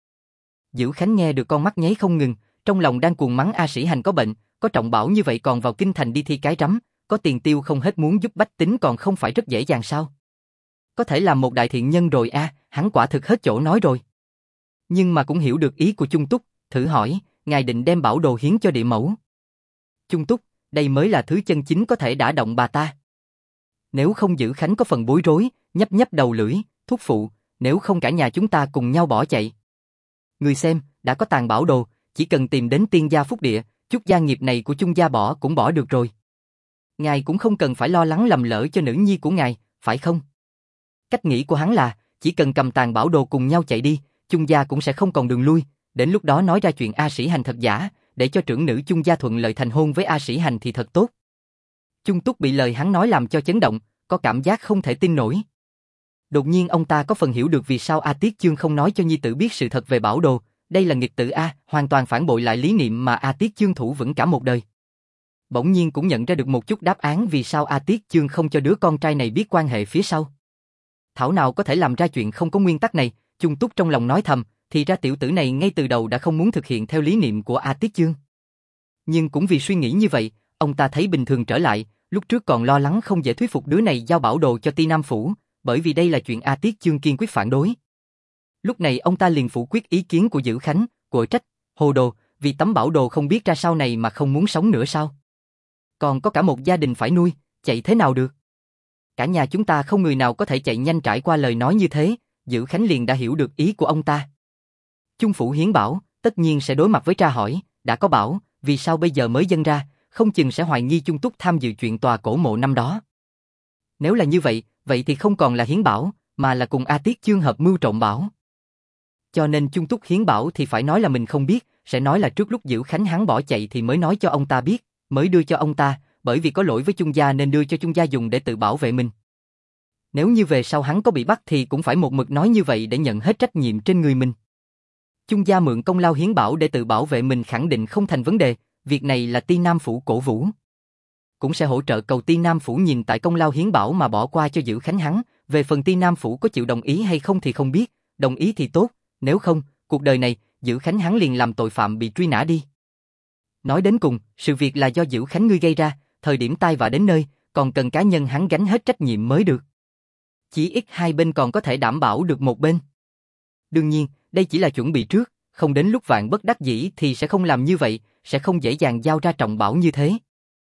Dữ Khánh nghe được con mắt nháy không ngừng, trong lòng đang cuồng mắng A Sĩ Hành có bệnh, có trọng bảo như vậy còn vào kinh thành đi thi cái rắm, có tiền tiêu không hết muốn giúp bách tính còn không phải rất dễ dàng sao? Có thể làm một đại thiện nhân rồi a, hắn quả thực hết chỗ nói rồi. Nhưng mà cũng hiểu được ý của Chung Túc, thử hỏi, ngài định đem bảo đồ hiến cho Địa Mẫu. Chung Túc, đây mới là thứ chân chính có thể đả động bà ta. Nếu không Dữ Khánh có phần bối rối, nhấp nhấp đầu lưỡi, thúc phụ, nếu không cả nhà chúng ta cùng nhau bỏ chạy. Người xem, đã có tàn bảo đồ, chỉ cần tìm đến tiên gia phúc địa, chút gia nghiệp này của Chung gia bỏ cũng bỏ được rồi. Ngài cũng không cần phải lo lắng lầm lỡ cho nữ nhi của ngài, phải không? Cách nghĩ của hắn là, chỉ cần cầm tàn bảo đồ cùng nhau chạy đi, Chung gia cũng sẽ không còn đường lui, đến lúc đó nói ra chuyện A Sĩ Hành thật giả, để cho trưởng nữ Chung gia thuận lợi thành hôn với A Sĩ Hành thì thật tốt. Chung Túc bị lời hắn nói làm cho chấn động, có cảm giác không thể tin nổi. Đột nhiên ông ta có phần hiểu được vì sao A Tiết Chương không nói cho nhi tử biết sự thật về bảo đồ, đây là nghịch tử A, hoàn toàn phản bội lại lý niệm mà A Tiết Chương thủ vững cả một đời. Bỗng nhiên cũng nhận ra được một chút đáp án vì sao A Tiết Chương không cho đứa con trai này biết quan hệ phía sau. Thảo nào có thể làm ra chuyện không có nguyên tắc này, Chung Túc trong lòng nói thầm, thì ra tiểu tử này ngay từ đầu đã không muốn thực hiện theo lý niệm của A Tiết Chương. Nhưng cũng vì suy nghĩ như vậy, ông ta thấy bình thường trở lại, lúc trước còn lo lắng không dễ thuyết phục đứa này giao bảo đồ cho Ti Nam Phủ, bởi vì đây là chuyện A Tiết Chương kiên quyết phản đối. Lúc này ông ta liền phủ quyết ý kiến của Dữ Khánh, quở trách, hồ đồ, vì tấm bảo đồ không biết ra sau này mà không muốn sống nữa sao? Còn có cả một gia đình phải nuôi, chạy thế nào được? Cả nhà chúng ta không người nào có thể chạy nhanh. Trải qua lời nói như thế, Dữ Khánh liền đã hiểu được ý của ông ta. Chung Phủ Hiến bảo, tất nhiên sẽ đối mặt với tra hỏi, đã có bảo, vì sao bây giờ mới dâng ra, không chừng sẽ hoài nghi Chung Túc tham dự chuyện tòa cổ mộ năm đó. Nếu là như vậy, vậy thì không còn là hiến bảo, mà là cùng A Tiết Chương hợp mưu trộm bảo. Cho nên Chung Túc hiến bảo thì phải nói là mình không biết, sẽ nói là trước lúc Dữ Khánh hắn bỏ chạy thì mới nói cho ông ta biết, mới đưa cho ông ta, bởi vì có lỗi với Chung gia nên đưa cho Chung gia dùng để tự bảo vệ mình. Nếu như về sau hắn có bị bắt thì cũng phải một mực nói như vậy để nhận hết trách nhiệm trên người mình. Chung gia mượn công lao hiến bảo để tự bảo vệ mình khẳng định không thành vấn đề, việc này là Ti Nam Phủ cổ vũ. Cũng sẽ hỗ trợ cầu Ti Nam Phủ nhìn tại công lao hiến bảo mà bỏ qua cho Dữ Khánh hắn, về phần Ti Nam Phủ có chịu đồng ý hay không thì không biết, đồng ý thì tốt, nếu không, cuộc đời này, Dữ Khánh hắn liền làm tội phạm bị truy nã đi. Nói đến cùng, sự việc là do Dữ Khánh ngươi gây ra, thời điểm tai vạ đến nơi, còn cần cá nhân hắn gánh hết trách nhiệm mới được. Chỉ ít hai bên còn có thể đảm bảo được một bên. Đương nhiên, đây chỉ là chuẩn bị trước, không đến lúc vạn bất đắc dĩ thì sẽ không làm như vậy, sẽ không dễ dàng giao ra trọng bảo như thế.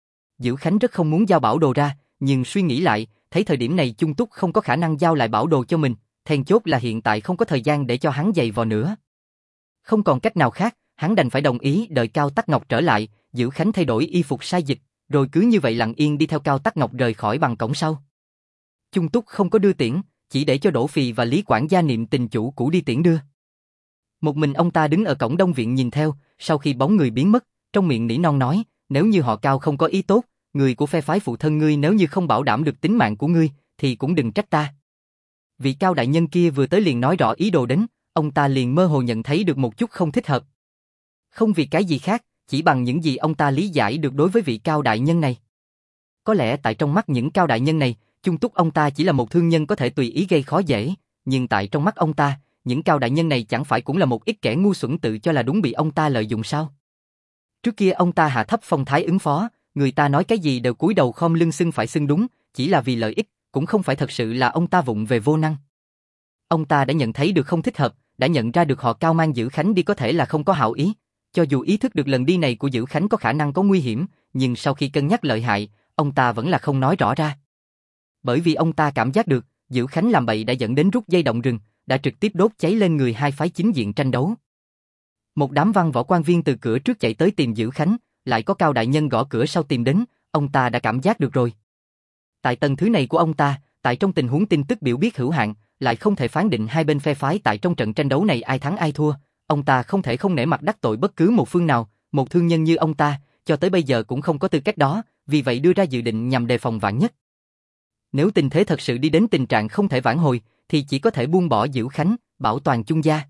Dữ Khánh rất không muốn giao bảo đồ ra, nhưng suy nghĩ lại, thấy thời điểm này Chung Túc không có khả năng giao lại bảo đồ cho mình, then chốt là hiện tại không có thời gian để cho hắn giày vò nữa. Không còn cách nào khác, hắn đành phải đồng ý đợi Cao Tắc Ngọc trở lại, Dữ Khánh thay đổi y phục sai dịch, rồi cứ như vậy lặng yên đi theo Cao Tắc Ngọc rời khỏi bằng cổng sau. Chung Túc không có đưa tiễn, chỉ để cho Đỗ Phì và Lý quản gia niệm tình chủ cũ đi tiễn đưa. Một mình ông ta đứng ở cổng Đông viện nhìn theo, sau khi bóng người biến mất, trong miệng nỉ non nói, nếu như họ Cao không có ý tốt, người của phe phái phụ thân ngươi nếu như không bảo đảm được tính mạng của ngươi, thì cũng đừng trách ta. Vị Cao đại nhân kia vừa tới liền nói rõ ý đồ đến, ông ta liền mơ hồ nhận thấy được một chút không thích hợp. Không vì cái gì khác, chỉ bằng những gì ông ta lý giải được đối với vị Cao đại nhân này. Có lẽ tại trong mắt những Cao đại nhân này, Chung Túc ông ta chỉ là một thương nhân có thể tùy ý gây khó dễ, nhưng tại trong mắt ông ta, những Cao đại nhân này chẳng phải cũng là một ít kẻ ngu xuẩn tự cho là đúng bị ông ta lợi dụng sao? Trước kia ông ta hạ thấp phong thái ứng phó, người ta nói cái gì đều cúi đầu khom lưng xưng phải xưng đúng, chỉ là vì lợi ích, cũng không phải thật sự là ông ta vụng về vô năng. Ông ta đã nhận thấy được không thích hợp, đã nhận ra được họ Cao mang Dữ Khánh đi có thể là không có hảo ý, cho dù ý thức được lần đi này của Dữ Khánh có khả năng có nguy hiểm, nhưng sau khi cân nhắc lợi hại, ông ta vẫn là không nói rõ ra. Bởi vì ông ta cảm giác được, Dữ Khánh làm bậy đã dẫn đến rút dây động rừng, đã trực tiếp đốt cháy lên người hai phái chính diện tranh đấu. Một đám văn võ quan viên từ cửa trước chạy tới tìm Dữ Khánh, lại có Cao đại nhân gõ cửa sau tìm đến, ông ta đã cảm giác được rồi. Tại tầng thứ này của ông ta, tại trong tình huống tin tức biểu biết hữu hạn, lại không thể phán định hai bên phe phái tại trong trận tranh đấu này ai thắng ai thua, ông ta không thể không nể mặt đắc tội bất cứ một phương nào, một thương nhân như ông ta, cho tới bây giờ cũng không có tư cách đó, vì vậy đưa ra dự định nhằm đề phòng vạn nhất. Nếu tình thế thật sự đi đến tình trạng không thể vãn hồi, thì chỉ có thể buông bỏ Dữ Khánh, bảo toàn Chung gia.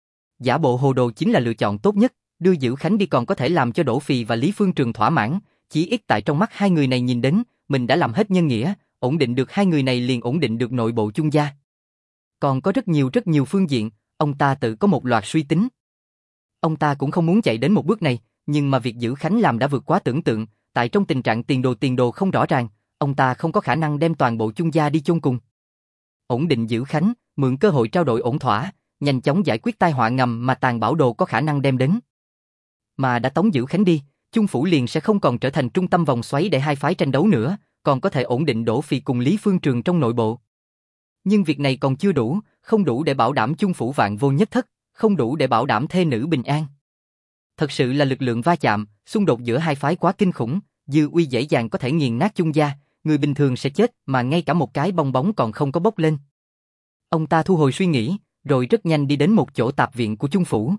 Giả bộ hồ đồ chính là lựa chọn tốt nhất, đưa Dữ Khánh đi còn có thể làm cho Đỗ Phì và Lý Phương Trường thỏa mãn, chỉ ít tại trong mắt hai người này nhìn đến, mình đã làm hết nhân nghĩa, ổn định được hai người này liền ổn định được nội bộ Chung gia. Còn có rất nhiều phương diện, ông ta tự có một loạt suy tính. Ông ta cũng không muốn chạy đến một bước này, nhưng mà việc Dữ Khánh làm đã vượt quá tưởng tượng, tại trong tình trạng tiền đồ không rõ ràng, ông ta không có khả năng đem toàn bộ Chung gia đi chôn cùng. Ổn định Dữ Khánh, mượn cơ hội trao đổi ổn thỏa, nhanh chóng giải quyết tai họa ngầm mà tàn bảo đồ có khả năng đem đến. Mà đã tống Dữ Khánh đi, Chung phủ liền sẽ không còn trở thành trung tâm vòng xoáy để hai phái tranh đấu nữa, còn có thể ổn định Đỗ Phì cùng Lý Phương Trường trong nội bộ. Nhưng việc này còn chưa đủ, không đủ để bảo đảm Chung phủ vạn vô nhất thất, không đủ để bảo đảm thê nữ bình an. Thật sự là lực lượng va chạm, xung đột giữa hai phái quá kinh khủng, dư uy dễ dàng có thể nghiền nát Chung gia, người bình thường sẽ chết mà ngay cả một cái bong bóng còn không có bốc lên. Ông ta thu hồi suy nghĩ, rồi rất nhanh đi đến một chỗ tạp viện của Chung phủ.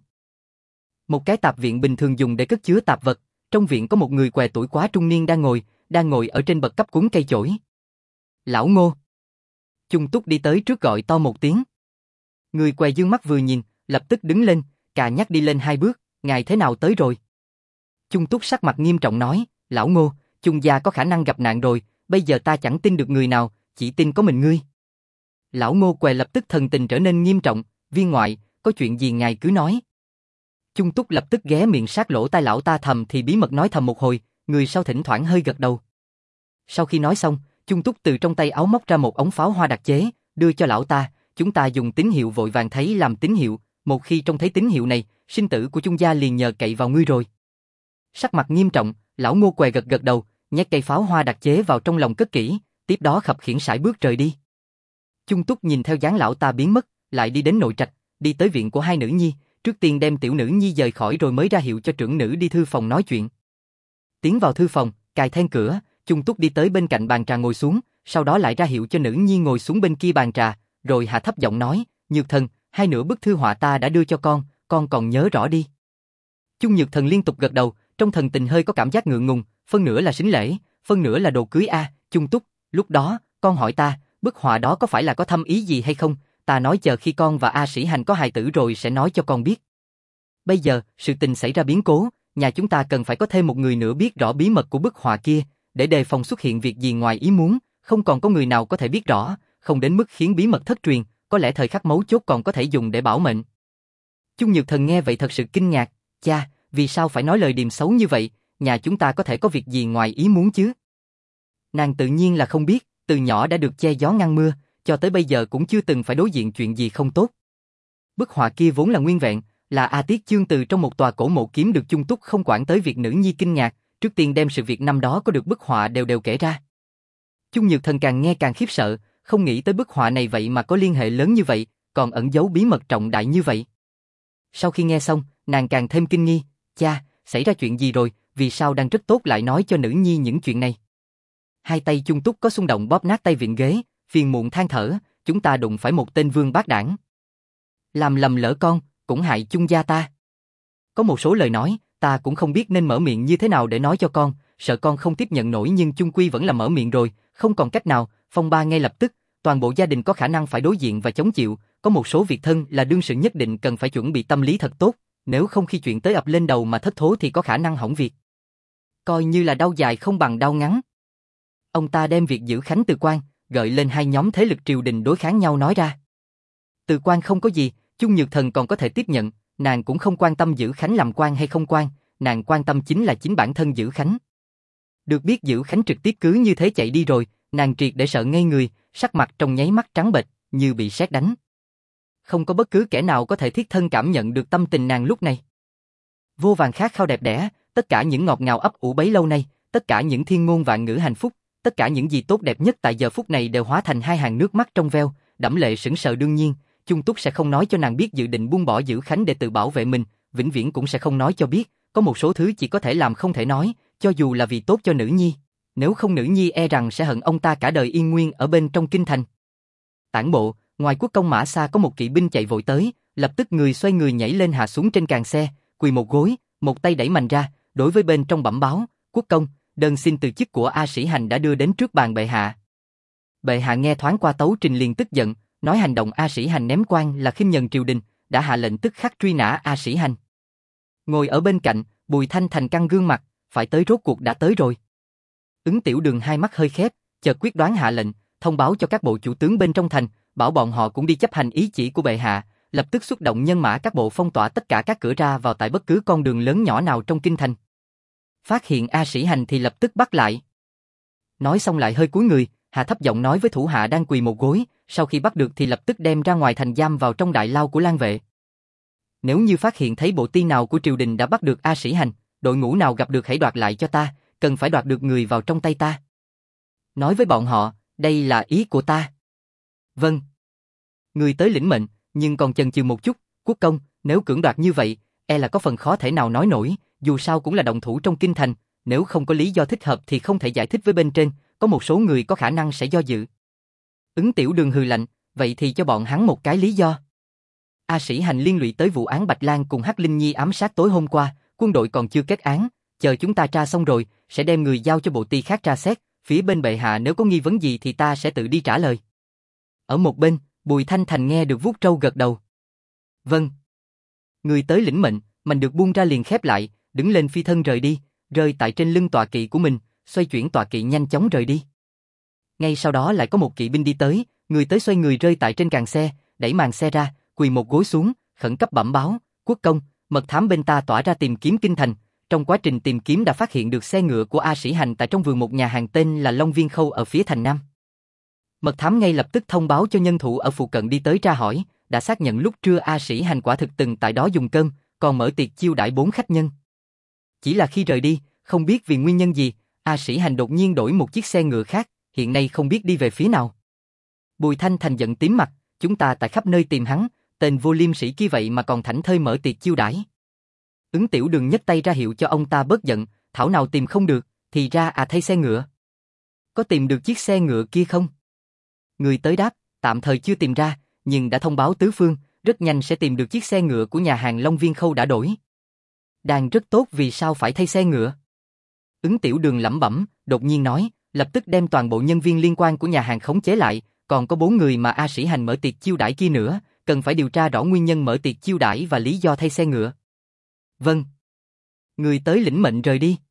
Một cái tạp viện bình thường dùng để cất chứa tạp vật, trong viện có một người què tuổi quá trung niên đang ngồi ở trên bậc cấp cuốn cây chổi. Lão Ngô. Chung Túc đi tới trước gọi to một tiếng. Người què dương mắt vừa nhìn, lập tức đứng lên, cà nhắc đi lên hai bước, ngài thế nào tới rồi? Chung Túc sắc mặt nghiêm trọng nói, Lão Ngô, Chung gia có khả năng gặp nạn rồi, bây giờ ta chẳng tin được người nào, chỉ tin có mình ngươi. Lão Ngô què lập tức thần tình trở nên nghiêm trọng, viên ngoại, có chuyện gì ngài cứ nói. Chung Túc lập tức ghé miệng sát lỗ tai lão ta thầm thì bí mật nói thầm một hồi, người sau thỉnh thoảng hơi gật đầu. Sau khi nói xong, Chung Túc từ trong tay áo móc ra một ống pháo hoa đặc chế, đưa cho lão ta, chúng ta dùng tín hiệu vội vàng thấy làm tín hiệu, một khi trông thấy tín hiệu này, sinh tử của Chung gia liền nhờ cậy vào ngươi rồi. Sắc mặt nghiêm trọng, lão Ngô què gật gật đầu, nhét cây pháo hoa đặc chế vào trong lòng cất kỹ, tiếp đó khập khiễng sải bước rời đi. Chung Túc nhìn theo dáng lão ta biến mất, lại đi đến nội trạch, đi tới viện của hai nữ nhi, trước tiên đem tiểu nữ nhi dời khỏi rồi mới ra hiệu cho trưởng nữ đi thư phòng nói chuyện. Tiến vào thư phòng, cài then cửa, Chung Túc đi tới bên cạnh bàn trà ngồi xuống, sau đó lại ra hiệu cho nữ nhi ngồi xuống bên kia bàn trà, rồi hạ thấp giọng nói, Nhược Thần, hai nửa bức thư họa ta đã đưa cho con còn nhớ rõ đi. Chung Nhược Thần liên tục gật đầu, trong thần tình hơi có cảm giác ngượng ngùng, phân nửa là sính lễ, phân nửa là đồ cưới a. Chung Túc, lúc đó, con hỏi ta, bức họa đó có phải là có thâm ý gì hay không, ta nói chờ khi con và A Sĩ Hành có hài tử rồi sẽ nói cho con biết. Bây giờ, sự tình xảy ra biến cố, nhà chúng ta cần phải có thêm một người nữa biết rõ bí mật của bức họa kia, để đề phòng xuất hiện việc gì ngoài ý muốn, không còn có người nào có thể biết rõ, không đến mức khiến bí mật thất truyền, có lẽ thời khắc mấu chốt còn có thể dùng để bảo mệnh. Chung Nhược Thần nghe vậy thật sự kinh ngạc, cha, vì sao phải nói lời điềm xấu như vậy, nhà chúng ta có thể có việc gì ngoài ý muốn chứ? Nàng tự nhiên là không biết, từ nhỏ đã được che gió ngăn mưa, cho tới bây giờ cũng chưa từng phải đối diện chuyện gì không tốt. Bức họa kia vốn là nguyên vẹn, là A Tiết Chương từ trong một tòa cổ mộ kiếm được. Chung Túc không quản tới việc nữ nhi kinh ngạc, trước tiên đem sự việc năm đó có được bức họa đều kể ra. Chung Nhược Thần càng nghe càng khiếp sợ, không nghĩ tới bức họa này vậy mà có liên hệ lớn như vậy, còn ẩn giấu bí mật trọng đại như vậy. Sau khi nghe xong, nàng càng thêm kinh nghi, cha, xảy ra chuyện gì rồi, vì sao đang rất tốt lại nói cho nữ nhi những chuyện này? Hai tay Chung Túc có xung động bóp nát tay vịn ghế, phiền muộn than thở, chúng ta đụng phải một tên vương bát đảng. Làm lầm lỡ con, cũng hại Chung gia ta. Có một số lời nói, ta cũng không biết nên mở miệng như thế nào để nói cho con, sợ con không tiếp nhận nổi nhưng chung quy vẫn là mở miệng rồi, không còn cách nào, phong ba ngay lập tức, toàn bộ gia đình có khả năng phải đối diện và chống chịu, có một số việc thân là đương sự nhất định cần phải chuẩn bị tâm lý thật tốt, nếu không khi chuyện tới ập lên đầu mà thất thố thì có khả năng hỏng việc. Coi như là đau dài không bằng đau ngắn. Ông ta đem việc giữ Khánh từ quan, gợi lên hai nhóm thế lực triều đình đối kháng nhau nói ra. Từ quan không có gì, Chung Nhược Thần còn có thể tiếp nhận, nàng cũng không quan tâm giữ Khánh làm quan hay không quan, nàng quan tâm chính là chính bản thân giữ Khánh. Được biết giữ Khánh trực tiếp cứ như thế chạy đi rồi, nàng triệt để sợ ngây người, sắc mặt trong nháy mắt trắng bệch, như bị sét đánh. Không có bất cứ kẻ nào có thể thiết thân cảm nhận được tâm tình nàng lúc này. Vô vàn khát khao đẹp đẽ, tất cả những ngọt ngào ấp ủ bấy lâu nay, tất cả những thiên ngôn vạn ngữ hạnh phúc, tất cả những gì tốt đẹp nhất tại giờ phút này đều hóa thành hai hàng nước mắt trong veo, đẫm lệ sững sờ. Đương nhiên, Chung Túc sẽ không nói cho nàng biết dự định buông bỏ giữ Khánh để tự bảo vệ mình, vĩnh viễn cũng sẽ không nói cho biết, có một số thứ chỉ có thể làm không thể nói, cho dù là vì tốt cho nữ nhi, nếu không nữ nhi e rằng sẽ hận ông ta cả đời yên nguyên ở bên trong kinh thành. Tản bộ, ngoài quốc công Mã Sa có một kỵ binh chạy vội tới, lập tức người xoay người nhảy lên hạ xuống trên càng xe, quỳ một gối, một tay đẩy mạnh ra, đối với bên trong bẩm báo, quốc công, đơn xin từ chức của A Sĩ Hành đã đưa đến trước bàn bệ hạ. Bệ hạ nghe thoáng qua tấu trình liền tức giận, nói hành động A Sĩ Hành ném quan là khinh nhẫn triều đình, đã hạ lệnh tức khắc truy nã A Sĩ Hành. Ngồi ở bên cạnh, Bùi Thanh Thành căng gương mặt, phải tới rốt cuộc đã tới rồi. Ứng Tiểu Đường hai mắt hơi khép, chợt quyết đoán hạ lệnh, thông báo cho các bộ chủ tướng bên trong thành, bảo bọn họ cũng đi chấp hành ý chỉ của bệ hạ, lập tức xuất động nhân mã các bộ phong tỏa tất cả các cửa ra vào tại bất cứ con đường lớn nhỏ nào trong kinh thành. Phát hiện A Sĩ Hành thì lập tức bắt lại. Nói xong lại hơi cúi người, hạ thấp giọng nói với thủ hạ đang quỳ một gối, sau khi bắt được thì lập tức đem ra ngoài thành giam vào trong đại lao của Lang vệ. Nếu như phát hiện thấy bộ ti nào của triều đình đã bắt được A Sĩ Hành, đội ngũ nào gặp được hãy đoạt lại cho ta, cần phải đoạt được người vào trong tay ta. Nói với bọn họ, đây là ý của ta. Vâng. Người tới lĩnh mệnh, nhưng còn chần chừ một chút, quốc công, nếu cưỡng đoạt như vậy, e là có phần khó thể nào nói nổi, dù sao cũng là động thủ trong kinh thành, nếu không có lý do thích hợp thì không thể giải thích với bên trên, có một số người có khả năng sẽ do dự. Ứng Tiểu Đường hừ lạnh, vậy thì cho bọn hắn một cái lý do. A Sĩ Hành liên lụy tới vụ án Bạch Lan cùng Hắc Linh Nhi ám sát tối hôm qua, quân đội còn chưa kết án, chờ chúng ta tra xong rồi, sẽ đem người giao cho bộ ti khác tra xét, phía bên bệ hạ nếu có nghi vấn gì thì ta sẽ tự đi trả lời. Ở một bên, Bùi Thanh Thành nghe được vuốt râu gật đầu. Vâng. Người tới lĩnh mệnh, mình được buông ra liền khép lại, đứng lên phi thân rời đi, rơi tại trên lưng tọa kỵ của mình, xoay chuyển tọa kỵ nhanh chóng rời đi. Ngay sau đó lại có một kỵ binh đi tới, người tới xoay người rơi tại trên càng xe, đẩy màn xe ra, quỳ một gối xuống, khẩn cấp bẩm báo, quốc công, mật thám bên ta tỏa ra tìm kiếm kinh thành, trong quá trình tìm kiếm đã phát hiện được xe ngựa của A Sĩ Hành tại trong vườn một nhà hàng tên là Long Viên Khâu ở phía thành Nam. Mật thám ngay lập tức thông báo cho nhân thủ ở phụ cận đi tới tra hỏi, đã xác nhận lúc trưa A Sĩ Hành quả thực từng tại đó dùng cơm, còn mở tiệc chiêu đãi 4 khách nhân. Chỉ là khi rời đi, không biết vì nguyên nhân gì, A Sĩ Hành đột nhiên đổi một chiếc xe ngựa khác, hiện nay không biết đi về phía nào. Bùi Thanh Thành giận tím mặt, chúng ta tại khắp nơi tìm hắn, tên vô liêm sĩ kia vậy mà còn thảnh thơi mở tiệc chiêu đãi. Ứng Tiểu Đường nhấc tay ra hiệu cho ông ta bớt giận, thảo nào tìm không được, thì ra thay xe ngựa. Có tìm được chiếc xe ngựa kia không? Người tới đáp, tạm thời chưa tìm ra, nhưng đã thông báo tứ phương, rất nhanh sẽ tìm được chiếc xe ngựa của nhà hàng Long Viên Khâu đã đổi. Đang rất tốt, vì sao phải thay xe ngựa? Ứng Tiểu Đường lẩm bẩm, đột nhiên nói, lập tức đem toàn bộ nhân viên liên quan của nhà hàng khống chế lại, còn có 4 người mà A Sĩ Hành mở tiệc chiêu đãi kia nữa, cần phải điều tra rõ nguyên nhân mở tiệc chiêu đãi và lý do thay xe ngựa. Vâng. Người tới lĩnh mệnh rời đi.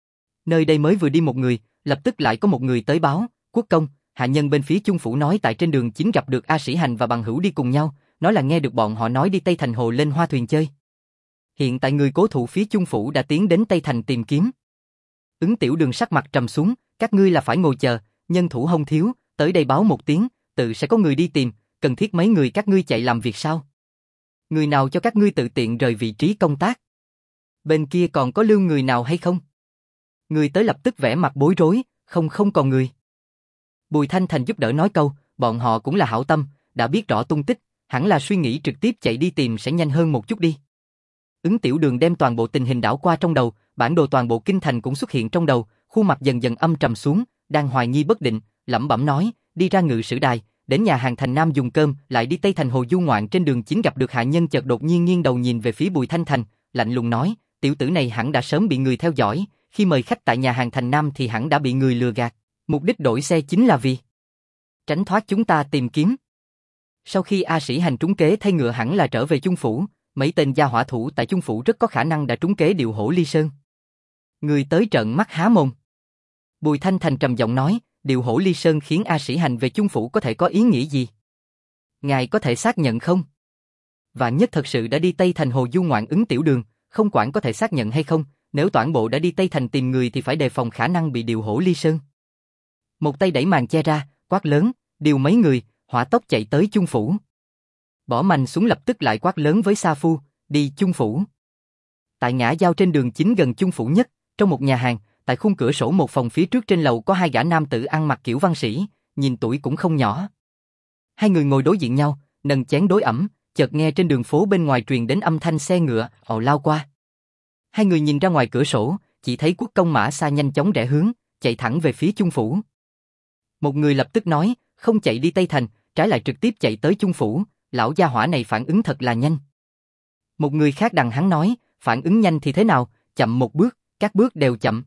Nơi đây mới vừa đi một người, lập tức lại có một người tới báo, quốc công, hạ nhân bên phía Chung phủ nói tại trên đường chính gặp được A Sĩ Hành và bằng hữu đi cùng nhau, nói là nghe được bọn họ nói đi Tây Thành Hồ lên hoa thuyền chơi. Hiện tại người cố thủ phía Chung phủ đã tiến đến Tây Thành tìm kiếm. Ứng Tiểu Đường sắc mặt trầm xuống, các ngươi là phải ngồi chờ, nhân thủ hông thiếu, tới đây báo một tiếng, tự sẽ có người đi tìm, cần thiết mấy người các ngươi chạy làm việc sao? Người nào cho các ngươi tự tiện rời vị trí công tác? Bên kia còn có lưu người nào hay không? Người tới lập tức vẻ mặt bối rối, không còn người. Bùi Thanh Thành giúp đỡ nói câu, bọn họ cũng là hảo tâm, đã biết rõ tung tích, hẳn là suy nghĩ trực tiếp chạy đi tìm sẽ nhanh hơn một chút đi. Ứng Tiểu Đường đem toàn bộ tình hình đảo qua trong đầu, bản đồ toàn bộ kinh thành cũng xuất hiện trong đầu, khuôn mặt dần dần âm trầm xuống, đang hoài nghi bất định, lẩm bẩm nói, đi ra Ngự Sử Đài, đến nhà hàng thành Nam dùng cơm, lại đi Tây Thành Hồ du ngoạn, trên đường chính gặp được hạ nhân, chợt đột nhiên nghiêng đầu nhìn về phía Bùi Thanh Thành, lạnh lùng nói, tiểu tử này hẳn đã sớm bị người theo dõi, khi mời khách tại nhà hàng thành Nam thì hẳn đã bị người lừa gạt, mục đích đổi xe chính là vì tránh thoát chúng ta tìm kiếm. Sau khi A Sĩ Hành trúng kế thay ngựa hẳn là trở về Chung phủ, mấy tên gia hỏa thủ tại Chung phủ rất có khả năng đã trúng kế điều Hổ Ly Sơn. Người tới trợn mắt há mồm. Bùi Thanh Thành trầm giọng nói, điều Hổ Ly Sơn khiến A Sĩ Hành về Chung phủ có thể có ý nghĩa gì? Ngài có thể xác nhận không? Vạn nhất thật sự đã đi Tây Thành Hồ du ngoạn. Ứng Tiểu Đường, không quản có thể xác nhận hay không, nếu toàn bộ đã đi Tây Thành tìm người thì phải đề phòng khả năng bị điều Hổ Ly Sơn. Một tay đẩy màn che ra, quát lớn, điều mấy người, hỏa tốc chạy tới Chung phủ. Bỏ mành xuống lập tức lại quát lớn với Sa Phu, đi Chung phủ. Tại ngã giao trên đường chính gần Chung phủ nhất, trong một nhà hàng, tại khung cửa sổ một phòng phía trước trên lầu có 2 gã nam tử ăn mặc kiểu văn sĩ, nhìn tuổi cũng không nhỏ. 2 người ngồi đối diện nhau, nâng chén đối ẩm, chợt nghe trên đường phố bên ngoài truyền đến âm thanh xe ngựa ồ lao qua. 2 người nhìn ra ngoài cửa sổ, chỉ thấy quốc công Mã Sa nhanh chóng rẽ hướng, chạy thẳng về phía Chung phủ. Một người lập tức nói, không chạy đi Tây Thành, trái lại trực tiếp chạy tới Chung phủ, lão gia hỏa này phản ứng thật là nhanh. Một người khác đằng hắn nói, phản ứng nhanh thì thế nào, chậm một bước, các bước đều chậm.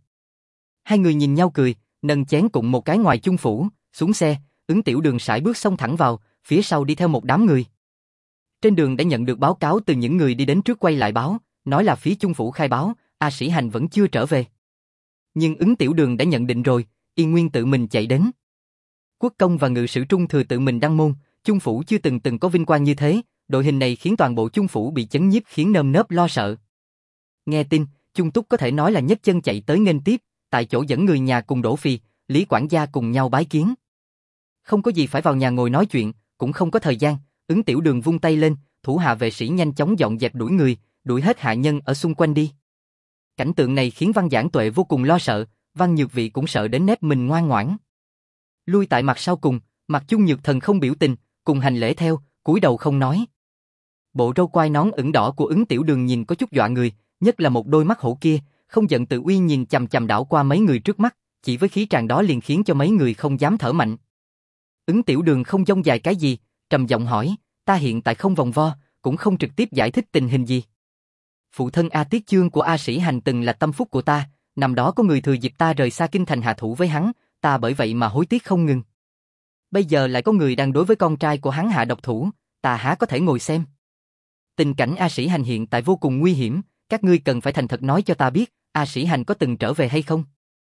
2 người nhìn nhau cười, nâng chén cùng một cái ngoài Chung phủ, xuống xe, Ứng Tiểu Đường sải bước xông thẳng vào, phía sau đi theo một đám người. Trên đường đã nhận được báo cáo từ những người đi đến trước quay lại báo, nói là phía Chung phủ khai báo, A Sĩ Hành vẫn chưa trở về. Nhưng Ứng Tiểu Đường đã nhận định rồi, Yên Nguyên tự mình chạy đến. Quốc công và ngự sử Trung Thừa tự mình đăng môn, Chung phủ chưa từng có vinh quang như thế, đội hình này khiến toàn bộ Chung phủ bị chấn nhiếp, khiến nơm nớp lo sợ. Nghe tin, Chung Túc có thể nói là nhấc chân chạy tới nghênh tiếp, tại chỗ dẫn người nhà cùng Đỗ Phi, Lý quản gia cùng nhau bái kiến. Không có gì phải vào nhà ngồi nói chuyện, cũng không có thời gian, Ứng Tiểu Đường vung tay lên, thủ hạ vệ sĩ nhanh chóng dọn dẹp đuổi người, đuổi hết hạ nhân ở xung quanh đi. Cảnh tượng này khiến Văn Giảng Tuệ vô cùng lo sợ, Văn Nhược Vị cũng sợ đến nép mình ngoan ngoãn. Lui tại mặt sau cùng, Mặt Chung Nhược Thần không biểu tình, cùng hành lễ theo, cúi đầu không nói. Bộ râu quai nón ửng đỏ của Ứng Tiểu Đường nhìn có chút dọa người, nhất là một đôi mắt hổ kia, không giận tự uy nhìn chằm chằm đảo qua mấy người trước mắt, chỉ với khí tràng đó liền khiến cho mấy người không dám thở mạnh. Ứng Tiểu Đường không dông dài cái gì, trầm giọng hỏi, ta hiện tại không vòng vo, cũng không trực tiếp giải thích tình hình gì. Phụ thân A Tiết Chương của A Sĩ Hành từng là tâm phúc của ta, năm đó có người thừa dịp ta rời xa kinh thành hạ thủ với hắn, ta bởi vậy mà hối tiếc không ngừng. Bây giờ lại có người đang đối với con trai của hắn hạ độc thủ, ta há có thể ngồi xem. Tình cảnh A Sĩ Hành hiện tại vô cùng nguy hiểm, các ngươi cần phải thành thật nói cho ta biết, A Sĩ Hành có từng trở về hay không?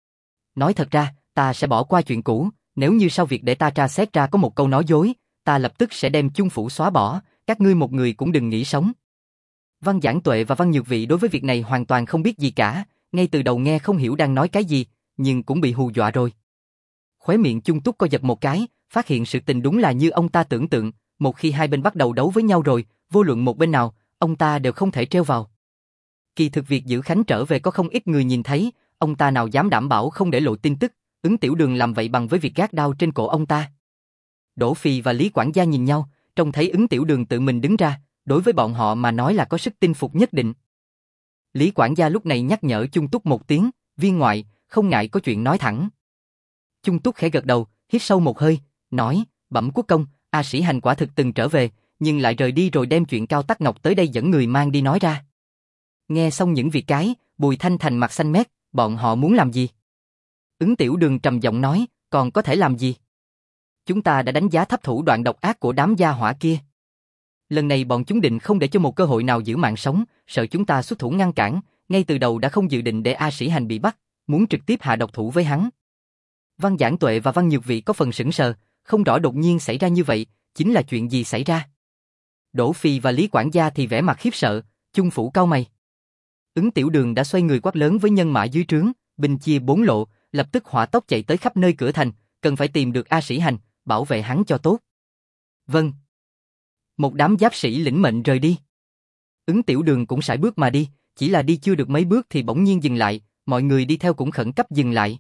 Nói thật ra, ta sẽ bỏ qua chuyện cũ, nếu như sau việc để ta tra xét ra có một câu nói dối, ta lập tức sẽ đem Chung phủ xóa bỏ, các ngươi một người cũng đừng nghĩ sống. Văn Giảng Tuệ và Văn Nhược Vị đối với việc này hoàn toàn không biết gì cả, ngay từ đầu nghe không hiểu đang nói cái gì, nhưng cũng bị hù dọa rồi. Khóe miệng Chung Túc co giật một cái, phát hiện sự tình đúng là như ông ta tưởng tượng, một khi hai bên bắt đầu đấu với nhau rồi, vô luận một bên nào, ông ta đều không thể treo vào. Kỳ thực việc giữ Khánh trở về có không ít người nhìn thấy, ông ta nào dám đảm bảo không để lộ tin tức, Ứng Tiểu Đường làm vậy bằng với việc gác đao trên cổ ông ta. Đỗ Phi và Lý quản gia nhìn nhau, trông thấy Ứng Tiểu Đường tự mình đứng ra, đối với bọn họ mà nói là có sức tin phục nhất định. Lý quản gia lúc này nhắc nhở Chung Túc một tiếng, viên ngoại, không ngại có chuyện nói thẳng. Chung Túc khẽ gật đầu, hít sâu một hơi, nói, bẩm quốc công, A Sĩ Hành quả thực từng trở về, nhưng lại rời đi rồi đem chuyện Cao Tắc Ngọc tới đây dẫn người mang đi nói ra. Nghe xong những việc cái, Bùi Thanh Thành mặt xanh mét, bọn họ muốn làm gì? Ứng Tiểu Đường trầm giọng nói, còn có thể làm gì? Chúng ta đã đánh giá thấp thủ đoạn độc ác của đám gia hỏa kia. Lần này bọn chúng định không để cho một cơ hội nào giữ mạng sống, sợ chúng ta xuất thủ ngăn cản, ngay từ đầu đã không dự định để A Sĩ Hành bị bắt, muốn trực tiếp hạ độc thủ với hắn. Văn Giảng Tuệ và Văn Nhược Vị có phần sững sờ, không rõ đột nhiên xảy ra như vậy, chính là chuyện gì xảy ra. Đỗ Phi và Lý quản gia thì vẻ mặt khiếp sợ, Chung phủ cau mày. Ứng Tiểu Đường đã xoay người quát lớn với nhân mã dưới trướng, binh chia bốn lộ, lập tức hỏa tốc chạy tới khắp nơi cửa thành, cần phải tìm được A Sĩ Hành, bảo vệ hắn cho tốt. Vâng. Một đám giáp sĩ lĩnh mệnh rời đi. Ứng Tiểu Đường cũng sải bước mà đi, chỉ là đi chưa được mấy bước thì bỗng nhiên dừng lại, mọi người đi theo cũng khẩn cấp dừng lại.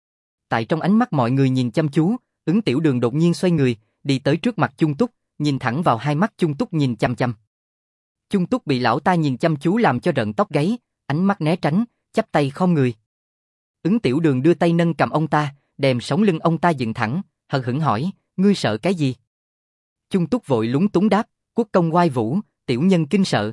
Tại trong ánh mắt mọi người nhìn chăm chú, Ứng Tiểu Đường đột nhiên xoay người, đi tới trước mặt Chung Túc, nhìn thẳng vào hai mắt Chung Túc nhìn chăm chăm. Chung Túc bị lão ta nhìn chăm chú làm cho rợn tóc gáy, ánh mắt né tránh, chắp tay khom người. Ứng Tiểu Đường đưa tay nâng cầm ông ta, đem sống lưng ông ta dựng thẳng, hờ hững hỏi, ngươi sợ cái gì? Chung Túc vội lúng túng đáp, quốc công oai vũ, tiểu nhân kinh sợ.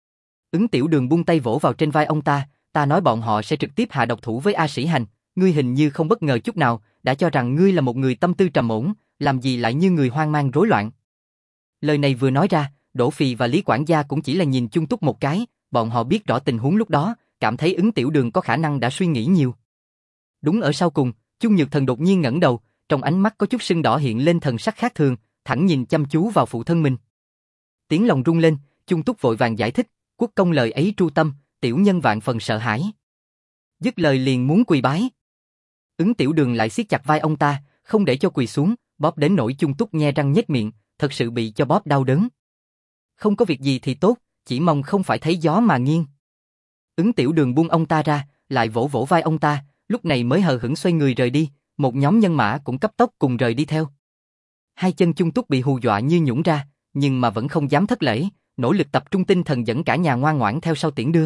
Ứng Tiểu Đường buông tay vỗ vào trên vai ông ta, ta nói bọn họ sẽ trực tiếp hạ độc thủ với A Sĩ Hành, ngươi hình như không bất ngờ chút nào, đã cho rằng ngươi là một người tâm tư trầm ổn, làm gì lại như người hoang mang rối loạn. Lời này vừa nói ra, Đỗ Phi và Lý quản gia cũng chỉ là nhìn Chung Túc một cái, bọn họ biết rõ tình huống lúc đó, cảm thấy Ứng Tiểu Đường có khả năng đã suy nghĩ nhiều. Đúng ở sau cùng, Chung Nhược Thần đột nhiên ngẩng đầu, trong ánh mắt có chút sưng đỏ hiện lên thần sắc khác thường, thẳng nhìn chăm chú vào phụ thân mình. Tiếng lòng rung lên, Chung Túc vội vàng giải thích, quốc công lời ấy tru tâm, tiểu nhân vạn phần sợ hãi. Dứt lời liền muốn quỳ bái. Ứng Tiểu Đường lại siết chặt vai ông ta, không để cho quỳ xuống, bóp đến nỗi Chung Túc nhe răng nhếch miệng, thật sự bị cho bóp đau đớn. Không có việc gì thì tốt, chỉ mong không phải thấy gió mà nghiêng. Ứng Tiểu Đường buông ông ta ra, lại vỗ vỗ vai ông ta, lúc này mới hờ hững xoay người rời đi, một nhóm nhân mã cũng cấp tốc cùng rời đi theo. Hai chân Chung Túc bị hù dọa như nhũn ra, nhưng mà vẫn không dám thất lễ, nỗ lực tập trung tinh thần dẫn cả nhà ngoan ngoãn theo sau tiễn đưa.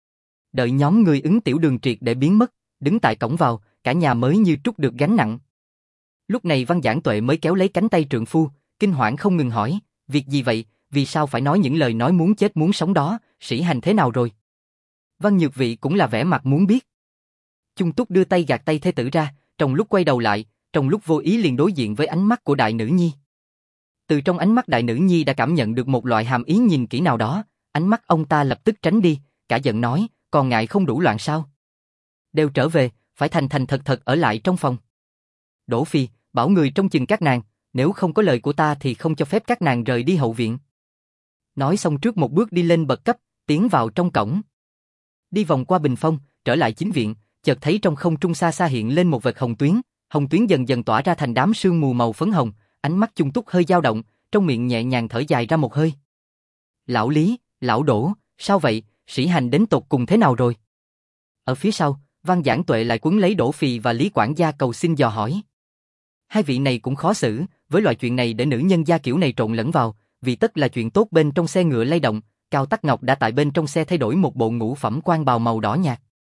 Đợi nhóm người Ứng Tiểu Đường triệt để biến mất, đứng tại cổng vào, cả nhà mới như trút được gánh nặng. Lúc này Văn Giảng Tuệ mới kéo lấy cánh tay trượng phu, kinh hoảng không ngừng hỏi, việc gì vậy, vì sao phải nói những lời nói muốn chết muốn sống đó, Sĩ Hành thế nào rồi? Văn Nhược Vị cũng là vẻ mặt muốn biết. Chung Túc đưa tay gạt tay thê tử ra, trong lúc quay đầu lại, trong lúc vô ý liền đối diện với ánh mắt của đại nữ nhi. Từ trong ánh mắt đại nữ nhi đã cảm nhận được một loại hàm ý nhìn kỹ nào đó, ánh mắt ông ta lập tức tránh đi, cả giận nói, còn ngại không đủ loạn sao? Đều trở về, phải thành thành thật thật ở lại trong phòng. Đỗ Phi, bảo người trông chừng các nàng, nếu không có lời của ta thì không cho phép các nàng rời đi hậu viện. Nói xong trước một bước đi lên bậc cấp, tiến vào trong cổng. Đi vòng qua bình phong, trở lại chính viện, chợt thấy trong không trung xa xa hiện lên một vệt hồng tuyến dần dần tỏa ra thành đám sương mù màu phấn hồng, ánh mắt Chung Túc hơi dao động, trong miệng nhẹ nhàng thở dài ra một hơi. Lão Lý, lão Đỗ, sao vậy, Sĩ Hành đến tột cùng thế nào rồi? Ở phía sau, Văn Giảng Tuệ lại quấn lấy Đỗ Phi và Lý quản gia cầu xin dò hỏi. Hai vị này cũng khó xử, với loại chuyện này để nữ nhân gia kiểu này trộn lẫn vào, vì tất là chuyện tốt. Bên trong xe ngựa lay động, Cao Tắc Ngọc đã tại bên trong xe thay đổi một bộ ngũ phẩm quan bào màu đỏ nhạt.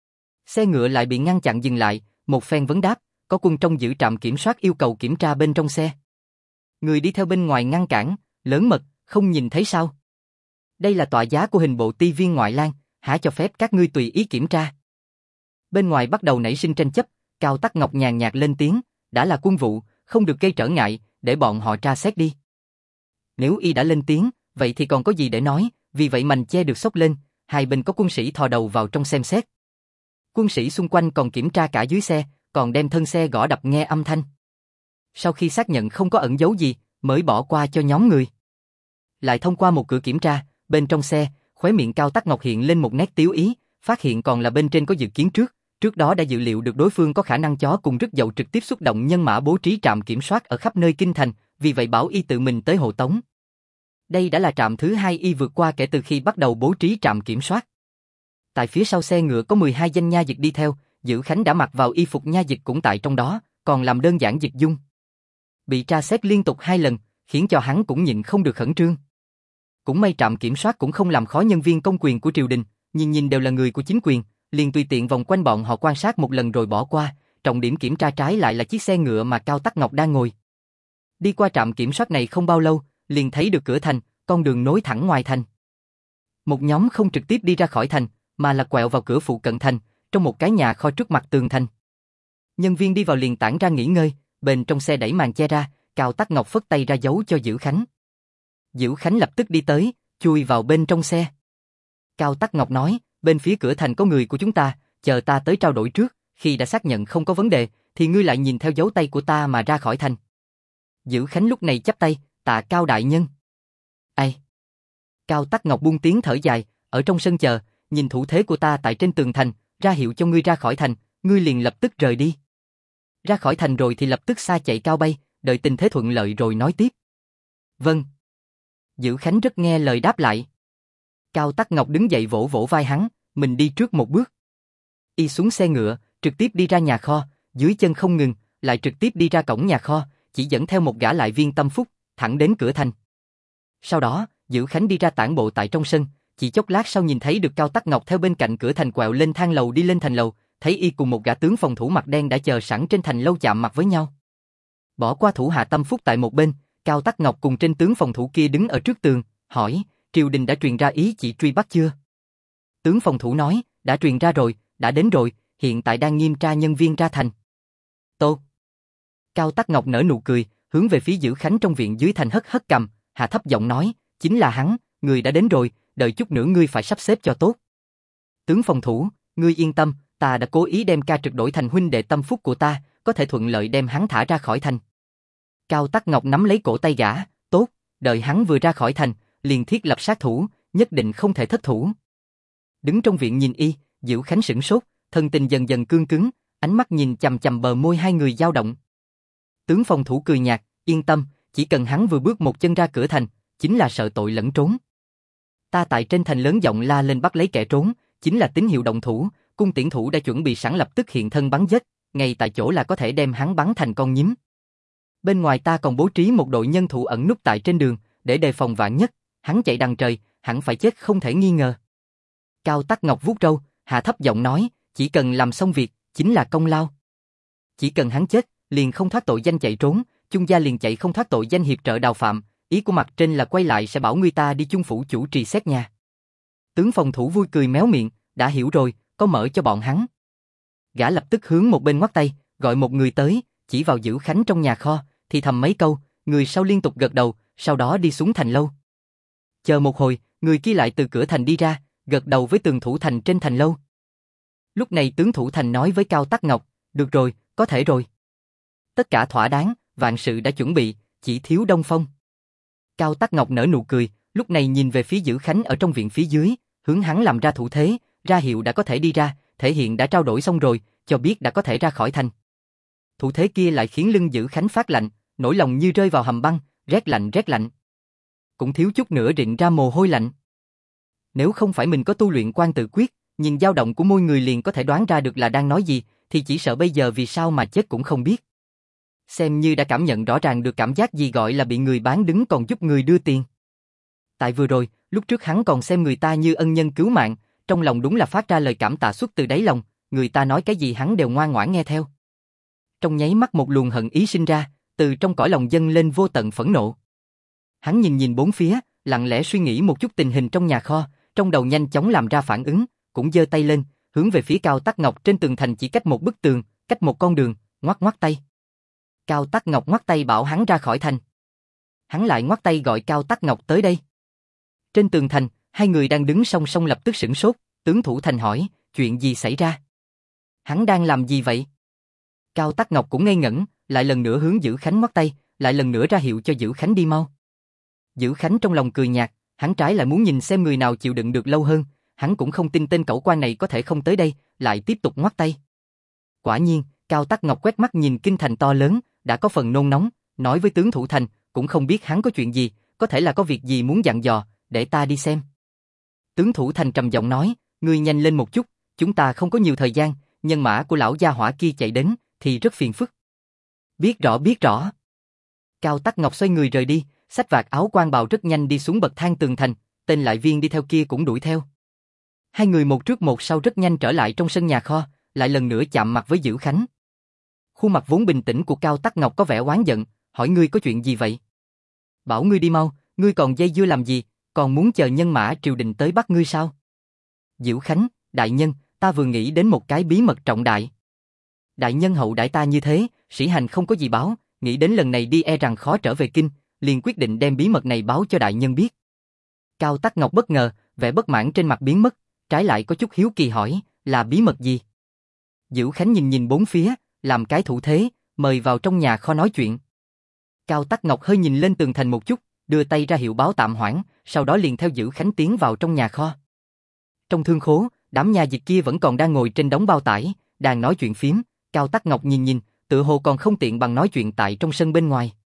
Xe ngựa lại bị ngăn chặn dừng lại, một phen vấn đáp, có quân trong giữ trạm kiểm soát yêu cầu kiểm tra bên trong xe. Người đi theo bên ngoài ngăn cản, lớn mật, không nhìn thấy sao? Đây là tọa giá của hình bộ ti viên ngoại lang, hả cho phép các ngươi tùy ý kiểm tra? Bên ngoài bắt đầu nảy sinh tranh chấp, Cao Tắc Ngọc nhàn nhạt lên tiếng, đã là quân vụ, không được gây trở ngại, để bọn họ tra xét đi. Nếu y đã lên tiếng, vậy thì còn có gì để nói, vì vậy mành che được xốc lên, hai bên có quân sĩ thò đầu vào trong xem xét. Quân sĩ xung quanh còn kiểm tra cả dưới xe, còn đem thân xe gõ đập nghe âm thanh. Sau khi xác nhận không có ẩn dấu gì, mới bỏ qua cho nhóm người. Lại thông qua một cửa kiểm tra, bên trong xe, khóe miệng Cao Tắc Ngọc hiện lên một nét tiếu ý, phát hiện còn là bên trên có dự kiến trước đó đã dự liệu được đối phương có khả năng chó cùng rứt dậu trực tiếp xúc động nhân mã bố trí trạm kiểm soát ở khắp nơi kinh thành, vì vậy bảo y tự mình tới hộ tống. Đây đã là trạm thứ 2 y vượt qua kể từ khi bắt đầu bố trí trạm kiểm soát. Tại phía sau xe ngựa có 12 danh nha dịch đi theo, Dữ Khánh đã mặc vào y phục nha dịch cũng tại trong đó, còn làm đơn giản dịch dung. Bị tra xét liên tục 2 lần, khiến cho hắn cũng nhịn không được khẩn trương. Cũng may trạm kiểm soát cũng không làm khó nhân viên công quyền của triều đình, nhìn đều là người của chính quyền, liền tùy tiện vòng quanh bọn họ quan sát một lần rồi bỏ qua, trọng điểm kiểm tra trái lại là chiếc xe ngựa mà Cao Tắc Ngọc đang ngồi. Đi qua trạm kiểm soát này không bao lâu, liền thấy được cửa thành, con đường nối thẳng ngoài thành. Một nhóm không trực tiếp đi ra khỏi thành, mà là quẹo vào cửa phụ cận thành, trong một cái nhà kho trước mặt tường thành. Nhân viên đi vào liền tản ra nghỉ ngơi, bên trong xe đẩy màn che ra, Cao Tắc Ngọc phất tay ra dấu cho Dữ Khánh. Dữ Khánh lập tức đi tới, chui vào bên trong xe. Cao Tắc Ngọc nói, bên phía cửa thành có người của chúng ta, chờ ta tới trao đổi trước, khi đã xác nhận không có vấn đề, thì ngươi lại nhìn theo dấu tay của ta mà ra khỏi thành. Dữ Khánh lúc này chắp tay, tạ Cao đại nhân. Ai? Cao Tắc Ngọc buông tiếng thở dài, ở trong sân chờ, nhìn thủ thế của ta tại trên tường thành, ra hiệu cho ngươi ra khỏi thành, ngươi liền lập tức rời đi. Ra khỏi thành rồi thì lập tức xa chạy cao bay, đợi tình thế thuận lợi rồi nói tiếp. Vâng. Dữ Khánh rất nghe lời đáp lại. Cao Tắc Ngọc đứng dậy vỗ vỗ vai hắn, mình đi trước một bước. Y xuống xe ngựa, trực tiếp đi ra nhà kho, dưới chân không ngừng, lại trực tiếp đi ra cổng nhà kho, chỉ dẫn theo một gã lại viên tâm phúc, thẳng đến cửa thành. Sau đó, Dữ Khánh đi ra tản bộ tại trong sân, chỉ chốc lát sau nhìn thấy được Cao Tắc Ngọc theo bên cạnh cửa thành quẹo lên thang lầu đi lên thành lầu, thấy y cùng một gã tướng phòng thủ mặt đen đã chờ sẵn trên thành lâu chạm mặt với nhau. Bỏ qua thủ hạ tâm phúc tại một bên, Cao Tắc Ngọc cùng trên tướng phòng thủ kia đứng ở trước tường, hỏi, triều đình đã truyền ra ý chỉ truy bắt chưa? Tướng phòng thủ nói, đã truyền ra rồi, đã đến rồi, hiện tại đang nghiêm tra nhân viên ra thành. Tốt. Cao Tắc Ngọc nở nụ cười, hướng về phía Dữ Khánh trong viện dưới thành hất hất cầm, hạ thấp giọng nói, chính là hắn, người đã đến rồi, đợi chút nữa ngươi phải sắp xếp cho tốt. Tướng phòng thủ, ngươi yên tâm, ta đã cố ý đem ca trực đổi thành huynh đệ tâm phúc của ta, có thể thuận lợi đem hắn thả ra khỏi thành. Cao Tắc Ngọc nắm lấy cổ tay gã, tốt, đợi hắn vừa ra khỏi thành, liền thiết lập sát thủ, nhất định không thể thất thủ. Đứng trong viện nhìn y, Dữ Khánh sửng sốt, thân tình dần dần cương cứng, ánh mắt nhìn chằm chằm bờ môi hai người dao động. Tướng phòng thủ cười nhạt, yên tâm, chỉ cần hắn vừa bước một chân ra cửa thành, chính là sợ tội lẫn trốn. Ta tại trên thành lớn giọng la lên bắt lấy kẻ trốn, chính là tín hiệu động thủ, cung tiễn thủ đã chuẩn bị sẵn lập tức hiện thân bắn giết, ngay tại chỗ là có thể đem hắn bắn thành con nhím. Bên ngoài ta còn bố trí một đội nhân thủ ẩn núp tại trên đường, để đề phòng vạn nhất, hắn chạy đằng trời, hẳn phải chết không thể nghi ngờ. Cao Tắc Ngọc vuốt râu, hạ thấp giọng nói, chỉ cần làm xong việc, chính là công lao. Chỉ cần hắn chết, liền không thoát tội danh chạy trốn, chung gia liền chạy không thoát tội danh hiệp trợ đào phạm, ý của mặt trên là quay lại sẽ bảo người ta đi chung phủ chủ trì xét nhà. Tướng phòng thủ vui cười méo miệng, đã hiểu rồi, có mở cho bọn hắn. Gã lập tức hướng một bên ngoắc tay, gọi một người tới, chỉ vào Dữ Khánh trong nhà kho, thì thầm mấy câu, người sau liên tục gật đầu, sau đó đi xuống thành lâu. Chờ một hồi, người kia lại từ cửa thành đi ra, gật đầu với tường thủ thành trên thành lâu. Lúc này tướng thủ thành nói với Cao Tắc Ngọc, được rồi, có thể rồi. Tất cả thỏa đáng, vạn sự đã chuẩn bị, chỉ thiếu Đông Phong. Cao Tắc Ngọc nở nụ cười, lúc này nhìn về phía Dữ Khánh ở trong viện phía dưới, hướng hắn làm ra thủ thế, ra hiệu đã có thể đi ra, thể hiện đã trao đổi xong rồi, cho biết đã có thể ra khỏi thành. Thủ thế kia lại khiến lưng Dữ Khánh phát lạnh, nỗi lòng như rơi vào hầm băng, rét lạnh rét lạnh. Cũng thiếu chút nữa rịn ra mồ hôi lạnh. Nếu không phải mình có tu luyện Quan Tự Quyết, nhìn dao động của môi người liền có thể đoán ra được là đang nói gì, thì chỉ sợ bây giờ vì sao mà chết cũng không biết. Xem như đã cảm nhận rõ ràng được cảm giác gì gọi là bị người bán đứng còn giúp người đưa tiền. Tại vừa rồi, lúc trước hắn còn xem người ta như ân nhân cứu mạng, trong lòng đúng là phát ra lời cảm tạ xuất từ đáy lòng, người ta nói cái gì hắn đều ngoan ngoãn nghe theo. Trong nháy mắt một luồng hận ý sinh ra, từ trong cõi lòng dâng lên vô tận phẫn nộ. Hắn nhìn bốn phía, lặng lẽ suy nghĩ một chút tình hình trong nhà kho, trong đầu nhanh chóng làm ra phản ứng, cũng giơ tay lên, hướng về phía Cao Tắc Ngọc trên tường thành chỉ cách một bức tường, cách một con đường, ngoắc ngoắc tay. Cao Tắc Ngọc ngoắc tay bảo hắn ra khỏi thành. Hắn lại ngoắc tay gọi Cao Tắc Ngọc tới đây. Trên tường thành, hai người đang đứng song song lập tức sửng sốt, tướng thủ thành hỏi, chuyện gì xảy ra? Hắn đang làm gì vậy? Cao Tắc Ngọc cũng ngây ngẩn, lại lần nữa hướng Dữ Khánh ngoắc tay, lại lần nữa ra hiệu cho Dữ Khánh đi mau. Dữ Khánh trong lòng cười nhạt, hắn trái lại muốn nhìn xem người nào chịu đựng được lâu hơn, hắn cũng không tin tên cẩu quan này có thể không tới đây, lại tiếp tục ngoắt tay. Quả nhiên, Cao Tắc Ngọc quét mắt nhìn kinh thành to lớn, đã có phần nôn nóng, nói với tướng thủ thành, cũng không biết hắn có chuyện gì, có thể là có việc gì muốn dặn dò, để ta đi xem. Tướng thủ thành trầm giọng nói, ngươi nhanh lên một chút, chúng ta không có nhiều thời gian, nhân mã của lão gia hỏa kia chạy đến, thì rất phiền phức. Biết rõ biết rõ. Cao Tắc Ngọc xoay người rời đi, xách vạt áo quan bào rất nhanh đi xuống bậc thang tường thành, tên lại viên đi theo kia cũng đuổi theo. Hai người một trước một sau rất nhanh trở lại trong sân nhà kho, lại lần nữa chạm mặt với Dữ Khánh. Khuôn mặt vốn bình tĩnh của Cao Tắc Ngọc có vẻ oán giận, hỏi ngươi có chuyện gì vậy? Bảo ngươi đi mau, ngươi còn dây dưa làm gì, còn muốn chờ nhân mã triều đình tới bắt ngươi sao? Dữ Khánh, đại nhân, ta vừa nghĩ đến một cái bí mật trọng đại. Đại nhân hậu đãi ta như thế, sĩ hành không có gì báo, nghĩ đến lần này đi e rằng khó trở về kinh, liền quyết định đem bí mật này báo cho đại nhân biết. Cao Tắc Ngọc bất ngờ, vẻ bất mãn trên mặt biến mất, trái lại có chút hiếu kỳ hỏi, là bí mật gì? Dữ Khánh nhìn nhìn bốn phía, làm cái thủ thế, mời vào trong nhà kho nói chuyện. Cao Tắc Ngọc hơi nhìn lên tường thành một chút, đưa tay ra hiệu báo tạm hoãn, sau đó liền theo Dữ Khánh tiến vào trong nhà kho. Trong thương khố, đám nha dịch kia vẫn còn đang ngồi trên đống bao tải, đang nói chuyện phiếm. Cao Tắc Ngọc nhìn nhìn, tựa hồ còn không tiện bằng nói chuyện tại trong sân bên ngoài.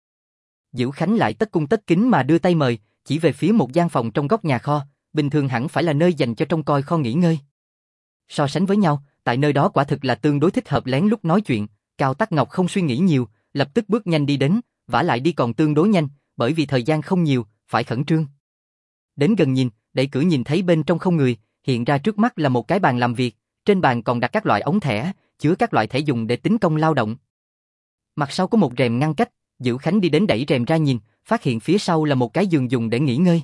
Dữ Khánh lại tất cung tất kính mà đưa tay mời, chỉ về phía một gian phòng trong góc nhà kho, bình thường hẳn phải là nơi dành cho trông coi kho nghỉ ngơi. So sánh với nhau, tại nơi đó quả thực là tương đối thích hợp lén lút nói chuyện. Cao Tắc Ngọc không suy nghĩ nhiều, lập tức bước nhanh đi đến, vả lại đi còn tương đối nhanh, bởi vì thời gian không nhiều, phải khẩn trương. Đến gần nhìn, đẩy cửa nhìn thấy bên trong không người, hiện ra trước mắt là một cái bàn làm việc, trên bàn còn đặt các loại ống thẻ, chứa các loại thẻ dùng để tính công lao động. Mặt sau có một rèm ngăn cách, Dữ Khánh đi đến đẩy rèm ra nhìn, phát hiện phía sau là một cái giường dùng để nghỉ ngơi.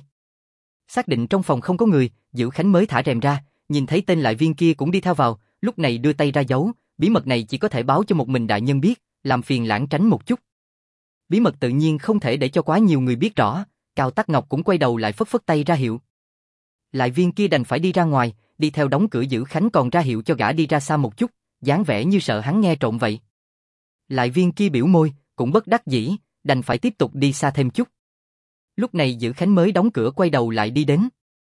Xác định trong phòng không có người, Dữ Khánh mới thả rèm ra, nhìn thấy tên lại viên kia cũng đi theo vào, lúc này đưa tay ra giấu, bí mật này chỉ có thể báo cho một mình đại nhân biết, làm phiền lãng tránh một chút. Bí mật tự nhiên không thể để cho quá nhiều người biết rõ, Cao Tắc Ngọc cũng quay đầu lại phất phất tay ra hiệu. Lại viên kia đành phải đi ra ngoài, đi theo đóng cửa. Dữ Khánh còn ra hiệu cho gã đi ra xa một chút, dáng vẻ như sợ hắn nghe trộm vậy. Lại viên kia biểu môi, cũng bất đắc dĩ, đành phải tiếp tục đi xa thêm chút. Lúc này Dữ Khánh mới đóng cửa quay đầu lại đi đến.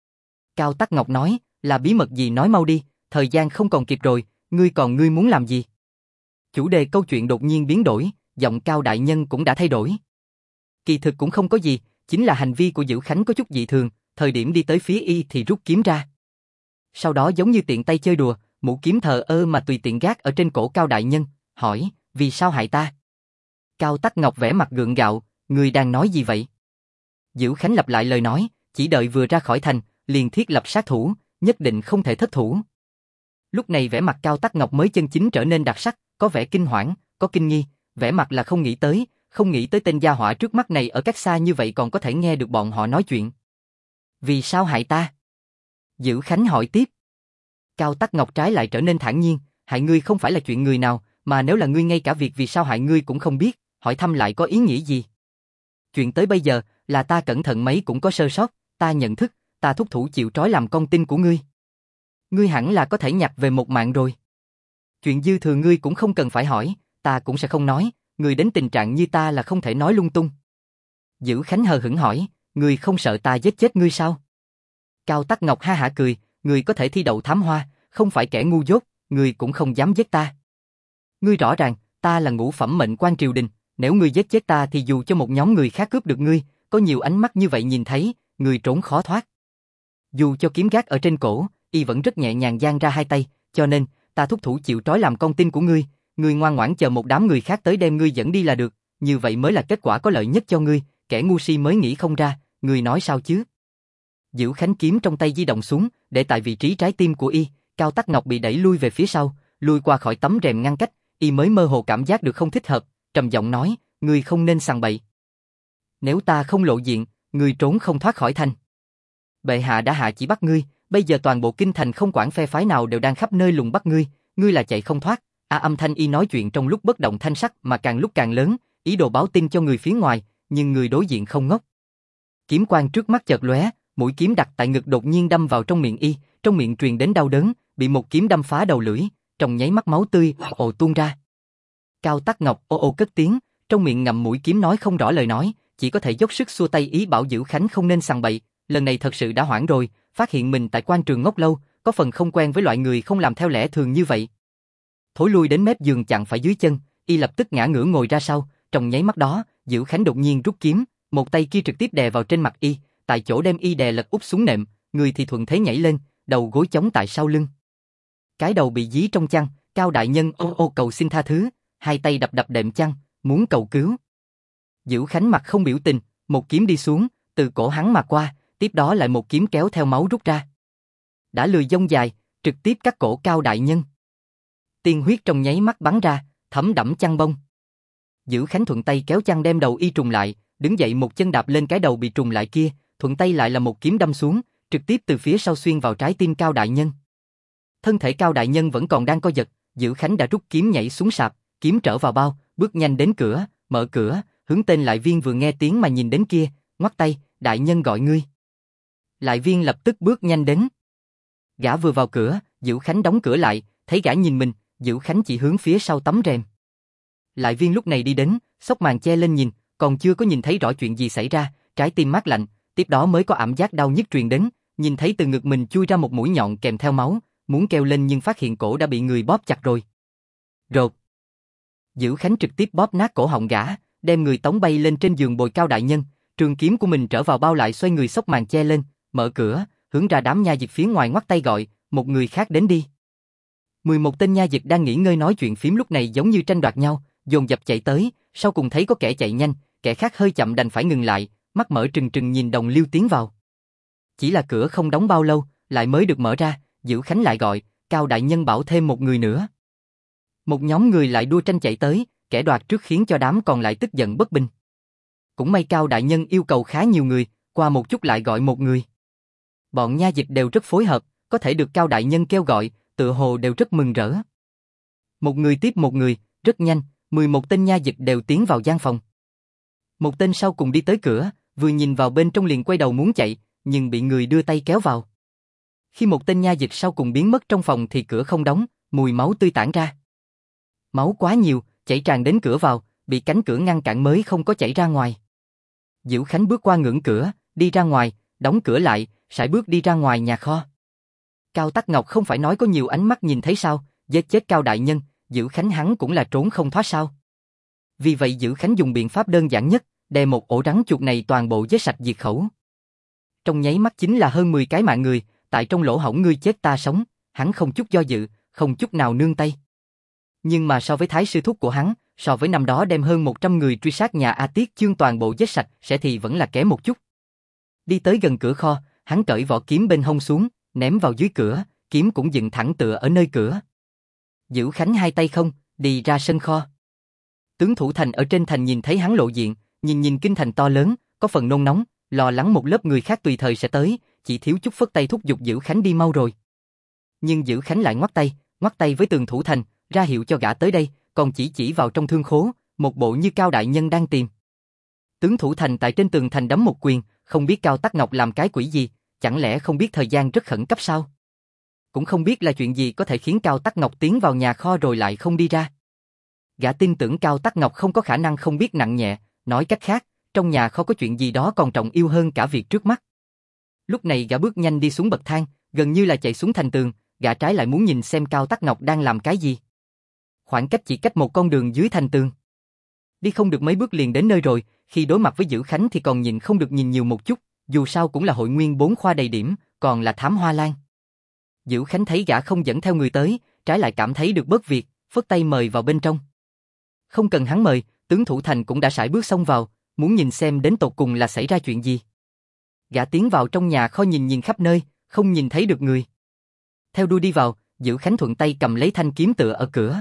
Cao Tắc Ngọc nói, là bí mật gì nói mau đi, thời gian không còn kịp rồi, ngươi muốn làm gì? Chủ đề câu chuyện đột nhiên biến đổi, giọng Cao đại nhân cũng đã thay đổi. Kỳ thực cũng không có gì, chính là hành vi của Dữ Khánh có chút dị thường, thời điểm đi tới phía y thì rút kiếm ra. Sau đó giống như tiện tay chơi đùa, mũ kiếm thờ ơ mà tùy tiện gác ở trên cổ Cao đại nhân, hỏi, vì sao hại ta? Cao Tắc Ngọc vẻ mặt gượng gạo, ngươi đang nói gì vậy? Dữ Khánh lặp lại lời nói, chỉ đợi vừa ra khỏi thành, liền thiết lập sát thủ, nhất định không thể thất thủ. Lúc này vẻ mặt Cao Tắc Ngọc mới chân chính trở nên đặc sắc, có vẻ kinh hoảng, có kinh nghi, vẻ mặt là không nghĩ tới tên gia hỏa trước mắt này ở cách xa như vậy còn có thể nghe được bọn họ nói chuyện. Vì sao hại ta? Dữ Khánh hỏi tiếp. Cao Tắc Ngọc trái lại trở nên thản nhiên, hại ngươi không phải là chuyện người nào, mà nếu là ngươi ngay cả việc vì sao hại ngươi cũng không biết, hỏi thăm lại có ý nghĩa gì? Chuyện tới bây giờ, là ta cẩn thận mấy cũng có sơ sót, ta nhận thức, ta thúc thủ chịu trói làm con tin của ngươi. Ngươi hẳn là có thể nhặt về một mạng rồi. Chuyện dư thừa ngươi cũng không cần phải hỏi, ta cũng sẽ không nói, ngươi đến tình trạng như ta là không thể nói lung tung. Dữ Khánh hờ hững hỏi, ngươi không sợ ta giết chết ngươi sao? Cao Tắc Ngọc ha hả cười, ngươi có thể thi đậu thám hoa, không phải kẻ ngu dốt, ngươi cũng không dám giết ta. Ngươi rõ ràng, ta là ngũ phẩm mệnh quan triều đình, nếu ngươi giết chết ta thì dù cho một nhóm người khác cướp được ngươi, có nhiều ánh mắt như vậy nhìn thấy, ngươi trốn khó thoát. Dù cho kiếm gác ở trên cổ, y vẫn rất nhẹ nhàng giang ra hai tay, cho nên, ta thúc thủ chịu trói làm con tin của ngươi, ngươi ngoan ngoãn chờ một đám người khác tới đem ngươi dẫn đi là được, như vậy mới là kết quả có lợi nhất cho ngươi, kẻ ngu si mới nghĩ không ra, ngươi nói sao chứ? Dữ Khánh kiếm trong tay di động xuống, để tại vị trí trái tim của y, Cao Tắc Ngọc bị đẩy lui về phía sau, lui qua khỏi tấm rèm ngăn cách, y mới mơ hồ cảm giác được không thích hợp, trầm giọng nói, ngươi không nên sằng bậy. Nếu ta không lộ diện, ngươi trốn không thoát khỏi thành. Bệ hạ đã hạ chỉ bắt ngươi, bây giờ toàn bộ kinh thành không quản phe phái nào đều đang khắp nơi lùng bắt ngươi, ngươi là chạy không thoát. Âm thanh y nói chuyện trong lúc bất động thanh sắc mà càng lúc càng lớn, ý đồ báo tin cho người phía ngoài, nhưng người đối diện không ngốc. Kiếm quang trước mắt chợt lóe, mũi kiếm đặt tại ngực đột nhiên đâm vào trong miệng y, trong miệng truyền đến đau đớn, bị một kiếm đâm phá đầu lưỡi, trong nháy mắt máu tươi ồ tuôn ra. Cao Tắc Ngọc ô ô cất tiếng, trong miệng ngậm mũi kiếm nói không rõ lời nói, chỉ có thể dốc sức xua tay ý bảo Dữ Khánh không nên sằng bậy, Lần này thật sự đã hoảng rồi, phát hiện mình tại quan trường ngốc lâu, có phần không quen với loại người không làm theo lẽ thường như vậy. Thối lui đến mép giường chặn phải dưới chân, y lập tức ngã ngửa ngồi ra sau, trong nháy mắt đó, Dữ Khánh đột nhiên rút kiếm, một tay kia trực tiếp đè vào trên mặt y, tại chỗ đem y đè lật úp xuống nệm, người thì thuận thế nhảy lên, đầu gối chống tại sau lưng. Cái đầu bị dí trong chăn, Cao đại nhân ô ô cầu xin tha thứ, hai tay đập đập đệm chăn, muốn cầu cứu. Dữ Khánh mặt không biểu tình, một kiếm đi xuống, từ cổ hắn mà qua, tiếp đó lại một kiếm kéo theo máu rút ra. Đã lười dông dài, trực tiếp cắt cổ Cao đại nhân. Tiên huyết trong nháy mắt bắn ra, thấm đẫm chăn bông. Dữ Khánh thuận tay kéo chăn đem đầu y trùng lại, đứng dậy một chân đạp lên cái đầu bị trùng lại kia, thuận tay lại là một kiếm đâm xuống, trực tiếp từ phía sau xuyên vào trái tim Cao đại nhân. Thân thể Cao đại nhân vẫn còn đang co giật, Dữ Khánh đã rút kiếm nhảy xuống sạp, kiếm trở vào bao, bước nhanh đến cửa, mở cửa, hướng tên Lại Viên vừa nghe tiếng mà nhìn đến kia, ngoắc tay, đại nhân gọi ngươi. Lại Viên lập tức bước nhanh đến. Gã vừa vào cửa, Dữ Khánh đóng cửa lại, thấy gã nhìn mình, Dữ Khánh chỉ hướng phía sau tấm rèm. Lại Viên lúc này đi đến, xốc màn che lên nhìn, còn chưa có nhìn thấy rõ chuyện gì xảy ra, trái tim mát lạnh, tiếp đó mới có cảm giác đau nhức truyền đến, nhìn thấy từ ngực mình chui ra một mũi nhọn kèm theo máu, muốn kêu lên nhưng phát hiện cổ đã bị người bóp chặt rồi. Rột. Dữ Khánh trực tiếp bóp nát cổ họng gã, đem người tống bay lên trên giường bồi Cao đại nhân, trường kiếm của mình trở vào bao lại xoay người xốc màn che lên, mở cửa, hướng ra đám nha dịch phía ngoài ngoắc tay gọi, một người khác đến đi. 11 tên nha dịch đang nghỉ ngơi nói chuyện phím lúc này giống như tranh đoạt nhau, dồn dập chạy tới, sau cùng thấy có kẻ chạy nhanh, kẻ khác hơi chậm đành phải ngừng lại, mắt mở trừng trừng nhìn Đồng Liêu tiến vào. Chỉ là cửa không đóng bao lâu, lại mới được mở ra, Dữ Khánh lại gọi, Cao đại nhân bảo thêm một người nữa. Một nhóm người lại đua tranh chạy tới, kẻ đoạt trước khiến cho đám còn lại tức giận bất bình. Cũng may Cao đại nhân yêu cầu khá nhiều người, qua một chút lại gọi một người. Bọn nha dịch đều rất phối hợp, có thể được Cao đại nhân kêu gọi, tựa hồ đều rất mừng rỡ. Một người tiếp một người, rất nhanh, 11 tên nha dịch đều tiến vào gian phòng. Một tên sau cùng đi tới cửa, vừa nhìn vào bên trong liền quay đầu muốn chạy, nhưng bị người đưa tay kéo vào. Khi một tên nha dịch sau cùng biến mất trong phòng thì cửa không đóng, mùi máu tươi tản ra. Máu quá nhiều, chảy tràn đến cửa vào, bị cánh cửa ngăn cản mới không có chảy ra ngoài. Dữ Khánh bước qua ngưỡng cửa, đi ra ngoài, đóng cửa lại, sải bước đi ra ngoài nhà kho. Cao Tắc Ngọc không phải nói có nhiều ánh mắt nhìn thấy sao, giết chết Cao đại nhân, Dữ Khánh hắn cũng là trốn không thoát sao. Vì vậy Dữ Khánh dùng biện pháp đơn giản nhất, đè một ổ rắn chuột này toàn bộ giết sạch diệt khẩu. Trong nháy mắt chính là hơn 10 cái mạng người, tại trong lỗ hổng ngươi chết ta sống, hắn không chút do dự, không chút nào nương tay. Nhưng mà so với thái sư thúc của hắn, so với năm đó đem hơn 100 người truy sát nhà A Tiết Chương toàn bộ giết sạch sẽ thì vẫn là kém một chút. Đi tới gần cửa kho, hắn cởi vỏ kiếm bên hông xuống, ném vào dưới cửa, kiếm cũng dựng thẳng tựa ở nơi cửa. Dữ Khánh hai tay không, đi ra sân kho. Tướng thủ thành ở trên thành nhìn thấy hắn lộ diện, nhìn kinh thành to lớn, có phần nôn nóng, lo lắng một lớp người khác tùy thời sẽ tới, chỉ thiếu chút phất tay thúc giục Dữ Khánh đi mau rồi. Nhưng Dữ Khánh lại ngoắc tay với Tường thủ thành, ra hiệu cho gã tới đây, còn chỉ vào trong thương khố, một bộ như Cao đại nhân đang tìm. Tướng thủ thành tại trên tường thành đấm một quyền, không biết Cao Tắc Ngọc làm cái quỷ gì, chẳng lẽ không biết thời gian rất khẩn cấp sao? Cũng không biết là chuyện gì có thể khiến Cao Tắc Ngọc tiến vào nhà kho rồi lại không đi ra. Gã tin tưởng Cao Tắc Ngọc không có khả năng không biết nặng nhẹ, nói cách khác, trong nhà kho có chuyện gì đó còn trọng yêu hơn cả việc trước mắt. Lúc này gã bước nhanh đi xuống bậc thang, gần như là chạy xuống thành tường, gã trái lại muốn nhìn xem Cao Tắc Ngọc đang làm cái gì. Khoảng cách chỉ cách một con đường dưới thành tường. Đi không được mấy bước liền đến nơi rồi, khi đối mặt với Dữ Khánh thì còn nhìn không được nhìn nhiều một chút, dù sao cũng là hội nguyên 4 khoa đầy điểm, còn là thám hoa lan. Dữ Khánh thấy gã không dẫn theo người tới, trái lại cảm thấy được bớt việc, phất tay mời vào bên trong. Không cần hắn mời, tướng thủ thành cũng đã sải bước xông vào, muốn nhìn xem đến tột cùng là xảy ra chuyện gì. Gã tiến vào trong nhà kho nhìn khắp nơi, không nhìn thấy được người. Theo đuôi đi vào, Dữ Khánh thuận tay cầm lấy thanh kiếm tựa ở cửa.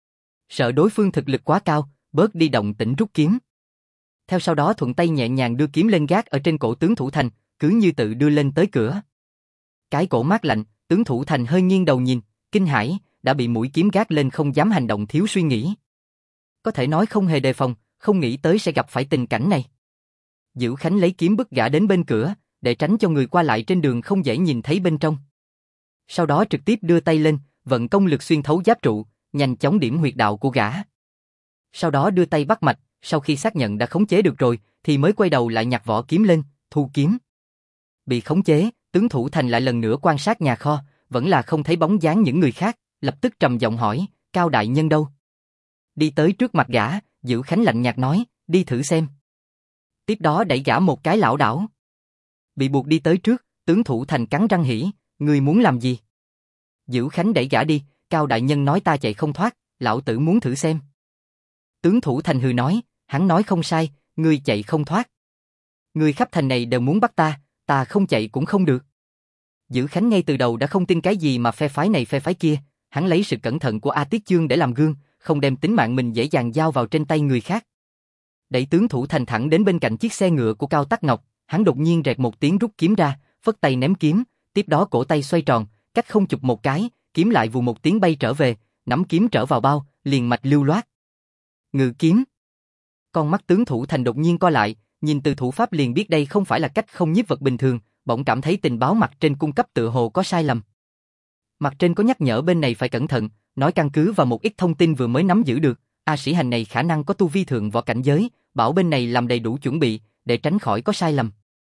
Sợ đối phương thực lực quá cao, bớt đi động tĩnh rút kiếm. Theo sau đó thuận tay nhẹ nhàng đưa kiếm lên gác ở trên cổ tướng thủ thành, cứ như tự đưa lên tới cửa. Cái cổ mát lạnh, tướng thủ thành hơi nghiêng đầu nhìn, kinh hãi, đã bị mũi kiếm gác lên không dám hành động thiếu suy nghĩ. Có thể nói không hề đề phòng, không nghĩ tới sẽ gặp phải tình cảnh này. Dữ Khánh lấy kiếm bức gã đến bên cửa, để tránh cho người qua lại trên đường không dễ nhìn thấy bên trong. Sau đó trực tiếp đưa tay lên, vận công lực xuyên thấu giáp trụ, nhanh chóng điểm huyệt đạo của gã. Sau đó đưa tay bắt mạch, sau khi xác nhận đã khống chế được rồi, thì mới quay đầu lại nhặt vỏ kiếm lên, thu kiếm. bị khống chế, tướng thủ thành lại lần nữa quan sát nhà kho, vẫn là không thấy bóng dáng những người khác, lập tức trầm giọng hỏi, Cao đại nhân đâu? Đi tới trước mặt gã, Dữ Khánh lạnh nhạt nói, đi thử xem. Tiếp đó đẩy gã một cái lảo đảo. Bị buộc đi tới trước, tướng thủ thành cắn răng hỉ, ngươi muốn làm gì? Dữ Khánh đẩy gã đi, Cao đại nhân nói ta chạy không thoát, lão tử muốn thử xem. Tướng thủ thành hừ nói, hắn nói không sai, ngươi chạy không thoát. Người khắp thành này đều muốn bắt ta không chạy cũng không được. Dữ Khánh ngay từ đầu đã không tin cái gì mà phe phái này phe phái kia, hắn lấy sự cẩn thận của A Tiết Chương để làm gương, không đem tính mạng mình dễ dàng giao vào trên tay người khác. Đẩy tướng thủ thành thẳng đến bên cạnh chiếc xe ngựa của Cao Tắc Ngọc, hắn đột nhiên rẹt một tiếng rút kiếm ra, phất tay ném kiếm, tiếp đó cổ tay xoay tròn, cách không chụp một cái, kiếm lại vù một tiếng bay trở về, nắm kiếm trở vào bao, liền mạch lưu loát. Ngự kiếm. Con mắt tướng thủ thành đột nhiên co lại, nhìn từ thủ pháp liền biết đây không phải là cách không nhiếp vật bình thường, bỗng cảm thấy tình báo mặt trên cung cấp tựa hồ có sai lầm. Mặt trên có nhắc nhở bên này phải cẩn thận, nói căn cứ vào một ít thông tin vừa mới nắm giữ được, A Sĩ Hành này khả năng có tu vi thượng võ cảnh giới, bảo bên này làm đầy đủ chuẩn bị, để tránh khỏi có sai lầm.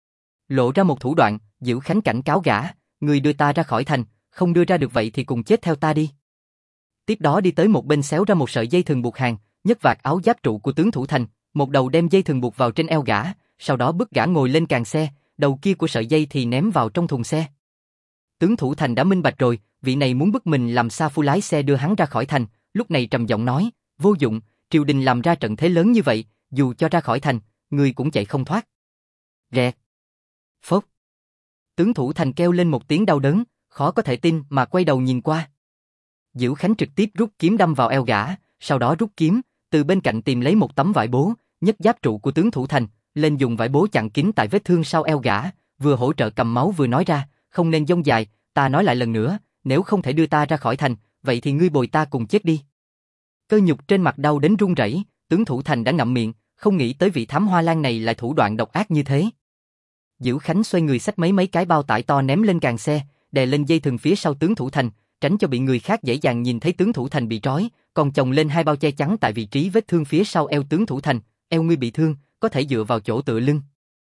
Lộ ra một thủ đoạn, Dữ Khánh cảnh cáo gã, người đưa ta ra khỏi thành, không đưa ra được vậy thì cùng chết theo ta đi. Tiếp đó đi tới một bên xéo ra một sợi dây thừng buộc hàng, nhấc vạt áo giáp trụ của tướng thủ thành, một đầu đem dây thừng buộc vào trên eo gã, sau đó bức gã ngồi lên càng xe, đầu kia của sợi dây thì ném vào trong thùng xe. Tướng thủ thành đã minh bạch rồi, vị này muốn bức mình làm sa phu lái xe đưa hắn ra khỏi thành, lúc này trầm giọng nói, vô dụng, triều đình làm ra trận thế lớn như vậy, dù cho ra khỏi thành, người cũng chạy không thoát. Rẹt. Phốc. Tướng thủ thành kêu lên một tiếng đau đớn, khó có thể tin mà quay đầu nhìn qua. Dữ Khánh trực tiếp rút kiếm đâm vào eo gã, sau đó rút kiếm, từ bên cạnh tìm lấy một tấm vải bố, nhấc giáp trụ của tướng thủ thành, lên dùng vải bố chặn kín tại vết thương sau eo gã, vừa hỗ trợ cầm máu vừa nói ra, không nên dông dài, ta nói lại lần nữa, nếu không thể đưa ta ra khỏi thành, vậy thì ngươi bồi ta cùng chết đi. Cơ nhục trên mặt đau đến run rẩy, tướng thủ thành đã ngậm miệng, không nghĩ tới vị thám hoa lan này lại thủ đoạn độc ác như thế. Dữ Khánh xoay người xách mấy cái bao tải to ném lên càng xe, đè lên dây thừng phía sau tướng thủ thành, tránh cho bị người khác dễ dàng nhìn thấy tướng thủ thành bị trói, còn chồng lên hai bao che chắn tại vị trí vết thương phía sau eo tướng thủ thành, eo ngươi bị thương, có thể dựa vào chỗ tựa lưng.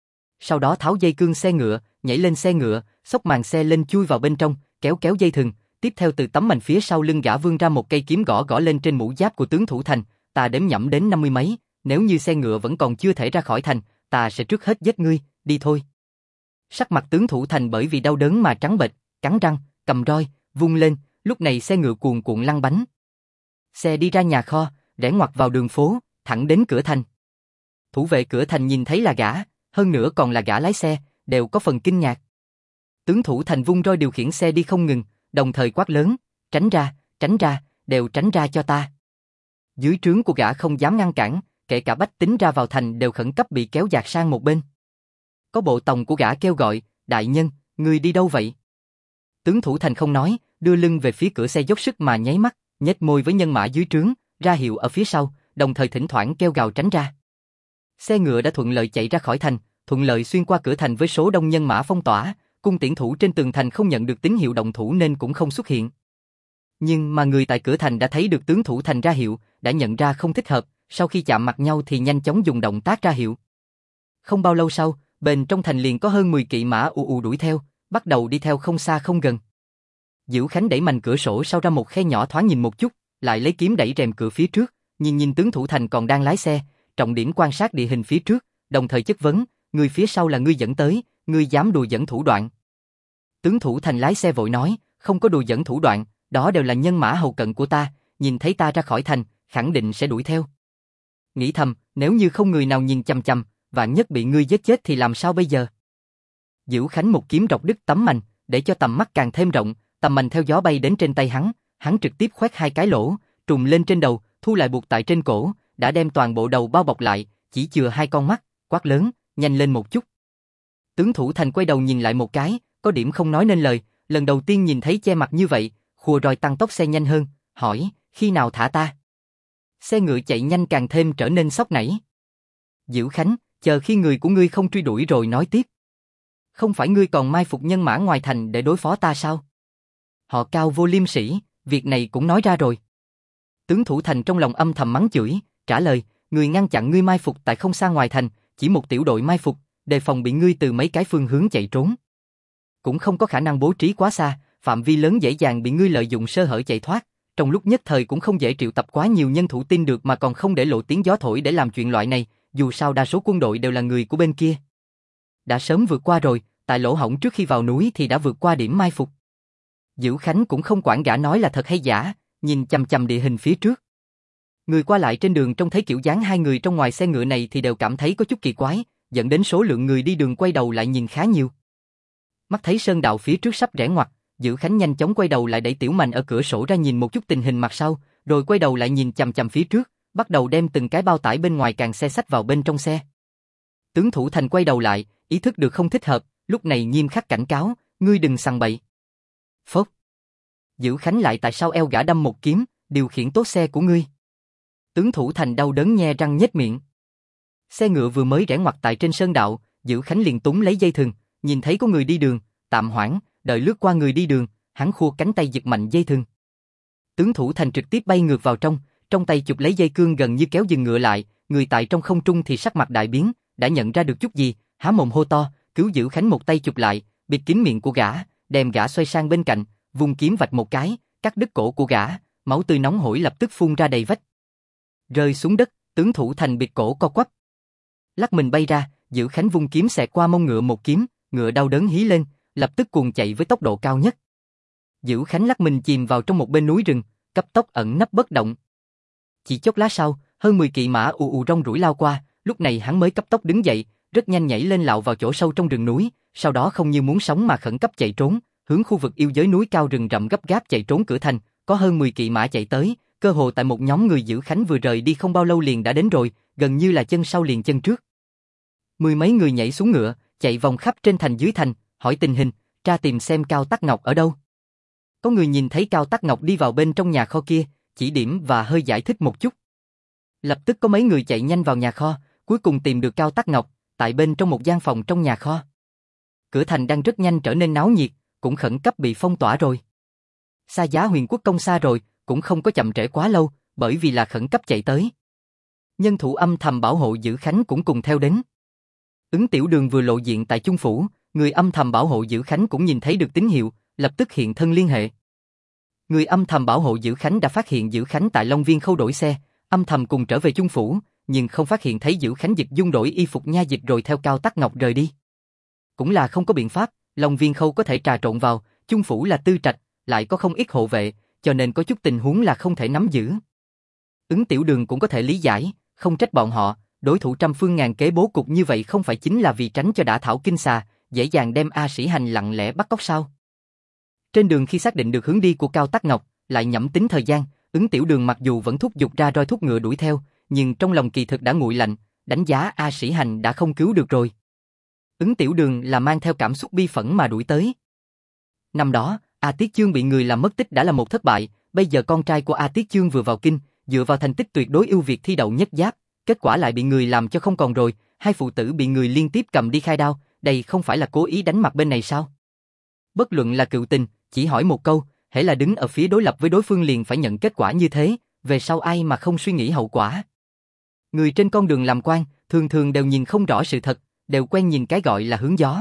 Sau đó tháo dây cương xe ngựa, nhảy lên xe ngựa, xốc màn xe lên chui vào bên trong, kéo dây thừng, tiếp theo từ tấm mành phía sau lưng gã vươn ra một cây kiếm gõ lên trên mũ giáp của tướng thủ thành, ta đếm nhẩm đến 50 mấy, nếu như xe ngựa vẫn còn chưa thể ra khỏi thành, ta sẽ trước hết giết ngươi, đi thôi. Sắc mặt tướng thủ thành bởi vì đau đớn mà trắng bệch, cắn răng, cầm roi, vung lên, lúc này xe ngựa cuồn cuộn lăn bánh. Xe đi ra nhà kho, rẽ ngoặt vào đường phố, thẳng đến cửa thành. Thủ vệ cửa thành nhìn thấy là gã, hơn nữa còn là gã lái xe, đều có phần kinh ngạc. Tướng thủ thành vung roi điều khiển xe đi không ngừng, đồng thời quát lớn, tránh ra, đều tránh ra cho ta. Dưới trướng của gã không dám ngăn cản, kể cả bách tính ra vào thành đều khẩn cấp bị kéo dạt sang một bên. Có bộ tòng của gã kêu gọi, đại nhân, người đi đâu vậy? Tướng thủ thành không nói, đưa lưng về phía cửa xe dốc sức mà nháy mắt, nhếch môi với nhân mã dưới trướng, ra hiệu ở phía sau, đồng thời thỉnh thoảng kêu gào tránh ra. Xe ngựa đã thuận lợi chạy ra khỏi thành, thuận lợi xuyên qua cửa thành với số đông nhân mã phong tỏa, cung tiễn thủ trên tường thành không nhận được tín hiệu động thủ nên cũng không xuất hiện. Nhưng mà người tại cửa thành đã thấy được tướng thủ thành ra hiệu, đã nhận ra không thích hợp, sau khi chạm mặt nhau thì nhanh chóng dùng động tác ra hiệu. Không bao lâu sau, bên trong thành liền có hơn 10 kỵ mã ù đuổi theo, bắt đầu đi theo không xa không gần. Dữ Khánh đẩy mạnh cửa sổ sau ra một khe nhỏ thoáng nhìn một chút, lại lấy kiếm đẩy rèm cửa phía trước, nhìn tướng thủ thành còn đang lái xe, trọng điểm quan sát địa hình phía trước, đồng thời chất vấn, người phía sau là ngươi dẫn tới, ngươi dám đùa dẫn thủ đoạn. Tướng thủ thành lái xe vội nói, không có đùa dẫn thủ đoạn, đó đều là nhân mã hầu cận của ta, nhìn thấy ta ra khỏi thành, khẳng định sẽ đuổi theo. Nghĩ thầm, nếu như không người nào nhìn chằm chằm, vạn nhất bị ngươi giết chết thì làm sao bây giờ? Dữ Khánh một kiếm rọc đứt tấm mành, để cho tầm mắt càng thêm rộng, tầm mành theo gió bay đến trên tay hắn trực tiếp khoét hai cái lỗ, trùm lên trên đầu, thu lại buộc tại trên cổ, đã đem toàn bộ đầu bao bọc lại, chỉ chừa hai con mắt, quát lớn, nhanh lên một chút. Tướng thủ thành quay đầu nhìn lại một cái, có điểm không nói nên lời, lần đầu tiên nhìn thấy che mặt như vậy, khua roi tăng tốc xe nhanh hơn, hỏi, khi nào thả ta? Xe ngựa chạy nhanh càng thêm trở nên sốc nảy. Dữ Khánh, chờ khi người của ngươi không truy đuổi rồi nói tiếp. Không phải ngươi còn mai phục nhân mã ngoài thành để đối phó ta sao? Họ Cao vô liêm sỉ, việc này cũng nói ra rồi. Tướng thủ thành trong lòng âm thầm mắng chửi, trả lời, người ngăn chặn ngươi mai phục tại không xa ngoài thành, chỉ một tiểu đội mai phục, đề phòng bị ngươi từ mấy cái phương hướng chạy trốn. cũng không có khả năng bố trí quá xa, phạm vi lớn dễ dàng bị ngươi lợi dụng sơ hở chạy thoát. Trong lúc nhất thời cũng không dễ triệu tập quá nhiều nhân thủ tin được mà còn không để lộ tiếng gió thổi để làm chuyện loại này, dù sao đa số quân đội đều là người của bên kia. Đã sớm vượt qua rồi, tại lỗ hổng trước khi vào núi thì đã vượt qua điểm mai phục. Dữ Khánh cũng không quản gã nói là thật hay giả, nhìn chằm chằm địa hình phía trước. Người qua lại trên đường trông thấy kiểu dáng hai người trong ngoài xe ngựa này thì đều cảm thấy có chút kỳ quái, dẫn đến số lượng người đi đường quay đầu lại nhìn khá nhiều. Mắt thấy sơn đạo phía trước sắp rẽ ngoặt, Dữ Khánh nhanh chóng quay đầu lại đẩy Tiểu Mạnh ở cửa sổ ra nhìn một chút tình hình mặt sau, rồi quay đầu lại nhìn chằm chằm phía trước, bắt đầu đem từng cái bao tải bên ngoài càng xe xách vào bên trong xe. Tướng Thủ Thành quay đầu lại, ý thức được không thích hợp, lúc này nghiêm khắc cảnh cáo, ngươi đừng sằng bậy. Phốc. Dữ Khánh lại tại sao eo gã đâm một kiếm, điều khiển tốt xe của ngươi. Tướng Thủ Thành đau đớn nhe răng nhếch miệng. Xe ngựa vừa mới rẽ ngoặt tại trên sơn đạo, Dữ Khánh liền túm lấy dây thừng, nhìn thấy có người đi đường, tạm hoãn, đợi lướt qua người đi đường, hắn khua cánh tay giật mạnh dây thừng. Tướng Thủ Thành trực tiếp bay ngược vào trong tay chụp lấy dây cương gần như kéo dừng ngựa lại, người tại trong không trung thì sắc mặt đại biến, đã nhận ra được chút gì, há mồm hô to, cứu Dữ Khánh một tay chụp lại, bịt kín miệng của gã, đem gã xoay sang bên cạnh, vung kiếm vạch một cái, cắt đứt cổ của gã, máu tươi nóng hổi lập tức phun ra đầy vách. Rơi xuống đất, Tướng Thủ Thành bịt cổ co quắp. Lắc mình bay ra, Dữ Khánh vung kiếm xẹt qua mông ngựa một kiếm, ngựa đau đớn hí lên, lập tức cuồng chạy với tốc độ cao nhất. Dữ Khánh lắc mình chìm vào trong một bên núi rừng, cấp tốc ẩn nấp bất động. Chỉ chốc lát sau, hơn 10 kỵ mã ù ù rong ruổi lao qua, lúc này hắn mới cấp tốc đứng dậy, rất nhanh nhảy lên lạo vào chỗ sâu trong rừng núi, sau đó không như muốn sống mà khẩn cấp chạy trốn, hướng khu vực yêu giới núi cao rừng rậm gấp gáp chạy trốn cửa thành, có hơn 10 kỵ mã chạy tới, cơ hồ tại một nhóm người Dữ Khánh vừa rời đi không bao lâu liền đã đến rồi, gần như là chân sau liền chân trước. Mười mấy người nhảy xuống ngựa, chạy vòng khắp trên thành dưới thành, hỏi tình hình, tra tìm xem Cao Tắc Ngọc ở đâu. Có người nhìn thấy Cao Tắc Ngọc đi vào bên trong nhà kho kia, chỉ điểm và hơi giải thích một chút. Lập tức có mấy người chạy nhanh vào nhà kho, cuối cùng tìm được Cao Tắc Ngọc, tại bên trong một gian phòng trong nhà kho. Cửa thành đang rất nhanh trở nên náo nhiệt, cũng khẩn cấp bị phong tỏa rồi. Xa Giá Huyền Quốc công xa rồi, cũng không có chậm trễ quá lâu, bởi vì là khẩn cấp chạy tới. Nhân thủ âm thầm bảo hộ Dữ Khánh cũng cùng theo đến. Ứng Tiểu Đường vừa lộ diện tại Chung Phủ, người âm thầm bảo hộ Dữ Khánh cũng nhìn thấy được tín hiệu, lập tức hiện thân liên hệ. Người âm thầm bảo hộ Dữ Khánh đã phát hiện Dữ Khánh tại Long Viên Khâu đổi xe, âm thầm cùng trở về Chung Phủ, nhưng không phát hiện thấy Dữ Khánh dịch dung đổi y phục nha dịch rồi theo Cao Tắc Ngọc rời đi. Cũng là không có biện pháp, Long Viên Khâu có thể trà trộn vào, Chung Phủ là tư trạch, lại có không ít hộ vệ, cho nên có chút tình huống là không thể nắm giữ. Ứng Tiểu Đường cũng có thể lý giải, không trách bọn họ, đối thủ trăm phương ngàn kế bố cục như vậy không phải chính là vì tránh cho đả thảo kinh xà, dễ dàng đem A Sĩ Hành lặng lẽ bắt cóc sao? Trên đường khi xác định được hướng đi của Cao Tắc Ngọc, lại nhẩm tính thời gian, Ứng Tiểu Đường mặc dù vẫn thúc giục ra roi thúc ngựa đuổi theo, nhưng trong lòng kỳ thực đã nguội lạnh, đánh giá A Sĩ Hành đã không cứu được rồi. Ứng Tiểu Đường là mang theo cảm xúc bi phẫn mà đuổi tới. Năm đó, A Tiết Chương bị người làm mất tích đã là một thất bại, bây giờ con trai của A Tiết Chương vừa vào kinh, dựa vào thành tích tuyệt đối ưu việt thi đậu nhất giáp, kết quả lại bị người làm cho không còn rồi, hai phụ tử bị người liên tiếp cầm đi khai đao, đây không phải là cố ý đánh mặt bên này sao? Bất luận là cựu tình, chỉ hỏi một câu, hễ là đứng ở phía đối lập với đối phương liền phải nhận kết quả như thế, về sau ai mà không suy nghĩ hậu quả. Người trên con đường làm quan, thường thường đều nhìn không rõ sự thật, đều quen nhìn cái gọi là hướng gió.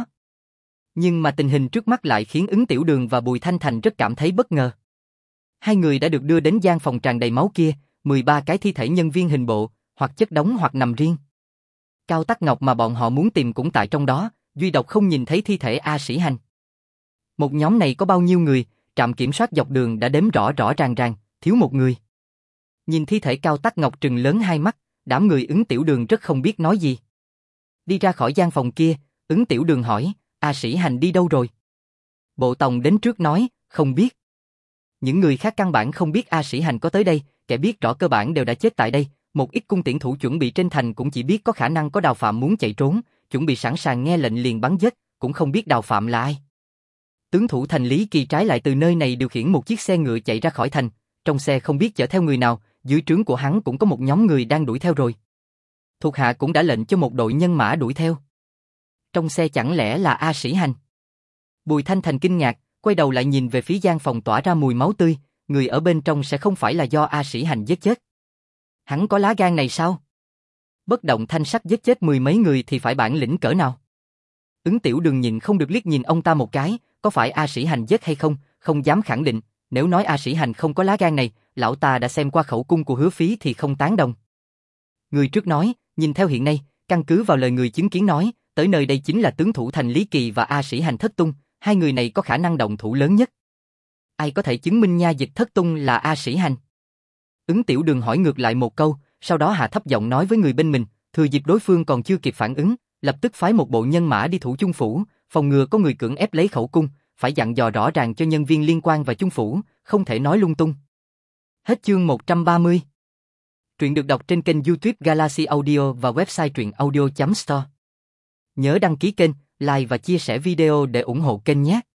Nhưng mà tình hình trước mắt lại khiến Ứng Tiểu Đường và Bùi Thanh Thành rất cảm thấy bất ngờ. Hai người đã được đưa đến gian phòng tràn đầy máu kia, 13 cái thi thể nhân viên hình bộ, hoặc chất đống hoặc nằm riêng. Cao Tắc Ngọc mà bọn họ muốn tìm cũng tại trong đó, duy độc không nhìn thấy thi thể A Sĩ Hành. Một nhóm này có bao nhiêu người, trạm kiểm soát dọc đường đã đếm rõ rõ ràng, thiếu một người. Nhìn thi thể Cao Tắc Ngọc trừng lớn hai mắt, đám người Ứng Tiểu Đường rất không biết nói gì. Đi ra khỏi gian phòng kia, Ứng Tiểu Đường hỏi, A Sĩ Hành đi đâu rồi? Bộ Tòng đến trước nói, không biết. Những người khác căn bản không biết A Sĩ Hành có tới đây, kẻ biết rõ cơ bản đều đã chết tại đây, một ít cung tiễn thủ chuẩn bị trên thành cũng chỉ biết có khả năng có Đào Phạm muốn chạy trốn, chuẩn bị sẵn sàng nghe lệnh liền bắn giết, cũng không biết Đào Phạm là ai. Tướng thủ thành Lý Kỳ trái lại từ nơi này điều khiển một chiếc xe ngựa chạy ra khỏi thành, trong xe không biết chở theo người nào, dưới trướng của hắn cũng có một nhóm người đang đuổi theo rồi. Thuộc hạ cũng đã lệnh cho một đội nhân mã đuổi theo. Trong xe chẳng lẽ là A Sĩ Hành? Bùi Thanh Thành kinh ngạc, quay đầu lại nhìn về phía gian phòng tỏa ra mùi máu tươi, người ở bên trong sẽ không phải là do A Sĩ Hành giết chết. Hắn có lá gan này sao? Bất động thanh sắc giết chết mười mấy người thì phải bản lĩnh cỡ nào? Ứng Tiểu Đường nhìn không được liếc nhìn ông ta một cái, có phải A Sĩ Hành giết hay không, không dám khẳng định, nếu nói A Sĩ Hành không có lá gan này, lão ta đã xem qua khẩu cung của Hứa Phí thì không tán đồng. Người trước nói, nhìn theo hiện nay, căn cứ vào lời người chứng kiến nói, tới nơi đây chính là tướng thủ thành Lý Kỳ và A Sĩ Hành thất tung, hai người này có khả năng động thủ lớn nhất. Ai có thể chứng minh nha dịch thất tung là A Sĩ Hành? Ứng Tiểu Đường hỏi ngược lại một câu, sau đó hạ thấp giọng nói với người bên mình, thừa dịp đối phương còn chưa kịp phản ứng, lập tức phái một bộ nhân mã đi thủ chung phủ, phòng ngừa có người cưỡng ép lấy khẩu cung, phải dặn dò rõ ràng cho nhân viên liên quan và chung phủ, không thể nói lung tung. Hết chương 130. Truyện được đọc trên kênh YouTube Galaxy Audio và website truyệnaudio.store. Nhớ đăng ký kênh, like và chia sẻ video để ủng hộ kênh nhé.